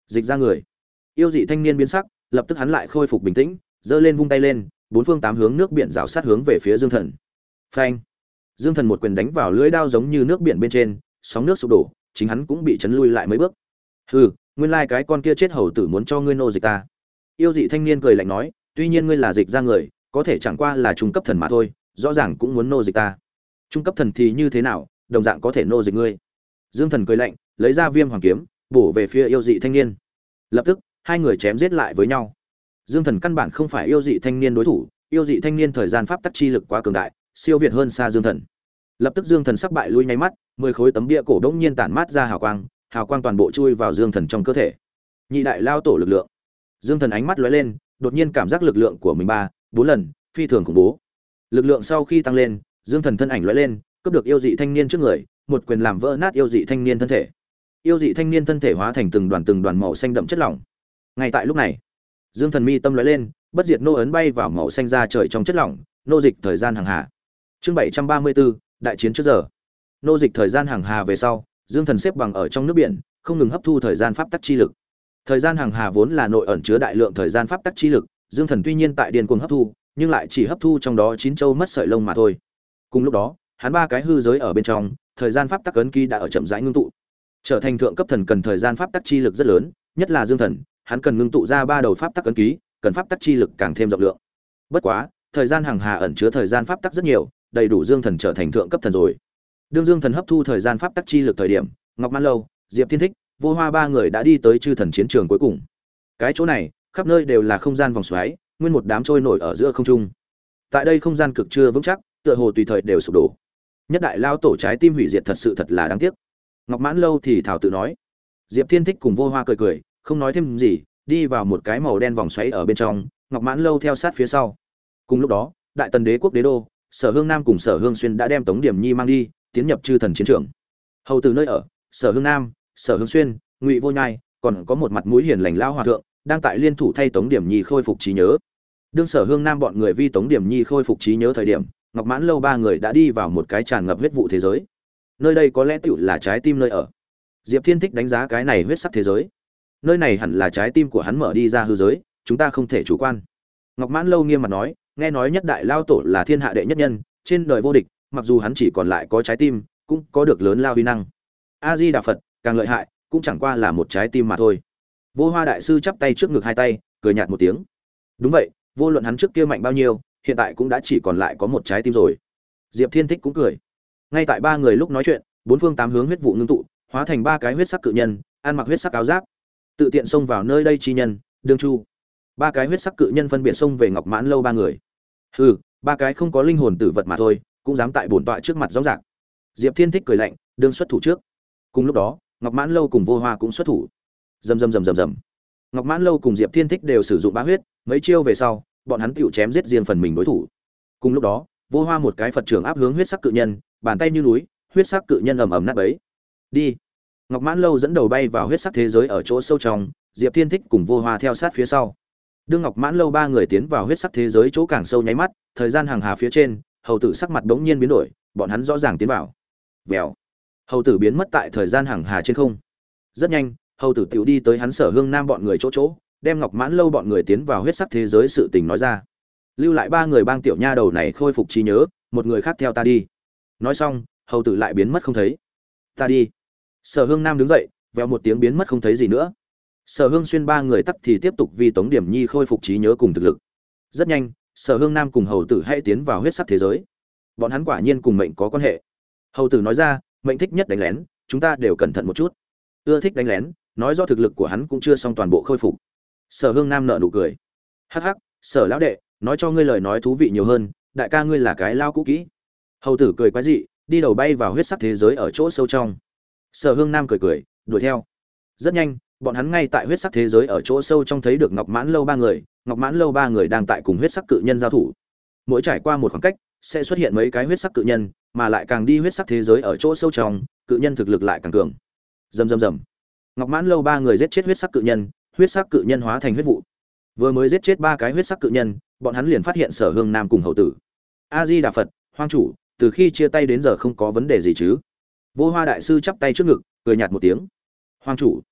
Dịch ra người. Yêu dị thanh niên biến sắc, lập tức hắn lại khôi phục bình tĩnh, giơ lên vung tay lên, bốn phương tám hướng nước biển rào sát hướng về phía Dương Thần. Phanh! Dương Thần một quyền đánh vào lưỡi đao giống như nước biển bên trên, sóng nước sụp đổ, chính hắn cũng bị chấn lui lại mấy bước. Hừ, nguyên lai cái con kia chết hầu tử muốn cho ngươi nô dịch ta. Yêu dị thanh niên cười lạnh nói, tuy nhiên ngươi là dịch ra người, có thể chẳng qua là trung cấp thần mà thôi, rõ ràng cũng muốn nô dịch ta. Trung cấp thần thì như thế nào, đồng dạng có thể nô dịch ngươi. Dương Thần cười lạnh, lấy ra Viêm Hoàng kiếm, bổ về phía yêu dị thanh niên. Lập tức, hai người chém giết lại với nhau. Dương Thần căn bản không phải yêu dị thanh niên đối thủ, yêu dị thanh niên thời gian pháp tắc chi lực quá cường đại, siêu việt hơn xa Dương Thần. Lập tức Dương Thần sắp bại lui nháy mắt, mười khối tấm bia cổ đống nhiên tản mát ra hào quang, hào quang toàn bộ chui vào Dương Thần trong cơ thể. Nhị đại lao tổ lực lượng. Dương Thần ánh mắt lóe lên, đột nhiên cảm giác lực lượng của mình ba, bốn lần, phi thường khủng bố. Lực lượng sau khi tăng lên, Dương Thần thân ảnh lóe lên, cướp được yêu dị thanh niên trước người, một quyền làm vỡ nát yêu dị thanh niên thân thể. Yêu dị thanh niên thân thể hóa thành từng đoàn từng đoàn màu xanh đậm chất lỏng. Ngay tại lúc này, Dương Thần mi tâm lóe lên, bất diệt nô ấn bay vào màu xanh ra trời trong chất lỏng, nô dịch thời gian hàng hà. Chương bảy trăm ba mươi tư, đại chiến trước giờ. Nô dịch thời gian hàng hà về sau, Dương Thần xếp bằng ở trong nước biển, không ngừng hấp thu thời gian pháp tắc chi lực. Thời gian hàng hà vốn là nội ẩn chứa đại lượng thời gian pháp tắc chi lực, Dương Thần tuy nhiên tại điên cuồng hấp thu, nhưng lại chỉ hấp thu trong đó chín châu mất sợi lông mà thôi. Cùng lúc đó, hắn ba cái hư giới ở bên trong, thời gian pháp tắc ấn ký đã ở chậm rãi ngưng tụ. Trở thành thượng cấp thần cần thời gian pháp tắc chi lực rất lớn, nhất là Dương Thần, hắn cần ngưng tụ ra ba đầu pháp tắc ấn ký, cần pháp tắc chi lực càng thêm rộng lượng. Bất quá, thời gian hàng hà ẩn chứa thời gian pháp tắc rất nhiều, đầy đủ Dương Thần trở thành thượng cấp thần rồi. Đương Dương Thần hấp thu thời gian pháp tắc chi lực thời điểm, Ngọc Mãn Lâu, Diệp Thiên Thích, Vô Hoa ba người đã đi tới chư thần chiến trường cuối cùng. Cái chỗ này, khắp nơi đều là không gian vòng xoáy, nguyên một đám trôi nổi ở giữa không trung. Tại đây không gian cực chưa vững chắc, tựa hồ tùy thời đều sụp đổ. Nhất đại lao tổ trái tim hủy diệt thật sự thật là đáng tiếc. Ngọc Mãn Lâu thì thảo tự nói. Diệp Thiên Thích cùng Vô Hoa cười cười, không nói thêm gì, đi vào một cái màu đen vòng xoáy ở bên trong, Ngọc Mãn Lâu theo sát phía sau. Cùng lúc đó, Đại Tần Đế quốc đế đô, Sở Hương Nam cùng Sở Hương Xuyên đã đem Tống Điểm Nhi mang đi, tiến nhập chư thần chiến trường. Hầu từ nơi ở, Sở Hương Nam, Sở Hương Xuyên, Ngụy Vô Nhai, còn có một mặt mũi hiền lành lao hòa thượng, đang tại liên thủ thay Tống Điểm Nhi khôi phục trí nhớ. Đương Sở Hương Nam bọn người vi Tống Điểm Nhi khôi phục trí nhớ thời điểm, Ngọc Mãn Lâu ba người đã đi vào một cái tràn ngập huyết vụ thế giới. Nơi đây có lẽ tựu là trái tim nơi ở. Diệp Thiên Thích đánh giá cái này huyết sắc thế giới. Nơi này hẳn là trái tim của hắn mở đi ra hư giới, chúng ta không thể chủ quan. Ngọc Mãn Lâu nghiêm mặt nói, nghe nói nhất đại lao tổ là thiên hạ đệ nhất nhân, trên đời vô địch, mặc dù hắn chỉ còn lại có trái tim, cũng có được lớn lao uy năng. A Di Đà Phật, càng lợi hại, cũng chẳng qua là một trái tim mà thôi. Vô Hoa đại sư chắp tay trước ngực hai tay, cười nhạt một tiếng. Đúng vậy, vô luận hắn trước kia mạnh bao nhiêu, hiện tại cũng đã chỉ còn lại có một trái tim rồi. Diệp Thiên Thích cũng cười. Ngay tại ba người lúc nói chuyện, bốn phương tám hướng huyết vụ ngưng tụ, hóa thành ba cái huyết sắc cự nhân, ăn mặc huyết sắc áo giáp, tự tiện xông vào nơi đây chi nhân, đương chu. Ba cái huyết sắc cự nhân phân biệt xông về Ngọc Mãn Lâu ba người. Hừ, ba cái không có linh hồn tử vật mà thôi, cũng dám tại bổn tọa trước mặt rõ ràng. Diệp Thiên Thích cười lạnh, đương xuất thủ trước. Cùng lúc đó, Ngọc Mãn Lâu cùng Vô Hoa cũng xuất thủ. Rầm rầm rầm rầm rầm. Ngọc Mãn Lâu cùng Diệp Thiên Thích đều sử dụng bá huyết, mấy chiêu về sau, bọn hắn tựu chém giết riêng phần mình đối thủ. Cùng lúc đó, Vô Hoa một cái Phật trưởng áp hướng huyết sắc cự nhân, bàn tay như núi, huyết sắc cự nhân ầm ầm nát bấy. Đi. Ngọc Mãn Lâu dẫn đầu bay vào huyết sắc thế giới ở chỗ sâu trong, Diệp Thiên Thích cùng Vô Hoa theo sát phía sau. Đương Ngọc Mãn Lâu ba người tiến vào huyết sắc thế giới chỗ càng sâu nháy mắt, thời gian hàng hà phía trên, hầu tử sắc mặt bỗng nhiên biến đổi, bọn hắn rõ ràng tiến vào. Vèo. Hầu tử biến mất tại thời gian hàng hà trên không. Rất nhanh, hầu tử tiểu đi tới hắn Sở Hương Nam bọn người chỗ chỗ, đem Ngọc Mãn Lâu bọn người tiến vào huyết sắc thế giới sự tình nói ra. Lưu lại ba người bang tiểu nha đầu này khôi phục trí nhớ, một người khác theo ta đi. Nói xong, hầu tử lại biến mất không thấy. Ta đi. Sở Hương Nam đứng dậy, vèo một tiếng biến mất không thấy gì nữa. Sở Hương Xuyên ba người tắc thì tiếp tục vì Tống Điểm Nhi khôi phục trí nhớ cùng thực lực. Rất nhanh, Sở Hương Nam cùng hầu tử hãy tiến vào huyết sắc thế giới. Bọn hắn quả nhiên cùng mệnh có quan hệ. Hầu tử nói ra, mệnh thích nhất đánh lén, chúng ta đều cẩn thận một chút. Ưa thích đánh lén, nói do thực lực của hắn cũng chưa xong toàn bộ khôi phục. Sở Hương Nam nở nụ cười. Hắc hắc, Sở lão đệ, nói cho ngươi lời nói thú vị nhiều hơn, đại ca ngươi là cái lao cũ kỹ. Hầu tử cười quái dị, đi đầu bay vào huyết sắc thế giới ở chỗ sâu trong. Sở Hương Nam cười cười, đuổi theo. Rất nhanh, bọn hắn ngay tại huyết sắc thế giới ở chỗ sâu trong thấy được Ngọc Mãn Lâu ba người, Ngọc Mãn Lâu ba người đang tại cùng huyết sắc cự nhân giao thủ. Mỗi trải qua một khoảng cách, sẽ xuất hiện mấy cái huyết sắc cự nhân, mà lại càng đi huyết sắc thế giới ở chỗ sâu trong, cự nhân thực lực lại càng cường. Rầm rầm rầm. Ngọc Mãn Lâu ba người giết chết huyết sắc cự nhân, huyết sắc cự nhân hóa thành huyết vụ. Vừa mới giết chết ba cái huyết sắc cự nhân, bọn hắn liền phát hiện Sở Hương Nam cùng hầu tử. A Di Đà Phật, hoang chủ, từ khi chia tay đến giờ không có vấn đề gì chứ? Vô Hoa đại sư chắp tay trước ngực, cười nhạt một tiếng. Hoang chủ.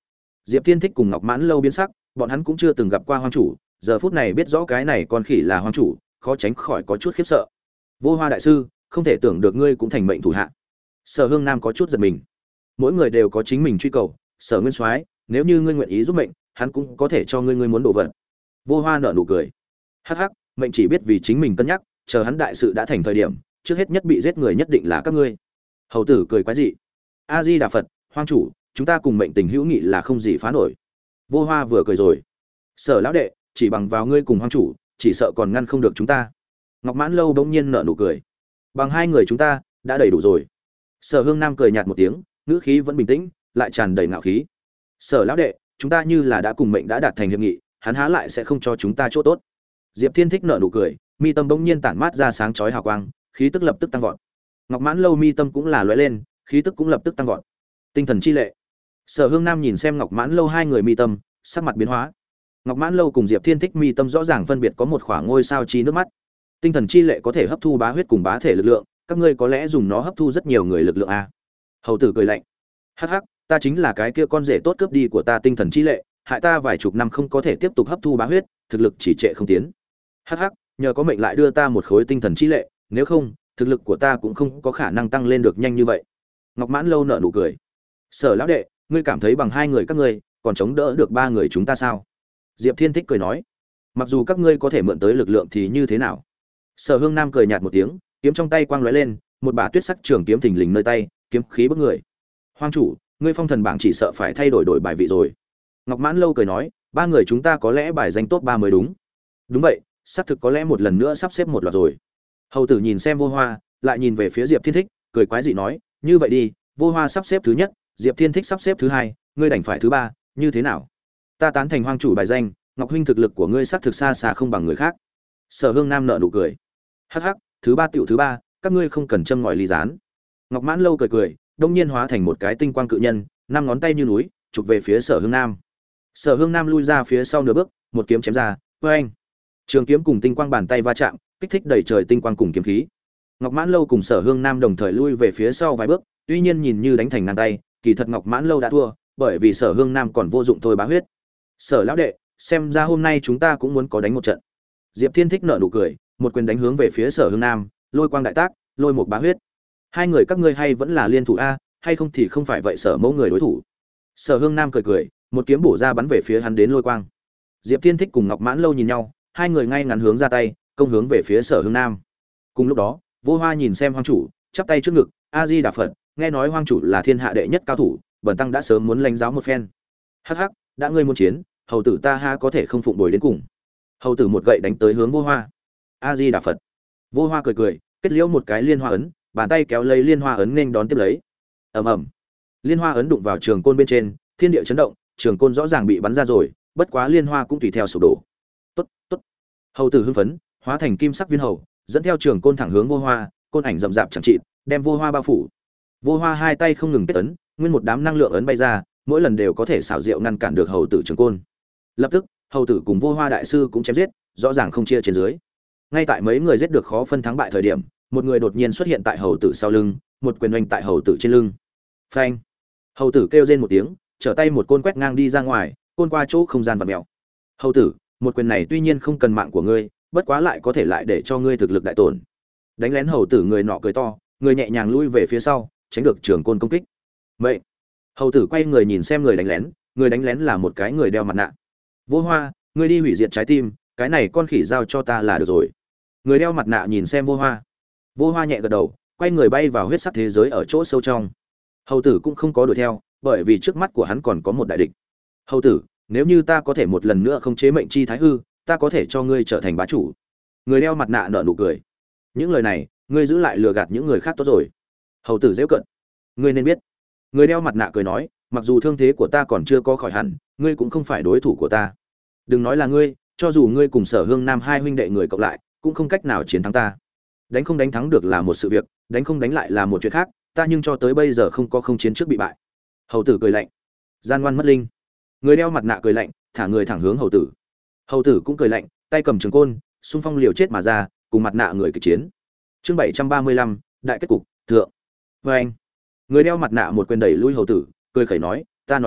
Diệp Thiên Thích cùng Ngọc Mãn Lâu biến sắc, bọn hắn cũng chưa từng gặp qua hoang chủ, giờ phút này biết rõ cái này con khỉ là hoang chủ, khó tránh khỏi có chút khiếp sợ. Vô Hoa đại sư, không thể tưởng được ngươi cũng thành mệnh thủ hạ. Sở Hương Nam có chút giật mình. Mỗi người đều có chính mình truy cầu, Sở Nguyên Soái, nếu như ngươi nguyện ý giúp mệnh, hắn cũng có thể cho ngươi ngươi muốn đồ vật. Vô Hoa nở nụ cười. Hắc hắc, mệnh chỉ biết vì chính mình cân nhắc, chờ hắn đại sự đã thành thời điểm, trước hết nhất bị giết người nhất định là các ngươi. Hầu tử cười quái dị. A Di Đà Phật, hoang chủ, chúng ta cùng mệnh tình hữu nghị là không gì phá nổi. Vô Hoa vừa cười rồi. Sở lão đệ, chỉ bằng vào ngươi cùng hoang chủ, chỉ sợ còn ngăn không được chúng ta. Ngọc Mãn Lâu bỗng nhiên nở nụ cười. Bằng hai người chúng ta đã đầy đủ rồi. Sở Hương Nam cười nhạt một tiếng, ngữ khí vẫn bình tĩnh, lại tràn đầy ngạo khí. Sở lão đệ, chúng ta như là đã cùng mệnh đã đạt thành hiệp nghị, hắn há lại sẽ không cho chúng ta chỗ tốt. Diệp Thiên Thích nở nụ cười, mi tâm bỗng nhiên tản mát ra sáng chói hào quang, khí tức lập tức tăng vọt. Ngọc Mãn Lâu mi tâm cũng là lóe lên, khí tức cũng lập tức tăng vọt. Tinh thần chi lệ. Sở Hương Nam nhìn xem Ngọc Mãn Lâu hai người mi tâm, sắc mặt biến hóa. Ngọc Mãn Lâu cùng Diệp Thiên Thích mi tâm rõ ràng phân biệt có một khoảng ngôi sao chi nước mắt. Tinh thần chi lệ có thể hấp thu bá huyết cùng bá thể lực lượng, các ngươi có lẽ dùng nó hấp thu rất nhiều người lực lượng a. Hầu tử cười lạnh. Hắc hắc, ta chính là cái kia con rể tốt cướp đi của ta tinh thần chi lệ, hại ta vài chục năm không có thể tiếp tục hấp thu bá huyết, thực lực chỉ trệ không tiến. Hắc hắc, nhờ có mệnh lại đưa ta một khối tinh thần chi lệ, nếu không, thực lực của ta cũng không có khả năng tăng lên được nhanh như vậy. Ngọc Mãn Lâu nở nụ cười. Sở lão đệ, ngươi cảm thấy bằng hai người các ngươi, còn chống đỡ được ba người chúng ta sao? Diệp Thiên Thích cười nói. Mặc dù các ngươi có thể mượn tới lực lượng thì như thế nào? Sở Hương Nam cười nhạt một tiếng, kiếm trong tay quang lóe lên, một bả tuyết sắc trường kiếm thình lình nơi tay, kiếm khí bức người. Hoang chủ, ngươi phong thần bảng chỉ sợ phải thay đổi đổi bài vị rồi. Ngọc Mãn Lâu cười nói, ba người chúng ta có lẽ bài danh top ba mới đúng. Đúng vậy, xác thực có lẽ một lần nữa sắp xếp một loạt rồi. Hầu tử nhìn xem Vô Hoa, lại nhìn về phía Diệp Thiên Thích, cười quái dị nói, như vậy đi, Vô Hoa sắp xếp thứ nhất, Diệp Thiên Thích sắp xếp thứ hai, ngươi đành phải thứ ba, như thế nào? Ta tán thành hoang chủ bài danh, Ngọc huynh thực lực của ngươi xác thực xa xa không bằng người khác. Sở Hương Nam nở nụ cười. Hắc hắc, thứ ba tiểu thứ ba, các ngươi không cần châm ngòi ly gián. Ngọc Mãn Lâu cười cười, đông nhiên hóa thành một cái tinh quang cự nhân, năm ngón tay như núi, chụp về phía Sở Hương Nam. Sở Hương Nam lui ra phía sau nửa bước, một kiếm chém ra, oeng. Trường kiếm cùng tinh quang bàn tay va chạm, kích thích đầy trời tinh quang cùng kiếm khí. Ngọc Mãn Lâu cùng Sở Hương Nam đồng thời lui về phía sau vài bước, tuy nhiên nhìn như đánh thành ngang tay, kỳ thật Ngọc Mãn Lâu đã thua, bởi vì Sở Hương Nam còn vô dụng thôi bá huyết. Sở lão đệ, xem ra hôm nay chúng ta cũng muốn có đánh một trận. Diệp Thiên Thích nở nụ cười, một quyền đánh hướng về phía Sở Hương Nam, lôi quang đại tác, lôi một bá huyết. Hai người các ngươi hay vẫn là liên thủ a, hay không thì không phải vậy Sở mẫu người đối thủ. Sở Hương Nam cười cười, một kiếm bổ ra bắn về phía hắn đến lôi quang. Diệp Thiên Thích cùng Ngọc Mãn Lâu nhìn nhau, hai người ngay ngắn hướng ra tay, công hướng về phía Sở Hương Nam. Cùng lúc đó, Vô Hoa nhìn xem hoang chủ, chắp tay trước ngực, A Di Đà Phật, nghe nói hoang chủ là thiên hạ đệ nhất cao thủ, bần tăng đã sớm muốn lãnh giáo một phen. Hắc hắc, đã ngươi muốn chiến, hầu tử ta ha có thể không phụng bồi đến cùng. Hầu tử một gậy đánh tới hướng Vô Hoa. A Di Đà Phật. Vô Hoa cười cười, kết liễu một cái liên hoa ấn, bàn tay kéo lấy liên hoa ấn nên đón tiếp lấy. Ầm ầm. Liên hoa ấn đụng vào trường côn bên trên, thiên địa chấn động, trường côn rõ ràng bị bắn ra rồi, bất quá liên hoa cũng tùy theo sụp đổ. Tốt, tốt. Hầu tử hưng phấn, hóa thành kim sắc viên hầu, dẫn theo trường côn thẳng hướng Vô Hoa, côn ảnh rậm rạp chẳng trị, đem Vô Hoa bao phủ. Vô Hoa hai tay không ngừng kết ấn, nguyên một đám năng lượng ấn bay ra, mỗi lần đều có thể xảo diệu ngăn cản được hầu tử trường côn. Lập tức, hầu tử cùng Vô Hoa đại sư cũng chém giết, rõ ràng không chia trên dưới. Ngay tại mấy người giết được khó phân thắng bại thời điểm, một người đột nhiên xuất hiện tại hầu tử sau lưng, một quyền oanh tại hầu tử trên lưng. Phanh! Hầu tử kêu rên một tiếng, trở tay một côn quét ngang đi ra ngoài, côn qua chỗ không gian vặn mèo. Hầu tử, một quyền này tuy nhiên không cần mạng của ngươi, bất quá lại có thể lại để cho ngươi thực lực đại tổn. Đánh lén hầu tử người nọ cười to, người nhẹ nhàng lui về phía sau, tránh được trường côn công kích. Vậy, hầu tử quay người nhìn xem người đánh lén, người đánh lén là một cái người đeo mặt nạ. Vô Hoa, ngươi đi hủy diệt trái tim, cái này con khỉ giao cho ta là được rồi. Người đeo mặt nạ nhìn xem Vô Hoa. Vô Hoa nhẹ gật đầu, quay người bay vào huyết sắc thế giới ở chỗ sâu trong. Hầu tử cũng không có đuổi theo, bởi vì trước mắt của hắn còn có một đại địch. Hầu tử, nếu như ta có thể một lần nữa không chế mệnh chi thái hư, ta có thể cho ngươi trở thành bá chủ. Người đeo mặt nạ nở nụ cười. Những lời này, ngươi giữ lại lừa gạt những người khác tốt rồi. Hầu tử giễu cận. Ngươi nên biết. Người đeo mặt nạ cười nói, mặc dù thương thế của ta còn chưa có khỏi hẳn, ngươi cũng không phải đối thủ của ta. Đừng nói là ngươi, cho dù ngươi cùng Sở Hương Nam hai huynh đệ người cộng lại, cũng không cách nào chiến thắng ta. Đánh không đánh thắng được là một sự việc, đánh không đánh lại là một chuyện khác, ta nhưng cho tới bây giờ không có không chiến trước bị bại. Hầu tử cười lạnh. Gian ngoan mất linh. Người đeo mặt nạ cười lạnh, thả người thẳng hướng hầu tử. Hầu tử cũng cười lạnh, tay cầm trường côn, xung phong liều chết mà ra, cùng mặt nạ người kịch chiến. Chương bảy trăm ba mươi lăm, đại kết cục, thượng. Và anh. Người đeo mặt nạ một quyền đẩy lui hầu tử, cười khẩy nói, ta nói rồi,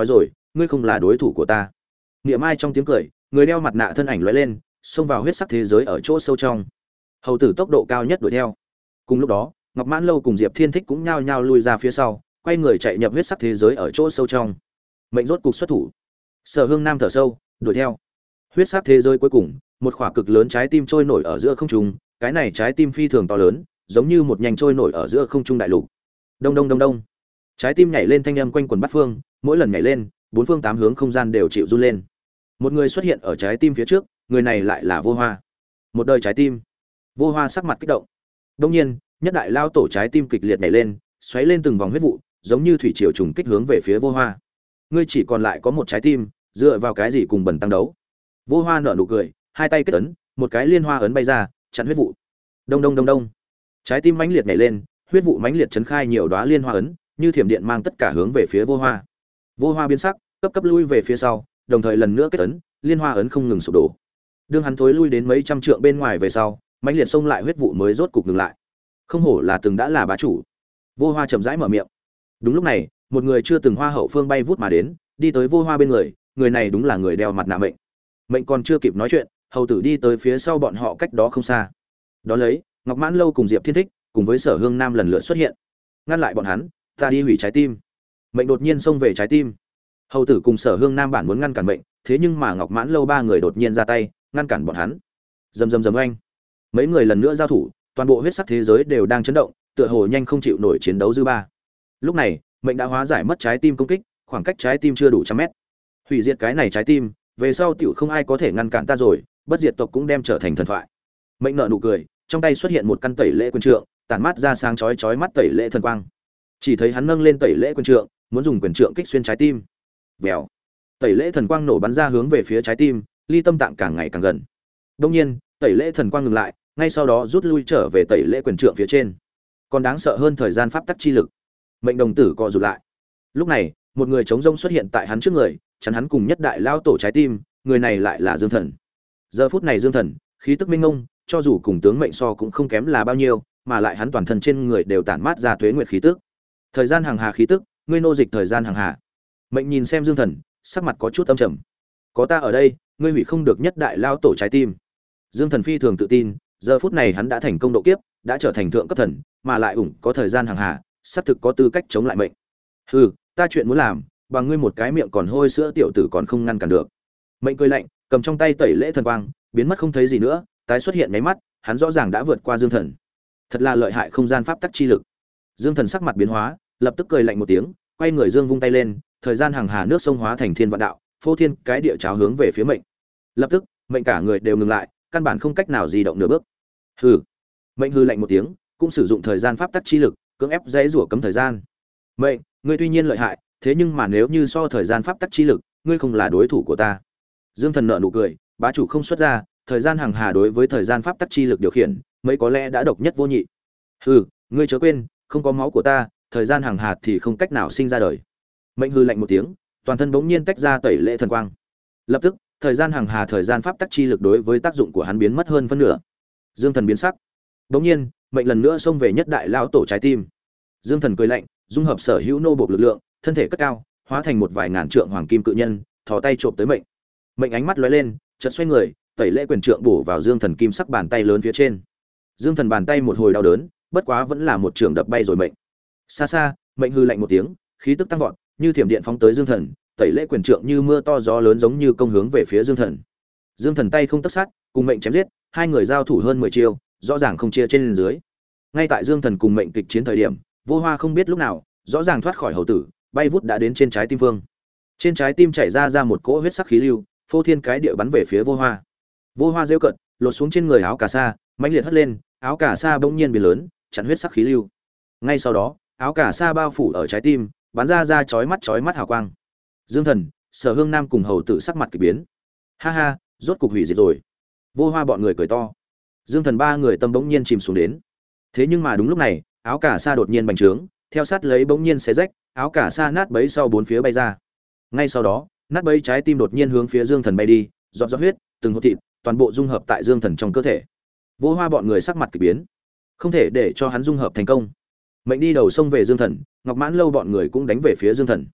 ngươi không là đối thủ của ta. Niệm Ai trong tiếng cười, người đeo mặt nạ thân ảnh lóe lên, xông vào huyết sắc thế giới ở chỗ sâu trong. Hầu tử tốc độ cao nhất đuổi theo. Cùng lúc đó, Ngọc Mãn Lâu cùng Diệp Thiên Thích cũng nhao nhao lui ra phía sau, quay người chạy nhập huyết sắc thế giới ở chỗ sâu trong. Mệnh rốt cục xuất thủ. Sở Hương Nam thở sâu, đuổi theo. Huyết sắc thế giới cuối cùng, một quả cực lớn trái tim trôi nổi ở giữa không trung, cái này trái tim phi thường to lớn, giống như một nhành trôi nổi ở giữa không trung đại lục. Đông đông đông đông. Trái tim nhảy lên thanh âm quanh quần bát phương, mỗi lần nhảy lên, bốn phương tám hướng không gian đều chịu run lên. Một người xuất hiện ở trái tim phía trước, người này lại là Vô Hoa. Một đời trái tim. Vô Hoa sắc mặt kích động. Đương nhiên, nhất đại lao tổ trái tim kịch liệt nhảy lên, xoáy lên từng vòng huyết vụ, giống như thủy triều trùng kích hướng về phía Vô Hoa. Ngươi chỉ còn lại có một trái tim, dựa vào cái gì cùng bần tăng đấu? Vô Hoa nở nụ cười, hai tay kết ấn, một cái liên hoa ấn bay ra, chặn huyết vụ. Đông đông đông đông. Trái tim mãnh liệt nhảy lên, huyết vụ mãnh liệt chấn khai nhiều đóa liên hoa ấn, như thiểm điện mang tất cả hướng về phía Vô Hoa. Vô Hoa biến sắc, cấp cấp lui về phía sau, đồng thời lần nữa kết ấn, liên hoa ấn không ngừng sụp đổ. Đương hắn thối lui đến mấy trăm trượng bên ngoài về sau, mãnh liệt xông lại huyết vụ mới rốt cục ngừng lại. Không hổ là từng đã là bá chủ. Vô Hoa chậm rãi mở miệng. Đúng lúc này, một người chưa từng hoa hậu phương bay vút mà đến, đi tới Vô Hoa bên người, người này đúng là người đeo mặt nạ Mệnh. Mệnh còn chưa kịp nói chuyện, hầu tử đi tới phía sau bọn họ cách đó không xa. Đó lấy, Ngọc Mãn Lâu cùng Diệp Thiên Thích, cùng với Sở Hương Nam lần lượt xuất hiện. Ngăn lại bọn hắn, ta đi hủy trái tim. Mệnh đột nhiên xông về trái tim. Hầu tử cùng Sở Hương Nam bản muốn ngăn cản Mệnh, thế nhưng mà Ngọc Mãn Lâu ba người đột nhiên ra tay, ngăn cản bọn hắn. Rầm rầm rầm oanh. Mấy người lần nữa giao thủ, toàn bộ huyết sắc thế giới đều đang chấn động, tựa hồ nhanh không chịu nổi chiến đấu dư ba. Lúc này, Mệnh đã hóa giải mất trái tim công kích, khoảng cách trái tim chưa đủ trăm mét. Hủy diệt cái này trái tim, về sau tiểu không ai có thể ngăn cản ta rồi, bất diệt tộc cũng đem trở thành thần thoại. Mệnh nợ nụ cười, trong tay xuất hiện một căn tẩy lễ quyền trượng, tản mát ra sáng chói chói mắt tẩy lễ thần quang. Chỉ thấy hắn nâng lên tẩy lễ quyền trượng, muốn dùng quyền trượng kích xuyên trái tim. Vèo. Tẩy lễ thần quang nổ bắn ra hướng về phía trái tim, ly tâm tạng càng ngày càng gần. Đương nhiên, tẩy lễ thần quang ngừng lại, ngay sau đó rút lui trở về tẩy lễ quyền trượng phía trên. Còn đáng sợ hơn thời gian pháp tắc chi lực. Mệnh đồng tử co rụt lại. Lúc này, một người trống rông xuất hiện tại hắn trước người, chắn hắn cùng nhất đại lao tổ trái tim, người này lại là Dương Thần. Giờ phút này Dương Thần, khí tức minh ngông, cho dù cùng tướng mệnh so cũng không kém là bao nhiêu, mà lại hắn toàn thân trên người đều tản mát ra tuế nguyệt khí tức. Thời gian hàng hà khí tức, ngươi nô dịch thời gian hàng hà. Mệnh nhìn xem Dương Thần, sắc mặt có chút âm trầm. Có ta ở đây, ngươi hủy không được nhất đại lao tổ trái tim. Dương Thần phi thường tự tin, giờ phút này hắn đã thành công độ kiếp, đã trở thành thượng cấp thần, mà lại ủng có thời gian hàng hà, sắp thực có tư cách chống lại mệnh. Hừ, ta chuyện muốn làm, bằng ngươi một cái miệng còn hôi sữa tiểu tử còn không ngăn cản được. Mệnh cười lạnh, cầm trong tay tẩy lễ thần quang, biến mất không thấy gì nữa, tái xuất hiện mấy mắt, hắn rõ ràng đã vượt qua Dương Thần. Thật là lợi hại không gian pháp tắc chi lực. Dương Thần sắc mặt biến hóa, lập tức cười lạnh một tiếng, quay người dương vung tay lên, thời gian hàng hà nước sông hóa thành thiên vạn đạo, phô thiên cái địa cháo hướng về phía mệnh. Lập tức, mệnh cả người đều ngừng lại, căn bản không cách nào di động nửa bước. Hừ. Mệnh hừ lạnh một tiếng, cũng sử dụng thời gian pháp tắc chi lực, cưỡng ép dãy rủa cấm thời gian. Mệnh, ngươi tuy nhiên lợi hại, thế nhưng mà nếu như so thời gian pháp tắc chi lực, ngươi không là đối thủ của ta. Dương Thần nở nụ cười, bá chủ không xuất ra, thời gian hàng hà đối với thời gian pháp tắc chi lực điều khiển, mấy có lẽ đã độc nhất vô nhị. Hừ, ngươi chớ quên, không có máu của ta, thời gian hàng hà thì không cách nào sinh ra đời. Mệnh hừ lạnh một tiếng, toàn thân bỗng nhiên tách ra tẩy lễ thần quang. Lập tức, thời gian hàng hà thời gian pháp tắc chi lực đối với tác dụng của hắn biến mất hơn phân nửa. Dương Thần biến sắc. Bỗng nhiên, mệnh lần nữa xông về nhất đại lão tổ trái tim. Dương Thần cười lạnh, dung hợp sở hữu nô bộc lực lượng, thân thể cất cao, hóa thành một vài ngàn trượng hoàng kim cự nhân, thò tay chộp tới mệnh. Mệnh ánh mắt lóe lên, chợt xoay người, tẩy lễ quyền trượng bổ vào Dương Thần kim sắc bàn tay lớn phía trên. Dương Thần bàn tay một hồi đau đớn, bất quá vẫn là một trường đập bay rồi mệnh. Xa xa, mệnh hư lạnh một tiếng, khí tức tăng vọt, như thiểm điện phóng tới Dương Thần, tẩy lễ quyền trượng như mưa to gió lớn giống như công hướng về phía Dương Thần. Dương Thần tay không tấc sát, cùng mệnh chém giết, hai người giao thủ hơn mười chiêu, rõ ràng không chia trên dưới. Ngay tại Dương Thần cùng mệnh kịch chiến thời điểm, Vô Hoa không biết lúc nào, rõ ràng thoát khỏi hầu tử, bay vút đã đến trên trái tim vương. Trên trái tim chảy ra ra một cỗ huyết sắc khí lưu, phô thiên cái địa bắn về phía Vô Hoa. Vô Hoa giễu cận, lột xuống trên người áo cà sa, mãnh liệt hất lên, áo cà sa bỗng nhiên biến lớn, chặn huyết sắc khí lưu. Ngay sau đó, áo cà sa bao phủ ở trái tim, bắn ra ra chói mắt chói mắt hào quang. Dương Thần, Sở Hương Nam cùng hầu tử sắc mặt kỳ biến. Ha ha, rốt cục hủy diệt rồi. Vô Hoa bọn người cười to. Dương Thần ba người tâm bỗng nhiên chìm xuống đến. Thế nhưng mà đúng lúc này, áo cà sa đột nhiên bành trướng, theo sát lấy bỗng nhiên xé rách, áo cà sa nát bấy sau bốn phía bay ra. Ngay sau đó, nát bấy trái tim đột nhiên hướng phía Dương Thần bay đi, giọt giọt huyết, từng hột thịt, toàn bộ dung hợp tại Dương Thần trong cơ thể. Vô Hoa bọn người sắc mặt kỳ biến, không thể để cho hắn dung hợp thành công. Mệnh đi đầu sông về Dương Thần, Ngọc Mãn Lâu bọn người cũng đánh về phía Dương Thần.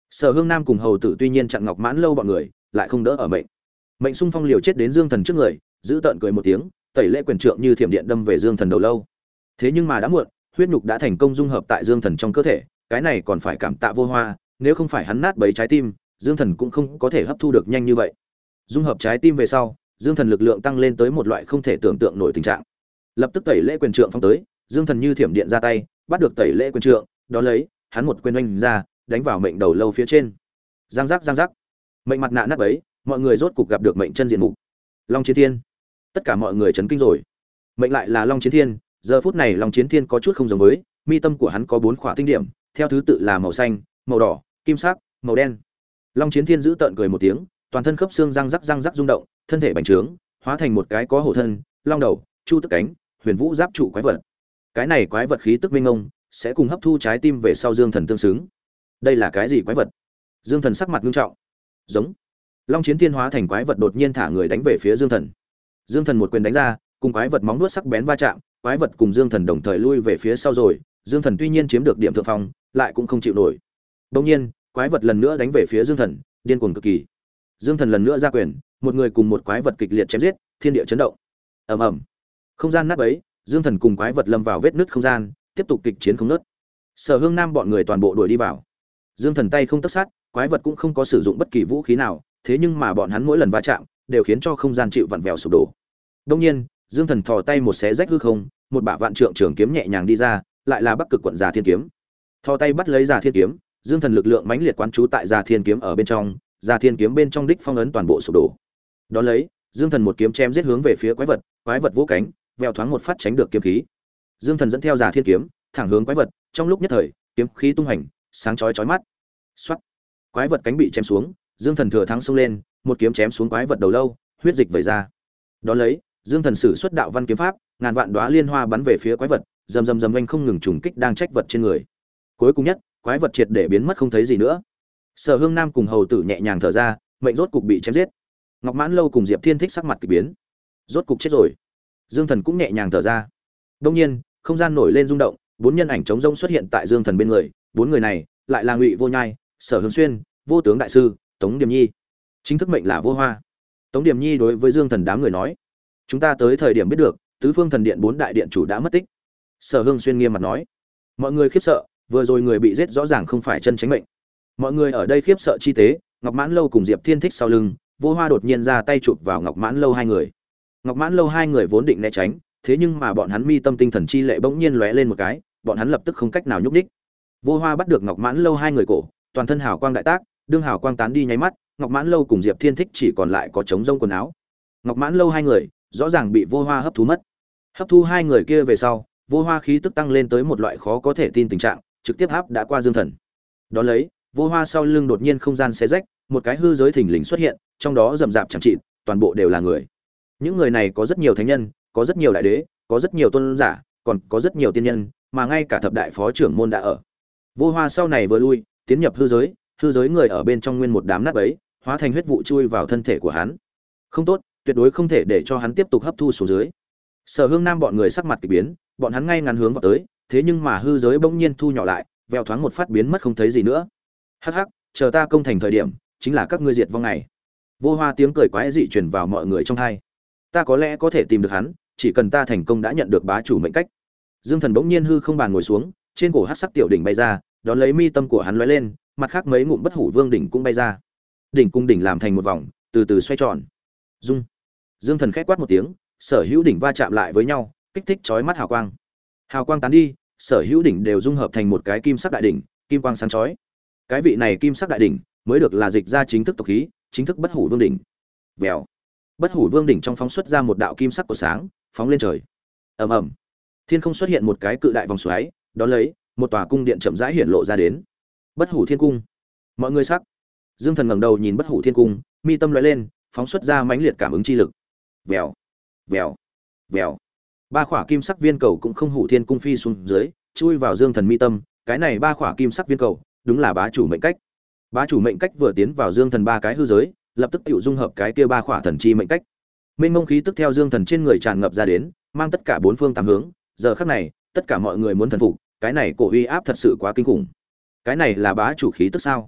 Sở Hương Nam cùng hầu tử tuy nhiên chặn Ngọc Mãn Lâu bọn người, lại không đỡ ở mệnh. Mệnh xung phong liều chết đến Dương Thần trước người, giữ tợn cười một tiếng, tẩy lễ quyền trượng như thiểm điện đâm về Dương Thần đầu lâu. Thế nhưng mà đã muộn, huyết nhục đã thành công dung hợp tại Dương Thần trong cơ thể, cái này còn phải cảm tạ Vô Hoa, nếu không phải hắn nát bấy trái tim, Dương Thần cũng không có thể hấp thu được nhanh như vậy. Dung hợp trái tim về sau, Dương Thần lực lượng tăng lên tới một loại không thể tưởng tượng nổi tình trạng. Lập tức tẩy lễ quyền trượng phong tới, Dương Thần như thiểm điện ra tay, bắt được tẩy lễ quyền trượng, đó lấy, hắn một quyền oanh ra, đánh vào mệnh đầu lâu phía trên. Giang giác giang giác. Mệnh mặt nạ nát bấy, mọi người rốt cục gặp được mệnh chân diện mục. Long Chiến Thiên. Tất cả mọi người chấn kinh rồi. Mệnh lại là Long Chiến Thiên, giờ phút này Long Chiến Thiên có chút không giống với, mi tâm của hắn có bốn khỏa tinh điểm, theo thứ tự là màu xanh, màu đỏ, kim sắc, màu đen. Long Chiến Thiên giữ tợn cười một tiếng, toàn thân khớp xương răng rắc răng rắc rung động, thân thể bành trướng, hóa thành một cái có hổ thân, long đầu, chu tức cánh, huyền vũ giáp trụ quái vật. Cái này quái vật khí tức minh ngông, sẽ cùng hấp thu trái tim về sau Dương Thần tương xứng. Đây là cái gì quái vật? Dương Thần sắc mặt nghiêm trọng. Giống. Long Chiến Thiên hóa thành quái vật đột nhiên thả người đánh về phía Dương Thần. Dương Thần một quyền đánh ra, cùng quái vật móng vuốt sắc bén va chạm, quái vật cùng Dương Thần đồng thời lui về phía sau rồi, Dương Thần tuy nhiên chiếm được điểm thượng phong, lại cũng không chịu nổi. Đột nhiên, quái vật lần nữa đánh về phía Dương Thần, điên cuồng cực kỳ. Dương Thần lần nữa ra quyền, một người cùng một quái vật kịch liệt chém giết, thiên địa chấn động. Ầm ầm. Không gian nát bấy, Dương Thần cùng quái vật lâm vào vết nứt không gian, tiếp tục kịch chiến không ngớt. Sở Hương Nam bọn người toàn bộ đuổi đi vào. Dương Thần tay không tấc sát, quái vật cũng không có sử dụng bất kỳ vũ khí nào, thế nhưng mà bọn hắn mỗi lần va chạm đều khiến cho không gian chịu vặn vẹo sụp đổ. Đương nhiên, Dương Thần thò tay một xé rách hư không, một bả vạn trượng trường kiếm nhẹ nhàng đi ra, lại là Bắc Cực quận Già Thiên kiếm. Thò tay bắt lấy Già Thiên kiếm, Dương Thần lực lượng mãnh liệt quán trú tại Già Thiên kiếm ở bên trong, Già Thiên kiếm bên trong đích phong ấn toàn bộ sụp đổ. Đó lấy, Dương Thần một kiếm chém giết hướng về phía quái vật, quái vật vỗ cánh, vèo thoáng một phát tránh được kiếm khí. Dương Thần dẫn theo Già Thiên kiếm, thẳng hướng quái vật, trong lúc nhất thời, kiếm khí tung hành, sáng chói chói mắt. Soát. Quái vật cánh bị chém xuống, Dương Thần thừa thắng xông lên, một kiếm chém xuống quái vật đầu lâu, huyết dịch vẩy ra. Đó lấy, Dương Thần sử xuất đạo văn kiếm pháp, ngàn vạn đóa liên hoa bắn về phía quái vật, rầm rầm rầm anh không ngừng trùng kích đang trách vật trên người. Cuối cùng nhất, quái vật triệt để biến mất không thấy gì nữa. Sở Hương Nam cùng hầu tử nhẹ nhàng thở ra, mệnh rốt cục bị chém giết. Ngọc Mãn Lâu cùng Diệp Thiên Thích sắc mặt kỳ biến. Rốt cục chết rồi. Dương Thần cũng nhẹ nhàng thở ra. Đương nhiên, không gian nổi lên rung động, bốn nhân ảnh trống rỗng xuất hiện tại Dương Thần bên người, bốn người này lại là Ngụy Vô Nhai, Sở Hương Xuyên, Vô Tướng đại sư, Tống Điềm Nhi. Chính thức mệnh là Vô Hoa. Tống Điềm Nhi đối với Dương Thần đám người nói: "Chúng ta tới thời điểm biết được, Tứ Phương Thần Điện bốn đại điện chủ đã mất tích." Sở Hương Xuyên nghiêm mặt nói. Mọi người khiếp sợ, vừa rồi người bị giết rõ ràng không phải chân chính mệnh. Mọi người ở đây khiếp sợ chi tế, Ngọc Mãn Lâu cùng Diệp Thiên Thích sau lưng, Vô Hoa đột nhiên ra tay chụp vào Ngọc Mãn Lâu hai người. Ngọc Mãn Lâu hai người vốn định né tránh, thế nhưng mà bọn hắn mi tâm tinh thần chi lệ bỗng nhiên lóe lên một cái, bọn hắn lập tức không cách nào nhúc nhích. Vô Hoa bắt được Ngọc Mãn Lâu hai người cổ, toàn thân hào quang đại tác, đương hào quang tán đi nháy mắt, Ngọc Mãn Lâu cùng Diệp Thiên Thích chỉ còn lại có trống rông quần áo. Ngọc Mãn Lâu hai người rõ ràng bị Vô Hoa hấp thu mất. Hấp thu hai người kia về sau, Vô Hoa khí tức tăng lên tới một loại khó có thể tin tình trạng, trực tiếp hấp đã qua Dương Thần. Đó lấy, Vô Hoa sau lưng đột nhiên không gian xé rách, một cái hư giới thình lình xuất hiện, trong đó rậm rạp chẳng trị, toàn bộ đều là người. Những người này có rất nhiều thánh nhân, có rất nhiều đại đế, có rất nhiều tôn giả, còn có rất nhiều tiên nhân, mà ngay cả thập đại phó trưởng môn đã ở. Vô Hoa sau này vừa lui, tiến nhập hư giới, hư giới người ở bên trong nguyên một đám nát bấy, hóa thành huyết vụ chui vào thân thể của hắn. Không tốt, tuyệt đối không thể để cho hắn tiếp tục hấp thu xuống dưới. Sở Hương Nam bọn người sắc mặt kỳ biến, bọn hắn ngay ngắn hướng vào tới, thế nhưng mà hư giới bỗng nhiên thu nhỏ lại, vèo thoáng một phát biến mất không thấy gì nữa. Hắc hắc, chờ ta công thành thời điểm, chính là các ngươi diệt vong ngày. Vô Hoa tiếng cười quái dị truyền vào mọi người trong tai. Ta có lẽ có thể tìm được hắn, chỉ cần ta thành công đã nhận được bá chủ mệnh cách. Dương Thần bỗng nhiên hư không bàn ngồi xuống, trên cổ hắc sắc tiểu đỉnh bay ra, đón lấy mi tâm của hắn lóe lên, mặt khác mấy ngụm bất hủ vương đỉnh cũng bay ra. Đỉnh cung đỉnh làm thành một vòng, từ từ xoay tròn. Dung. Dương Thần khẽ quát một tiếng, sở hữu đỉnh va chạm lại với nhau, kích thích chói mắt hào quang. Hào quang tán đi, sở hữu đỉnh đều dung hợp thành một cái kim sắc đại đỉnh, kim quang sáng chói. Cái vị này kim sắc đại đỉnh mới được là dịch ra chính thức tộc khí, chính thức bất hủ vương đỉnh. Vèo. Bất hủ vương đỉnh trong phóng xuất ra một đạo kim sắc của sáng, phóng lên trời. Ầm ầm. Thiên không xuất hiện một cái cự đại vòng xoáy, đón lấy, một tòa cung điện chậm rãi hiển lộ ra đến. Bất hủ thiên cung. Mọi người sắc. Dương Thần ngẩng đầu nhìn bất hủ thiên cung, mi tâm lóe lên, phóng xuất ra mãnh liệt cảm ứng chi lực. Vèo, vèo, vèo. Ba khỏa kim sắc viên cầu cũng không hủ thiên cung phi xuống dưới, chui vào Dương Thần mi tâm, cái này ba khỏa kim sắc viên cầu, đúng là bá chủ mệnh cách. Bá chủ mệnh cách vừa tiến vào Dương Thần ba cái hư giới, lập tức tiểu dung hợp cái kia ba khỏa thần chi mệnh cách. Mênh mông khí tức theo Dương Thần trên người tràn ngập ra đến, mang tất cả bốn phương tám hướng, giờ khắc này, tất cả mọi người muốn thần phục, cái này cổ uy áp thật sự quá kinh khủng. Cái này là bá chủ khí tức sao?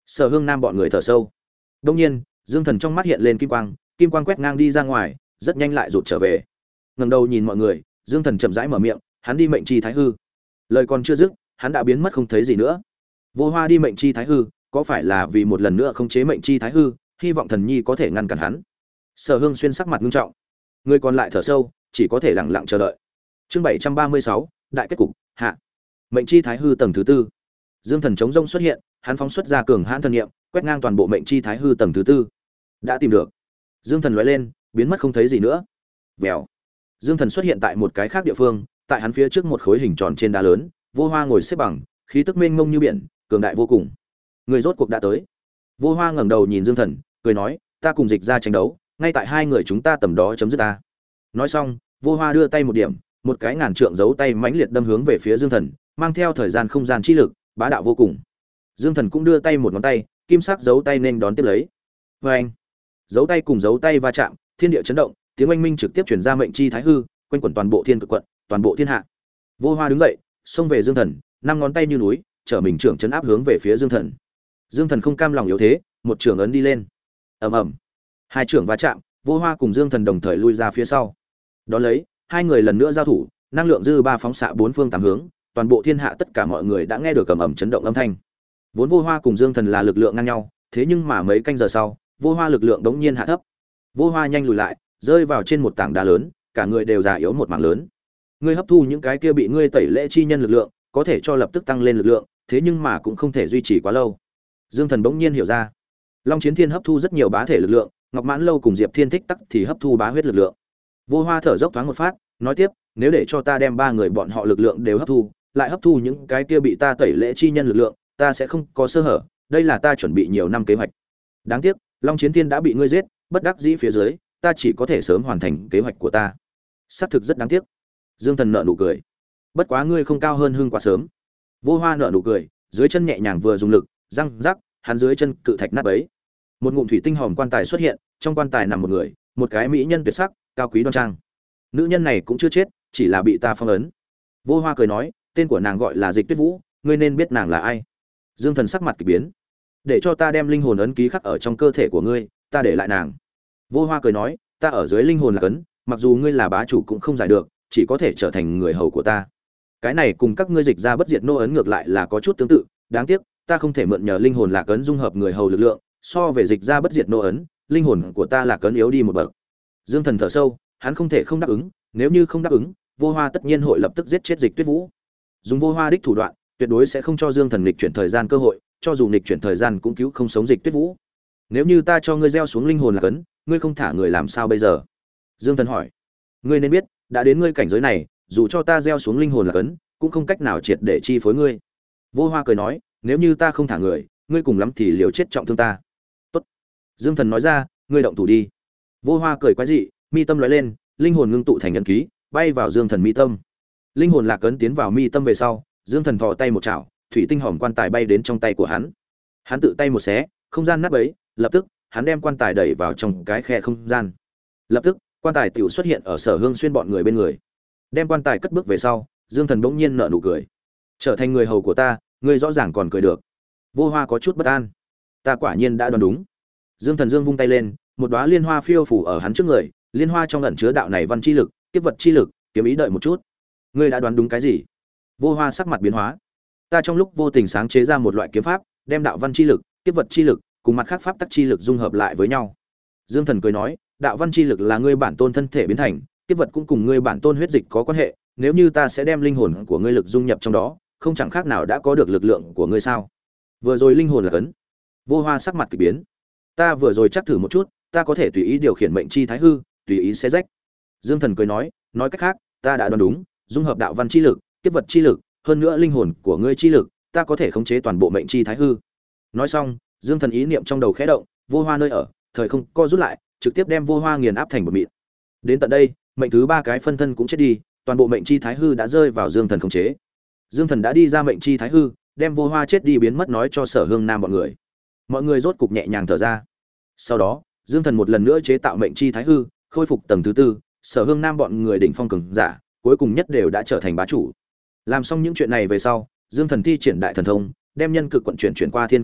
Sở Hương Nam bọn người thở sâu. Đông nhiên, Dương Thần trong mắt hiện lên kim quang, kim quang quét ngang đi ra ngoài, rất nhanh lại rụt trở về. Ngẩng đầu nhìn mọi người, Dương Thần chậm rãi mở miệng, hắn đi mệnh chi thái hư. Lời còn chưa dứt, hắn đã biến mất không thấy gì nữa. Vô Hoa đi mệnh chi thái hư, có phải là vì một lần nữa khống chế mệnh chi thái hư, hy vọng Thần Nhi có thể ngăn cản hắn. Sở Hương Xuyên sắc mặt nghiêm trọng. Người còn lại thở sâu, chỉ có thể lặng lặng chờ đợi. Chương bảy trăm ba mươi sáu, đại kết cục, hạ. Mệnh chi thái hư tầng thứ tư. Dương Thần chống rông xuất hiện, hắn phóng xuất ra cường hãn thần niệm, quét ngang toàn bộ mệnh chi thái hư tầng thứ tư. Đã tìm được. Dương Thần lóe lên, biến mất không thấy gì nữa. Vèo. Dương Thần xuất hiện tại một cái khác địa phương, tại hắn phía trước một khối hình tròn trên đá lớn, Vô Hoa ngồi xếp bằng, khí tức mênh mông như biển, cường đại vô cùng. Người rốt cuộc đã tới. Vô Hoa ngẩng đầu nhìn Dương Thần, cười nói, ta cùng Dịch ra tranh đấu, ngay tại hai người chúng ta tầm đó chấm dứt ta. Nói xong, Vô Hoa đưa tay một điểm, một cái ngàn trượng giấu tay mãnh liệt đâm hướng về phía Dương Thần, mang theo thời gian không gian chi lực, bá đạo vô cùng. Dương Thần cũng đưa tay một ngón tay, kim sắc giấu tay nên đón tiếp lấy. Và anh, giấu tay cùng giấu tay va chạm, thiên địa chấn động, tiếng oanh minh trực tiếp truyền ra mệnh chi thái hư, quanh quẩn toàn bộ thiên cực quận, toàn bộ thiên hạ. Vô Hoa đứng dậy, xông về Dương Thần, năm ngón tay như núi, trở mình trưởng chấn áp hướng về phía Dương Thần. Dương Thần không cam lòng yếu thế, một trưởng ấn đi lên. Ầm ầm. Hai trưởng va chạm, Vô Hoa cùng Dương Thần đồng thời lui ra phía sau. Đón lấy, hai người lần nữa giao thủ, năng lượng dư ba phóng xạ bốn phương tám hướng, toàn bộ thiên hạ tất cả mọi người đã nghe được ầm ầm chấn động âm thanh. Vốn Vô Hoa cùng Dương Thần là lực lượng ngang nhau, thế nhưng mà mấy canh giờ sau, Vô Hoa lực lượng đống nhiên hạ thấp. Vô Hoa nhanh lùi lại, rơi vào trên một tảng đá lớn, cả người đều già yếu một mảng lớn. Ngươi hấp thu những cái kia bị ngươi tẩy lễ chi nhân lực lượng, có thể cho lập tức tăng lên lực lượng, thế nhưng mà cũng không thể duy trì quá lâu. Dương Thần bỗng nhiên hiểu ra. Long Chiến Thiên hấp thu rất nhiều bá thể lực lượng, Ngọc Mãn Lâu cùng Diệp Thiên Thích Tắc thì hấp thu bá huyết lực lượng. Vô Hoa thở dốc thoáng một phát, nói tiếp, nếu để cho ta đem ba người bọn họ lực lượng đều hấp thu, lại hấp thu những cái kia bị ta tẩy lễ chi nhân lực lượng, ta sẽ không có sơ hở, đây là ta chuẩn bị nhiều năm kế hoạch. Đáng tiếc, Long Chiến Thiên đã bị ngươi giết, bất đắc dĩ phía dưới, ta chỉ có thể sớm hoàn thành kế hoạch của ta. Xác thực rất đáng tiếc. Dương Thần nở nụ cười. Bất quá ngươi không cao hơn hưng quá sớm. Vô Hoa nở nụ cười, dưới chân nhẹ nhàng vừa dùng lực, răng rắc, hắn dưới chân cự thạch nát bấy. Một ngụm thủy tinh hòm quan tài xuất hiện, trong quan tài nằm một người, một cái mỹ nhân tuyệt sắc, cao quý đoan trang. Nữ nhân này cũng chưa chết, chỉ là bị ta phong ấn. Vô Hoa cười nói, tên của nàng gọi là Dịch Tuyết Vũ, ngươi nên biết nàng là ai. Dương Thần sắc mặt kỳ biến. Để cho ta đem linh hồn ấn ký khắc ở trong cơ thể của ngươi, ta để lại nàng. Vô Hoa cười nói, ta ở dưới linh hồn là cấn, mặc dù ngươi là bá chủ cũng không giải được, chỉ có thể trở thành người hầu của ta. Cái này cùng các ngươi Dịch ra bất diệt nô ấn ngược lại là có chút tương tự, đáng tiếc, ta không thể mượn nhờ linh hồn lạc ấn dung hợp người hầu lực lượng, so về Dịch ra bất diệt nô ấn, linh hồn của ta là cấn yếu đi một bậc. Dương Thần thở sâu, hắn không thể không đáp ứng, nếu như không đáp ứng, Vô Hoa tất nhiên hội lập tức giết chết Dịch Tuyết Vũ. Dùng Vô Hoa đích thủ đoạn, tuyệt đối sẽ không cho Dương Thần nghịch chuyển thời gian cơ hội, cho dù nghịch chuyển thời gian cũng cứu không sống Dịch Tuyết Vũ. Nếu như ta cho ngươi gieo xuống linh hồn lạc ấn, ngươi không thả người làm sao bây giờ? Dương Thần hỏi. Ngươi nên biết, đã đến ngươi cảnh giới này, dù cho ta gieo xuống linh hồn lạc ấn, cũng không cách nào triệt để chi phối ngươi. Vô Hoa cười nói, nếu như ta không thả người, ngươi cùng lắm thì liều chết trọng thương ta. Tốt. Dương Thần nói ra, ngươi động thủ đi. Vô Hoa cười quái dị, mi tâm lóe lên, linh hồn ngưng tụ thành ấn ký, bay vào Dương Thần mi tâm. Linh hồn lạc ấn tiến vào mi tâm về sau, Dương Thần thò tay một chảo, thủy tinh hòm quan tài bay đến trong tay của hắn. Hắn tự tay một xé, không gian nát bấy, lập tức, hắn đem quan tài đẩy vào trong cái khe không gian. Lập tức, quan tài tiểu xuất hiện ở Sở Hương Xuyên bọn người bên người. Đem quan tài cất bước về sau, Dương Thần bỗng nhiên nở nụ cười. Trở thành người hầu của ta, ngươi rõ ràng còn cười được. Vô Hoa có chút bất an. Ta quả nhiên đã đoán đúng. Dương Thần Dương vung tay lên, một đóa liên hoa phiêu phủ ở hắn trước người, liên hoa trong ẩn chứa đạo này văn chi lực, kiếp vật chi lực, kiếm ý đợi một chút. Ngươi đã đoán đúng cái gì? Vô Hoa sắc mặt biến hóa. Ta trong lúc vô tình sáng chế ra một loại kiếm pháp, đem đạo văn chi lực, kiếp vật chi lực cùng mặt khác pháp tắc chi lực dung hợp lại với nhau. Dương Thần cười nói, đạo văn chi lực là ngươi bản tôn thân thể biến thành, kiếp vật cũng cùng ngươi bản tôn huyết dịch có quan hệ, nếu như ta sẽ đem linh hồn của ngươi lực dung nhập trong đó, không chẳng khác nào đã có được lực lượng của ngươi sao? Vừa rồi linh hồn là cấn. Vô Hoa sắc mặt kỳ biến. Ta vừa rồi chắc thử một chút, ta có thể tùy ý điều khiển mệnh chi thái hư, tùy ý xé rách. Dương Thần cười nói, nói cách khác, ta đã đoán đúng, dung hợp đạo văn chi lực, kiếp vật chi lực, hơn nữa linh hồn của ngươi chi lực, ta có thể khống chế toàn bộ mệnh chi thái hư. Nói xong, Dương Thần ý niệm trong đầu khẽ động, Vô Hoa nơi ở, thời không co rút lại, trực tiếp đem Vô Hoa nghiền áp thành một mịn. Đến tận đây, mệnh thứ ba cái phân thân cũng chết đi, toàn bộ mệnh chi thái hư đã rơi vào Dương Thần khống chế. Dương Thần đã đi ra mệnh chi thái hư, đem Vô Hoa chết đi biến mất nói cho Sở Hương Nam bọn người. Mọi người rốt cục nhẹ nhàng thở ra. Sau đó, Dương Thần một lần nữa chế tạo mệnh chi thái hư, khôi phục tầng thứ tư, Sở Hương Nam bọn người đỉnh phong cường giả, cuối cùng nhất đều đã trở thành bá chủ. Làm xong những chuyện này về sau, Dương Thần thi triển đại thần thông, đem nhân cực quận chuyển chuyển qua thiên cực quận,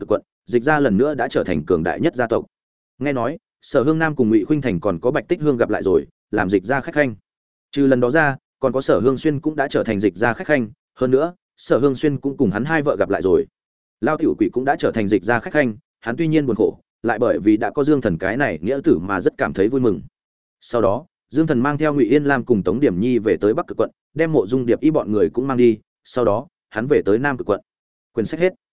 Dịch gia lần nữa đã trở thành cường đại nhất gia tộc. Nghe nói Sở Hương Nam cùng Ngụy Khuynh Thành còn có Bạch Tích Hương gặp lại rồi, làm Dịch gia khách khanh. Trừ lần đó ra, còn có Sở Hương Xuyên cũng đã trở thành Dịch gia khách khanh, hơn nữa, Sở Hương Xuyên cũng cùng hắn hai vợ gặp lại rồi. Lao Tiểu Quỷ cũng đã trở thành Dịch gia khách khanh, hắn tuy nhiên buồn khổ, lại bởi vì đã có Dương Thần cái này nghĩa tử mà rất cảm thấy vui mừng. Sau đó, Dương Thần mang theo Ngụy Yên Lam cùng Tống Điểm Nhi về tới Bắc Cực quận, đem Mộ Dung Điệp y bọn người cũng mang đi, sau đó, hắn về tới Nam Cực quận. Quyển sách hết.